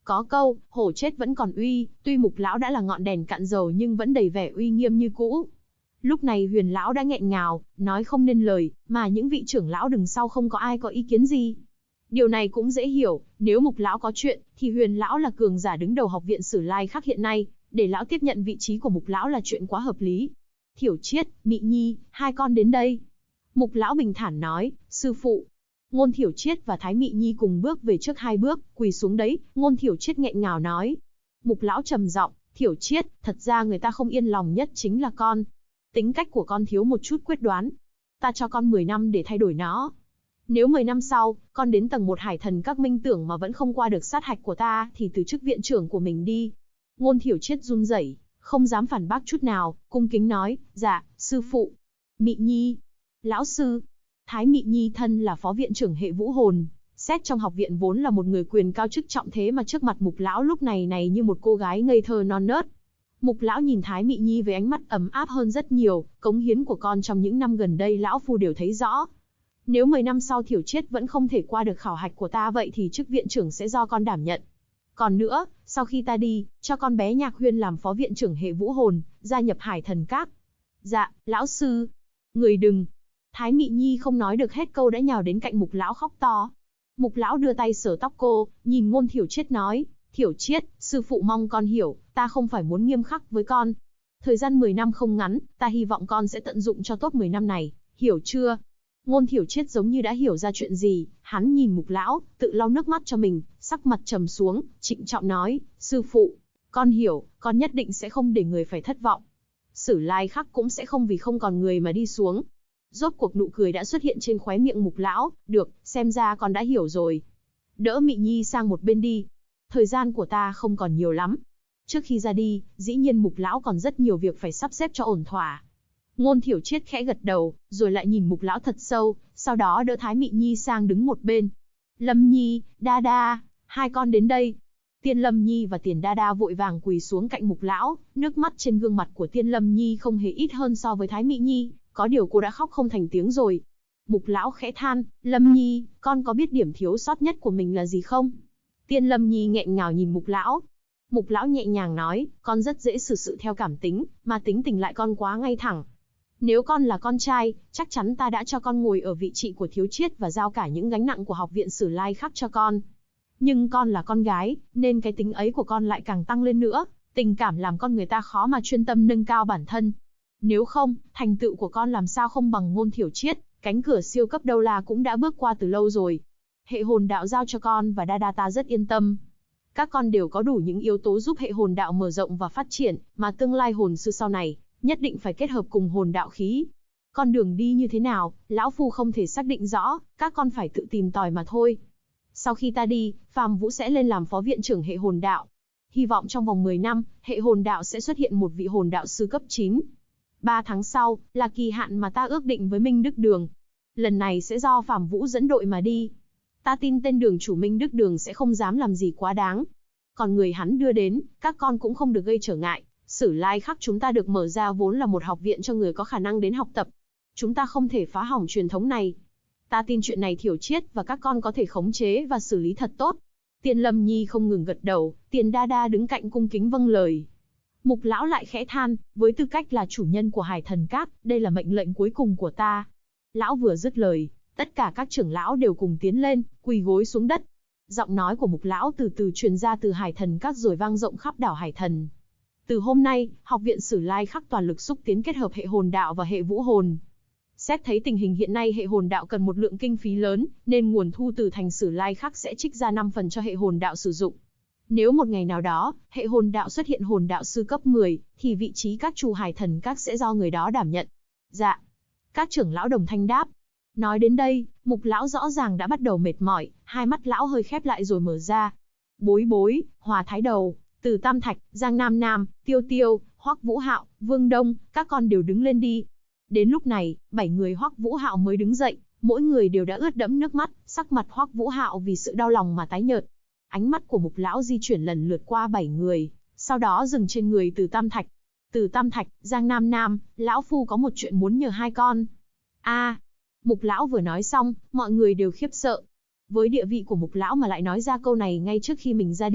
A: Có câu, hổ chết vẫn còn uy, tuy Mục lão đã là ngọn đèn cạn dầu nhưng vẫn đầy vẻ uy nghiêm như cũ. Lúc này Huyền lão đã nghẹn ngào, nói không nên lời, mà những vị trưởng lão đằng sau không có ai có ý kiến gì. Điều này cũng dễ hiểu, nếu Mục lão có chuyện, thì Huyền lão là cường giả đứng đầu học viện Sử Lai Khắc hiện nay, để lão tiếp nhận vị trí của Mục lão là chuyện quá hợp lý. Thiểu Chiết, Mị Nhi, hai con đến đây. Mục lão bình thản nói, sư phụ. Ngôn Thiểu Chiết và Thái Mị Nhi cùng bước về trước hai bước, quỳ xuống đấy. Ngôn Thiểu Chiết nghẹn ngào nói. Mục lão trầm giọng, Thiểu Chiết, thật ra người ta không yên lòng nhất chính là con. Tính cách của con thiếu một chút quyết đoán. Ta cho con 10 năm để thay đổi nó. Nếu 10 năm sau, con đến tầng 1 Hải Thần Các minh tưởng mà vẫn không qua được sát hạch của ta, thì từ chức viện trưởng của mình đi. Ngôn Thiểu Chiết run rẩy, không dám phản bác chút nào, cung kính nói, dạ, sư phụ. Mị Nhi, lão sư. Thái Mị Nhi thân là phó viện trưởng hệ vũ hồn, xét trong học viện vốn là một người quyền cao chức trọng, thế mà trước mặt Mục lão lúc này như một cô gái ngây thơ non nớt. Mục lão nhìn Thái Mị Nhi với ánh mắt ấm áp hơn rất nhiều, cống hiến của con trong những năm gần đây lão phu đều thấy rõ. Nếu 10 năm sau Thiểu Chiết vẫn không thể qua được khảo hạch của ta, vậy thì chức viện trưởng sẽ do con đảm nhận. Còn nữa, sau khi ta đi, cho con bé Nhạc Huyên làm phó viện trưởng hệ vũ hồn, gia nhập Hải Thần Các. Dạ, lão sư. Người đừng. Thái Mị Nhi không nói được hết câu đã nhào đến cạnh Mục lão khóc to. Mục lão đưa tay sờ tóc cô, nhìn Ngôn Thiểu Chiết nói, Thiểu Chiết, sư phụ mong con hiểu, ta không phải muốn nghiêm khắc với con. Thời gian 10 năm không ngắn, ta hy vọng con sẽ tận dụng cho tốt 10 năm này, hiểu chưa? Ngôn Thiểu Chiết giống như đã hiểu ra chuyện gì, hắn nhìn Mục lão, tự lau nước mắt cho mình, sắc mặt trầm xuống, trịnh trọng nói, sư phụ, con hiểu, con nhất định sẽ không để người phải thất vọng. Sử Lai Khắc cũng sẽ không vì không còn người mà đi xuống. Rốt cuộc nụ cười đã xuất hiện trên khóe miệng Mục lão, được, xem ra con đã hiểu rồi. Đỡ Mị Nhi sang một bên đi. Thời gian của ta không còn nhiều lắm. Trước khi ra đi, dĩ nhiên Mục lão còn rất nhiều việc phải sắp xếp cho ổn thỏa. Ngôn Thiểu Chiết khẽ gật đầu, rồi lại nhìn Mục lão thật sâu, sau đó đỡ Thái Mị Nhi sang đứng một bên. Lâm Nhi, Đa Đa, hai con đến đây. Tiên Lâm Nhi và Tiền Đa Đa vội vàng quỳ xuống cạnh Mục lão, nước mắt trên gương mặt của Tiên Lâm Nhi không hề ít hơn so với Thái Mị Nhi, có điều cô đã khóc không thành tiếng rồi. Mục lão khẽ than, Lâm Nhi, con có biết điểm thiếu sót nhất của mình là gì không? Tiên Lâm Nhi nghẹn ngào nhìn Mục lão. Mục lão nhẹ nhàng nói, con rất dễ xử sự theo cảm tính, mà tính tình lại con quá ngay thẳng. Nếu con là con trai, chắc chắn ta đã cho con ngồi ở vị trí của Thiếu Chiết và giao cả những gánh nặng của học viện Sử Lai Khắc cho con. Nhưng con là con gái, nên cái tính ấy của con lại càng tăng lên nữa, tình cảm làm con người ta khó mà chuyên tâm nâng cao bản thân. Nếu không, thành tựu của con làm sao không bằng Ngôn Thiểu Chiết, cánh cửa siêu cấp đâu là cũng đã bước qua từ lâu rồi. Hệ hồn đạo giao cho con và Đa Đa ta rất yên tâm. Các con đều có đủ những yếu tố giúp hệ hồn đạo mở rộng và phát triển, mà tương lai hồn sư sau này, nhất định phải kết hợp cùng hồn đạo khí. Con đường đi như thế nào, lão phu không thể xác định rõ, các con phải tự tìm tòi mà thôi. Sau khi ta đi, Phàm Vũ sẽ lên làm phó viện trưởng hệ hồn đạo. Hy vọng trong vòng 10 năm, hệ hồn đạo sẽ xuất hiện một vị hồn đạo sư cấp 9. 3 tháng sau, là kỳ hạn mà ta ước định với Minh Đức Đường. Lần này sẽ do Phàm Vũ dẫn đội mà đi. Ta tin tên đường chủ Minh Đức Đường sẽ không dám làm gì quá đáng. Còn người hắn đưa đến, các con cũng không được gây trở ngại. Sử Lai Khắc chúng ta được mở ra vốn là một học viện cho người có khả năng đến học tập. Chúng ta không thể phá hỏng truyền thống này. Ta tin chuyện này Thiểu Chiết và các con có thể khống chế và xử lý thật tốt. Tiên Lâm Nhi không ngừng gật đầu, Tiền Đa Đa đứng cạnh cung kính vâng lời. Mục lão lại khẽ than, với tư cách là chủ nhân của Hải Thần Các, đây là mệnh lệnh cuối cùng của ta. Lão vừa dứt lời, tất cả các trưởng lão đều cùng tiến lên, quỳ gối xuống đất. Giọng nói của Mục lão từ từ truyền ra từ Hải Thần Các rồi vang rộng khắp đảo Hải Thần. Từ hôm nay, học viện Sử Lai Khắc toàn lực xúc tiến kết hợp hệ hồn đạo và hệ vũ hồn. Xét thấy tình hình hiện nay hệ hồn đạo cần một lượng kinh phí lớn, nên nguồn thu từ thành Sử Lai Khắc sẽ trích ra 5 phần cho hệ hồn đạo sử dụng. Nếu một ngày nào đó, hệ hồn đạo xuất hiện hồn đạo sư cấp 10, thì vị trí các chủ Hải Thần Các sẽ do người đó đảm nhận. Dạ. Các trưởng lão đồng thanh đáp. Nói đến đây, Mục lão rõ ràng đã bắt đầu mệt mỏi, hai mắt lão hơi khép lại rồi mở ra. Bối Bối, Hòa Thái Đầu, Từ Tam Thạch, Giang Nam Nam, Tiêu Tiêu, Hoắc Vũ Hạo, Vương Đông, các con đều đứng lên đi. Đến lúc này, 7 người Hoắc Vũ Hạo mới đứng dậy, mỗi người đều đã ướt đẫm nước mắt, sắc mặt Hoắc Vũ Hạo vì sự đau lòng mà tái nhợt. Ánh mắt của Mục lão di chuyển lần lượt qua 7 người, sau đó dừng trên người Từ Tam Thạch. Từ Tam Thạch, Giang Nam Nam, lão phu có một chuyện muốn nhờ hai con. Mục lão vừa nói xong, mọi người đều khiếp sợ. Với địa vị của Mục lão mà lại nói ra câu này ngay trước khi mình ra đi,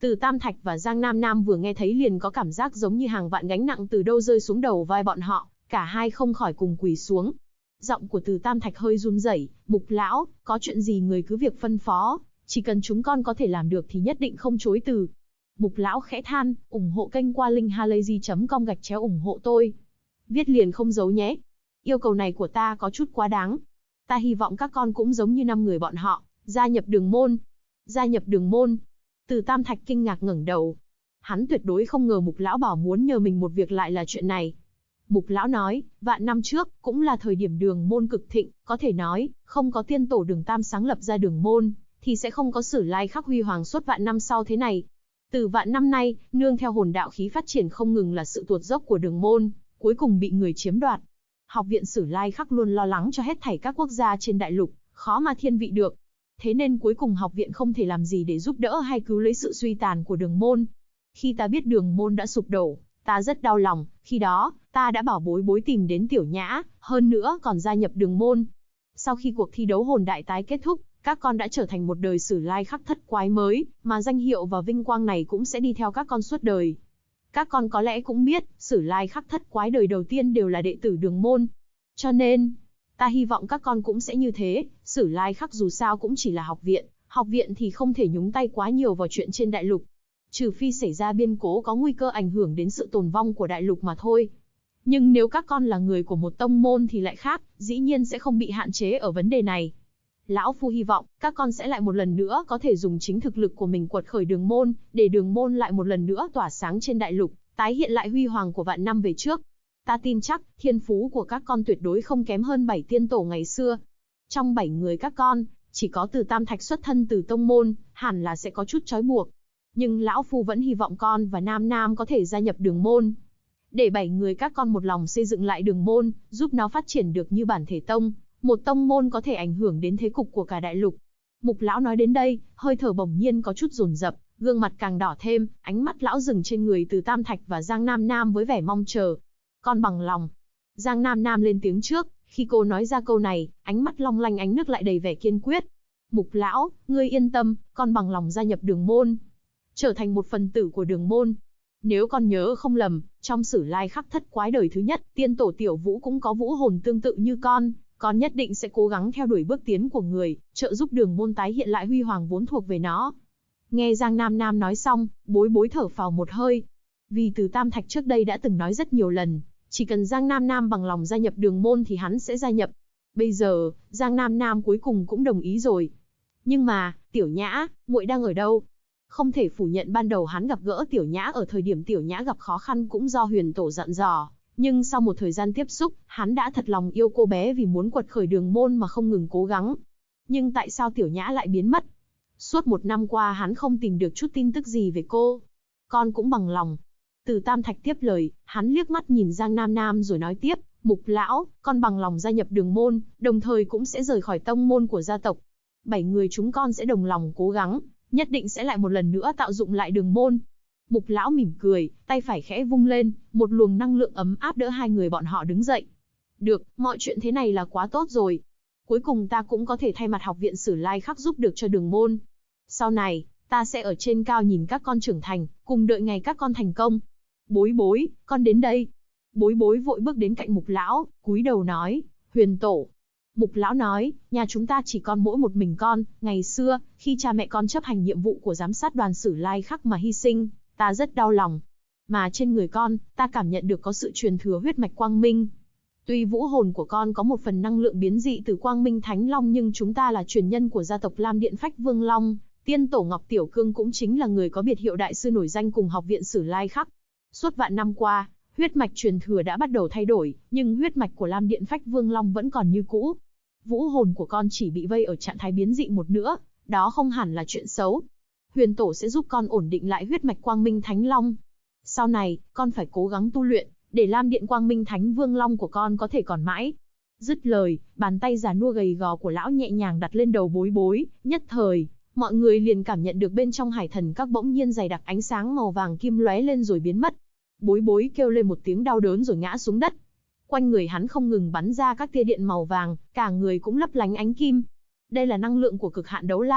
A: Từ Tam Thạch và Giang Nam Nam vừa nghe thấy liền có cảm giác giống như hàng vạn gánh nặng từ đâu rơi xuống đầu vai bọn họ, cả hai không khỏi cùng quỳ xuống. Giọng của Từ Tam Thạch hơi run rẩy, "Mục lão, có chuyện gì người cứ việc phân phó, chỉ cần chúng con có thể làm được thì nhất định không chối từ." Mục lão khẽ than, ủng hộ kênh qua link halayzi.com/ủng hộ tôi. Viết liền không giấu nhé. Yêu cầu này của ta có chút quá đáng. Ta hy vọng các con cũng giống như 5 người bọn họ, gia nhập đường môn. Gia nhập đường môn. Từ Tam Thạch kinh ngạc ngẩng đầu. Hắn tuyệt đối không ngờ Mục lão bảo muốn nhờ mình một việc lại là chuyện này. Mục lão nói, vạn năm trước, cũng là thời điểm đường môn cực thịnh, có thể nói, không có tiên tổ đường Tam sáng lập ra đường môn, thì sẽ không có Sử Lai Khắc huy hoàng suốt vạn năm sau thế này. Từ vạn năm nay, nương theo hồn đạo khí phát triển không ngừng là sự tuột dốc của đường môn, cuối cùng bị người chiếm đoạt. Học viện Sử Lai Khắc luôn lo lắng cho hết thảy các quốc gia trên đại lục, khó mà thiên vị được. Thế nên cuối cùng học viện không thể làm gì để giúp đỡ hay cứu lấy sự suy tàn của đường môn. Khi ta biết đường môn đã sụp đổ, ta rất đau lòng, khi đó, ta đã bảo bối bối tìm đến Tiểu Nhã, hơn nữa còn gia nhập đường môn. Sau khi cuộc thi đấu hồn đại tái kết thúc, các con đã trở thành một đời Sử Lai Khắc thất quái mới, mà danh hiệu và vinh quang này cũng sẽ đi theo các con suốt đời. Các con có lẽ cũng biết, Sử Lai Khắc thất quái đời đầu tiên đều là đệ tử đường môn. Cho nên, ta hy vọng các con cũng sẽ như thế, Sử Lai Khắc dù sao cũng chỉ là học viện thì không thể nhúng tay quá nhiều vào chuyện trên đại lục. Trừ phi xảy ra biến cố có nguy cơ ảnh hưởng đến sự tồn vong của đại lục mà thôi. Nhưng nếu các con là người của một tông môn thì lại khác, dĩ nhiên sẽ không bị hạn chế ở vấn đề này. Lão Phu hy vọng, các con sẽ lại một lần nữa có thể dùng chính thực lực của mình quật khởi đường môn, để đường môn lại một lần nữa tỏa sáng trên đại lục, tái hiện lại huy hoàng của vạn năm về trước. Ta tin chắc, thiên phú của các con tuyệt đối không kém hơn 7 tiên tổ ngày xưa. Trong 7 người các con, chỉ có Từ Tam Thạch xuất thân từ tông môn, hẳn là sẽ có chút trói buộc. Nhưng Lão Phu vẫn hy vọng con và Nam Nam có thể gia nhập đường môn. Để 7 người các con một lòng xây dựng lại đường môn, giúp nó phát triển được như bản thể tông, một tông môn có thể ảnh hưởng đến thế cục của cả đại lục. Mục lão nói đến đây, hơi thở bỗng nhiên có chút dồn dập, gương mặt càng đỏ thêm, ánh mắt lão dừng trên người Từ Tam Thạch và Giang Nam Nam với vẻ mong chờ. Con bằng lòng. Giang Nam Nam lên tiếng trước, khi cô nói ra câu này, ánh mắt long lanh ánh nước lại đầy vẻ kiên quyết. Mục lão, ngươi yên tâm, con bằng lòng gia nhập đường môn, trở thành một phần tử của đường môn. Nếu con nhớ không lầm, trong Sử Lai Khắc thất quái đời thứ nhất, tiên tổ Tiểu Vũ cũng có vũ hồn tương tự như con nhất định sẽ cố gắng theo đuổi bước tiến của người, trợ giúp đường môn tái hiện lại huy hoàng vốn thuộc về nó. Nghe Giang Nam Nam nói xong, bối bối thở phào một hơi. Vì Từ Tam Thạch trước đây đã từng nói rất nhiều lần, chỉ cần Giang Nam Nam bằng lòng gia nhập đường môn thì hắn sẽ gia nhập. Bây giờ, Giang Nam Nam cuối cùng cũng đồng ý rồi. Nhưng mà, Tiểu Nhã, muội đang ở đâu? Không thể phủ nhận ban đầu hắn gặp gỡ Tiểu Nhã ở thời điểm Tiểu Nhã gặp khó khăn cũng do huyền tổ dặn dò. Nhưng sau một thời gian tiếp xúc, hắn đã thật lòng yêu cô bé vì muốn quật khởi đường môn mà không ngừng cố gắng. Nhưng tại sao Tiểu Nhã lại biến mất? Suốt 1 năm qua hắn không tìm được chút tin tức gì về cô. Con cũng bằng lòng. Từ Tam Thạch tiếp lời, hắn liếc mắt nhìn Giang Nam Nam rồi nói tiếp, Mục lão, con bằng lòng gia nhập đường môn, đồng thời cũng sẽ rời khỏi tông môn của gia tộc. 7 người chúng con sẽ đồng lòng cố gắng, nhất định sẽ lại một lần nữa tạo dụng lại đường môn. Mục lão mỉm cười, tay phải khẽ vung lên, một luồng năng lượng ấm áp đỡ hai người bọn họ đứng dậy. Được, mọi chuyện thế này là quá tốt rồi. Cuối cùng ta cũng có thể thay mặt học viện Sử Lai Khắc giúp được cho đường môn. Sau này, ta sẽ ở trên cao nhìn các con trưởng thành, cùng đợi ngày các con thành công. Bối bối, con đến đây. Bối bối vội bước đến cạnh mục lão, cúi đầu nói, huyền tổ. Mục lão nói, nhà chúng ta chỉ còn mỗi một mình con, ngày xưa, khi cha mẹ con chấp hành nhiệm vụ của giám sát đoàn Sử Lai Khắc mà hy sinh, ta rất đau lòng. Mà trên người con, ta cảm nhận được có sự truyền thừa huyết mạch quang minh. Tuy vũ hồn của con có một phần năng lượng biến dị từ quang minh thánh long nhưng chúng ta là truyền nhân của gia tộc Lam Điện Phách Vương Long. Tiên tổ Ngọc Tiểu Cương cũng chính là người có biệt hiệu đại sư nổi danh cùng học viện Sử Lai Khắc. Suốt vạn năm qua, huyết mạch truyền thừa đã bắt đầu thay đổi, nhưng huyết mạch của Lam Điện Phách Vương Long vẫn còn như cũ. Vũ hồn của con chỉ bị vây ở trạng thái biến dị một nữa, đó không hẳn là chuyện xấu. Huyền tổ sẽ giúp con ổn định lại huyết mạch quang minh thánh long. Sau này, con phải cố gắng tu luyện, để Lam Điện Quang Minh Thánh Vương Long của con có thể còn mãi. Dứt lời, bàn tay già nua gầy gò của lão nhẹ nhàng đặt lên đầu bối bối, nhất thời, mọi người liền cảm nhận được bên trong hải thần các bỗng nhiên dày đặc ánh sáng màu vàng kim lóe lên rồi biến mất. Bối bối kêu lên một tiếng đau đớn rồi ngã xuống đất. Quanh người hắn không ngừng bắn ra các tia điện màu vàng, cả người cũng lấp lánh ánh kim. Đây là năng lượng của cực hạn đấu la,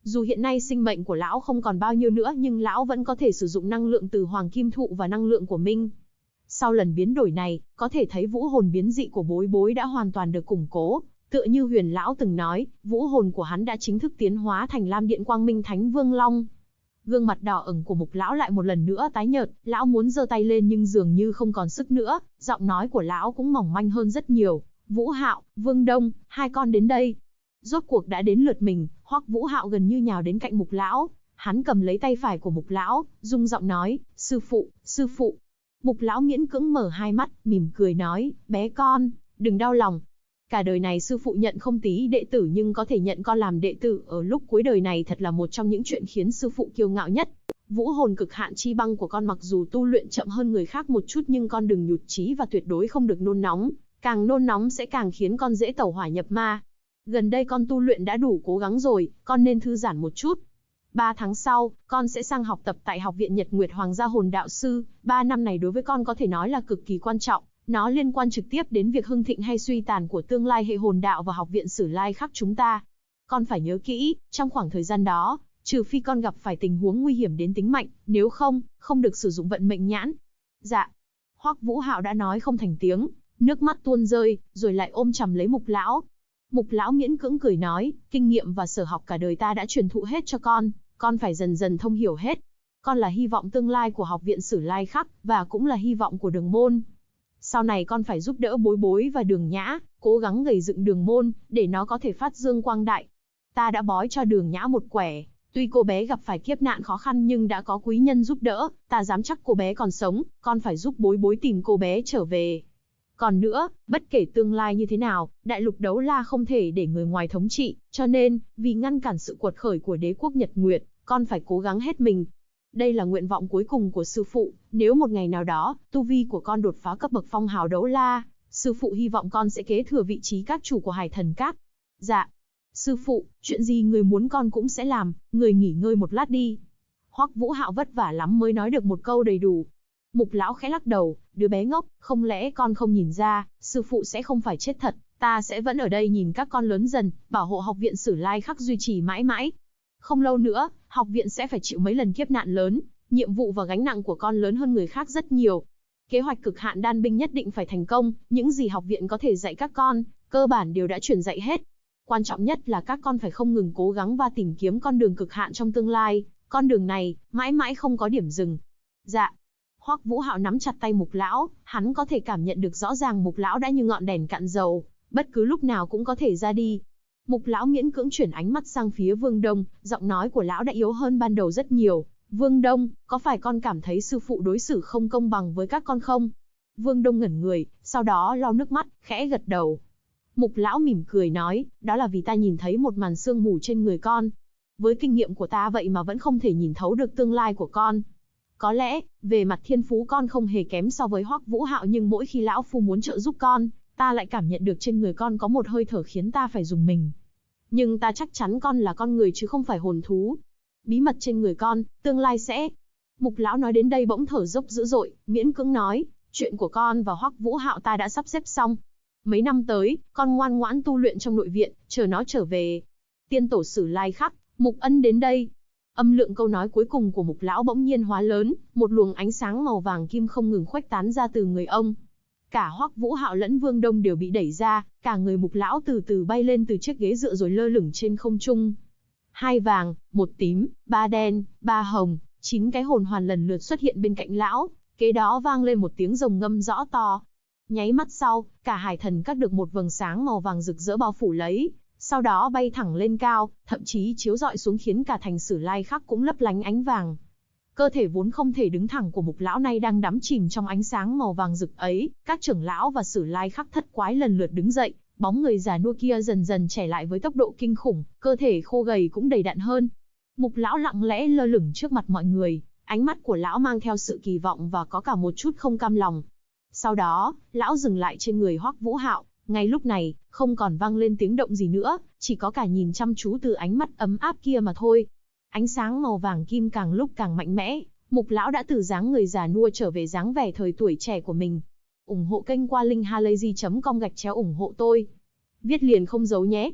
A: Dù hiện nay sinh mệnh của lão không còn bao nhiêu nữa nhưng lão vẫn có thể sử dụng năng lượng từ hoàng kim thụ và năng lượng của Minh. Sau lần biến đổi này, có thể thấy vũ hồn biến dị của Bối Bối đã hoàn toàn được củng cố. Tựa như Huyền lão từng nói, vũ hồn của hắn đã chính thức tiến hóa thành Lam Điện Quang Minh Thánh Vương Long. Gương mặt đỏ ửng của Mục lão lại một lần nữa tái nhợt, lão muốn giơ tay lên nhưng dường như không còn sức nữa, giọng nói của lão cũng mỏng manh hơn rất nhiều. Vũ Hạo, Vương Đông, hai con đến đây. Rốt cuộc đã đến lượt mình, Hoắc Vũ Hạo gần như nhào đến cạnh Mục lão, hắn cầm lấy tay phải của Mục lão, rung giọng nói, sư phụ, sư phụ. Mục lão miễn cưỡng mở hai mắt, mỉm cười nói, bé con, đừng đau lòng. Cả đời này sư phụ nhận không tí đệ tử nhưng có thể nhận con làm đệ tử ở lúc cuối đời này thật là một trong những chuyện khiến sư phụ kiêu ngạo nhất. Vũ hồn cực hạn chi băng của con mặc dù tu luyện chậm hơn người khác một chút nhưng con đừng nhụt chí và tuyệt đối không được nôn nóng, càng nôn nóng sẽ càng khiến con dễ tẩu hỏa nhập ma. Gần đây con tu luyện đã đủ cố gắng rồi, con nên thư giãn một chút. 3 tháng sau, con sẽ sang học tập tại Học viện Nhật Nguyệt Hoàng gia Hồn Đạo Sư, 3 năm này đối với con có thể nói là cực kỳ quan trọng. Nó liên quan trực tiếp đến việc hưng thịnh hay suy tàn của tương lai hệ hồn đạo và Học viện Sử Lai Khắc chúng ta. Con phải nhớ kỹ, trong khoảng thời gian đó, trừ phi con gặp phải tình huống nguy hiểm đến tính mạng, nếu không, không được sử dụng vận mệnh nhãn. Dạ. Hoắc Vũ Hạo đã nói không thành tiếng, nước mắt tuôn rơi, rồi lại ôm chầm lấy Mục lão. Mục lão miễn cưỡng cười nói, kinh nghiệm và sở học cả đời ta đã truyền thụ hết cho con phải dần dần thông hiểu hết. Con là hy vọng tương lai của Học viện Sử Lai Khắc, và cũng là hy vọng của Đường môn. Sau này con phải giúp đỡ Bối Bối và Đường Nhã, cố gắng gầy dựng Đường môn, để nó có thể phát dương quang đại. Ta đã bói cho Đường Nhã một quẻ, tuy cô bé gặp phải kiếp nạn khó khăn nhưng đã có quý nhân giúp đỡ, ta dám chắc cô bé còn sống, con phải giúp Bối Bối tìm cô bé trở về. Còn nữa, bất kể tương lai như thế nào, đại lục Đấu La không thể để người ngoài thống trị, cho nên, vì ngăn cản sự quật khởi của đế quốc Nhật Nguyệt, con phải cố gắng hết mình. Đây là nguyện vọng cuối cùng của sư phụ, nếu một ngày nào đó, tu vi của con đột phá cấp bậc phong hào Đấu La, sư phụ hy vọng con sẽ kế thừa vị trí các chủ của Hải Thần Các. Dạ. Sư phụ, chuyện gì người muốn con cũng sẽ làm, người nghỉ ngơi một lát đi. Hoắc Vũ Hạo vất vả lắm mới nói được một câu đầy đủ. Mục lão khẽ lắc đầu, đứa bé ngốc, không lẽ con không nhìn ra, sư phụ sẽ không phải chết thật, ta sẽ vẫn ở đây nhìn các con lớn dần, bảo hộ Học viện Sử Lai Khắc duy trì mãi mãi. Không lâu nữa, học viện sẽ phải chịu mấy lần kiếp nạn lớn, nhiệm vụ và gánh nặng của con lớn hơn người khác rất nhiều. Kế hoạch cực hạn đan binh nhất định phải thành công, những gì học viện có thể dạy các con, cơ bản đều đã truyền dạy hết. Quan trọng nhất là các con phải không ngừng cố gắng và tìm kiếm con đường cực hạn trong tương lai, con đường này, mãi mãi không có điểm dừng. Dạ. Hoắc Vũ Hạo nắm chặt tay Mục lão, hắn có thể cảm nhận được rõ ràng Mục lão đã như ngọn đèn cạn dầu, bất cứ lúc nào cũng có thể ra đi. Mục lão miễn cưỡng chuyển ánh mắt sang phía Vương Đông, giọng nói của lão đã yếu hơn ban đầu rất nhiều. Vương Đông, có phải con cảm thấy sư phụ đối xử không công bằng với các con không? Vương Đông ngẩn người, sau đó lau nước mắt, khẽ gật đầu. Mục lão mỉm cười nói, đó là vì ta nhìn thấy một màn sương mù trên người con. Với kinh nghiệm của ta vậy mà vẫn không thể nhìn thấu được tương lai của con. Có lẽ, về mặt thiên phú con không hề kém so với Hoắc Vũ Hạo nhưng mỗi khi lão phu muốn trợ giúp con, ta lại cảm nhận được trên người con có một hơi thở khiến ta phải rùng mình. Nhưng ta chắc chắn con là con người chứ không phải hồn thú. Bí mật trên người con, tương lai sẽ... Mục lão nói đến đây bỗng thở dốc dữ dội, miễn cưỡng nói, chuyện của con và Hoắc Vũ Hạo ta đã sắp xếp xong. Mấy năm tới, con ngoan ngoãn tu luyện trong nội viện, chờ nó trở về. Tiên tổ Sử Lai Khắc, Mục Ân đến đây. Âm lượng câu nói cuối cùng của Mục lão bỗng nhiên hóa lớn, một luồng ánh sáng màu vàng kim không ngừng khuếch tán ra từ người ông. Cả Hoắc Vũ Hạo lẫn Vương Đông đều bị đẩy ra, cả người Mục lão từ từ bay lên từ chiếc ghế dựa rồi lơ lửng trên không trung. 2 vàng, 1 tím, 3 đen, 3 hồng, 9 cái hồn hoàn lần lượt xuất hiện bên cạnh lão, kế đó vang lên một tiếng rồng ngâm rõ to. Nháy mắt sau, cả Hải Thần Các được một vầng sáng màu vàng rực rỡ bao phủ lấy, sau đó bay thẳng lên cao, thậm chí chiếu rọi xuống khiến cả thành Sử Lai Khắc cũng lấp lánh ánh vàng. Cơ thể vốn không thể đứng thẳng của Mục lão này đang đắm chìm trong ánh sáng màu vàng rực ấy, các trưởng lão và Sử Lai Khắc thất quái lần lượt đứng dậy, bóng người già nua kia dần dần trẻ lại với tốc độ kinh khủng, cơ thể khô gầy cũng đầy đặn hơn. Mục lão lặng lẽ lơ lửng trước mặt mọi người, ánh mắt của lão mang theo sự kỳ vọng và có cả một chút không cam lòng. Sau đó, lão dừng lại trên người Hoắc Vũ Hạo, ngay lúc này, không còn vang lên tiếng động gì nữa, chỉ có cả nhìn chăm chú từ ánh mắt ấm áp kia mà thôi. Ánh sáng màu vàng kim càng lúc càng mạnh mẽ, Mục lão đã từ dáng người già nua trở về dáng vẻ thời tuổi trẻ của mình. Ủng hộ kênh qua linkhalazy.com/ủng hộ tôi. Viết liền không giấu nhé.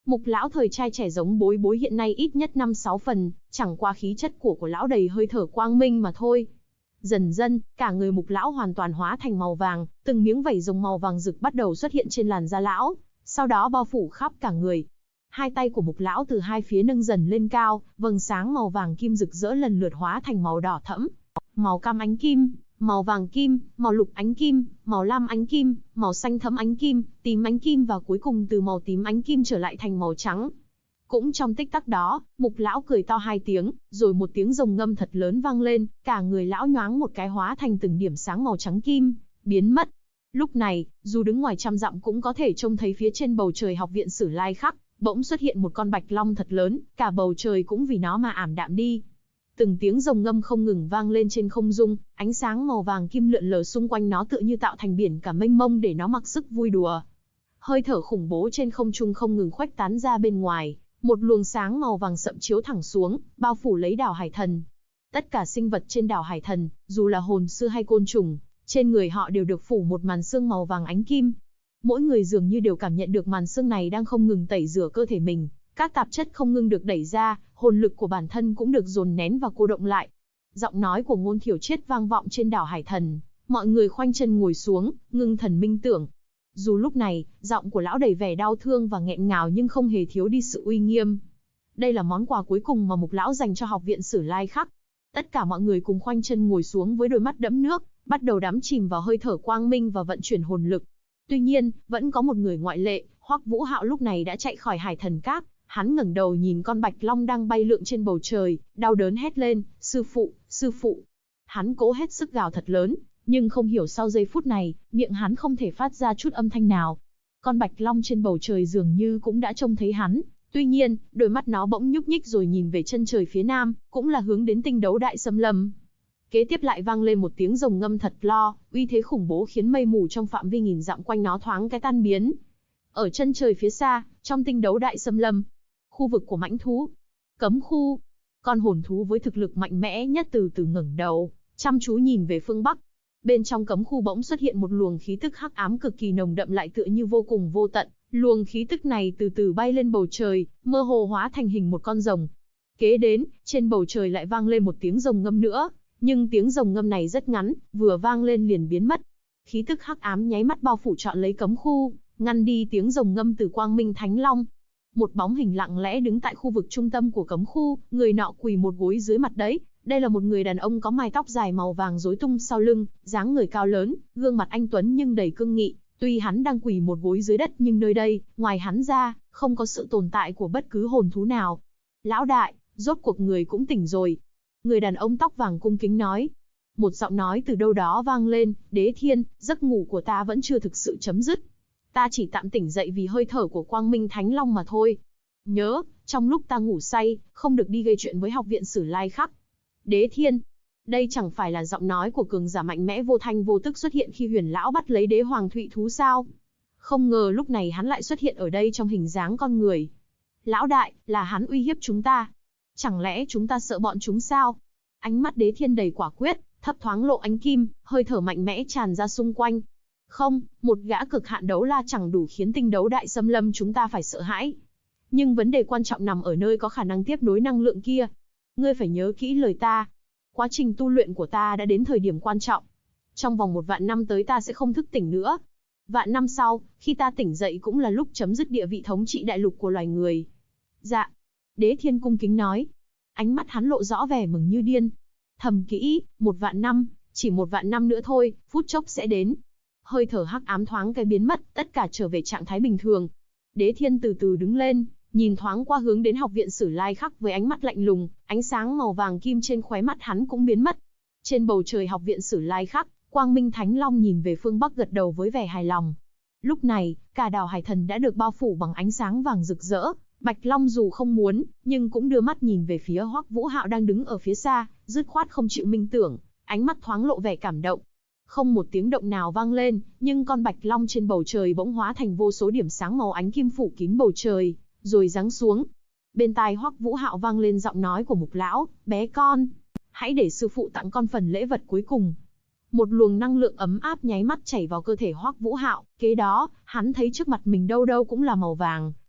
A: Mục lão thời trai trẻ giống Bối Bối hiện nay ít nhất 5-6 phần, chẳng qua khí chất của lão đầy hơi thở quang minh mà thôi. Dần dần, cả người mục lão hoàn toàn hóa thành màu vàng, từng miếng vảy rồng màu vàng rực bắt đầu xuất hiện trên làn da lão, sau đó bao phủ khắp cả người. Hai tay của mục lão từ hai phía nâng dần lên cao, vầng sáng màu vàng kim rực rỡ lần lượt hóa thành màu đỏ thẫm, màu cam ánh kim, màu vàng kim, màu lục ánh kim, màu lam ánh kim, màu xanh thẫm ánh kim, tím ánh kim và cuối cùng từ màu tím ánh kim trở lại thành màu trắng. Cũng trong tích tắc đó, mục lão cười to 2 tiếng, rồi một tiếng rồng ngâm thật lớn vang lên, cả người lão nhoáng một cái hóa thành từng điểm sáng màu trắng kim, biến mất. Lúc này, dù đứng ngoài trăm dặm cũng có thể trông thấy phía trên bầu trời học viện Sử Lai Khắc, bỗng xuất hiện một con bạch long thật lớn, cả bầu trời cũng vì nó mà ảm đạm đi. Từng tiếng rồng ngâm không ngừng vang lên trên không trung, ánh sáng màu vàng kim lượn lờ xung quanh nó tựa như tạo thành biển cả mênh mông để nó mặc sức vui đùa. Hơi thở khủng bố trên không trung không ngừng khuếch tán ra bên ngoài, một luồng sáng màu vàng sậm chiếu thẳng xuống, bao phủ lấy đảo Hải Thần. Tất cả sinh vật trên đảo Hải Thần, dù là hồn sư hay côn trùng, trên người họ đều được phủ một màn sương màu vàng ánh kim. Mỗi người dường như đều cảm nhận được màn sương này đang không ngừng tẩy rửa cơ thể mình, các tạp chất không ngừng được đẩy ra, hồn lực của bản thân cũng được dồn nén và cô động lại. Giọng nói của Ngôn Thiểu Triết vang vọng trên đảo Hải Thần, mọi người khoanh chân ngồi xuống, ngưng thần minh tưởng. Dù lúc này, giọng của lão đầy vẻ đau thương và nghẹn ngào nhưng không hề thiếu đi sự uy nghiêm. Đây là món quà cuối cùng mà mục lão dành cho học viện Sử Lai Khắc. Tất cả mọi người cùng khoanh chân ngồi xuống với đôi mắt đẫm nước, bắt đầu đắm chìm vào hơi thở quang minh và vận chuyển hồn lực. Tuy nhiên, vẫn có một người ngoại lệ, Hoắc Vũ Hạo lúc này đã chạy khỏi Hải Thần Các, hắn ngẩng đầu nhìn con bạch long đang bay lượn trên bầu trời, đau đớn hét lên, sư phụ, sư phụ. Hắn cố hết sức gào thật lớn, nhưng không hiểu sau giây phút này, miệng hắn không thể phát ra chút âm thanh nào. Con bạch long trên bầu trời dường như cũng đã trông thấy hắn, tuy nhiên, đôi mắt nó bỗng nhúc nhích rồi nhìn về chân trời phía nam, cũng là hướng đến Tinh Đấu Đại Xâm Lâm. Kế tiếp lại vang lên một tiếng rồng ngâm thật lo, uy thế khủng bố khiến mây mù trong phạm vi nghìn dặm quanh nó thoáng cái tan biến. Ở chân trời phía xa, trong Tinh Đấu Đại Xâm Lâm, khu vực của mãnh thú, cấm khu, con hồn thú với thực lực mạnh mẽ nhất từ từ ngẩng đầu, chăm chú nhìn về phương bắc. Bên trong cấm khu bỗng xuất hiện một luồng khí tức hắc ám cực kỳ nồng đậm lại tựa như vô cùng vô tận. Luồng khí tức này từ từ bay lên bầu trời, mơ hồ hóa thành hình một con rồng. Kế đến, trên bầu trời lại vang lên một tiếng rồng ngâm nữa, nhưng tiếng rồng ngâm này rất ngắn, vừa vang lên liền biến mất. Khí tức hắc ám nháy mắt bao phủ trọn lấy cấm khu, ngăn đi tiếng rồng ngâm từ Quang Minh Thánh Long. Một bóng hình lặng lẽ đứng tại khu vực trung tâm của cấm khu, người nọ quỳ một gối dưới mặt đất. Đây là một người đàn ông có mái tóc dài màu vàng rối tung sau lưng, dáng người cao lớn, gương mặt anh tuấn nhưng đầy cương nghị. Tuy hắn đang quỳ một gối dưới đất nhưng nơi đây, ngoài hắn ra, không có sự tồn tại của bất cứ hồn thú nào. Lão đại, rốt cuộc người cũng tỉnh rồi. Người đàn ông tóc vàng cung kính nói. Một giọng nói từ đâu đó vang lên, Đế Thiên, giấc ngủ của ta vẫn chưa thực sự chấm dứt. Ta chỉ tạm tỉnh dậy vì hơi thở của Quang Minh Thánh Long mà thôi. Nhớ, trong lúc ta ngủ say, không được đi gây chuyện với học viện Sử Lai Khắc. Đế Thiên, đây chẳng phải là giọng nói của cường giả mạnh mẽ vô thanh vô tức xuất hiện khi Huyền lão bắt lấy Đế Hoàng Thụy thú sao? Không ngờ lúc này hắn lại xuất hiện ở đây trong hình dáng con người. Lão đại, là hắn uy hiếp chúng ta. Chẳng lẽ chúng ta sợ bọn chúng sao? Ánh mắt Đế Thiên đầy quả quyết, thấp thoáng lộ ánh kim, hơi thở mạnh mẽ tràn ra xung quanh. Không, một gã cực hạn đấu la chẳng đủ khiến Tinh Đấu Đại Xâm Lâm chúng ta phải sợ hãi. Nhưng vấn đề quan trọng nằm ở nơi có khả năng tiếp nối năng lượng kia. Ngươi phải nhớ kỹ lời ta. Quá trình tu luyện của ta đã đến thời điểm quan trọng. Trong vòng 1 vạn năm tới ta sẽ không thức tỉnh nữa. Vạn năm sau, khi ta tỉnh dậy cũng là lúc chấm dứt địa vị thống trị đại lục của loài người. Dạ. Đế Thiên cung kính nói. Ánh mắt hắn lộ rõ vẻ mừng như điên. Thầm kỹ, 1 vạn năm, chỉ 1 vạn năm nữa thôi, phút chốc sẽ đến. Hơi thở hắc ám thoáng cái biến mất, tất cả trở về trạng thái bình thường. Đế Thiên từ từ đứng lên, nhìn thoáng qua hướng đến học viện Sử Lai Khắc với ánh mắt lạnh lùng, ánh sáng màu vàng kim trên khóe mắt hắn cũng biến mất. Trên bầu trời học viện Sử Lai Khắc, Quang Minh Thánh Long nhìn về phương bắc gật đầu với vẻ hài lòng. Lúc này, cả đảo Hải Thần đã được bao phủ bằng ánh sáng vàng rực rỡ. Bạch Long dù không muốn, nhưng cũng đưa mắt nhìn về phía Hoắc Vũ Hạo đang đứng ở phía xa, dứt khoát không chịu minh tưởng, ánh mắt thoáng lộ vẻ cảm động. Không một tiếng động nào vang lên, nhưng con Bạch Long trên bầu trời bỗng hóa thành vô số điểm sáng màu ánh kim phủ kín bầu trời, rồi giáng xuống. Bên tai Hoắc Vũ Hạo vang lên giọng nói của Mục lão, bé con, hãy để sư phụ tặng con phần lễ vật cuối cùng. Một luồng năng lượng ấm áp nháy mắt chảy vào cơ thể Hoắc Vũ Hạo, kế đó, hắn thấy trước mặt mình đâu đâu cũng là màu vàng,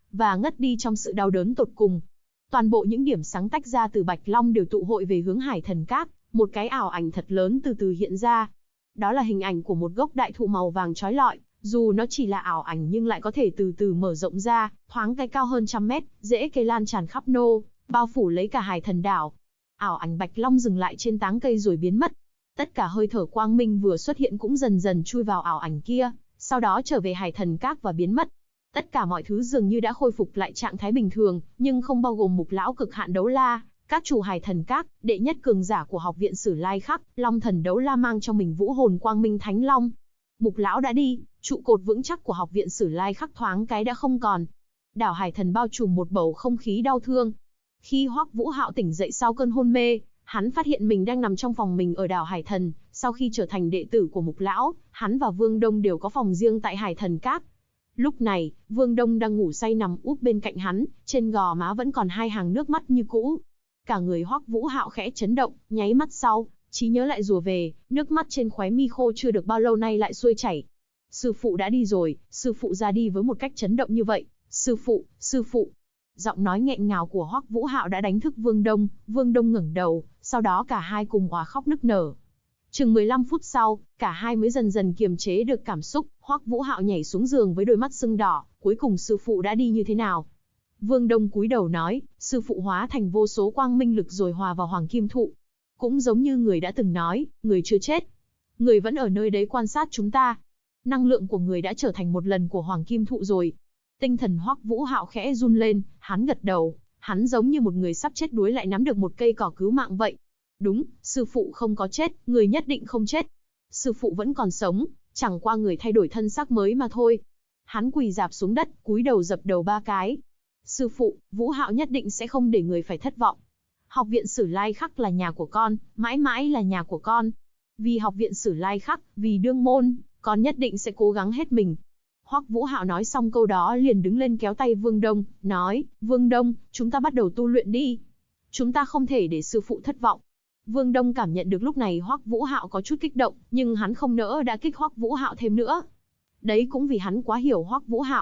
A: và ngất đi trong sự đau đớn tột cùng. Toàn bộ những điểm sáng tách ra từ Bạch Long đều tụ hội về hướng Hải Thần Các, một cái ảo ảnh thật lớn từ từ hiện ra. Đó là hình ảnh của một gốc đại thụ màu vàng chói lọi, dù nó chỉ là ảo ảnh nhưng lại có thể từ từ mở rộng ra, thoáng cái cao hơn 100 mét, rễ cây lan tràn khắp nô, bao phủ lấy cả Hải Thần đảo. Ảo ảnh Bạch Long dừng lại trên táng cây rồi biến mất. Tất cả hơi thở quang minh vừa xuất hiện cũng dần dần chui vào ảo ảnh kia, sau đó trở về Hải Thần Các và biến mất. Tất cả mọi thứ dường như đã khôi phục lại trạng thái bình thường, nhưng không bao gồm Mục lão cực hạn đấu la, các chủ Hải Thần Các, đệ nhất cường giả của học viện Sử Lai Khắc, Long Thần đấu la mang trong mình vũ hồn quang minh thánh long. Mục lão đã đi, trụ cột vững chắc của học viện Sử Lai Khắc thoáng cái đã không còn. Đảo Hải Thần bao trùm một bầu không khí đau thương. Khi Hoắc Vũ Hạo tỉnh dậy sau cơn hôn mê, hắn phát hiện mình đang nằm trong phòng mình ở đảo Hải Thần. Sau khi trở thành đệ tử của Mục lão, hắn và Vương Đông đều có phòng riêng tại Hải Thần Các. Lúc này, Vương Đông đang ngủ say nằm úp bên cạnh hắn, trên gò má vẫn còn 2 hàng nước mắt như cũ. Cả người Hoắc Vũ Hạo khẽ chấn động, nháy mắt sau, trí nhớ lại rùa về, nước mắt trên khóe mi khô chưa được bao lâu nay lại xuôi chảy. Sư phụ đã đi rồi, sư phụ ra đi với một cách chấn động như vậy. Sư phụ. Giọng nói nghẹn ngào của Hoắc Vũ Hạo đã đánh thức Vương Đông ngẩng đầu, sau đó cả hai cùng òa khóc nức nở. Chừng 15 phút sau, cả hai mới dần dần kiềm chế được cảm xúc, Hoắc Vũ Hạo nhảy xuống giường với đôi mắt sưng đỏ, cuối cùng sư phụ đã đi như thế nào? Vương Đông cúi đầu nói, sư phụ hóa thành vô số quang minh lực rồi hòa vào Hoàng Kim Thụ. Cũng giống như người đã từng nói, người chưa chết. Người vẫn ở nơi đấy quan sát chúng ta. Năng lượng của người đã trở thành một lần của Hoàng Kim Thụ rồi. Tinh thần Hoắc Vũ Hạo khẽ run lên, hắn gật đầu, hắn giống như một người sắp chết đuối lại nắm được một cây cỏ cứu mạng vậy. Đúng, sư phụ không có chết, người nhất định không chết. Sư phụ vẫn còn sống, chẳng qua người thay đổi thân xác mới mà thôi. Hắn quỳ rạp xuống đất, cúi đầu dập đầu 3 cái. Sư phụ, Vũ Hạo nhất định sẽ không để người phải thất vọng. Học viện Sử Lai Khắc là nhà của con, mãi mãi là nhà của con. Vì học viện Sử Lai Khắc, vì đương môn, con nhất định sẽ cố gắng hết mình. Hoắc Vũ Hạo nói xong câu đó liền đứng lên kéo tay Vương Đông, nói, Vương Đông, chúng ta bắt đầu tu luyện đi. Chúng ta không thể để sư phụ thất vọng. Vương Đông cảm nhận được lúc này Hoắc Vũ Hạo có chút kích động, nhưng hắn không nỡ đã kích Hoắc Vũ Hạo thêm nữa. Đấy cũng vì hắn quá hiểu Hoắc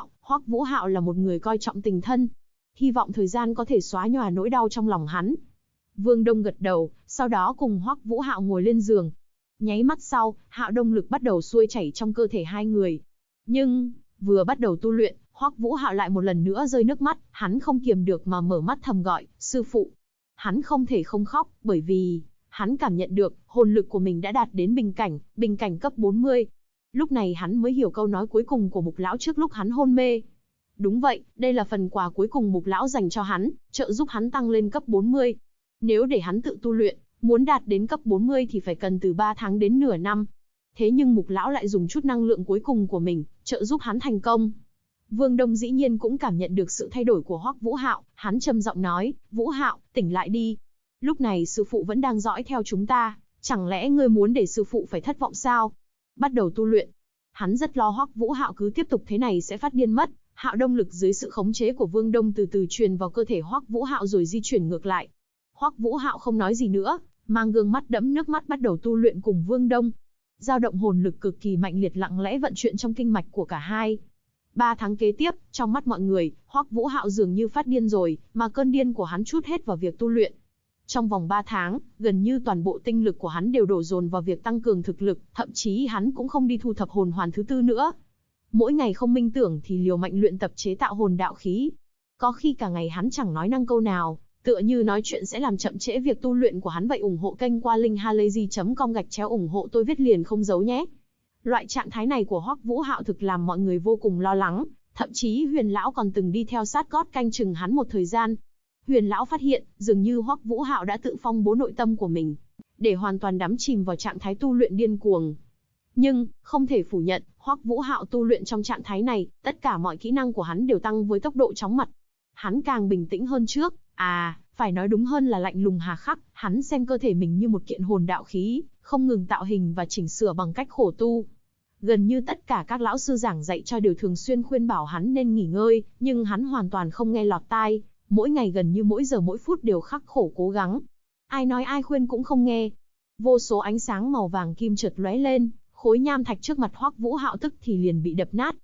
A: Vũ Hạo là một người coi trọng tình thân. Hy vọng thời gian có thể xóa nhòa nỗi đau trong lòng hắn. Vương Đông gật đầu, sau đó cùng Hoắc Vũ Hạo ngồi lên giường. Nháy mắt sau, Hạo Đông lực bắt đầu xuôi chảy trong cơ thể hai người. Nhưng, vừa bắt đầu tu luyện, Hoắc Vũ Hạo lại một lần nữa rơi nước mắt, hắn không kiềm được mà mở mắt thầm gọi, sư phụ. Hắn không thể không khóc, bởi vì, hắn cảm nhận được, hồn lực của mình đã đạt đến bình cảnh cấp 40. Lúc này hắn mới hiểu câu nói cuối cùng của Mục lão trước lúc hắn hôn mê. Đúng vậy, đây là phần quà cuối cùng Mục lão dành cho hắn, trợ giúp hắn tăng lên cấp 40. Nếu để hắn tự tu luyện, muốn đạt đến cấp 40 thì phải cần từ 3 tháng đến nửa năm. Thế nhưng Mục lão lại dùng chút năng lượng cuối cùng của mình, trợ giúp hắn thành công. Vương Đông dĩ nhiên cũng cảm nhận được sự thay đổi của Hoắc Vũ Hạo, hắn trầm giọng nói, Vũ Hạo, tỉnh lại đi. Lúc này sư phụ vẫn đang dõi theo chúng ta, chẳng lẽ ngươi muốn để sư phụ phải thất vọng sao? Bắt đầu tu luyện. Hắn rất lo Hoắc Vũ Hạo cứ tiếp tục thế này sẽ phát điên mất. Hạo Đông lực dưới sự khống chế của Vương Đông từ từ truyền vào cơ thể Hoắc Vũ Hạo rồi di chuyển ngược lại. Hoắc Vũ Hạo không nói gì nữa, mang gương mắt đẫm nước mắt bắt đầu tu luyện cùng Vương Đông. Dao động hồn lực cực kỳ mạnh liệt lặng lẽ vận chuyển trong kinh mạch của cả hai. 3 tháng kế tiếp, trong mắt mọi người, Hoắc Vũ Hạo dường như phát điên rồi, mà cơn điên của hắn trút hết vào việc tu luyện. Trong vòng 3 tháng, gần như toàn bộ tinh lực của hắn đều đổ dồn vào việc tăng cường thực lực, thậm chí hắn cũng không đi thu thập hồn hoàn thứ tư nữa. Mỗi ngày không minh tưởng thì liều mạnh luyện tập chế tạo hồn đạo khí. Có khi cả ngày hắn chẳng nói năng câu nào, tựa như nói chuyện sẽ làm chậm trễ việc tu luyện của hắn vậy. Ủng hộ kênh qua linkhalazy.com/ủng hộ tôi viết liền không giấu nhé. Loại trạng thái này của Hoắc Vũ Hạo thực làm mọi người vô cùng lo lắng, thậm chí Huyền lão còn từng đi theo sát gót canh chừng hắn một thời gian. Huyền lão phát hiện, dường như Hoắc Vũ Hạo đã tự phong bố nội tâm của mình, để hoàn toàn đắm chìm vào trạng thái tu luyện điên cuồng. Nhưng, không thể phủ nhận, Hoắc Vũ Hạo tu luyện trong trạng thái này, tất cả mọi kỹ năng của hắn đều tăng với tốc độ chóng mặt. Hắn càng bình tĩnh hơn trước, phải nói đúng hơn là lạnh lùng hà khắc, hắn xem cơ thể mình như một kiện hồn đạo khí, không ngừng tạo hình và chỉnh sửa bằng cách khổ tu. Gần như tất cả các lão sư giảng dạy cho đều thường xuyên khuyên bảo hắn nên nghỉ ngơi, nhưng hắn hoàn toàn không nghe lọt tai, mỗi ngày gần như mỗi giờ mỗi phút đều khắc khổ cố gắng. Ai nói ai khuyên cũng không nghe. Vô số ánh sáng màu vàng kim chợt lóe lên, khối nham thạch trước mặt Hoắc Vũ Hạo tức thì liền bị đập nát.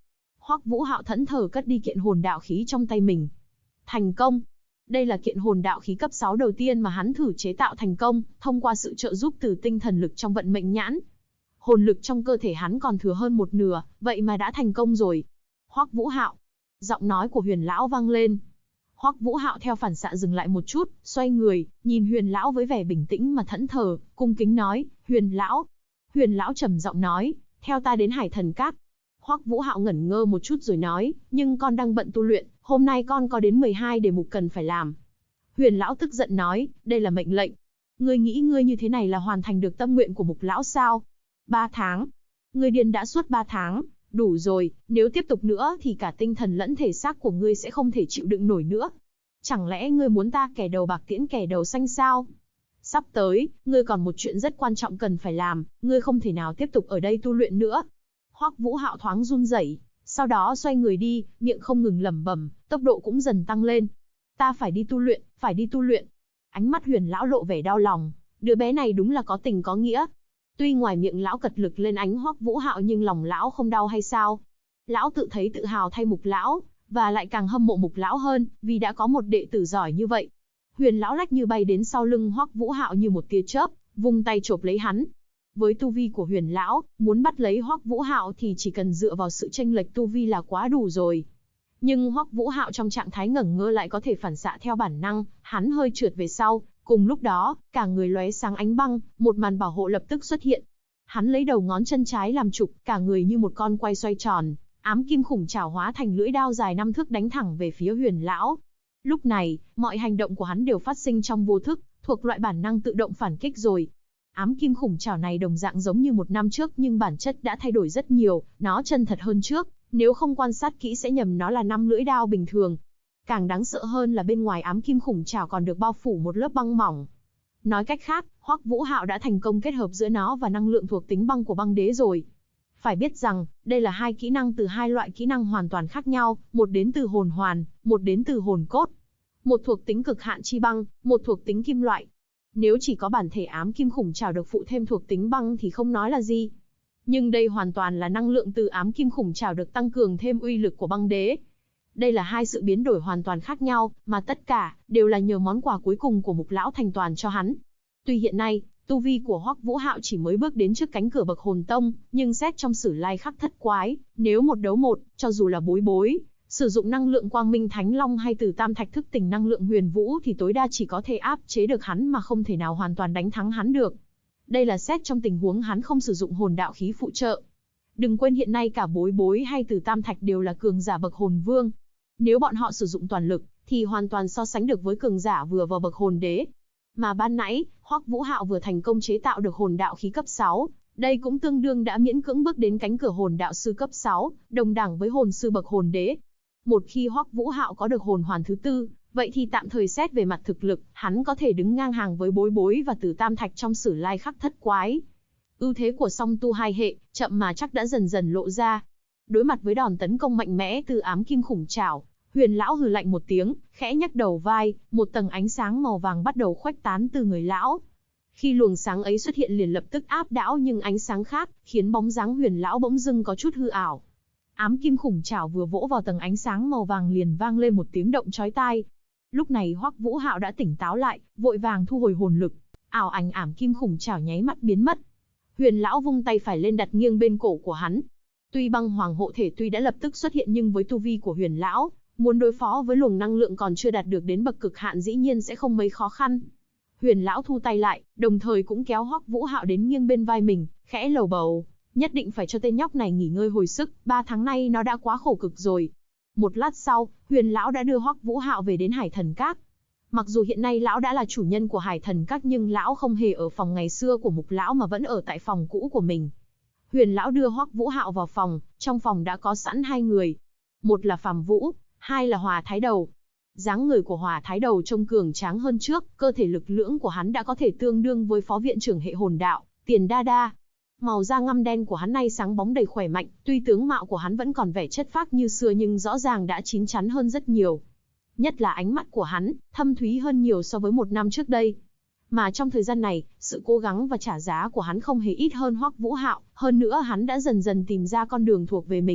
A: Hoắc Vũ Hạo thẫn thờ cất đi kiện hồn đạo khí trong tay mình. Thành công! Đây là kiện hồn đạo khí cấp 6 đầu tiên mà hắn thử chế tạo thành công, thông qua sự trợ giúp từ tinh thần lực trong vận mệnh nhãn. Hồn lực trong cơ thể hắn còn thừa hơn một nửa, vậy mà đã thành công rồi. Hoắc Vũ Hạo! Giọng nói của Huyền lão vang lên. Hoắc Vũ Hạo theo phản xạ dừng lại một chút, xoay người, nhìn Huyền lão với vẻ bình tĩnh mà thẫn thờ, cung kính nói, Huyền lão. Huyền lão trầm giọng nói, theo ta đến Hải Thần Các. Hoắc Vũ Hạo ngẩn ngơ một chút rồi nói, nhưng con đang bận tu luyện, hôm nay con có đến 12 đề mục cần phải làm. Huyền lão tức giận nói, đây là mệnh lệnh. Ngươi nghĩ ngươi như thế này là hoàn thành được tâm nguyện của Mục lão sao? 3 tháng. Ngươi điên đã suốt 3 tháng, đủ rồi, nếu tiếp tục nữa thì cả tinh thần lẫn thể xác của ngươi sẽ không thể chịu đựng nổi nữa. Chẳng lẽ ngươi muốn ta kẻ đầu bạc tiễn kẻ đầu xanh sao? Sắp tới, ngươi còn một chuyện rất quan trọng cần phải làm, ngươi không thể nào tiếp tục ở đây tu luyện nữa. Hoắc Vũ Hạo thoáng run rẩy, sau đó xoay người đi, miệng không ngừng lẩm bẩm, tốc độ cũng dần tăng lên. Ta phải đi tu luyện, phải đi tu luyện. Ánh mắt Huyền lão lộ vẻ đau lòng, đứa bé này đúng là có tình có nghĩa. Tuy ngoài miệng lão cật lực lên ánh Hoắc Vũ Hạo nhưng lòng lão không đau hay sao? Lão tự thấy tự hào thay Mục lão, và lại càng hâm mộ Mục lão hơn, vì đã có một đệ tử giỏi như vậy. Huyền lão lách như bay đến sau lưng Hoắc Vũ Hạo như một tia chớp, vung tay chộp lấy hắn. Với tu vi của Huyền lão, muốn bắt lấy Hoắc Vũ Hạo thì chỉ cần dựa vào sự chênh lệch tu vi là quá đủ rồi. Nhưng Hoắc Vũ Hạo trong trạng thái ngẩn ngơ lại có thể phản xạ theo bản năng, hắn hơi trượt về sau, cùng lúc đó, cả người lóe sáng ánh băng, một màn bảo hộ lập tức xuất hiện. Hắn lấy đầu ngón chân trái làm trục, cả người như một con quay xoay tròn, ám kim khủng chảo hóa thành lưỡi đao dài 5 thước đánh thẳng về phía Huyền lão. Lúc này, mọi hành động của hắn đều phát sinh trong vô thức, thuộc loại bản năng tự động phản kích rồi. Ám kim khủng chảo này đồng dạng giống như một năm trước nhưng bản chất đã thay đổi rất nhiều, nó chân thật hơn trước, nếu không quan sát kỹ sẽ nhầm nó là 5 lưỡi đao bình thường. Càng đáng sợ hơn là bên ngoài ám kim khủng chảo còn được bao phủ một lớp băng mỏng. Nói cách khác, Hoắc Vũ Hạo đã thành công kết hợp giữa nó và năng lượng thuộc tính băng của băng đế rồi. Phải biết rằng, đây là hai kỹ năng từ hai loại kỹ năng hoàn toàn khác nhau, một đến từ hồn hoàn, một đến từ hồn cốt. Một thuộc tính cực hạn chi băng, một thuộc tính kim loại. Nếu chỉ có bản thể ám kim khủng chảo được phụ thêm thuộc tính băng thì không nói là gì. Nhưng đây hoàn toàn là năng lượng từ ám kim khủng chảo được tăng cường thêm uy lực của băng đế. Đây là hai sự biến đổi hoàn toàn khác nhau, mà tất cả đều là nhờ món quà cuối cùng của Mục lão thành toàn cho hắn. Tuy hiện nay, tu vi của Hoắc Vũ Hạo chỉ mới bước đến trước cánh cửa bậc hồn tông, nhưng xét trong sử lai khắc thất quái, nếu một đấu một, cho dù là bối bối, sử dụng năng lượng quang minh thánh long hay từ tam thạch thức tỉnh năng lượng huyền vũ thì tối đa chỉ có thể áp chế được hắn mà không thể nào hoàn toàn đánh thắng hắn được. Đây là xét trong tình huống hắn không sử dụng hồn đạo khí phụ trợ. Đừng quên hiện nay cả bối bối hay từ tam thạch đều là cường giả bậc hồn vương. Nếu bọn họ sử dụng toàn lực, thì hoàn toàn so sánh được với cường giả vừa vào bậc hồn đế. Mà ban nãy, Hoắc Vũ Hạo vừa thành công chế tạo được hồn đạo khí cấp 6, đây cũng tương đương đã miễn cưỡng bước đến cánh cửa hồn đạo sư cấp 6, đồng đẳng với hồn sư bậc hồn đế. Một khi Hoắc Vũ Hạo có được hồn hoàn thứ tư, vậy thì tạm thời xét về mặt thực lực, hắn có thể đứng ngang hàng với bối bối và từ tam thạch trong sử lai khắc thất quái. Ưu thế của song tu hai hệ, chậm mà chắc đã dần dần lộ ra. Đối mặt với đòn tấn công mạnh mẽ từ ám kim khủng chảo, Huyền lão hừ lạnh một tiếng, khẽ nhấc đầu vai, một tầng ánh sáng màu vàng bắt đầu khuếch tán từ người lão. Khi luồng sáng ấy xuất hiện liền lập tức áp đảo nhưng ánh sáng khác, khiến bóng dáng Huyền lão bỗng dưng có chút hư ảo. Ám kim khủng chảo vừa vỗ vào tầng ánh sáng màu vàng liền vang lên một tiếng động chói tai. Lúc này Hoắc Vũ Hạo đã tỉnh táo lại, vội vàng thu hồi hồn lực, ảo ảnh ám kim khủng chảo nháy mắt biến mất. Huyền lão vung tay phải lên đặt nghiêng bên cổ của hắn. Tuy băng hoàng hộ thể tuy đã lập tức xuất hiện nhưng với tu vi của Huyền lão, muốn đối phó với luồng năng lượng còn chưa đạt được đến bậc cực hạn dĩ nhiên sẽ không mấy khó khăn. Huyền lão thu tay lại, đồng thời cũng kéo Hoắc Vũ Hạo đến nghiêng bên vai mình, khẽ lầu bầu, nhất định phải cho tên nhóc này nghỉ ngơi hồi sức, 3 tháng nay nó đã quá khổ cực rồi. Một lát sau, Huyền lão đã đưa Hoắc Vũ Hạo về đến Hải Thần Các. Mặc dù hiện nay lão đã là chủ nhân của Hải Thần Các nhưng lão không hề ở phòng ngày xưa của Mục lão mà vẫn ở tại phòng cũ của mình. Huyền lão đưa Hoắc Vũ Hạo vào phòng, trong phòng đã có sẵn hai người. Một là Phàm Vũ, hai là Hòa Thái Đầu. Dáng người của Hòa Thái Đầu trông cường tráng hơn trước, cơ thể lực lưỡng của hắn đã có thể tương đương với phó viện trưởng hệ hồn đạo, Tiền Đa Đa. Màu da ngăm đen của hắn nay sáng bóng đầy khỏe mạnh, tuy tướng mạo của hắn vẫn còn vẻ chất phác như xưa nhưng rõ ràng đã chín chắn hơn rất nhiều. Nhất là ánh mắt của hắn, thâm thúy hơn nhiều so với 1 năm trước đây. Mà trong thời gian này, sự cố gắng và trả giá của hắn không hề ít hơn Hoắc Vũ Hạo, hơn nữa hắn đã dần dần tìm ra con đường thuộc về mình,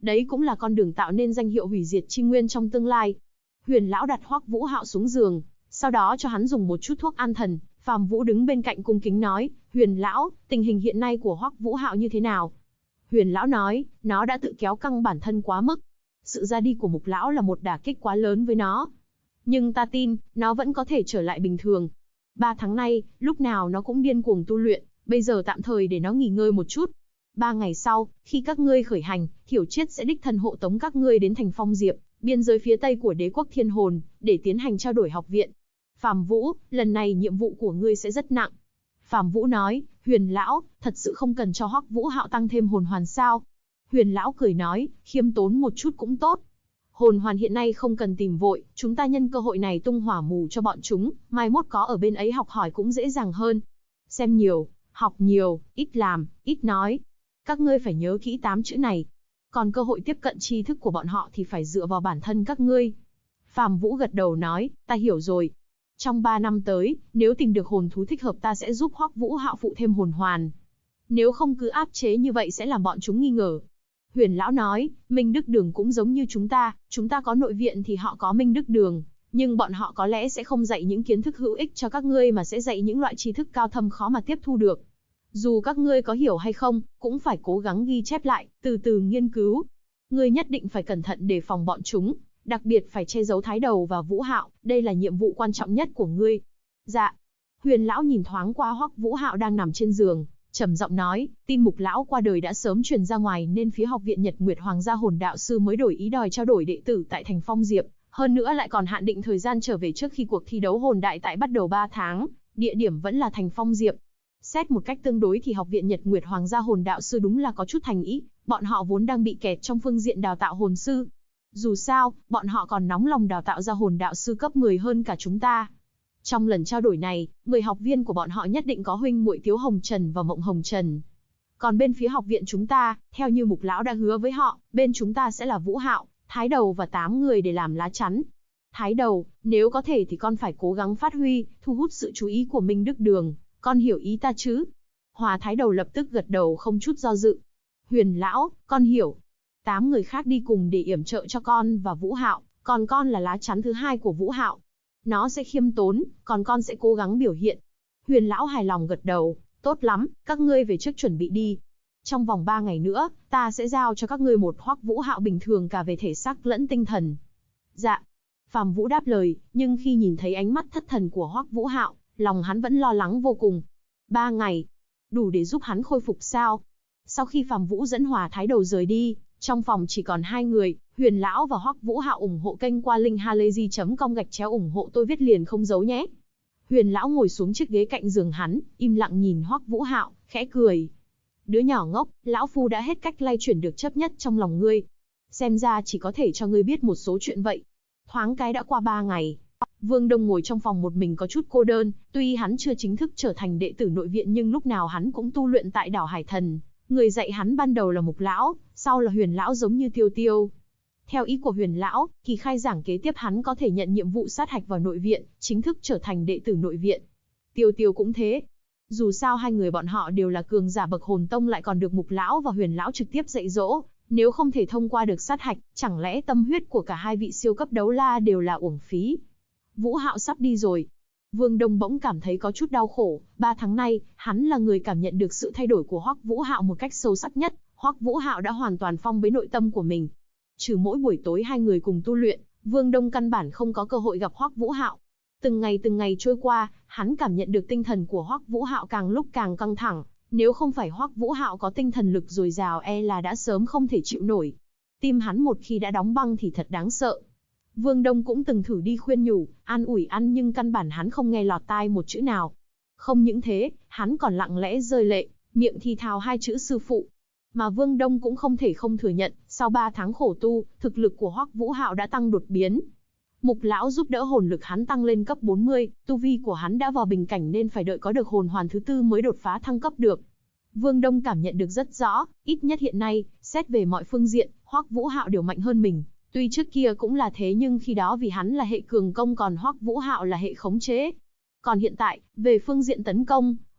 A: Đấy cũng là con đường tạo nên danh hiệu hủy diệt Chi Nguyên trong tương lai. Huyền lão đặt Hoắc Vũ Hạo xuống giường, sau đó cho hắn dùng một chút thuốc an thần. Phàm Vũ đứng bên cạnh cung kính nói, Huyền lão, tình hình hiện nay của Hoắc Vũ Hạo như thế nào? Huyền lão nói, nó đã tự kéo căng bản thân quá mức. Sự ra đi của Mục lão là một đả kích quá lớn với nó. Nhưng ta tin, nó vẫn có thể trở lại bình thường. 3 tháng nay, lúc nào nó cũng điên cuồng tu luyện, bây giờ tạm thời để nó nghỉ ngơi một chút. 3 ngày sau, khi các ngươi khởi hành, Thiểu Triết sẽ đích thân hộ tống các ngươi đến thành Phong Diệp, biên giới phía tây của đế quốc Thiên Hồn, để tiến hành trao đổi học viện. Phàm Vũ, lần này nhiệm vụ của ngươi sẽ rất nặng. Phàm Vũ nói, Huyền lão, thật sự không cần cho Hoắc Vũ Hạo tăng thêm hồn hoàn sao? Huyền lão cười nói, khiêm tốn một chút cũng tốt. Hồn hoàn hiện nay không cần tìm vội, chúng ta nhân cơ hội này tung hỏa mù cho bọn chúng, mai mốt có ở bên ấy học hỏi cũng dễ dàng hơn. Xem nhiều, học nhiều, ít làm, ít nói. Các ngươi phải nhớ kỹ 8 chữ này. Còn cơ hội tiếp cận tri thức của bọn họ thì phải dựa vào bản thân các ngươi. Phàm Vũ gật đầu nói, ta hiểu rồi. Trong 3 năm tới, nếu tìm được hồn thú thích hợp ta sẽ giúp Hoắc Vũ Hạo phụ thêm hồn hoàn. Nếu không cứ áp chế như vậy sẽ làm bọn chúng nghi ngờ. Huyền lão nói, Minh Đức Đường cũng giống như chúng ta có nội viện thì họ có Minh Đức Đường, nhưng bọn họ có lẽ sẽ không dạy những kiến thức hữu ích cho các ngươi mà sẽ dạy những loại tri thức cao thâm khó mà tiếp thu được. Dù các ngươi có hiểu hay không, cũng phải cố gắng ghi chép lại, từ từ nghiên cứu. Ngươi nhất định phải cẩn thận đề phòng bọn chúng, đặc biệt phải che giấu Thái Đầu và Vũ Hạo, đây là nhiệm vụ quan trọng nhất của ngươi. Dạ. Huyền lão nhìn thoáng qua Hoắc Vũ Hạo đang nằm trên giường, trầm giọng nói, tin Mục lão qua đời đã sớm truyền ra ngoài nên phía học viện Nhật Nguyệt Hoàng gia hồn đạo sư mới đổi ý đòi trao đổi đệ tử tại thành Phong Diệp, hơn nữa lại còn hạn định thời gian trở về trước khi cuộc thi đấu hồn đại tại bắt đầu 3 tháng, địa điểm vẫn là thành Phong Diệp. Xét một cách tương đối thì học viện Nhật Nguyệt Hoàng gia hồn đạo sư đúng là có chút thành ý, bọn họ vốn đang bị kẹt trong phương diện đào tạo hồn sư. Dù sao, bọn họ còn nóng lòng đào tạo ra hồn đạo sư cấp 10 hơn cả chúng ta. Trong lần trao đổi này, 10 học viên của bọn họ nhất định có huynh muội Tiếu Hồng Trần và Mộng Hồng Trần. Còn bên phía học viện chúng ta, theo như Mục lão đã hứa với họ, bên chúng ta sẽ là Vũ Hạo, Thái Đầu và 8 người để làm lá chắn. Thái Đầu, nếu có thể thì con phải cố gắng phát huy, thu hút sự chú ý của Minh Đức Đường, con hiểu ý ta chứ? Hòa Thái Đầu lập tức gật đầu không chút do dự. Huyền lão, con hiểu. 8 người khác đi cùng để yểm trợ cho con và Vũ Hạo, còn con là lá chắn thứ 2 của Vũ Hạo. Nó sẽ khiêm tốn, còn con sẽ cố gắng biểu hiện. Huyền lão hài lòng gật đầu, tốt lắm, các ngươi về trước chuẩn bị đi. Trong vòng 3 ngày nữa, ta sẽ giao cho các ngươi một Hoắc Vũ Hạo bình thường cả về thể xác lẫn tinh thần. Dạ. Phàm Vũ đáp lời, nhưng khi nhìn thấy ánh mắt thất thần của Hoắc Vũ Hạo, lòng hắn vẫn lo lắng vô cùng. 3 ngày, đủ để giúp hắn khôi phục sao? Sau khi Phàm Vũ dẫn Hòa Thái Đầu rời đi, trong phòng chỉ còn 2 người, Huyền lão và Hoắc Vũ Hạo. Ủng hộ kênh qua linkhalazy.com ủng hộ tôi viết liền không giấu nhé. Huyền lão ngồi xuống chiếc ghế cạnh giường hắn, im lặng nhìn Hoắc Vũ Hạo, khẽ cười. Đứa nhỏ ngốc, lão phu đã hết cách lay chuyển được chấp nhất trong lòng ngươi. Xem ra chỉ có thể cho ngươi biết một số chuyện vậy. Thoáng cái đã qua 3 ngày. Vương Đông ngồi trong phòng một mình có chút cô đơn, tuy hắn chưa chính thức trở thành đệ tử nội viện nhưng lúc nào hắn cũng tu luyện tại đảo Hải Thần. Người dạy hắn ban đầu là Mục lão, sau là Huyền lão giống như Tiêu Tiêu. Theo ý của Huyền lão, kỳ khai giảng kế tiếp hắn có thể nhận nhiệm vụ sát hạch vào nội viện, chính thức trở thành đệ tử nội viện. Tiêu Tiêu cũng thế. Dù sao hai người bọn họ đều là cường giả bậc hồn tông lại còn được Mục lão và Huyền lão trực tiếp dạy dỗ, nếu không thể thông qua được sát hạch, chẳng lẽ tâm huyết của cả hai vị siêu cấp đấu la đều là uổng phí. Vũ Hạo sắp đi rồi. Vương Đông bỗng cảm thấy có chút đau khổ, 3 tháng nay, hắn là người cảm nhận được sự thay đổi của Hoắc Vũ Hạo một cách sâu sắc nhất, Hoắc Vũ Hạo đã hoàn toàn phong bế nội tâm của mình. Trừ mỗi buổi tối hai người cùng tu luyện, Vương Đông căn bản không có cơ hội gặp Hoắc Vũ Hạo. Từng ngày trôi qua, hắn cảm nhận được tinh thần của Hoắc Vũ Hạo càng lúc càng căng thẳng, nếu không phải Hoắc Vũ Hạo có tinh thần lực dồi dào e là đã sớm không thể chịu nổi. Tim hắn một khi đã đóng băng thì thật đáng sợ. Vương Đông cũng từng thử đi khuyên nhủ, an ủi nhưng căn bản hắn không nghe lọt tai một chữ nào. Không những thế, hắn còn lặng lẽ rơi lệ, miệng thì thào 2 chữ sư phụ. Mà Vương Đông cũng không thể không thừa nhận, sau 3 tháng khổ tu, thực lực của Hoắc Vũ Hạo đã tăng đột biến. Mục lão giúp đỡ hồn lực hắn tăng lên cấp 40, tu vi của hắn đã vào bình cảnh nên phải đợi có được hồn hoàn thứ 4 mới đột phá thăng cấp được. Vương Đông cảm nhận được rất rõ, ít nhất hiện nay, xét về mọi phương diện, Hoắc Vũ Hạo đều mạnh hơn mình. Tuy trước kia cũng là thế nhưng khi đó vì hắn là hệ cường công còn Hoắc Vũ Hạo là hệ khống chế. Còn hiện tại, về phương diện tấn công,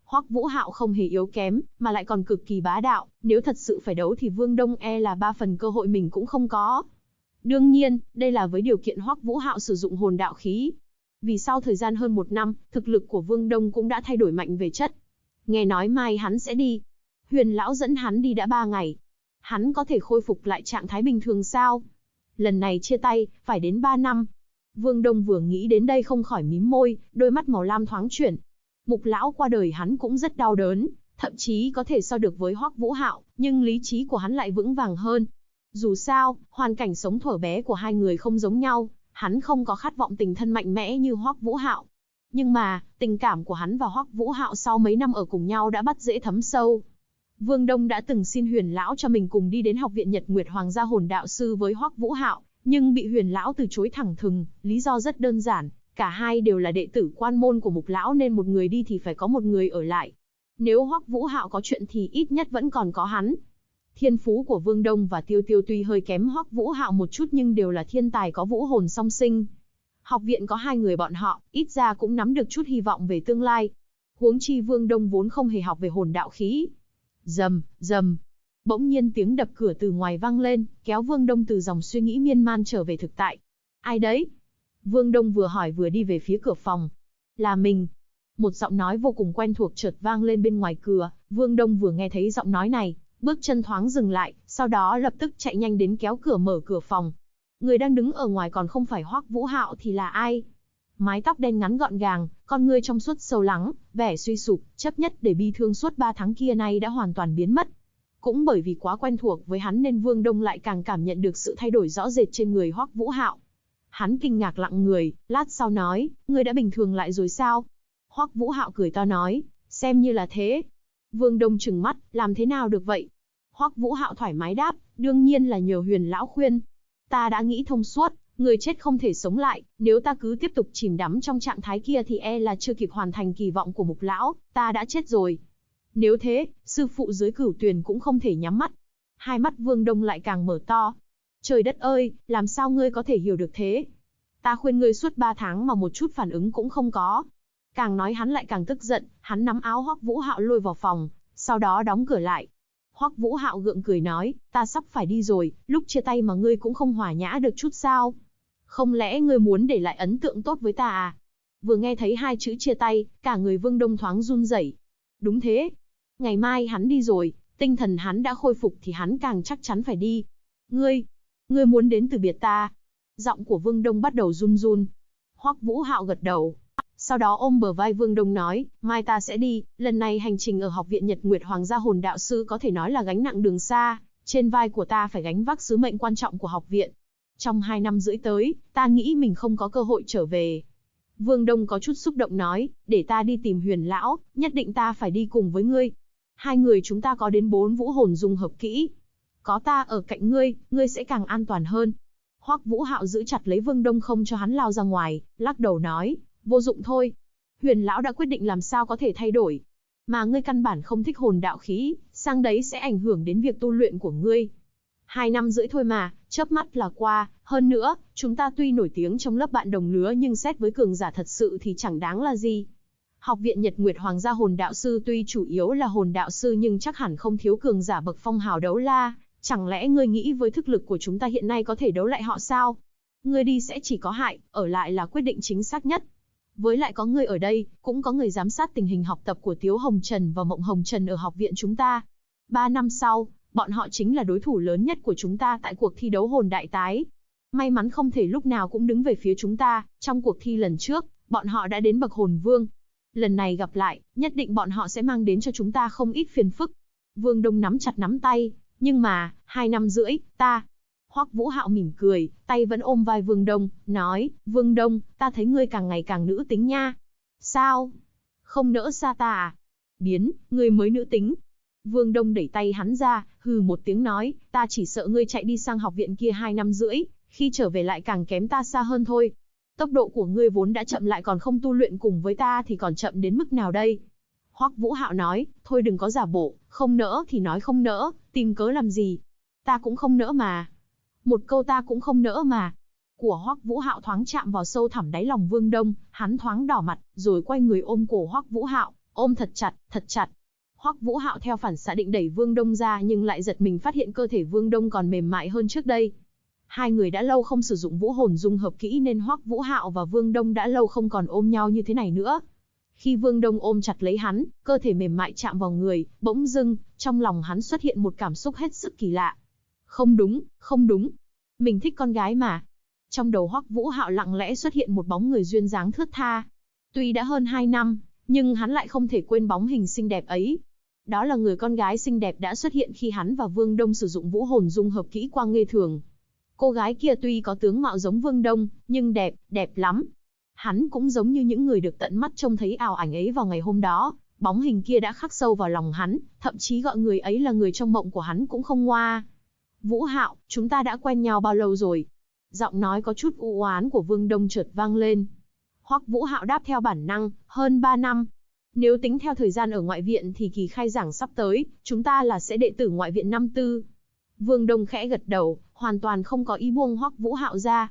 A: Hoắc Vũ Hạo không hề yếu kém, mà lại còn cực kỳ bá đạo, nếu thật sự phải đấu thì Vương Đông e là 3 phần cơ hội mình cũng không có. Đương nhiên, đây là với điều kiện Hoắc Vũ Hạo sử dụng hồn đạo khí. Vì sau thời gian hơn 1 năm, thực lực của Vương Đông cũng đã thay đổi mạnh về chất. Nghe nói mai hắn sẽ đi. Huyền lão dẫn hắn đi đã 3 ngày. Hắn có thể khôi phục lại trạng thái bình thường sao? Lần này chia tay, phải đến 3 năm. Vương Đông vừa nghĩ đến đây không khỏi mím môi, đôi mắt màu lam thoáng chuyển. Mục lão qua đời hắn cũng rất đau đớn, thậm chí có thể so được với Hoắc Vũ Hạo, nhưng lý trí của hắn lại vững vàng hơn. Dù sao, hoàn cảnh sống thuở bé của hai người không giống nhau, hắn không có khát vọng tình thân mạnh mẽ như Hoắc Vũ Hạo. Nhưng mà, tình cảm của hắn và Hoắc Vũ Hạo sau mấy năm ở cùng nhau đã bắt dễ thấm sâu. Vương Đông đã từng xin Huyền lão cho mình cùng đi đến học viện Nhật Nguyệt Hoàng gia hồn đạo sư với Hoắc Vũ Hạo, nhưng bị Huyền lão từ chối thẳng thừng, lý do rất đơn giản, cả hai đều là đệ tử quan môn của Mục lão nên một người đi thì phải có một người ở lại. Nếu Hoắc Vũ Hạo có chuyện thì ít nhất vẫn còn có hắn. Thiên phú của Vương Đông và Tiêu Tiêu tuy hơi kém Hoắc Vũ Hạo một chút nhưng đều là thiên tài có vũ hồn song sinh. Học viện có hai người bọn họ, ít ra cũng nắm được chút hy vọng về tương lai. Huống chi Vương Đông vốn không hề học về hồn đạo khí. Rầm, rầm. Bỗng nhiên tiếng đập cửa từ ngoài vang lên, kéo Vương Đông từ dòng suy nghĩ miên man trở về thực tại. Ai đấy? Vương Đông vừa hỏi vừa đi về phía cửa phòng. Là mình. Một giọng nói vô cùng quen thuộc chợt vang lên bên ngoài cửa. Vương Đông vừa nghe thấy giọng nói này, bước chân thoáng dừng lại, sau đó lập tức chạy nhanh đến kéo cửa mở cửa phòng. Người đang đứng ở ngoài còn không phải Hoắc Vũ Hạo thì là ai? Mái tóc đen ngắn gọn gàng, con ngươi trong suốt sâu lắng, vẻ suy sụp, chấp nhất để bi thương suốt 3 tháng kia nay đã hoàn toàn biến mất. Cũng bởi vì quá quen thuộc với hắn nên Vương Đông lại càng cảm nhận được sự thay đổi rõ rệt trên người Hoắc Vũ Hạo. Hắn kinh ngạc lặng người, lát sau nói, ngươi đã bình thường lại rồi sao? Hoắc Vũ Hạo cười to nói, xem như là thế. Vương Đông trừng mắt, làm thế nào được vậy? Hoắc Vũ Hạo thoải mái đáp, đương nhiên là nhờ Huyền lão khuyên. Ta đã nghĩ thông suốt, người chết không thể sống lại, nếu ta cứ tiếp tục chìm đắm trong trạng thái kia thì e là chưa kịp hoàn thành kỳ vọng của Mục lão, ta đã chết rồi. Nếu thế, sư phụ dưới Cửu Tuyền cũng không thể nhắm mắt. Hai mắt Vương Đông lại càng mở to. Trời đất ơi, làm sao ngươi có thể hiểu được thế? Ta khuyên ngươi suốt 3 tháng mà một chút phản ứng cũng không có. Càng nói hắn lại càng tức giận, hắn nắm áo Hoắc Vũ Hạo lôi vào phòng, sau đó đóng cửa lại. Hoắc Vũ Hạo gượng cười nói, ta sắp phải đi rồi, lúc chia tay mà ngươi cũng không hòa nhã được chút sao? Không lẽ ngươi muốn để lại ấn tượng tốt với ta à? Vừa nghe thấy hai chữ chia tay, cả người Vương Đông thoáng run rẩy. Đúng thế. Ngày mai hắn đi rồi, tinh thần hắn đã khôi phục thì hắn càng chắc chắn phải đi. Ngươi muốn đến từ biệt ta? Giọng của Vương Đông bắt đầu run run. Hoắc Vũ Hạo gật đầu. Sau đó ôm bờ vai Vương Đông nói, mai ta sẽ đi, lần này hành trình ở học viện Nhật Nguyệt Hoàng gia hồn đạo sư có thể nói là gánh nặng đường xa, trên vai của ta phải gánh vác sứ mệnh quan trọng của học viện. Trong 2 năm rưỡi tới, ta nghĩ mình không có cơ hội trở về. Vương Đông có chút xúc động nói, để ta đi tìm Huyền lão, nhất định ta phải đi cùng với ngươi. Hai người chúng ta có đến 4 vũ hồn dung hợp kỹ. Có ta ở cạnh ngươi, ngươi sẽ càng an toàn hơn. Hoắc Vũ Hạo giữ chặt lấy Vương Đông không cho hắn lao ra ngoài, lắc đầu nói, vô dụng thôi. Huyền lão đã quyết định làm sao có thể thay đổi. Mà ngươi căn bản không thích hồn đạo khí, sang đấy sẽ ảnh hưởng đến việc tu luyện của ngươi. 2 năm rưỡi thôi mà, chớp mắt là qua, hơn nữa, chúng ta tuy nổi tiếng trong lớp bạn đồng lứa nhưng xét với cường giả thật sự thì chẳng đáng là gì. Học viện Nhật Nguyệt Hoàng gia hồn đạo sư tuy chủ yếu là hồn đạo sư nhưng chắc hẳn không thiếu cường giả bậc phong hào đấu la, chẳng lẽ ngươi nghĩ với thực lực của chúng ta hiện nay có thể đấu lại họ sao? Ngươi đi sẽ chỉ có hại, ở lại là quyết định chính xác nhất. Với lại có ngươi ở đây, cũng có người giám sát tình hình học tập của Tiếu Hồng Trần và Mộng Hồng Trần ở học viện chúng ta. 3 năm sau, bọn họ chính là đối thủ lớn nhất của chúng ta tại cuộc thi đấu hồn đại tái. May mắn không thể lúc nào cũng đứng về phía chúng ta, trong cuộc thi lần trước, bọn họ đã đến bậc hồn vương. Lần này gặp lại, nhất định bọn họ sẽ mang đến cho chúng ta không ít phiền phức. Vương Đông nắm chặt nắm tay, nhưng mà, 2 năm rưỡi, Hoắc Vũ Hạo mỉm cười, tay vẫn ôm vai Vương Đông, nói, Vương Đông, ta thấy ngươi càng ngày càng nữ tính nha. Sao? Không nỡ xa ta à? Biến, ngươi mới nữ tính. Vương Đông đẩy tay hắn ra, hừ một tiếng nói, ta chỉ sợ ngươi chạy đi sang học viện kia 2 năm rưỡi, khi trở về lại càng kém ta xa hơn thôi. Tốc độ của ngươi vốn đã chậm lại còn không tu luyện cùng với ta thì còn chậm đến mức nào đây? Hoắc Vũ Hạo nói, thôi đừng có giả bộ, không nỡ thì nói không nỡ, tìm cớ làm gì? Ta cũng không nỡ mà. Một câu ta cũng không nỡ mà. Của Hoắc Vũ Hạo thoáng chạm vào sâu thẳm đáy lòng Vương Đông, hắn thoáng đỏ mặt, rồi quay người ôm cổ Hoắc Vũ Hạo, ôm thật chặt, thật chặt. Hoắc Vũ Hạo theo phản xạ định đẩy Vương Đông ra nhưng lại giật mình phát hiện cơ thể Vương Đông còn mềm mại hơn trước đây. Hai người đã lâu không sử dụng vũ hồn dung hợp kỹ nên Hoắc Vũ Hạo và Vương Đông đã lâu không còn ôm nhau như thế này nữa. Khi Vương Đông ôm chặt lấy hắn, cơ thể mềm mại chạm vào người, bỗng dưng, trong lòng hắn xuất hiện một cảm xúc hết sức kỳ lạ. Không đúng, không đúng. Mình thích con gái mà. Trong đầu Hoắc Vũ Hạo lặng lẽ xuất hiện một bóng người duyên dáng thướt tha. Tuy đã hơn 2 năm, nhưng hắn lại không thể quên bóng hình xinh đẹp ấy. Đó là người con gái xinh đẹp đã xuất hiện khi hắn và Vương Đông sử dụng vũ hồn dung hợp kỹ qua Nghê Thường. Cô gái kia tuy có tướng mạo giống Vương Đông, nhưng đẹp, đẹp lắm. Hắn cũng giống như những người được tận mắt trông thấy ảo ảnh ấy vào ngày hôm đó, bóng hình kia đã khắc sâu vào lòng hắn, thậm chí gọi người ấy là người trong mộng của hắn cũng không ngoa. Vũ Hạo, chúng ta đã quen nhau bao lâu rồi? Giọng nói có chút u oán của Vương Đông chợt vang lên. Hoắc Vũ Hạo đáp theo bản năng, hơn 3 năm. Nếu tính theo thời gian ở ngoại viện thì kỳ khai giảng sắp tới, chúng ta là sẽ đệ tử ngoại viện năm tư. Vương Đông khẽ gật đầu, hoàn toàn không có ý buông Hoắc Vũ Hạo ra.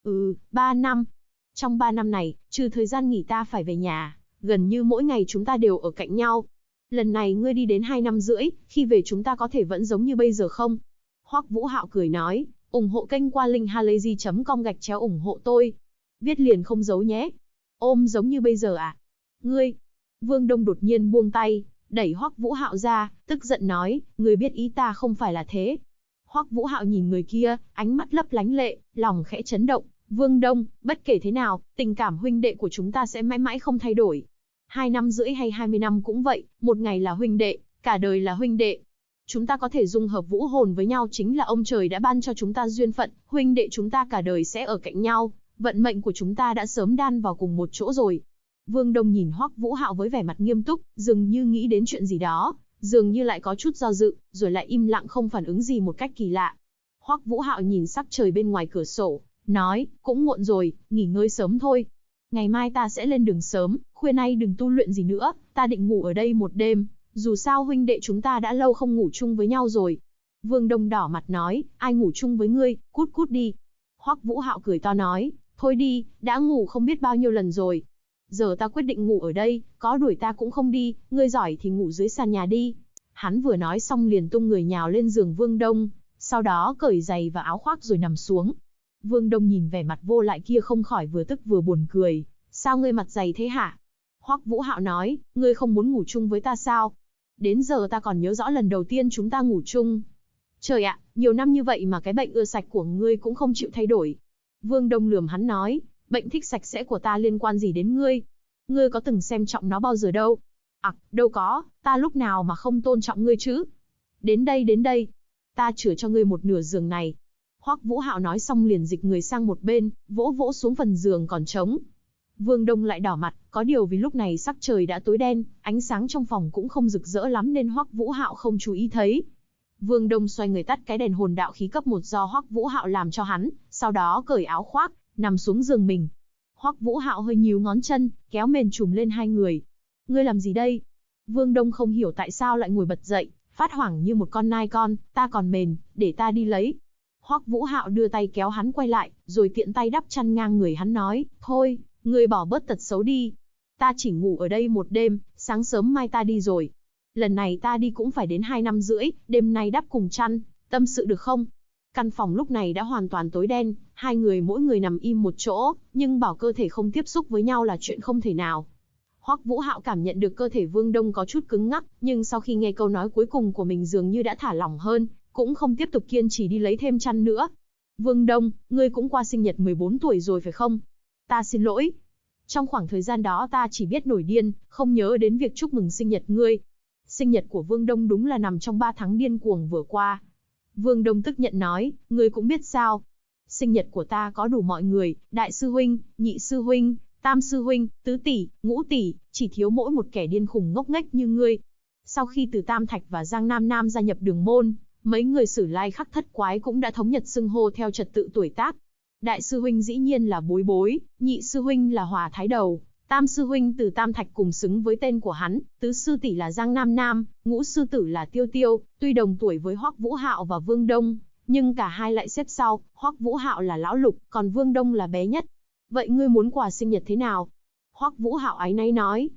A: 3 năm. Trong 3 năm này, trừ thời gian nghỉ ta phải về nhà, gần như mỗi ngày chúng ta đều ở cạnh nhau. Lần này ngươi đi đến 2 năm rưỡi, khi về chúng ta có thể vẫn giống như bây giờ không? Hoắc Vũ Hạo cười nói, ủng hộ kênh qua linkhalazy.com ủng hộ tôi. Viết liền không giấu nhé. Ôm giống như bây giờ à? Ngươi. Vương Đông đột nhiên buông tay, đẩy Hoắc Vũ Hạo ra, tức giận nói, ngươi biết ý ta không phải là thế. Hoắc Vũ Hạo nhìn người kia, ánh mắt lấp lánh lệ, lòng khẽ chấn động. Vương Đông, bất kể thế nào, tình cảm huynh đệ của chúng ta sẽ mãi mãi không thay đổi. 2 năm rưỡi hay 20 năm cũng vậy, một ngày là huynh đệ, cả đời là huynh đệ. Chúng ta có thể dung hợp vũ hồn với nhau chính là ông trời đã ban cho chúng ta duyên phận, huynh đệ chúng ta cả đời sẽ ở cạnh nhau, vận mệnh của chúng ta đã sớm đan vào cùng một chỗ rồi. Vương Đông nhìn Hoắc Vũ Hạo với vẻ mặt nghiêm túc, dường như nghĩ đến chuyện gì đó, dường như lại có chút do dự, rồi lại im lặng không phản ứng gì một cách kỳ lạ. Hoắc Vũ Hạo nhìn sắc trời bên ngoài cửa sổ, nói, cũng muộn rồi, nghỉ ngơi sớm thôi. Ngày mai ta sẽ lên đường sớm, khuya nay đừng tu luyện gì nữa, ta định ngủ ở đây một đêm, dù sao huynh đệ chúng ta đã lâu không ngủ chung với nhau rồi. Vương Đông đỏ mặt nói, ai ngủ chung với ngươi, cút cút đi. Hoắc Vũ Hạo cười to nói, thôi đi, đã ngủ không biết bao nhiêu lần rồi. Giờ ta quyết định ngủ ở đây, có đuổi ta cũng không đi, ngươi giỏi thì ngủ dưới sàn nhà đi. Hắn vừa nói xong liền tung người nhào lên giường Vương Đông, sau đó cởi giày và áo khoác rồi nằm xuống. Vương Đông nhìn vẻ mặt vô lại kia không khỏi vừa tức vừa buồn cười, sao ngươi mặt dày thế hả? Hoắc Vũ Hạo nói, ngươi không muốn ngủ chung với ta sao? Đến giờ ta còn nhớ rõ lần đầu tiên chúng ta ngủ chung. Trời ạ, nhiều năm như vậy mà cái bệnh ưa sạch của ngươi cũng không chịu thay đổi. Vương Đông lườm hắn nói, bệnh thích sạch sẽ của ta liên quan gì đến ngươi? Ngươi có từng xem trọng nó bao giờ đâu? Đâu có, ta lúc nào mà không tôn trọng ngươi chứ? Đến đây, ta chừa cho ngươi một nửa giường này. Hoắc Vũ Hạo nói xong liền dịch người sang một bên, vỗ vỗ xuống phần giường còn trống. Vương Đông lại đỏ mặt, có điều vì lúc này sắc trời đã tối đen, ánh sáng trong phòng cũng không rực rỡ lắm nên Hoắc Vũ Hạo không chú ý thấy. Vương Đông xoay người tắt cái đèn hồn đạo khí cấp 1 do Hoắc Vũ Hạo làm cho hắn, sau đó cởi áo khoác, nằm xuống giường mình. Hoắc Vũ Hạo hơi nhíu ngón chân, kéo mền trùm lên hai người. Ngươi làm gì đây? Vương Đông không hiểu tại sao lại ngồi bật dậy, phát hoảng như một con nai con, ta còn mền, để ta đi lấy. Hoắc Vũ Hạo đưa tay kéo hắn quay lại, rồi tiện tay đắp chăn ngang người hắn nói, thôi, ngươi bỏ bớt tật xấu đi. Ta chỉ ngủ ở đây một đêm, sáng sớm mai ta đi rồi. Lần này ta đi cũng phải đến 2 năm rưỡi, đêm nay đắp cùng chăn, tâm sự được không? Căn phòng lúc này đã hoàn toàn tối đen, hai người mỗi người nằm im một chỗ, nhưng bảo cơ thể không tiếp xúc với nhau là chuyện không thể nào. Hoắc Vũ Hạo cảm nhận được cơ thể Vương Đông có chút cứng ngắc, nhưng sau khi nghe câu nói cuối cùng của mình dường như đã thả lỏng hơn, cũng không tiếp tục kiên trì đi lấy thêm chăn nữa. Vương Đông, ngươi cũng qua sinh nhật 14 tuổi rồi phải không? Ta xin lỗi. Trong khoảng thời gian đó ta chỉ biết nổi điên, không nhớ đến việc chúc mừng sinh nhật ngươi. Sinh nhật của Vương Đông đúng là nằm trong 3 tháng điên cuồng vừa qua. Vương Đông tức giận nói, ngươi cũng biết sao. Sinh nhật của ta có đủ mọi người, đại sư huynh, nhị sư huynh, tam sư huynh, tứ tỷ, ngũ tỷ, chỉ thiếu mỗi một kẻ điên khùng ngốc nghếch như ngươi. Sau khi từ Tam Thạch và Giang Nam Nam gia nhập Đường Môn, mấy người Sử Lai Khắc thất quái cũng đã thống nhất xưng hô theo trật tự tuổi tác. Đại sư huynh dĩ nhiên là Bối Bối, nhị sư huynh là Hòa Thái Đầu, tam sư huynh từ Tam Thạch cùng xứng với tên của hắn, tứ sư tỷ là Giang Nam Nam, ngũ sư tử là Tiêu Tiêu, tuy đồng tuổi với Hoắc Vũ Hạo và Vương Đông, nhưng cả hai lại xếp sau, Hoắc Vũ Hạo là lão lục, còn Vương Đông là bé nhất. Vậy ngươi muốn quà sinh nhật thế nào? Hoắc Vũ Hạo áy náy nói.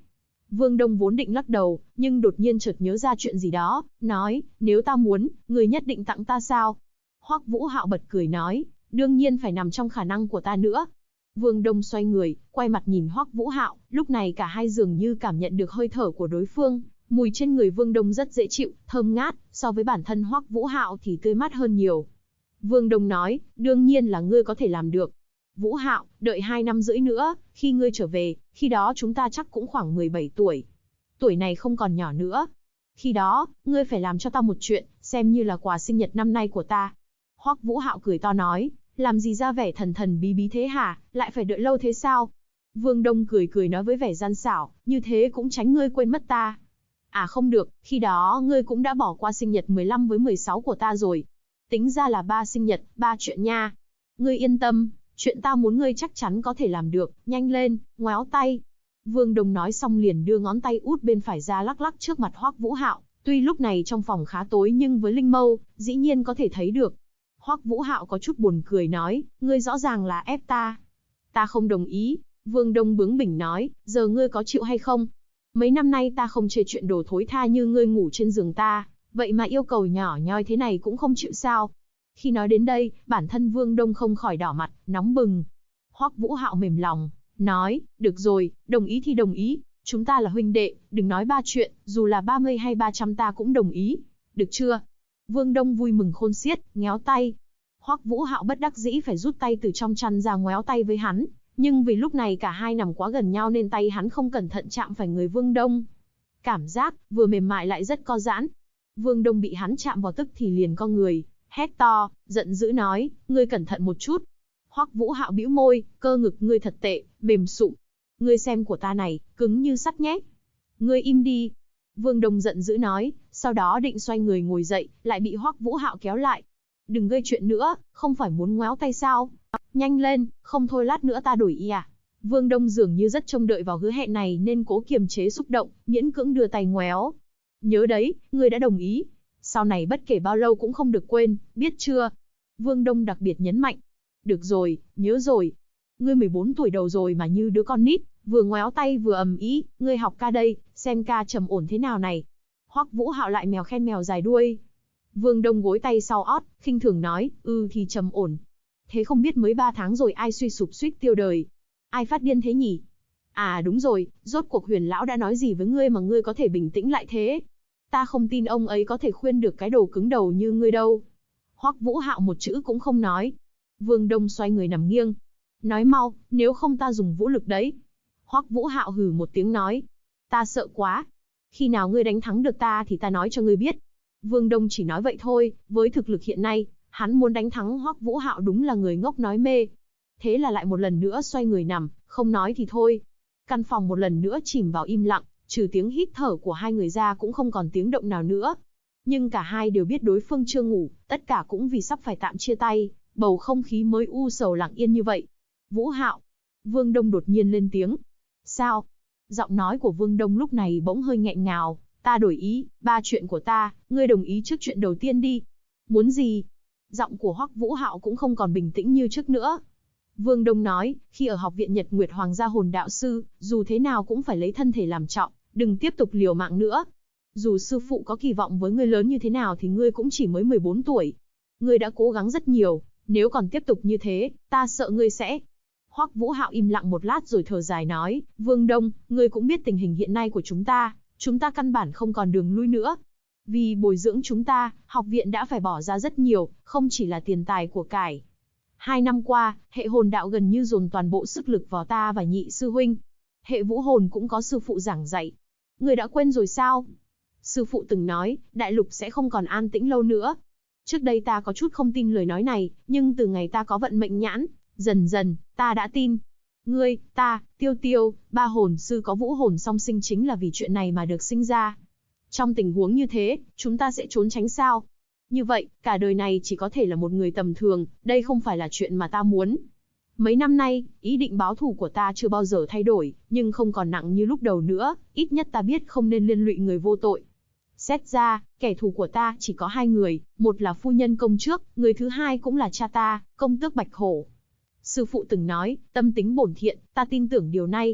A: Vương Đông vốn định lắc đầu, nhưng đột nhiên chợt nhớ ra chuyện gì đó, nói, nếu ta muốn, người nhất định tặng ta sao? Hoắc Vũ Hạo bật cười nói, đương nhiên phải nằm trong khả năng của ta nữa. Vương Đông xoay người, quay mặt nhìn Hoắc Vũ Hạo, lúc này cả hai dường như cảm nhận được hơi thở của đối phương, mùi trên người Vương Đông rất dễ chịu, thơm ngát, so với bản thân Hoắc Vũ Hạo thì tươi mát hơn nhiều. Vương Đông nói, đương nhiên là ngươi có thể làm được. Vũ Hạo, đợi 2 năm rưỡi nữa, khi ngươi trở về, khi đó chúng ta chắc cũng khoảng 17 tuổi. Tuổi này không còn nhỏ nữa. Khi đó, ngươi phải làm cho ta một chuyện, xem như là quà sinh nhật năm nay của ta. Hoắc Vũ Hạo cười to nói, làm gì ra vẻ thần thần bí bí thế hả, lại phải đợi lâu thế sao? Vương Đông cười cười nói với vẻ gian xảo, như thế cũng tránh ngươi quên mất ta. À không được, khi đó ngươi cũng đã bỏ qua sinh nhật 15 với 16 của ta rồi. Tính ra là 3 sinh nhật, 3 chuyện nha. Ngươi yên tâm, chuyện ta muốn ngươi chắc chắn có thể làm được, nhanh lên, ngoéo tay. Vương Đông nói xong liền đưa ngón tay út bên phải ra lắc lắc trước mặt Hoắc Vũ Hạo, tuy lúc này trong phòng khá tối nhưng với linh mâu, dĩ nhiên có thể thấy được. Hoắc Vũ Hạo có chút buồn cười nói, ngươi rõ ràng là ép ta. Ta không đồng ý. Vương Đông bướng bỉnh nói, giờ ngươi có chịu hay không? Mấy năm nay ta không chê chuyện đồ thối tha như ngươi ngủ trên giường ta, vậy mà yêu cầu nhỏ nhoi thế này cũng không chịu sao? Khi nói đến đây, bản thân Vương Đông không khỏi đỏ mặt, nóng bừng. Hoắc Vũ Hạo mềm lòng, nói, được rồi, đồng ý thì đồng ý, chúng ta là huynh đệ, đừng nói 3 chuyện, dù là 30 hay 300 ta cũng đồng ý, được chưa? Vương Đông vui mừng khôn xiết, nhéo tay. Hoắc Vũ Hạo bất đắc dĩ phải rút tay từ trong chăn ra ngoéo tay với hắn, nhưng vì lúc này cả hai nằm quá gần nhau nên tay hắn không cẩn thận chạm phải người Vương Đông. Cảm giác vừa mềm mại lại rất co giãn. Vương Đông bị hắn chạm vào tức thì liền co người, hét to, giận dữ nói, ngươi cẩn thận một chút. Hoắc Vũ Hạo bĩu môi, cơ ngực ngươi thật tệ, mềm sụm. Ngươi xem của ta này, cứng như sắt nhé. Ngươi im đi. Vương Đông giận dữ nói, sau đó định xoay người ngồi dậy, lại bị Hoắc Vũ Hạo kéo lại. Đừng gây chuyện nữa, không phải muốn ngoéo tay sao? Nhanh lên, không thôi lát nữa ta đổi y à? Vương Đông dường như rất trông đợi vào hứa hẹn này nên cố kiềm chế xúc động, miễn cưỡng đưa tay ngoéo. Nhớ đấy, ngươi đã đồng ý. Sau này bất kể bao lâu cũng không được quên, biết chưa? Vương Đông đặc biệt nhấn mạnh. Được rồi, nhớ rồi. Ngươi 14 tuổi đầu rồi mà như đứa con nít, vừa ngoéo tay vừa ầm ĩ, ngươi học ca đây, xem ca trầm ổn thế nào này. Hoắc Vũ Hạo lại mèo khen mèo dài đuôi. Vương Đông gối tay sau ót, khinh thường nói, thì trầm ổn. Thế không biết mới 3 tháng rồi ai suy sụp suýt tiêu đời? Ai phát điên thế nhỉ? À đúng rồi, rốt cuộc Huyền lão đã nói gì với ngươi mà ngươi có thể bình tĩnh lại thế? Ta không tin ông ấy có thể khuyên được cái đồ cứng đầu như ngươi đâu. Hoắc Vũ Hạo một chữ cũng không nói. Vương Đông xoay người nằm nghiêng. Nói mau, nếu không ta dùng vũ lực đấy. Hoắc Vũ Hạo hừ một tiếng nói. Ta sợ quá. Khi nào ngươi đánh thắng được ta thì ta nói cho ngươi biết. Vương Đông chỉ nói vậy thôi, với thực lực hiện nay, hắn muốn đánh thắng Hoắc Vũ Hạo đúng là người ngốc nói mê. Thế là lại một lần nữa xoay người nằm, không nói thì thôi. Căn phòng một lần nữa chìm vào im lặng, trừ tiếng hít thở của hai người ra cũng không còn tiếng động nào nữa. Nhưng cả hai đều biết đối phương chưa ngủ, tất cả cũng vì sắp phải tạm chia tay, bầu không khí mới u sầu lặng yên như vậy. Vũ Hạo. Vương Đông đột nhiên lên tiếng. Sao? Giọng nói của Vương Đông lúc này bỗng hơi nghẹn ngào. Ta đổi ý, 3 chuyện của ta, ngươi đồng ý trước chuyện đầu tiên đi. Muốn gì? Giọng của Hoắc Vũ Hạo cũng không còn bình tĩnh như trước nữa. Vương Đông nói, khi ở học viện Nhật Nguyệt Hoàng gia hồn đạo sư, dù thế nào cũng phải lấy thân thể làm trọng, đừng tiếp tục liều mạng nữa. Dù sư phụ có kỳ vọng với ngươi lớn như thế nào thì ngươi cũng chỉ mới 14 tuổi. Ngươi đã cố gắng rất nhiều, nếu còn tiếp tục như thế, ta sợ ngươi sẽ... Hoắc Vũ Hạo im lặng một lát rồi thở dài nói, Vương Đông, ngươi cũng biết tình hình hiện nay của chúng ta căn bản không còn đường lui nữa. Vì bồi dưỡng chúng ta, học viện đã phải bỏ ra rất nhiều, không chỉ là tiền tài của cải. 2 năm qua, hệ hồn đạo gần như dồn toàn bộ sức lực vào ta và nhị sư huynh. Hệ vũ hồn cũng có sư phụ giảng dạy. Người đã quên rồi sao? Sư phụ từng nói, đại lục sẽ không còn an tĩnh lâu nữa. Trước đây ta có chút không tin lời nói này, nhưng từ ngày ta có vận mệnh nhãn, dần dần, ta đã tin. Ngươi, ta, Tiêu Tiêu, 3 hồn sư có vũ hồn song sinh chính là vì chuyện này mà được sinh ra. Trong tình huống như thế, chúng ta sẽ trốn tránh sao? Như vậy, cả đời này chỉ có thể là một người tầm thường, đây không phải là chuyện mà ta muốn. Mấy năm nay, ý định báo thù của ta chưa bao giờ thay đổi, nhưng không còn nặng như lúc đầu nữa, ít nhất ta biết không nên liên lụy người vô tội. Xét ra, kẻ thù của ta chỉ có 2 người, một là phu nhân công trước, người thứ hai cũng là cha ta, công tước Bạch Hổ. Sư phụ từng nói, tâm tính bổn thiện, ta tin tưởng điều này.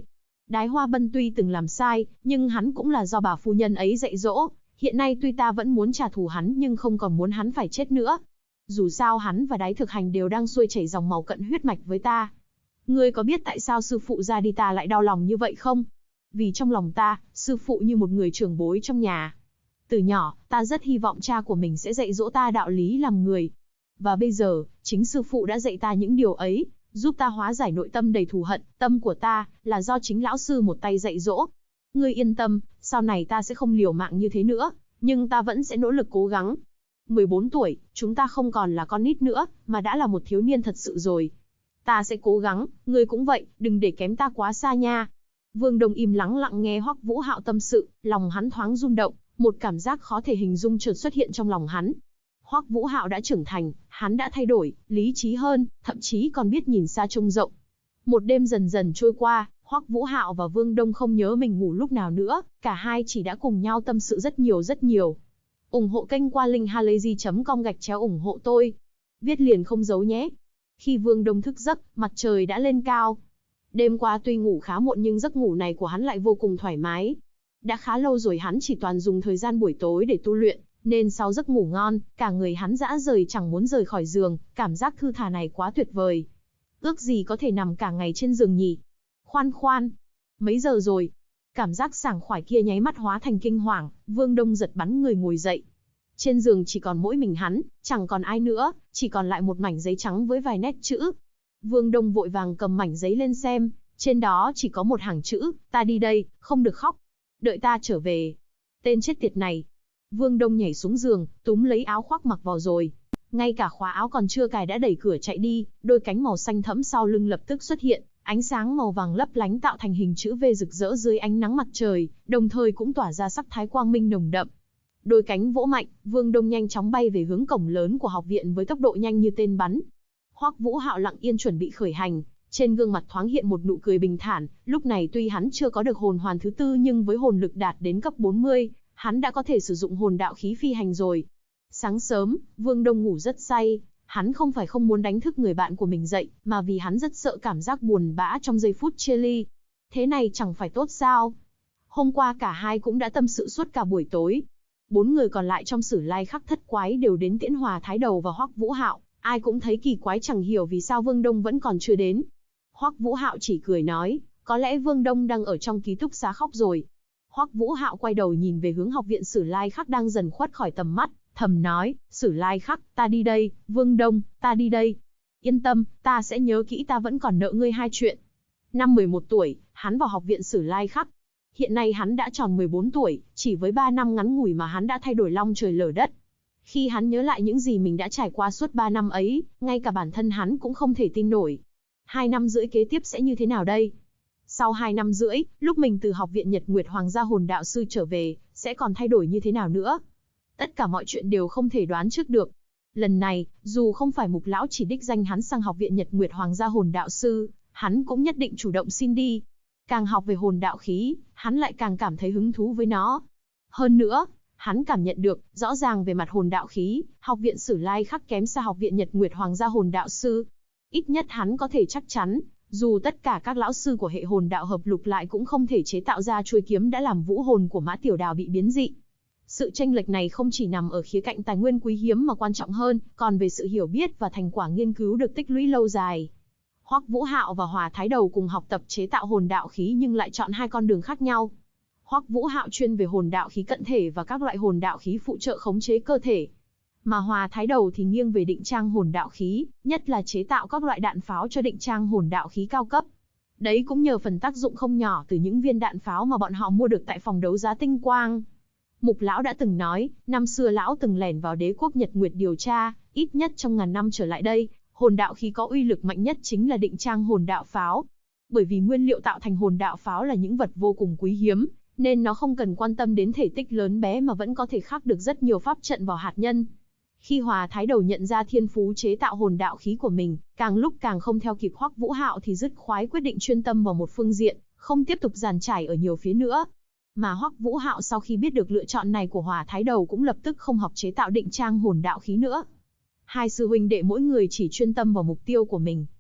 A: Đái Hoa Bân tuy từng làm sai, nhưng hắn cũng là do bà phu nhân ấy dạy dỗ. Hiện nay tuy ta vẫn muốn trả thù hắn nhưng không còn muốn hắn phải chết nữa. Dù sao hắn và Đái Thực Hành đều đang xuôi chảy dòng máu cận huyết mạch với ta. Ngươi có biết tại sao sư phụ ra đi ta lại đau lòng như vậy không? Vì trong lòng ta, sư phụ như một người trưởng bối trong nhà. Từ nhỏ, ta rất hy vọng cha của mình sẽ dạy dỗ ta đạo lý làm người. Và bây giờ, chính sư phụ đã dạy ta những điều ấy, giúp ta hóa giải nội tâm đầy thù hận. Tâm của ta là do chính lão sư một tay dạy dỗ. Ngươi yên tâm, sau này ta sẽ không liều mạng như thế nữa, nhưng ta vẫn sẽ nỗ lực cố gắng. 14 tuổi, chúng ta không còn là con nít nữa, mà đã là một thiếu niên thật sự rồi. Ta sẽ cố gắng, ngươi cũng vậy, đừng để kém ta quá xa nha. Vương Đông im lặng lặng nghe Hoắc Vũ Hạo tâm sự, lòng hắn thoáng rung động, một cảm giác khó thể hình dung chợt xuất hiện trong lòng hắn. Hoắc Vũ Hạo đã trưởng thành, hắn đã thay đổi, lý trí hơn, thậm chí còn biết nhìn xa trông rộng. Một đêm dần dần trôi qua, Hoắc Vũ Hạo và Vương Đông không nhớ mình ngủ lúc nào nữa, cả hai chỉ đã cùng nhau tâm sự rất nhiều rất nhiều. Ủng hộ kênh qua linkhalazy.com/ủng hộ tôi. Viết liền không giấu nhé. Khi Vương Đông thức giấc, mặt trời đã lên cao. Đêm qua tuy ngủ khá muộn nhưng giấc ngủ này của hắn lại vô cùng thoải mái. Đã khá lâu rồi hắn chỉ toàn dùng thời gian buổi tối để tu luyện, nên sau giấc ngủ ngon, cả người hắn rã rời chẳng muốn rời khỏi giường, cảm giác thư thả này quá tuyệt vời. Ước gì có thể nằm cả ngày trên giường nhỉ. Khoan khoan, mấy giờ rồi? Cảm giác sảng khoái kia nháy mắt hóa thành kinh hoàng, Vương Đông giật bắn người ngồi dậy. Trên giường chỉ còn mỗi mình hắn, chẳng còn ai nữa, chỉ còn lại một mảnh giấy trắng với vài nét chữ. Vương Đông vội vàng cầm mảnh giấy lên xem, trên đó chỉ có một hàng chữ, ta đi đây, không được khóc. Đợi ta trở về. Tên chết tiệt này. Vương Đông nhảy xuống giường, túm lấy áo khoác mặc vào rồi. Ngay cả khóa áo còn chưa cài đã đẩy cửa chạy đi, đôi cánh màu xanh thẫm sau lưng lập tức xuất hiện, ánh sáng màu vàng lấp lánh tạo thành hình chữ V rực rỡ dưới ánh nắng mặt trời, đồng thời cũng tỏa ra sắc thái quang minh nồng đậm. Đôi cánh vỗ mạnh, Vương Đông nhanh chóng bay về hướng cổng lớn của học viện với tốc độ nhanh như tên bắn. Hoắc Vũ Hạo lặng yên chuẩn bị khởi hành, trên gương mặt thoáng hiện một nụ cười bình thản, lúc này tuy hắn chưa có được hồn hoàn thứ tư nhưng với hồn lực đạt đến cấp 40, hắn đã có thể sử dụng hồn đạo khí phi hành rồi. Sáng sớm, Vương Đông ngủ rất say, hắn không phải không muốn đánh thức người bạn của mình dậy, mà vì hắn rất sợ cảm giác buồn bã trong giây phút chia ly. Thế này chẳng phải tốt sao? Hôm qua cả hai cũng đã tâm sự suốt cả buổi tối. 4 người còn lại trong Sử Lai Khắc Thất Quái đều đến tiễn Hòa Thái Đầu và Hoắc Vũ Hạo, ai cũng thấy kỳ quái chẳng hiểu vì sao Vương Đông vẫn còn chưa đến. Hoắc Vũ Hạo chỉ cười nói, có lẽ Vương Đông đang ở trong ký túc xá khóc rồi. Hoắc Vũ Hạo quay đầu nhìn về hướng học viện Sử Lai Khắc đang dần khuất khỏi tầm mắt, thầm nói, Sử Lai Khắc, ta đi đây, Vương Đông, ta đi đây. Yên tâm, ta sẽ nhớ kỹ, ta vẫn còn nợ ngươi 2 chuyện. Năm 11 tuổi, hắn vào học viện Sử Lai Khắc. Hiện nay hắn đã tròn 14 tuổi, chỉ với 3 năm ngắn ngủi mà hắn đã thay đổi long trời lở đất. Khi hắn nhớ lại những gì mình đã trải qua suốt 3 năm ấy, ngay cả bản thân hắn cũng không thể tin nổi. 2 năm rưỡi kế tiếp sẽ như thế nào đây? Sau 2 năm rưỡi, lúc mình từ học viện Nhật Nguyệt Hoàng gia hồn đạo sư trở về, sẽ còn thay đổi như thế nào nữa? Tất cả mọi chuyện đều không thể đoán trước được. Lần này, dù không phải Mục lão chỉ đích danh hắn sang học viện Nhật Nguyệt Hoàng gia hồn đạo sư, hắn cũng nhất định chủ động xin đi. Càng học về hồn đạo khí, hắn lại càng cảm thấy hứng thú với nó. Hơn nữa, hắn cảm nhận được, rõ ràng về mặt hồn đạo khí, học viện Sử Lai Khắc kém xa học viện Nhật Nguyệt Hoàng gia hồn đạo sư. Ít nhất hắn có thể chắc chắn, dù tất cả các lão sư của hệ hồn đạo hợp lục lại cũng không thể chế tạo ra chuôi kiếm đã làm vũ hồn của Mã Tiểu Đào bị biến dị. Sự chênh lệch này không chỉ nằm ở khía cạnh tài nguyên quý hiếm mà quan trọng hơn, còn về sự hiểu biết và thành quả nghiên cứu được tích lũy lâu dài. Hoắc Vũ Hạo và Hòa Thái Đầu cùng học tập chế tạo hồn đạo khí nhưng lại chọn 2 con đường khác nhau. Hoắc Vũ Hạo chuyên về hồn đạo khí cận thể và các loại hồn đạo khí phụ trợ khống chế cơ thể, mà Hòa Thái Đầu thì nghiêng về định trang hồn đạo khí, nhất là chế tạo các loại đạn pháo cho định trang hồn đạo khí cao cấp. Đấy cũng nhờ phần tác dụng không nhỏ từ những viên đạn pháo mà bọn họ mua được tại phòng đấu giá Tinh Quang. Mục lão đã từng nói, năm xưa lão từng lẻn vào đế quốc Nhật Nguyệt điều tra, ít nhất trong ngàn năm trở lại đây, hồn đạo khí có uy lực mạnh nhất chính là định trang hồn đạo pháo. Bởi vì nguyên liệu tạo thành hồn đạo pháo là những vật vô cùng quý hiếm, nên nó không cần quan tâm đến thể tích lớn bé mà vẫn có thể khắc được rất nhiều pháp trận vào hạt nhân. Khi Hòa Thái Đầu nhận ra thiên phú chế tạo hồn đạo khí của mình, càng lúc càng không theo kịp Hoắc Vũ Hạo thì dứt khoái quyết định chuyên tâm vào một phương diện, không tiếp tục dàn trải ở nhiều phía nữa. Mà Hoắc Vũ Hạo sau khi biết được lựa chọn này của Hòa Thái Đầu cũng lập tức không học chế tạo định trang hồn đạo khí nữa. Hai sư huynh đệ mỗi người chỉ chuyên tâm vào mục tiêu của mình.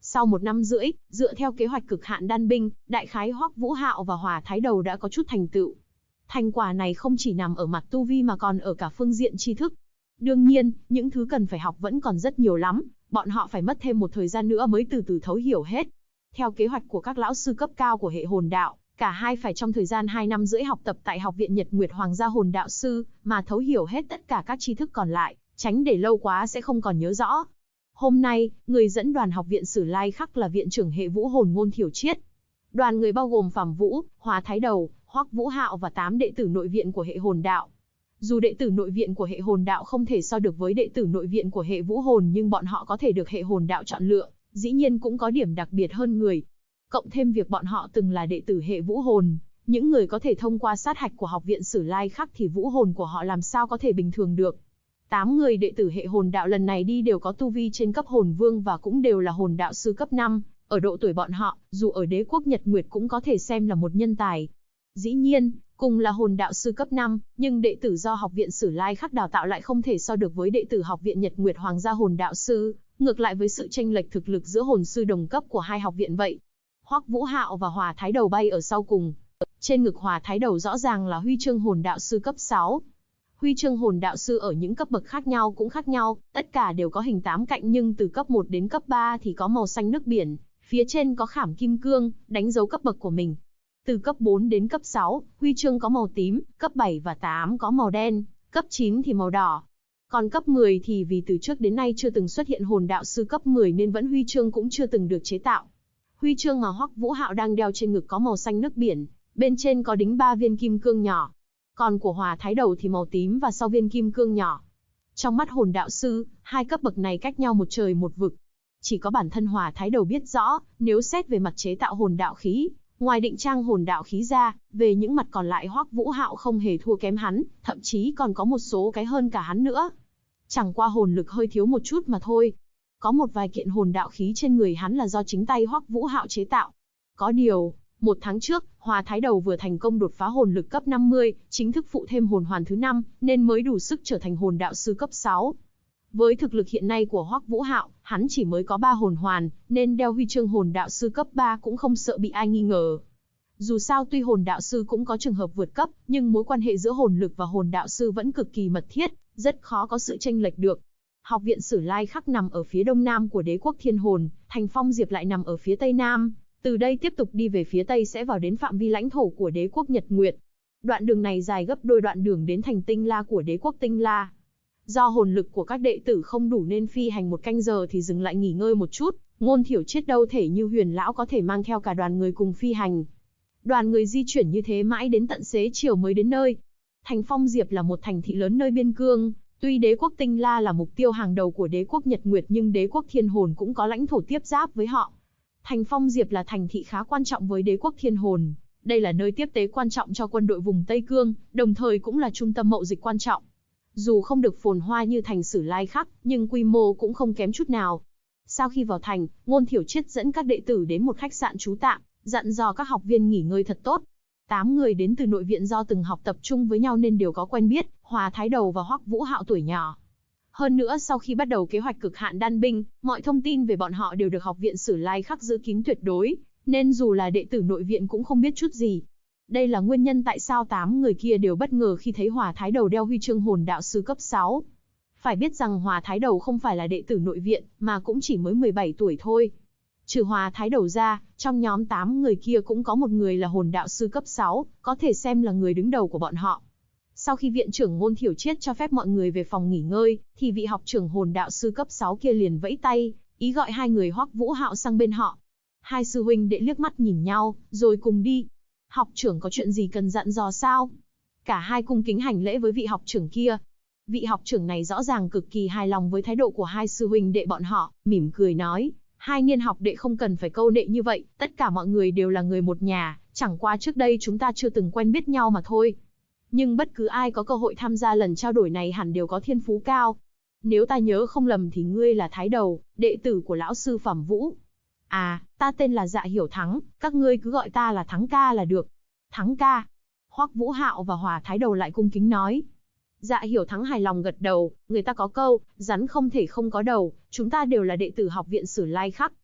A: Sau 1 năm rưỡi, dựa theo kế hoạch cực hạn đan binh, đại khái Hoắc Vũ Hạo và Hòa Thái Đầu đã có chút thành tựu. Thành quả này không chỉ nằm ở mặt tu vi mà còn ở cả phương diện tri thức. Đương nhiên, những thứ cần phải học vẫn còn rất nhiều lắm, bọn họ phải mất thêm một thời gian nữa mới từ từ thấu hiểu hết. Theo kế hoạch của các lão sư cấp cao của hệ hồn đạo, cả hai phải trong thời gian 2 năm rưỡi học tập tại Học viện Nhật Nguyệt Hoàng gia hồn đạo sư, mà thấu hiểu hết tất cả các tri thức còn lại, tránh để lâu quá sẽ không còn nhớ rõ. Hôm nay, người dẫn đoàn Học viện Sử Lai Khắc là viện trưởng hệ vũ hồn Ngôn Thiểu Triết. Đoàn người bao gồm Phạm Vũ, Hòa Thái Đầu, Hoắc Vũ Hạo và 8 đệ tử nội viện của hệ hồn đạo. Dù đệ tử nội viện của hệ hồn đạo không thể so được với đệ tử nội viện của hệ vũ hồn, nhưng bọn họ có thể được hệ hồn đạo chọn lựa, dĩ nhiên cũng có điểm đặc biệt hơn người. Cộng thêm việc bọn họ từng là đệ tử hệ vũ hồn, những người có thể thông qua sát hạch của Học viện Sử Lai Khắc thì vũ hồn của họ làm sao có thể bình thường được. 8 người đệ tử hệ hồn đạo lần này đi đều có tu vi trên cấp hồn vương và cũng đều là hồn đạo sư cấp 5. Ở độ tuổi bọn họ, dù ở đế quốc Nhật Nguyệt cũng có thể xem là một nhân tài. Dĩ nhiên, cùng là hồn đạo sư cấp 5, nhưng đệ tử do Học viện Sử Lai Khắc đào tạo lại không thể so được với đệ tử Học viện Nhật Nguyệt Hoàng gia hồn đạo sư, ngược lại với sự chênh lệch thực lực giữa hồn sư đồng cấp của hai học viện vậy. Hoắc Vũ Hạo và Hòa Thái Đầu bay ở sau cùng. Trên ngực Hòa Thái Đầu rõ ràng là huy chương hồn đạo sư cấp 6. Huy chương hồn đạo sư ở những cấp bậc khác nhau cũng khác nhau, tất cả đều có hình 8 cạnh nhưng từ cấp 1 đến cấp 3 thì có màu xanh nước biển, phía trên có khảm kim cương, đánh dấu cấp bậc của mình. Từ cấp 4 đến cấp 6, huy chương có màu tím, cấp 7 và 8 có màu đen, cấp 9 thì màu đỏ. Còn cấp 10 thì vì từ trước đến nay chưa từng xuất hiện hồn đạo sư cấp 10 nên vẫn huy chương cũng chưa từng được chế tạo. Huy chương mà Hoắc Vũ Hạo đang đeo trên ngực có màu xanh nước biển, bên trên có đính 3 viên kim cương nhỏ. Còn của Hòa Thái Đầu thì màu tím và sau viên kim cương nhỏ. Trong mắt hồn đạo sư, hai cấp bậc này cách nhau một trời một vực. Chỉ có bản thân Hòa Thái Đầu biết rõ, nếu xét về mặt chế tạo hồn đạo khí, ngoài định trang hồn đạo khí ra, về những mặt còn lại Hoắc Vũ Hạo không hề thua kém hắn, thậm chí còn có một số cái hơn cả hắn nữa. Chẳng qua hồn lực hơi thiếu một chút mà thôi. Có một vài kiện hồn đạo khí trên người hắn là do chính tay Hoắc Vũ Hạo chế tạo. Có điều, 1 tháng trước, Hòa Thái Đầu vừa thành công đột phá hồn lực cấp 50, chính thức phụ thêm hồn hoàn thứ 5, nên mới đủ sức trở thành hồn đạo sư cấp 6. Với thực lực hiện nay của Hoắc Vũ Hạo, hắn chỉ mới có 3 hồn hoàn, nên đeo huy chương hồn đạo sư cấp 3 cũng không sợ bị ai nghi ngờ. Dù sao tuy hồn đạo sư cũng có trường hợp vượt cấp, nhưng mối quan hệ giữa hồn lực và hồn đạo sư vẫn cực kỳ mật thiết, rất khó có sự chênh lệch được. Học viện Sử Lai Khắc nằm ở phía đông nam của đế quốc Thiên Hồn, thành Phong Diệp lại nằm ở phía tây nam. Từ đây tiếp tục đi về phía tây sẽ vào đến phạm vi lãnh thổ của đế quốc Nhật Nguyệt. Đoạn đường này dài gấp đôi đoạn đường đến thành Tinh La của đế quốc Tinh La. Do hồn lực của các đệ tử không đủ nên phi hành 1 canh giờ thì dừng lại nghỉ ngơi một chút, Ngôn Thiểu Triết đâu thể như Huyền lão có thể mang theo cả đoàn người cùng phi hành. Đoàn người di chuyển như thế mãi đến tận xế chiều mới đến nơi. Thành Phong Diệp là một thành thị lớn nơi biên cương, tuy đế quốc Tinh La là mục tiêu hàng đầu của đế quốc Nhật Nguyệt nhưng đế quốc Thiên Hồn cũng có lãnh thổ tiếp giáp với họ. Thành Phong Diệp là thành thị khá quan trọng với đế quốc Thiên Hồn. Đây là nơi tiếp tế quan trọng cho quân đội vùng Tây Cương, đồng thời cũng là trung tâm mậu dịch quan trọng. Dù không được phồn hoa như thành Sử Lai Khắc, nhưng quy mô cũng không kém chút nào. Sau khi vào thành, Ngôn Thiểu Triết dẫn các đệ tử đến một khách sạn trú tạm, dặn dò các học viên nghỉ ngơi thật tốt. 8 người đến từ nội viện do từng học tập trung với nhau nên đều có quen biết, Hòa Thái Đầu và Hoắc Vũ Hạo tuổi nhỏ. Hơn nữa sau khi bắt đầu kế hoạch cực hạn đan binh, mọi thông tin về bọn họ đều được Học viện Sử Lai Khắc giữ kín tuyệt đối, nên dù là đệ tử nội viện cũng không biết chút gì. Đây là nguyên nhân tại sao 8 người kia đều bất ngờ khi thấy Hòa Thái Đầu đeo huy chương hồn đạo sư cấp 6. Phải biết rằng Hòa Thái Đầu không phải là đệ tử nội viện, mà cũng chỉ mới 17 tuổi thôi. Trừ Hòa Thái Đầu ra, trong nhóm 8 người kia cũng có một người là hồn đạo sư cấp 6, có thể xem là người đứng đầu của bọn họ. Sau khi viện trưởng Ngôn Thiểu Triết cho phép mọi người về phòng nghỉ ngơi, thì vị học trưởng hồn đạo sư cấp 6 kia liền vẫy tay, ý gọi hai người Hoắc Vũ Hạo sang bên họ. Hai sư huynh đệ liếc mắt nhìn nhau, rồi cùng đi. Học trưởng có chuyện gì cần dặn dò sao? Cả hai cung kính hành lễ với vị học trưởng kia. Vị học trưởng này rõ ràng cực kỳ hài lòng với thái độ của hai sư huynh đệ bọn họ, mỉm cười nói, hai niên học đệ không cần phải câu nệ như vậy, tất cả mọi người đều là người một nhà, chẳng qua trước đây chúng ta chưa từng quen biết nhau mà thôi. Nhưng bất cứ ai có cơ hội tham gia lần trao đổi này hẳn đều có thiên phú cao. Nếu ta nhớ không lầm thì ngươi là Thái Đầu, đệ tử của lão sư Phạm Vũ. À, ta tên là Dạ Hiểu Thắng, các ngươi cứ gọi ta là Thắng ca là được. Thắng ca. Hoắc Vũ Hạo và Hòa Thái Đầu lại cung kính nói. Dạ Hiểu Thắng hài lòng gật đầu, người ta có câu, rắn không thể không có đầu, chúng ta đều là đệ tử Học viện Sử Lai Khắc,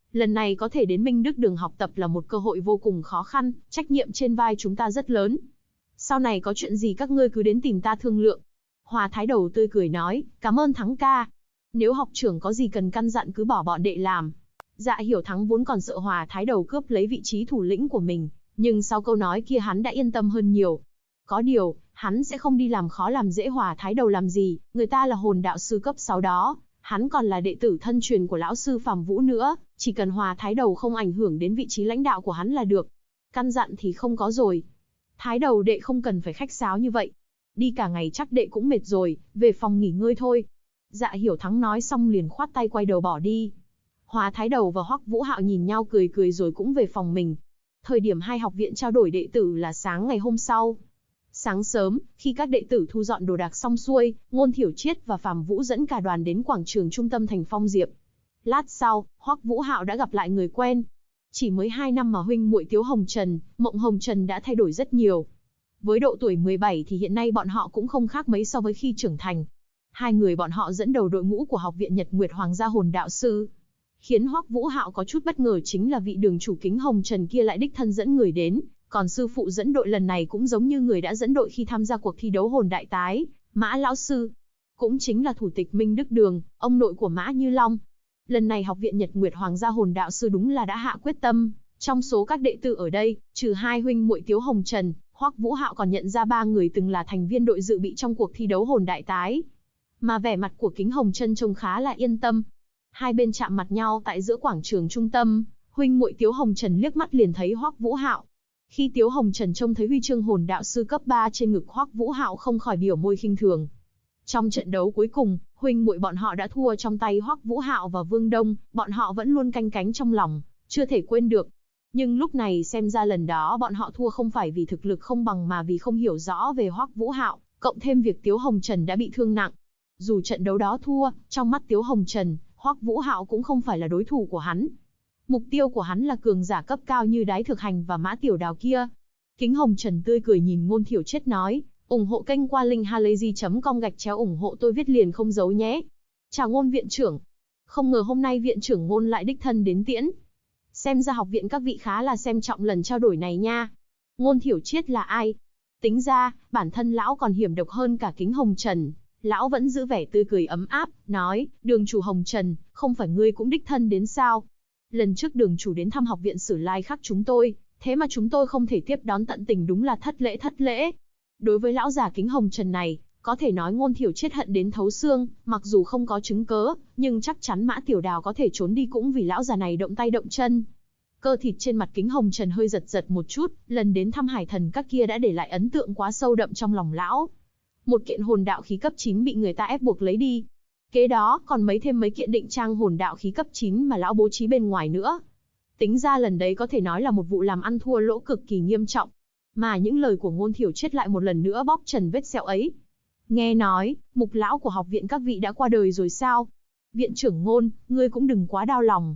A: Lần này có thể đến Minh Đức Đường học tập là một cơ hội vô cùng khó khăn, trách nhiệm trên vai chúng ta rất lớn. Sau này có chuyện gì các ngươi cứ đến tìm ta thương lượng. Hòa Thái Đầu tươi cười nói, cảm ơn Thắng ca. Nếu học trưởng có gì cần căn dặn cứ bỏ bọn đệ làm. Dạ Hiểu Thắng vốn còn sợ Hòa Thái Đầu cướp lấy vị trí thủ lĩnh của mình, nhưng sau câu nói kia hắn đã yên tâm hơn nhiều. Có điều, hắn sẽ không đi làm khó làm dễ Hòa Thái Đầu làm gì, người ta là hồn đạo sư cấp 6 đó, hắn còn là đệ tử thân truyền của lão sư Phàm Vũ nữa, chỉ cần Hòa Thái Đầu không ảnh hưởng đến vị trí lãnh đạo của hắn là được. Căn dặn thì không có rồi. Thái Đầu đệ không cần phải khách sáo như vậy. Đi cả ngày chắc đệ cũng mệt rồi, về phòng nghỉ ngơi thôi. Dạ Hiểu Thắng nói xong liền khoát tay quay đầu bỏ đi. Hòa Thái Đầu và Hoắc Vũ Hạo nhìn nhau cười cười rồi cũng về phòng mình. Thời điểm hai học viện trao đổi đệ tử là sáng ngày hôm sau. Sáng sớm, khi các đệ tử thu dọn đồ đạc xong xuôi, Ngôn Thiểu Triết và Phàm Vũ dẫn cả đoàn đến quảng trường trung tâm thành Phong Diệp. Lát sau, Hoắc Vũ Hạo đã gặp lại người quen. Chỉ mới 2 năm mà huynh muội Tiếu Hồng Trần, Mộng Hồng Trần đã thay đổi rất nhiều. Với độ tuổi 17 thì hiện nay bọn họ cũng không khác mấy so với khi trưởng thành. Hai người bọn họ dẫn đầu đội ngũ của học viện Nhật Nguyệt Hoàng gia hồn đạo sư. Khiến Hoắc Vũ Hạo có chút bất ngờ chính là vị đường chủ Kính Hồng Trần kia lại đích thân dẫn người đến, còn sư phụ dẫn đội lần này cũng giống như người đã dẫn đội khi tham gia cuộc thi đấu hồn đại tái, Mã lão sư. Cũng chính là thủ tịch Minh Đức Đường, ông nội của Mã Như Long. Lần này học viện Nhật Nguyệt Hoàng gia hồn đạo sư đúng là đã hạ quyết tâm, trong số các đệ tử ở đây, trừ hai huynh muội Tiếu Hồng Trần, Hoắc Vũ Hạo còn nhận ra 3 người từng là thành viên đội dự bị trong cuộc thi đấu hồn đại tái. Mà vẻ mặt của Kính Hồng Trân trông khá là yên tâm. Hai bên chạm mặt nhau tại giữa quảng trường trung tâm, huynh muội Tiếu Hồng Trần liếc mắt liền thấy Hoắc Vũ Hạo. Khi Tiếu Hồng Trần trông thấy huy chương hồn đạo sư cấp 3 trên ngực Hoắc Vũ Hạo không khỏi biểu môi khinh thường. Trong trận đấu cuối cùng, huynh muội bọn họ đã thua trong tay Hoắc Vũ Hạo và Vương Đông, bọn họ vẫn luôn canh cánh trong lòng, chưa thể quên được. Nhưng lúc này xem ra lần đó bọn họ thua không phải vì thực lực không bằng mà vì không hiểu rõ về Hoắc Vũ Hạo, cộng thêm việc Tiếu Hồng Trần đã bị thương nặng. Dù trận đấu đó thua, trong mắt Tiếu Hồng Trần, Hoắc Vũ Hạo cũng không phải là đối thủ của hắn. Mục tiêu của hắn là cường giả cấp cao như Đái Thực Hành và Mã Tiểu Đào kia. Kính Hồng Trần tươi cười nhìn Ngôn Thiểu Triết nói, ủng hộ kênh qua link halayzi.com / ủng hộ tôi viết liền không giấu nhé. Chào Ngôn viện trưởng. Không ngờ hôm nay viện trưởng Ngôn lại đích thân đến tiễn. Xem ra học viện các vị khá là xem trọng lần trao đổi này nha. Ngôn Thiểu Triết là ai? Tính ra, bản thân lão còn hiểm độc hơn cả Kính Hồng Trần. Lão vẫn giữ vẻ tươi cười ấm áp, nói, đường chủ Hồng Trần, không phải ngươi cũng đích thân đến sao? Lần trước đường chủ đến thăm học viện Sử Lai Khắc chúng tôi, thế mà chúng tôi không thể tiếp đón tận tình, đúng là thất lễ. Đối với lão già Kính Hồng Trần này, có thể nói Ngôn Thiểu Triết hận đến thấu xương, mặc dù không có chứng cớ, nhưng chắc chắn Mã Tiểu Đào có thể trốn đi cũng vì lão già này động tay động chân. Cơ thịt trên mặt Kính Hồng Trần hơi giật một chút, lần đến thăm Hải Thần các kia đã để lại ấn tượng quá sâu đậm trong lòng lão. Một kiện hồn đạo khí cấp 9 bị người ta ép buộc lấy đi. Kế đó còn thêm mấy kiện định trang hồn đạo khí cấp 9 mà lão bố trí bên ngoài nữa. Tính ra lần đấy có thể nói là một vụ làm ăn thua lỗ cực kỳ nghiêm trọng. Mà những lời của Ngôn Thiểu Triết lại một lần nữa bóp trần vết sẹo ấy. Nghe nói, mục lão của học viện các vị đã qua đời rồi sao? Viện trưởng Ngôn, ngươi cũng đừng quá đau lòng.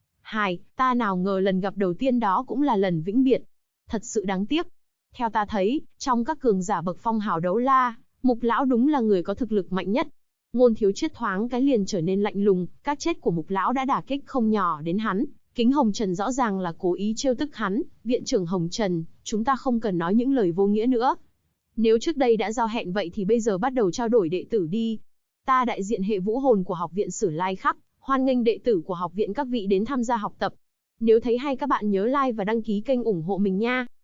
A: Ta nào ngờ lần gặp đầu tiên đó cũng là lần vĩnh biệt. Thật sự đáng tiếc. Theo ta thấy, trong các cường giả bậc phong hào đấu la, mục lão đúng là người có thực lực mạnh nhất. Ngôn Thiếu Triết thoáng cái liền trở nên lạnh lùng, các chết của mục lão đã đả kích không nhỏ đến hắn. Kính Hồng Trần rõ ràng là cố ý trêu tức hắn. Viện trưởng Hồng Trần, chúng ta không cần nói những lời vô nghĩa nữa. Nếu trước đây đã giao hẹn vậy thì bây giờ bắt đầu trao đổi đệ tử đi. Ta đại diện hệ vũ hồn của học viện Sử Lai Khắc, hoan nghênh đệ tử của học viện các vị đến tham gia học tập. Nếu thấy hay các bạn nhớ like và đăng ký kênh ủng hộ mình nha.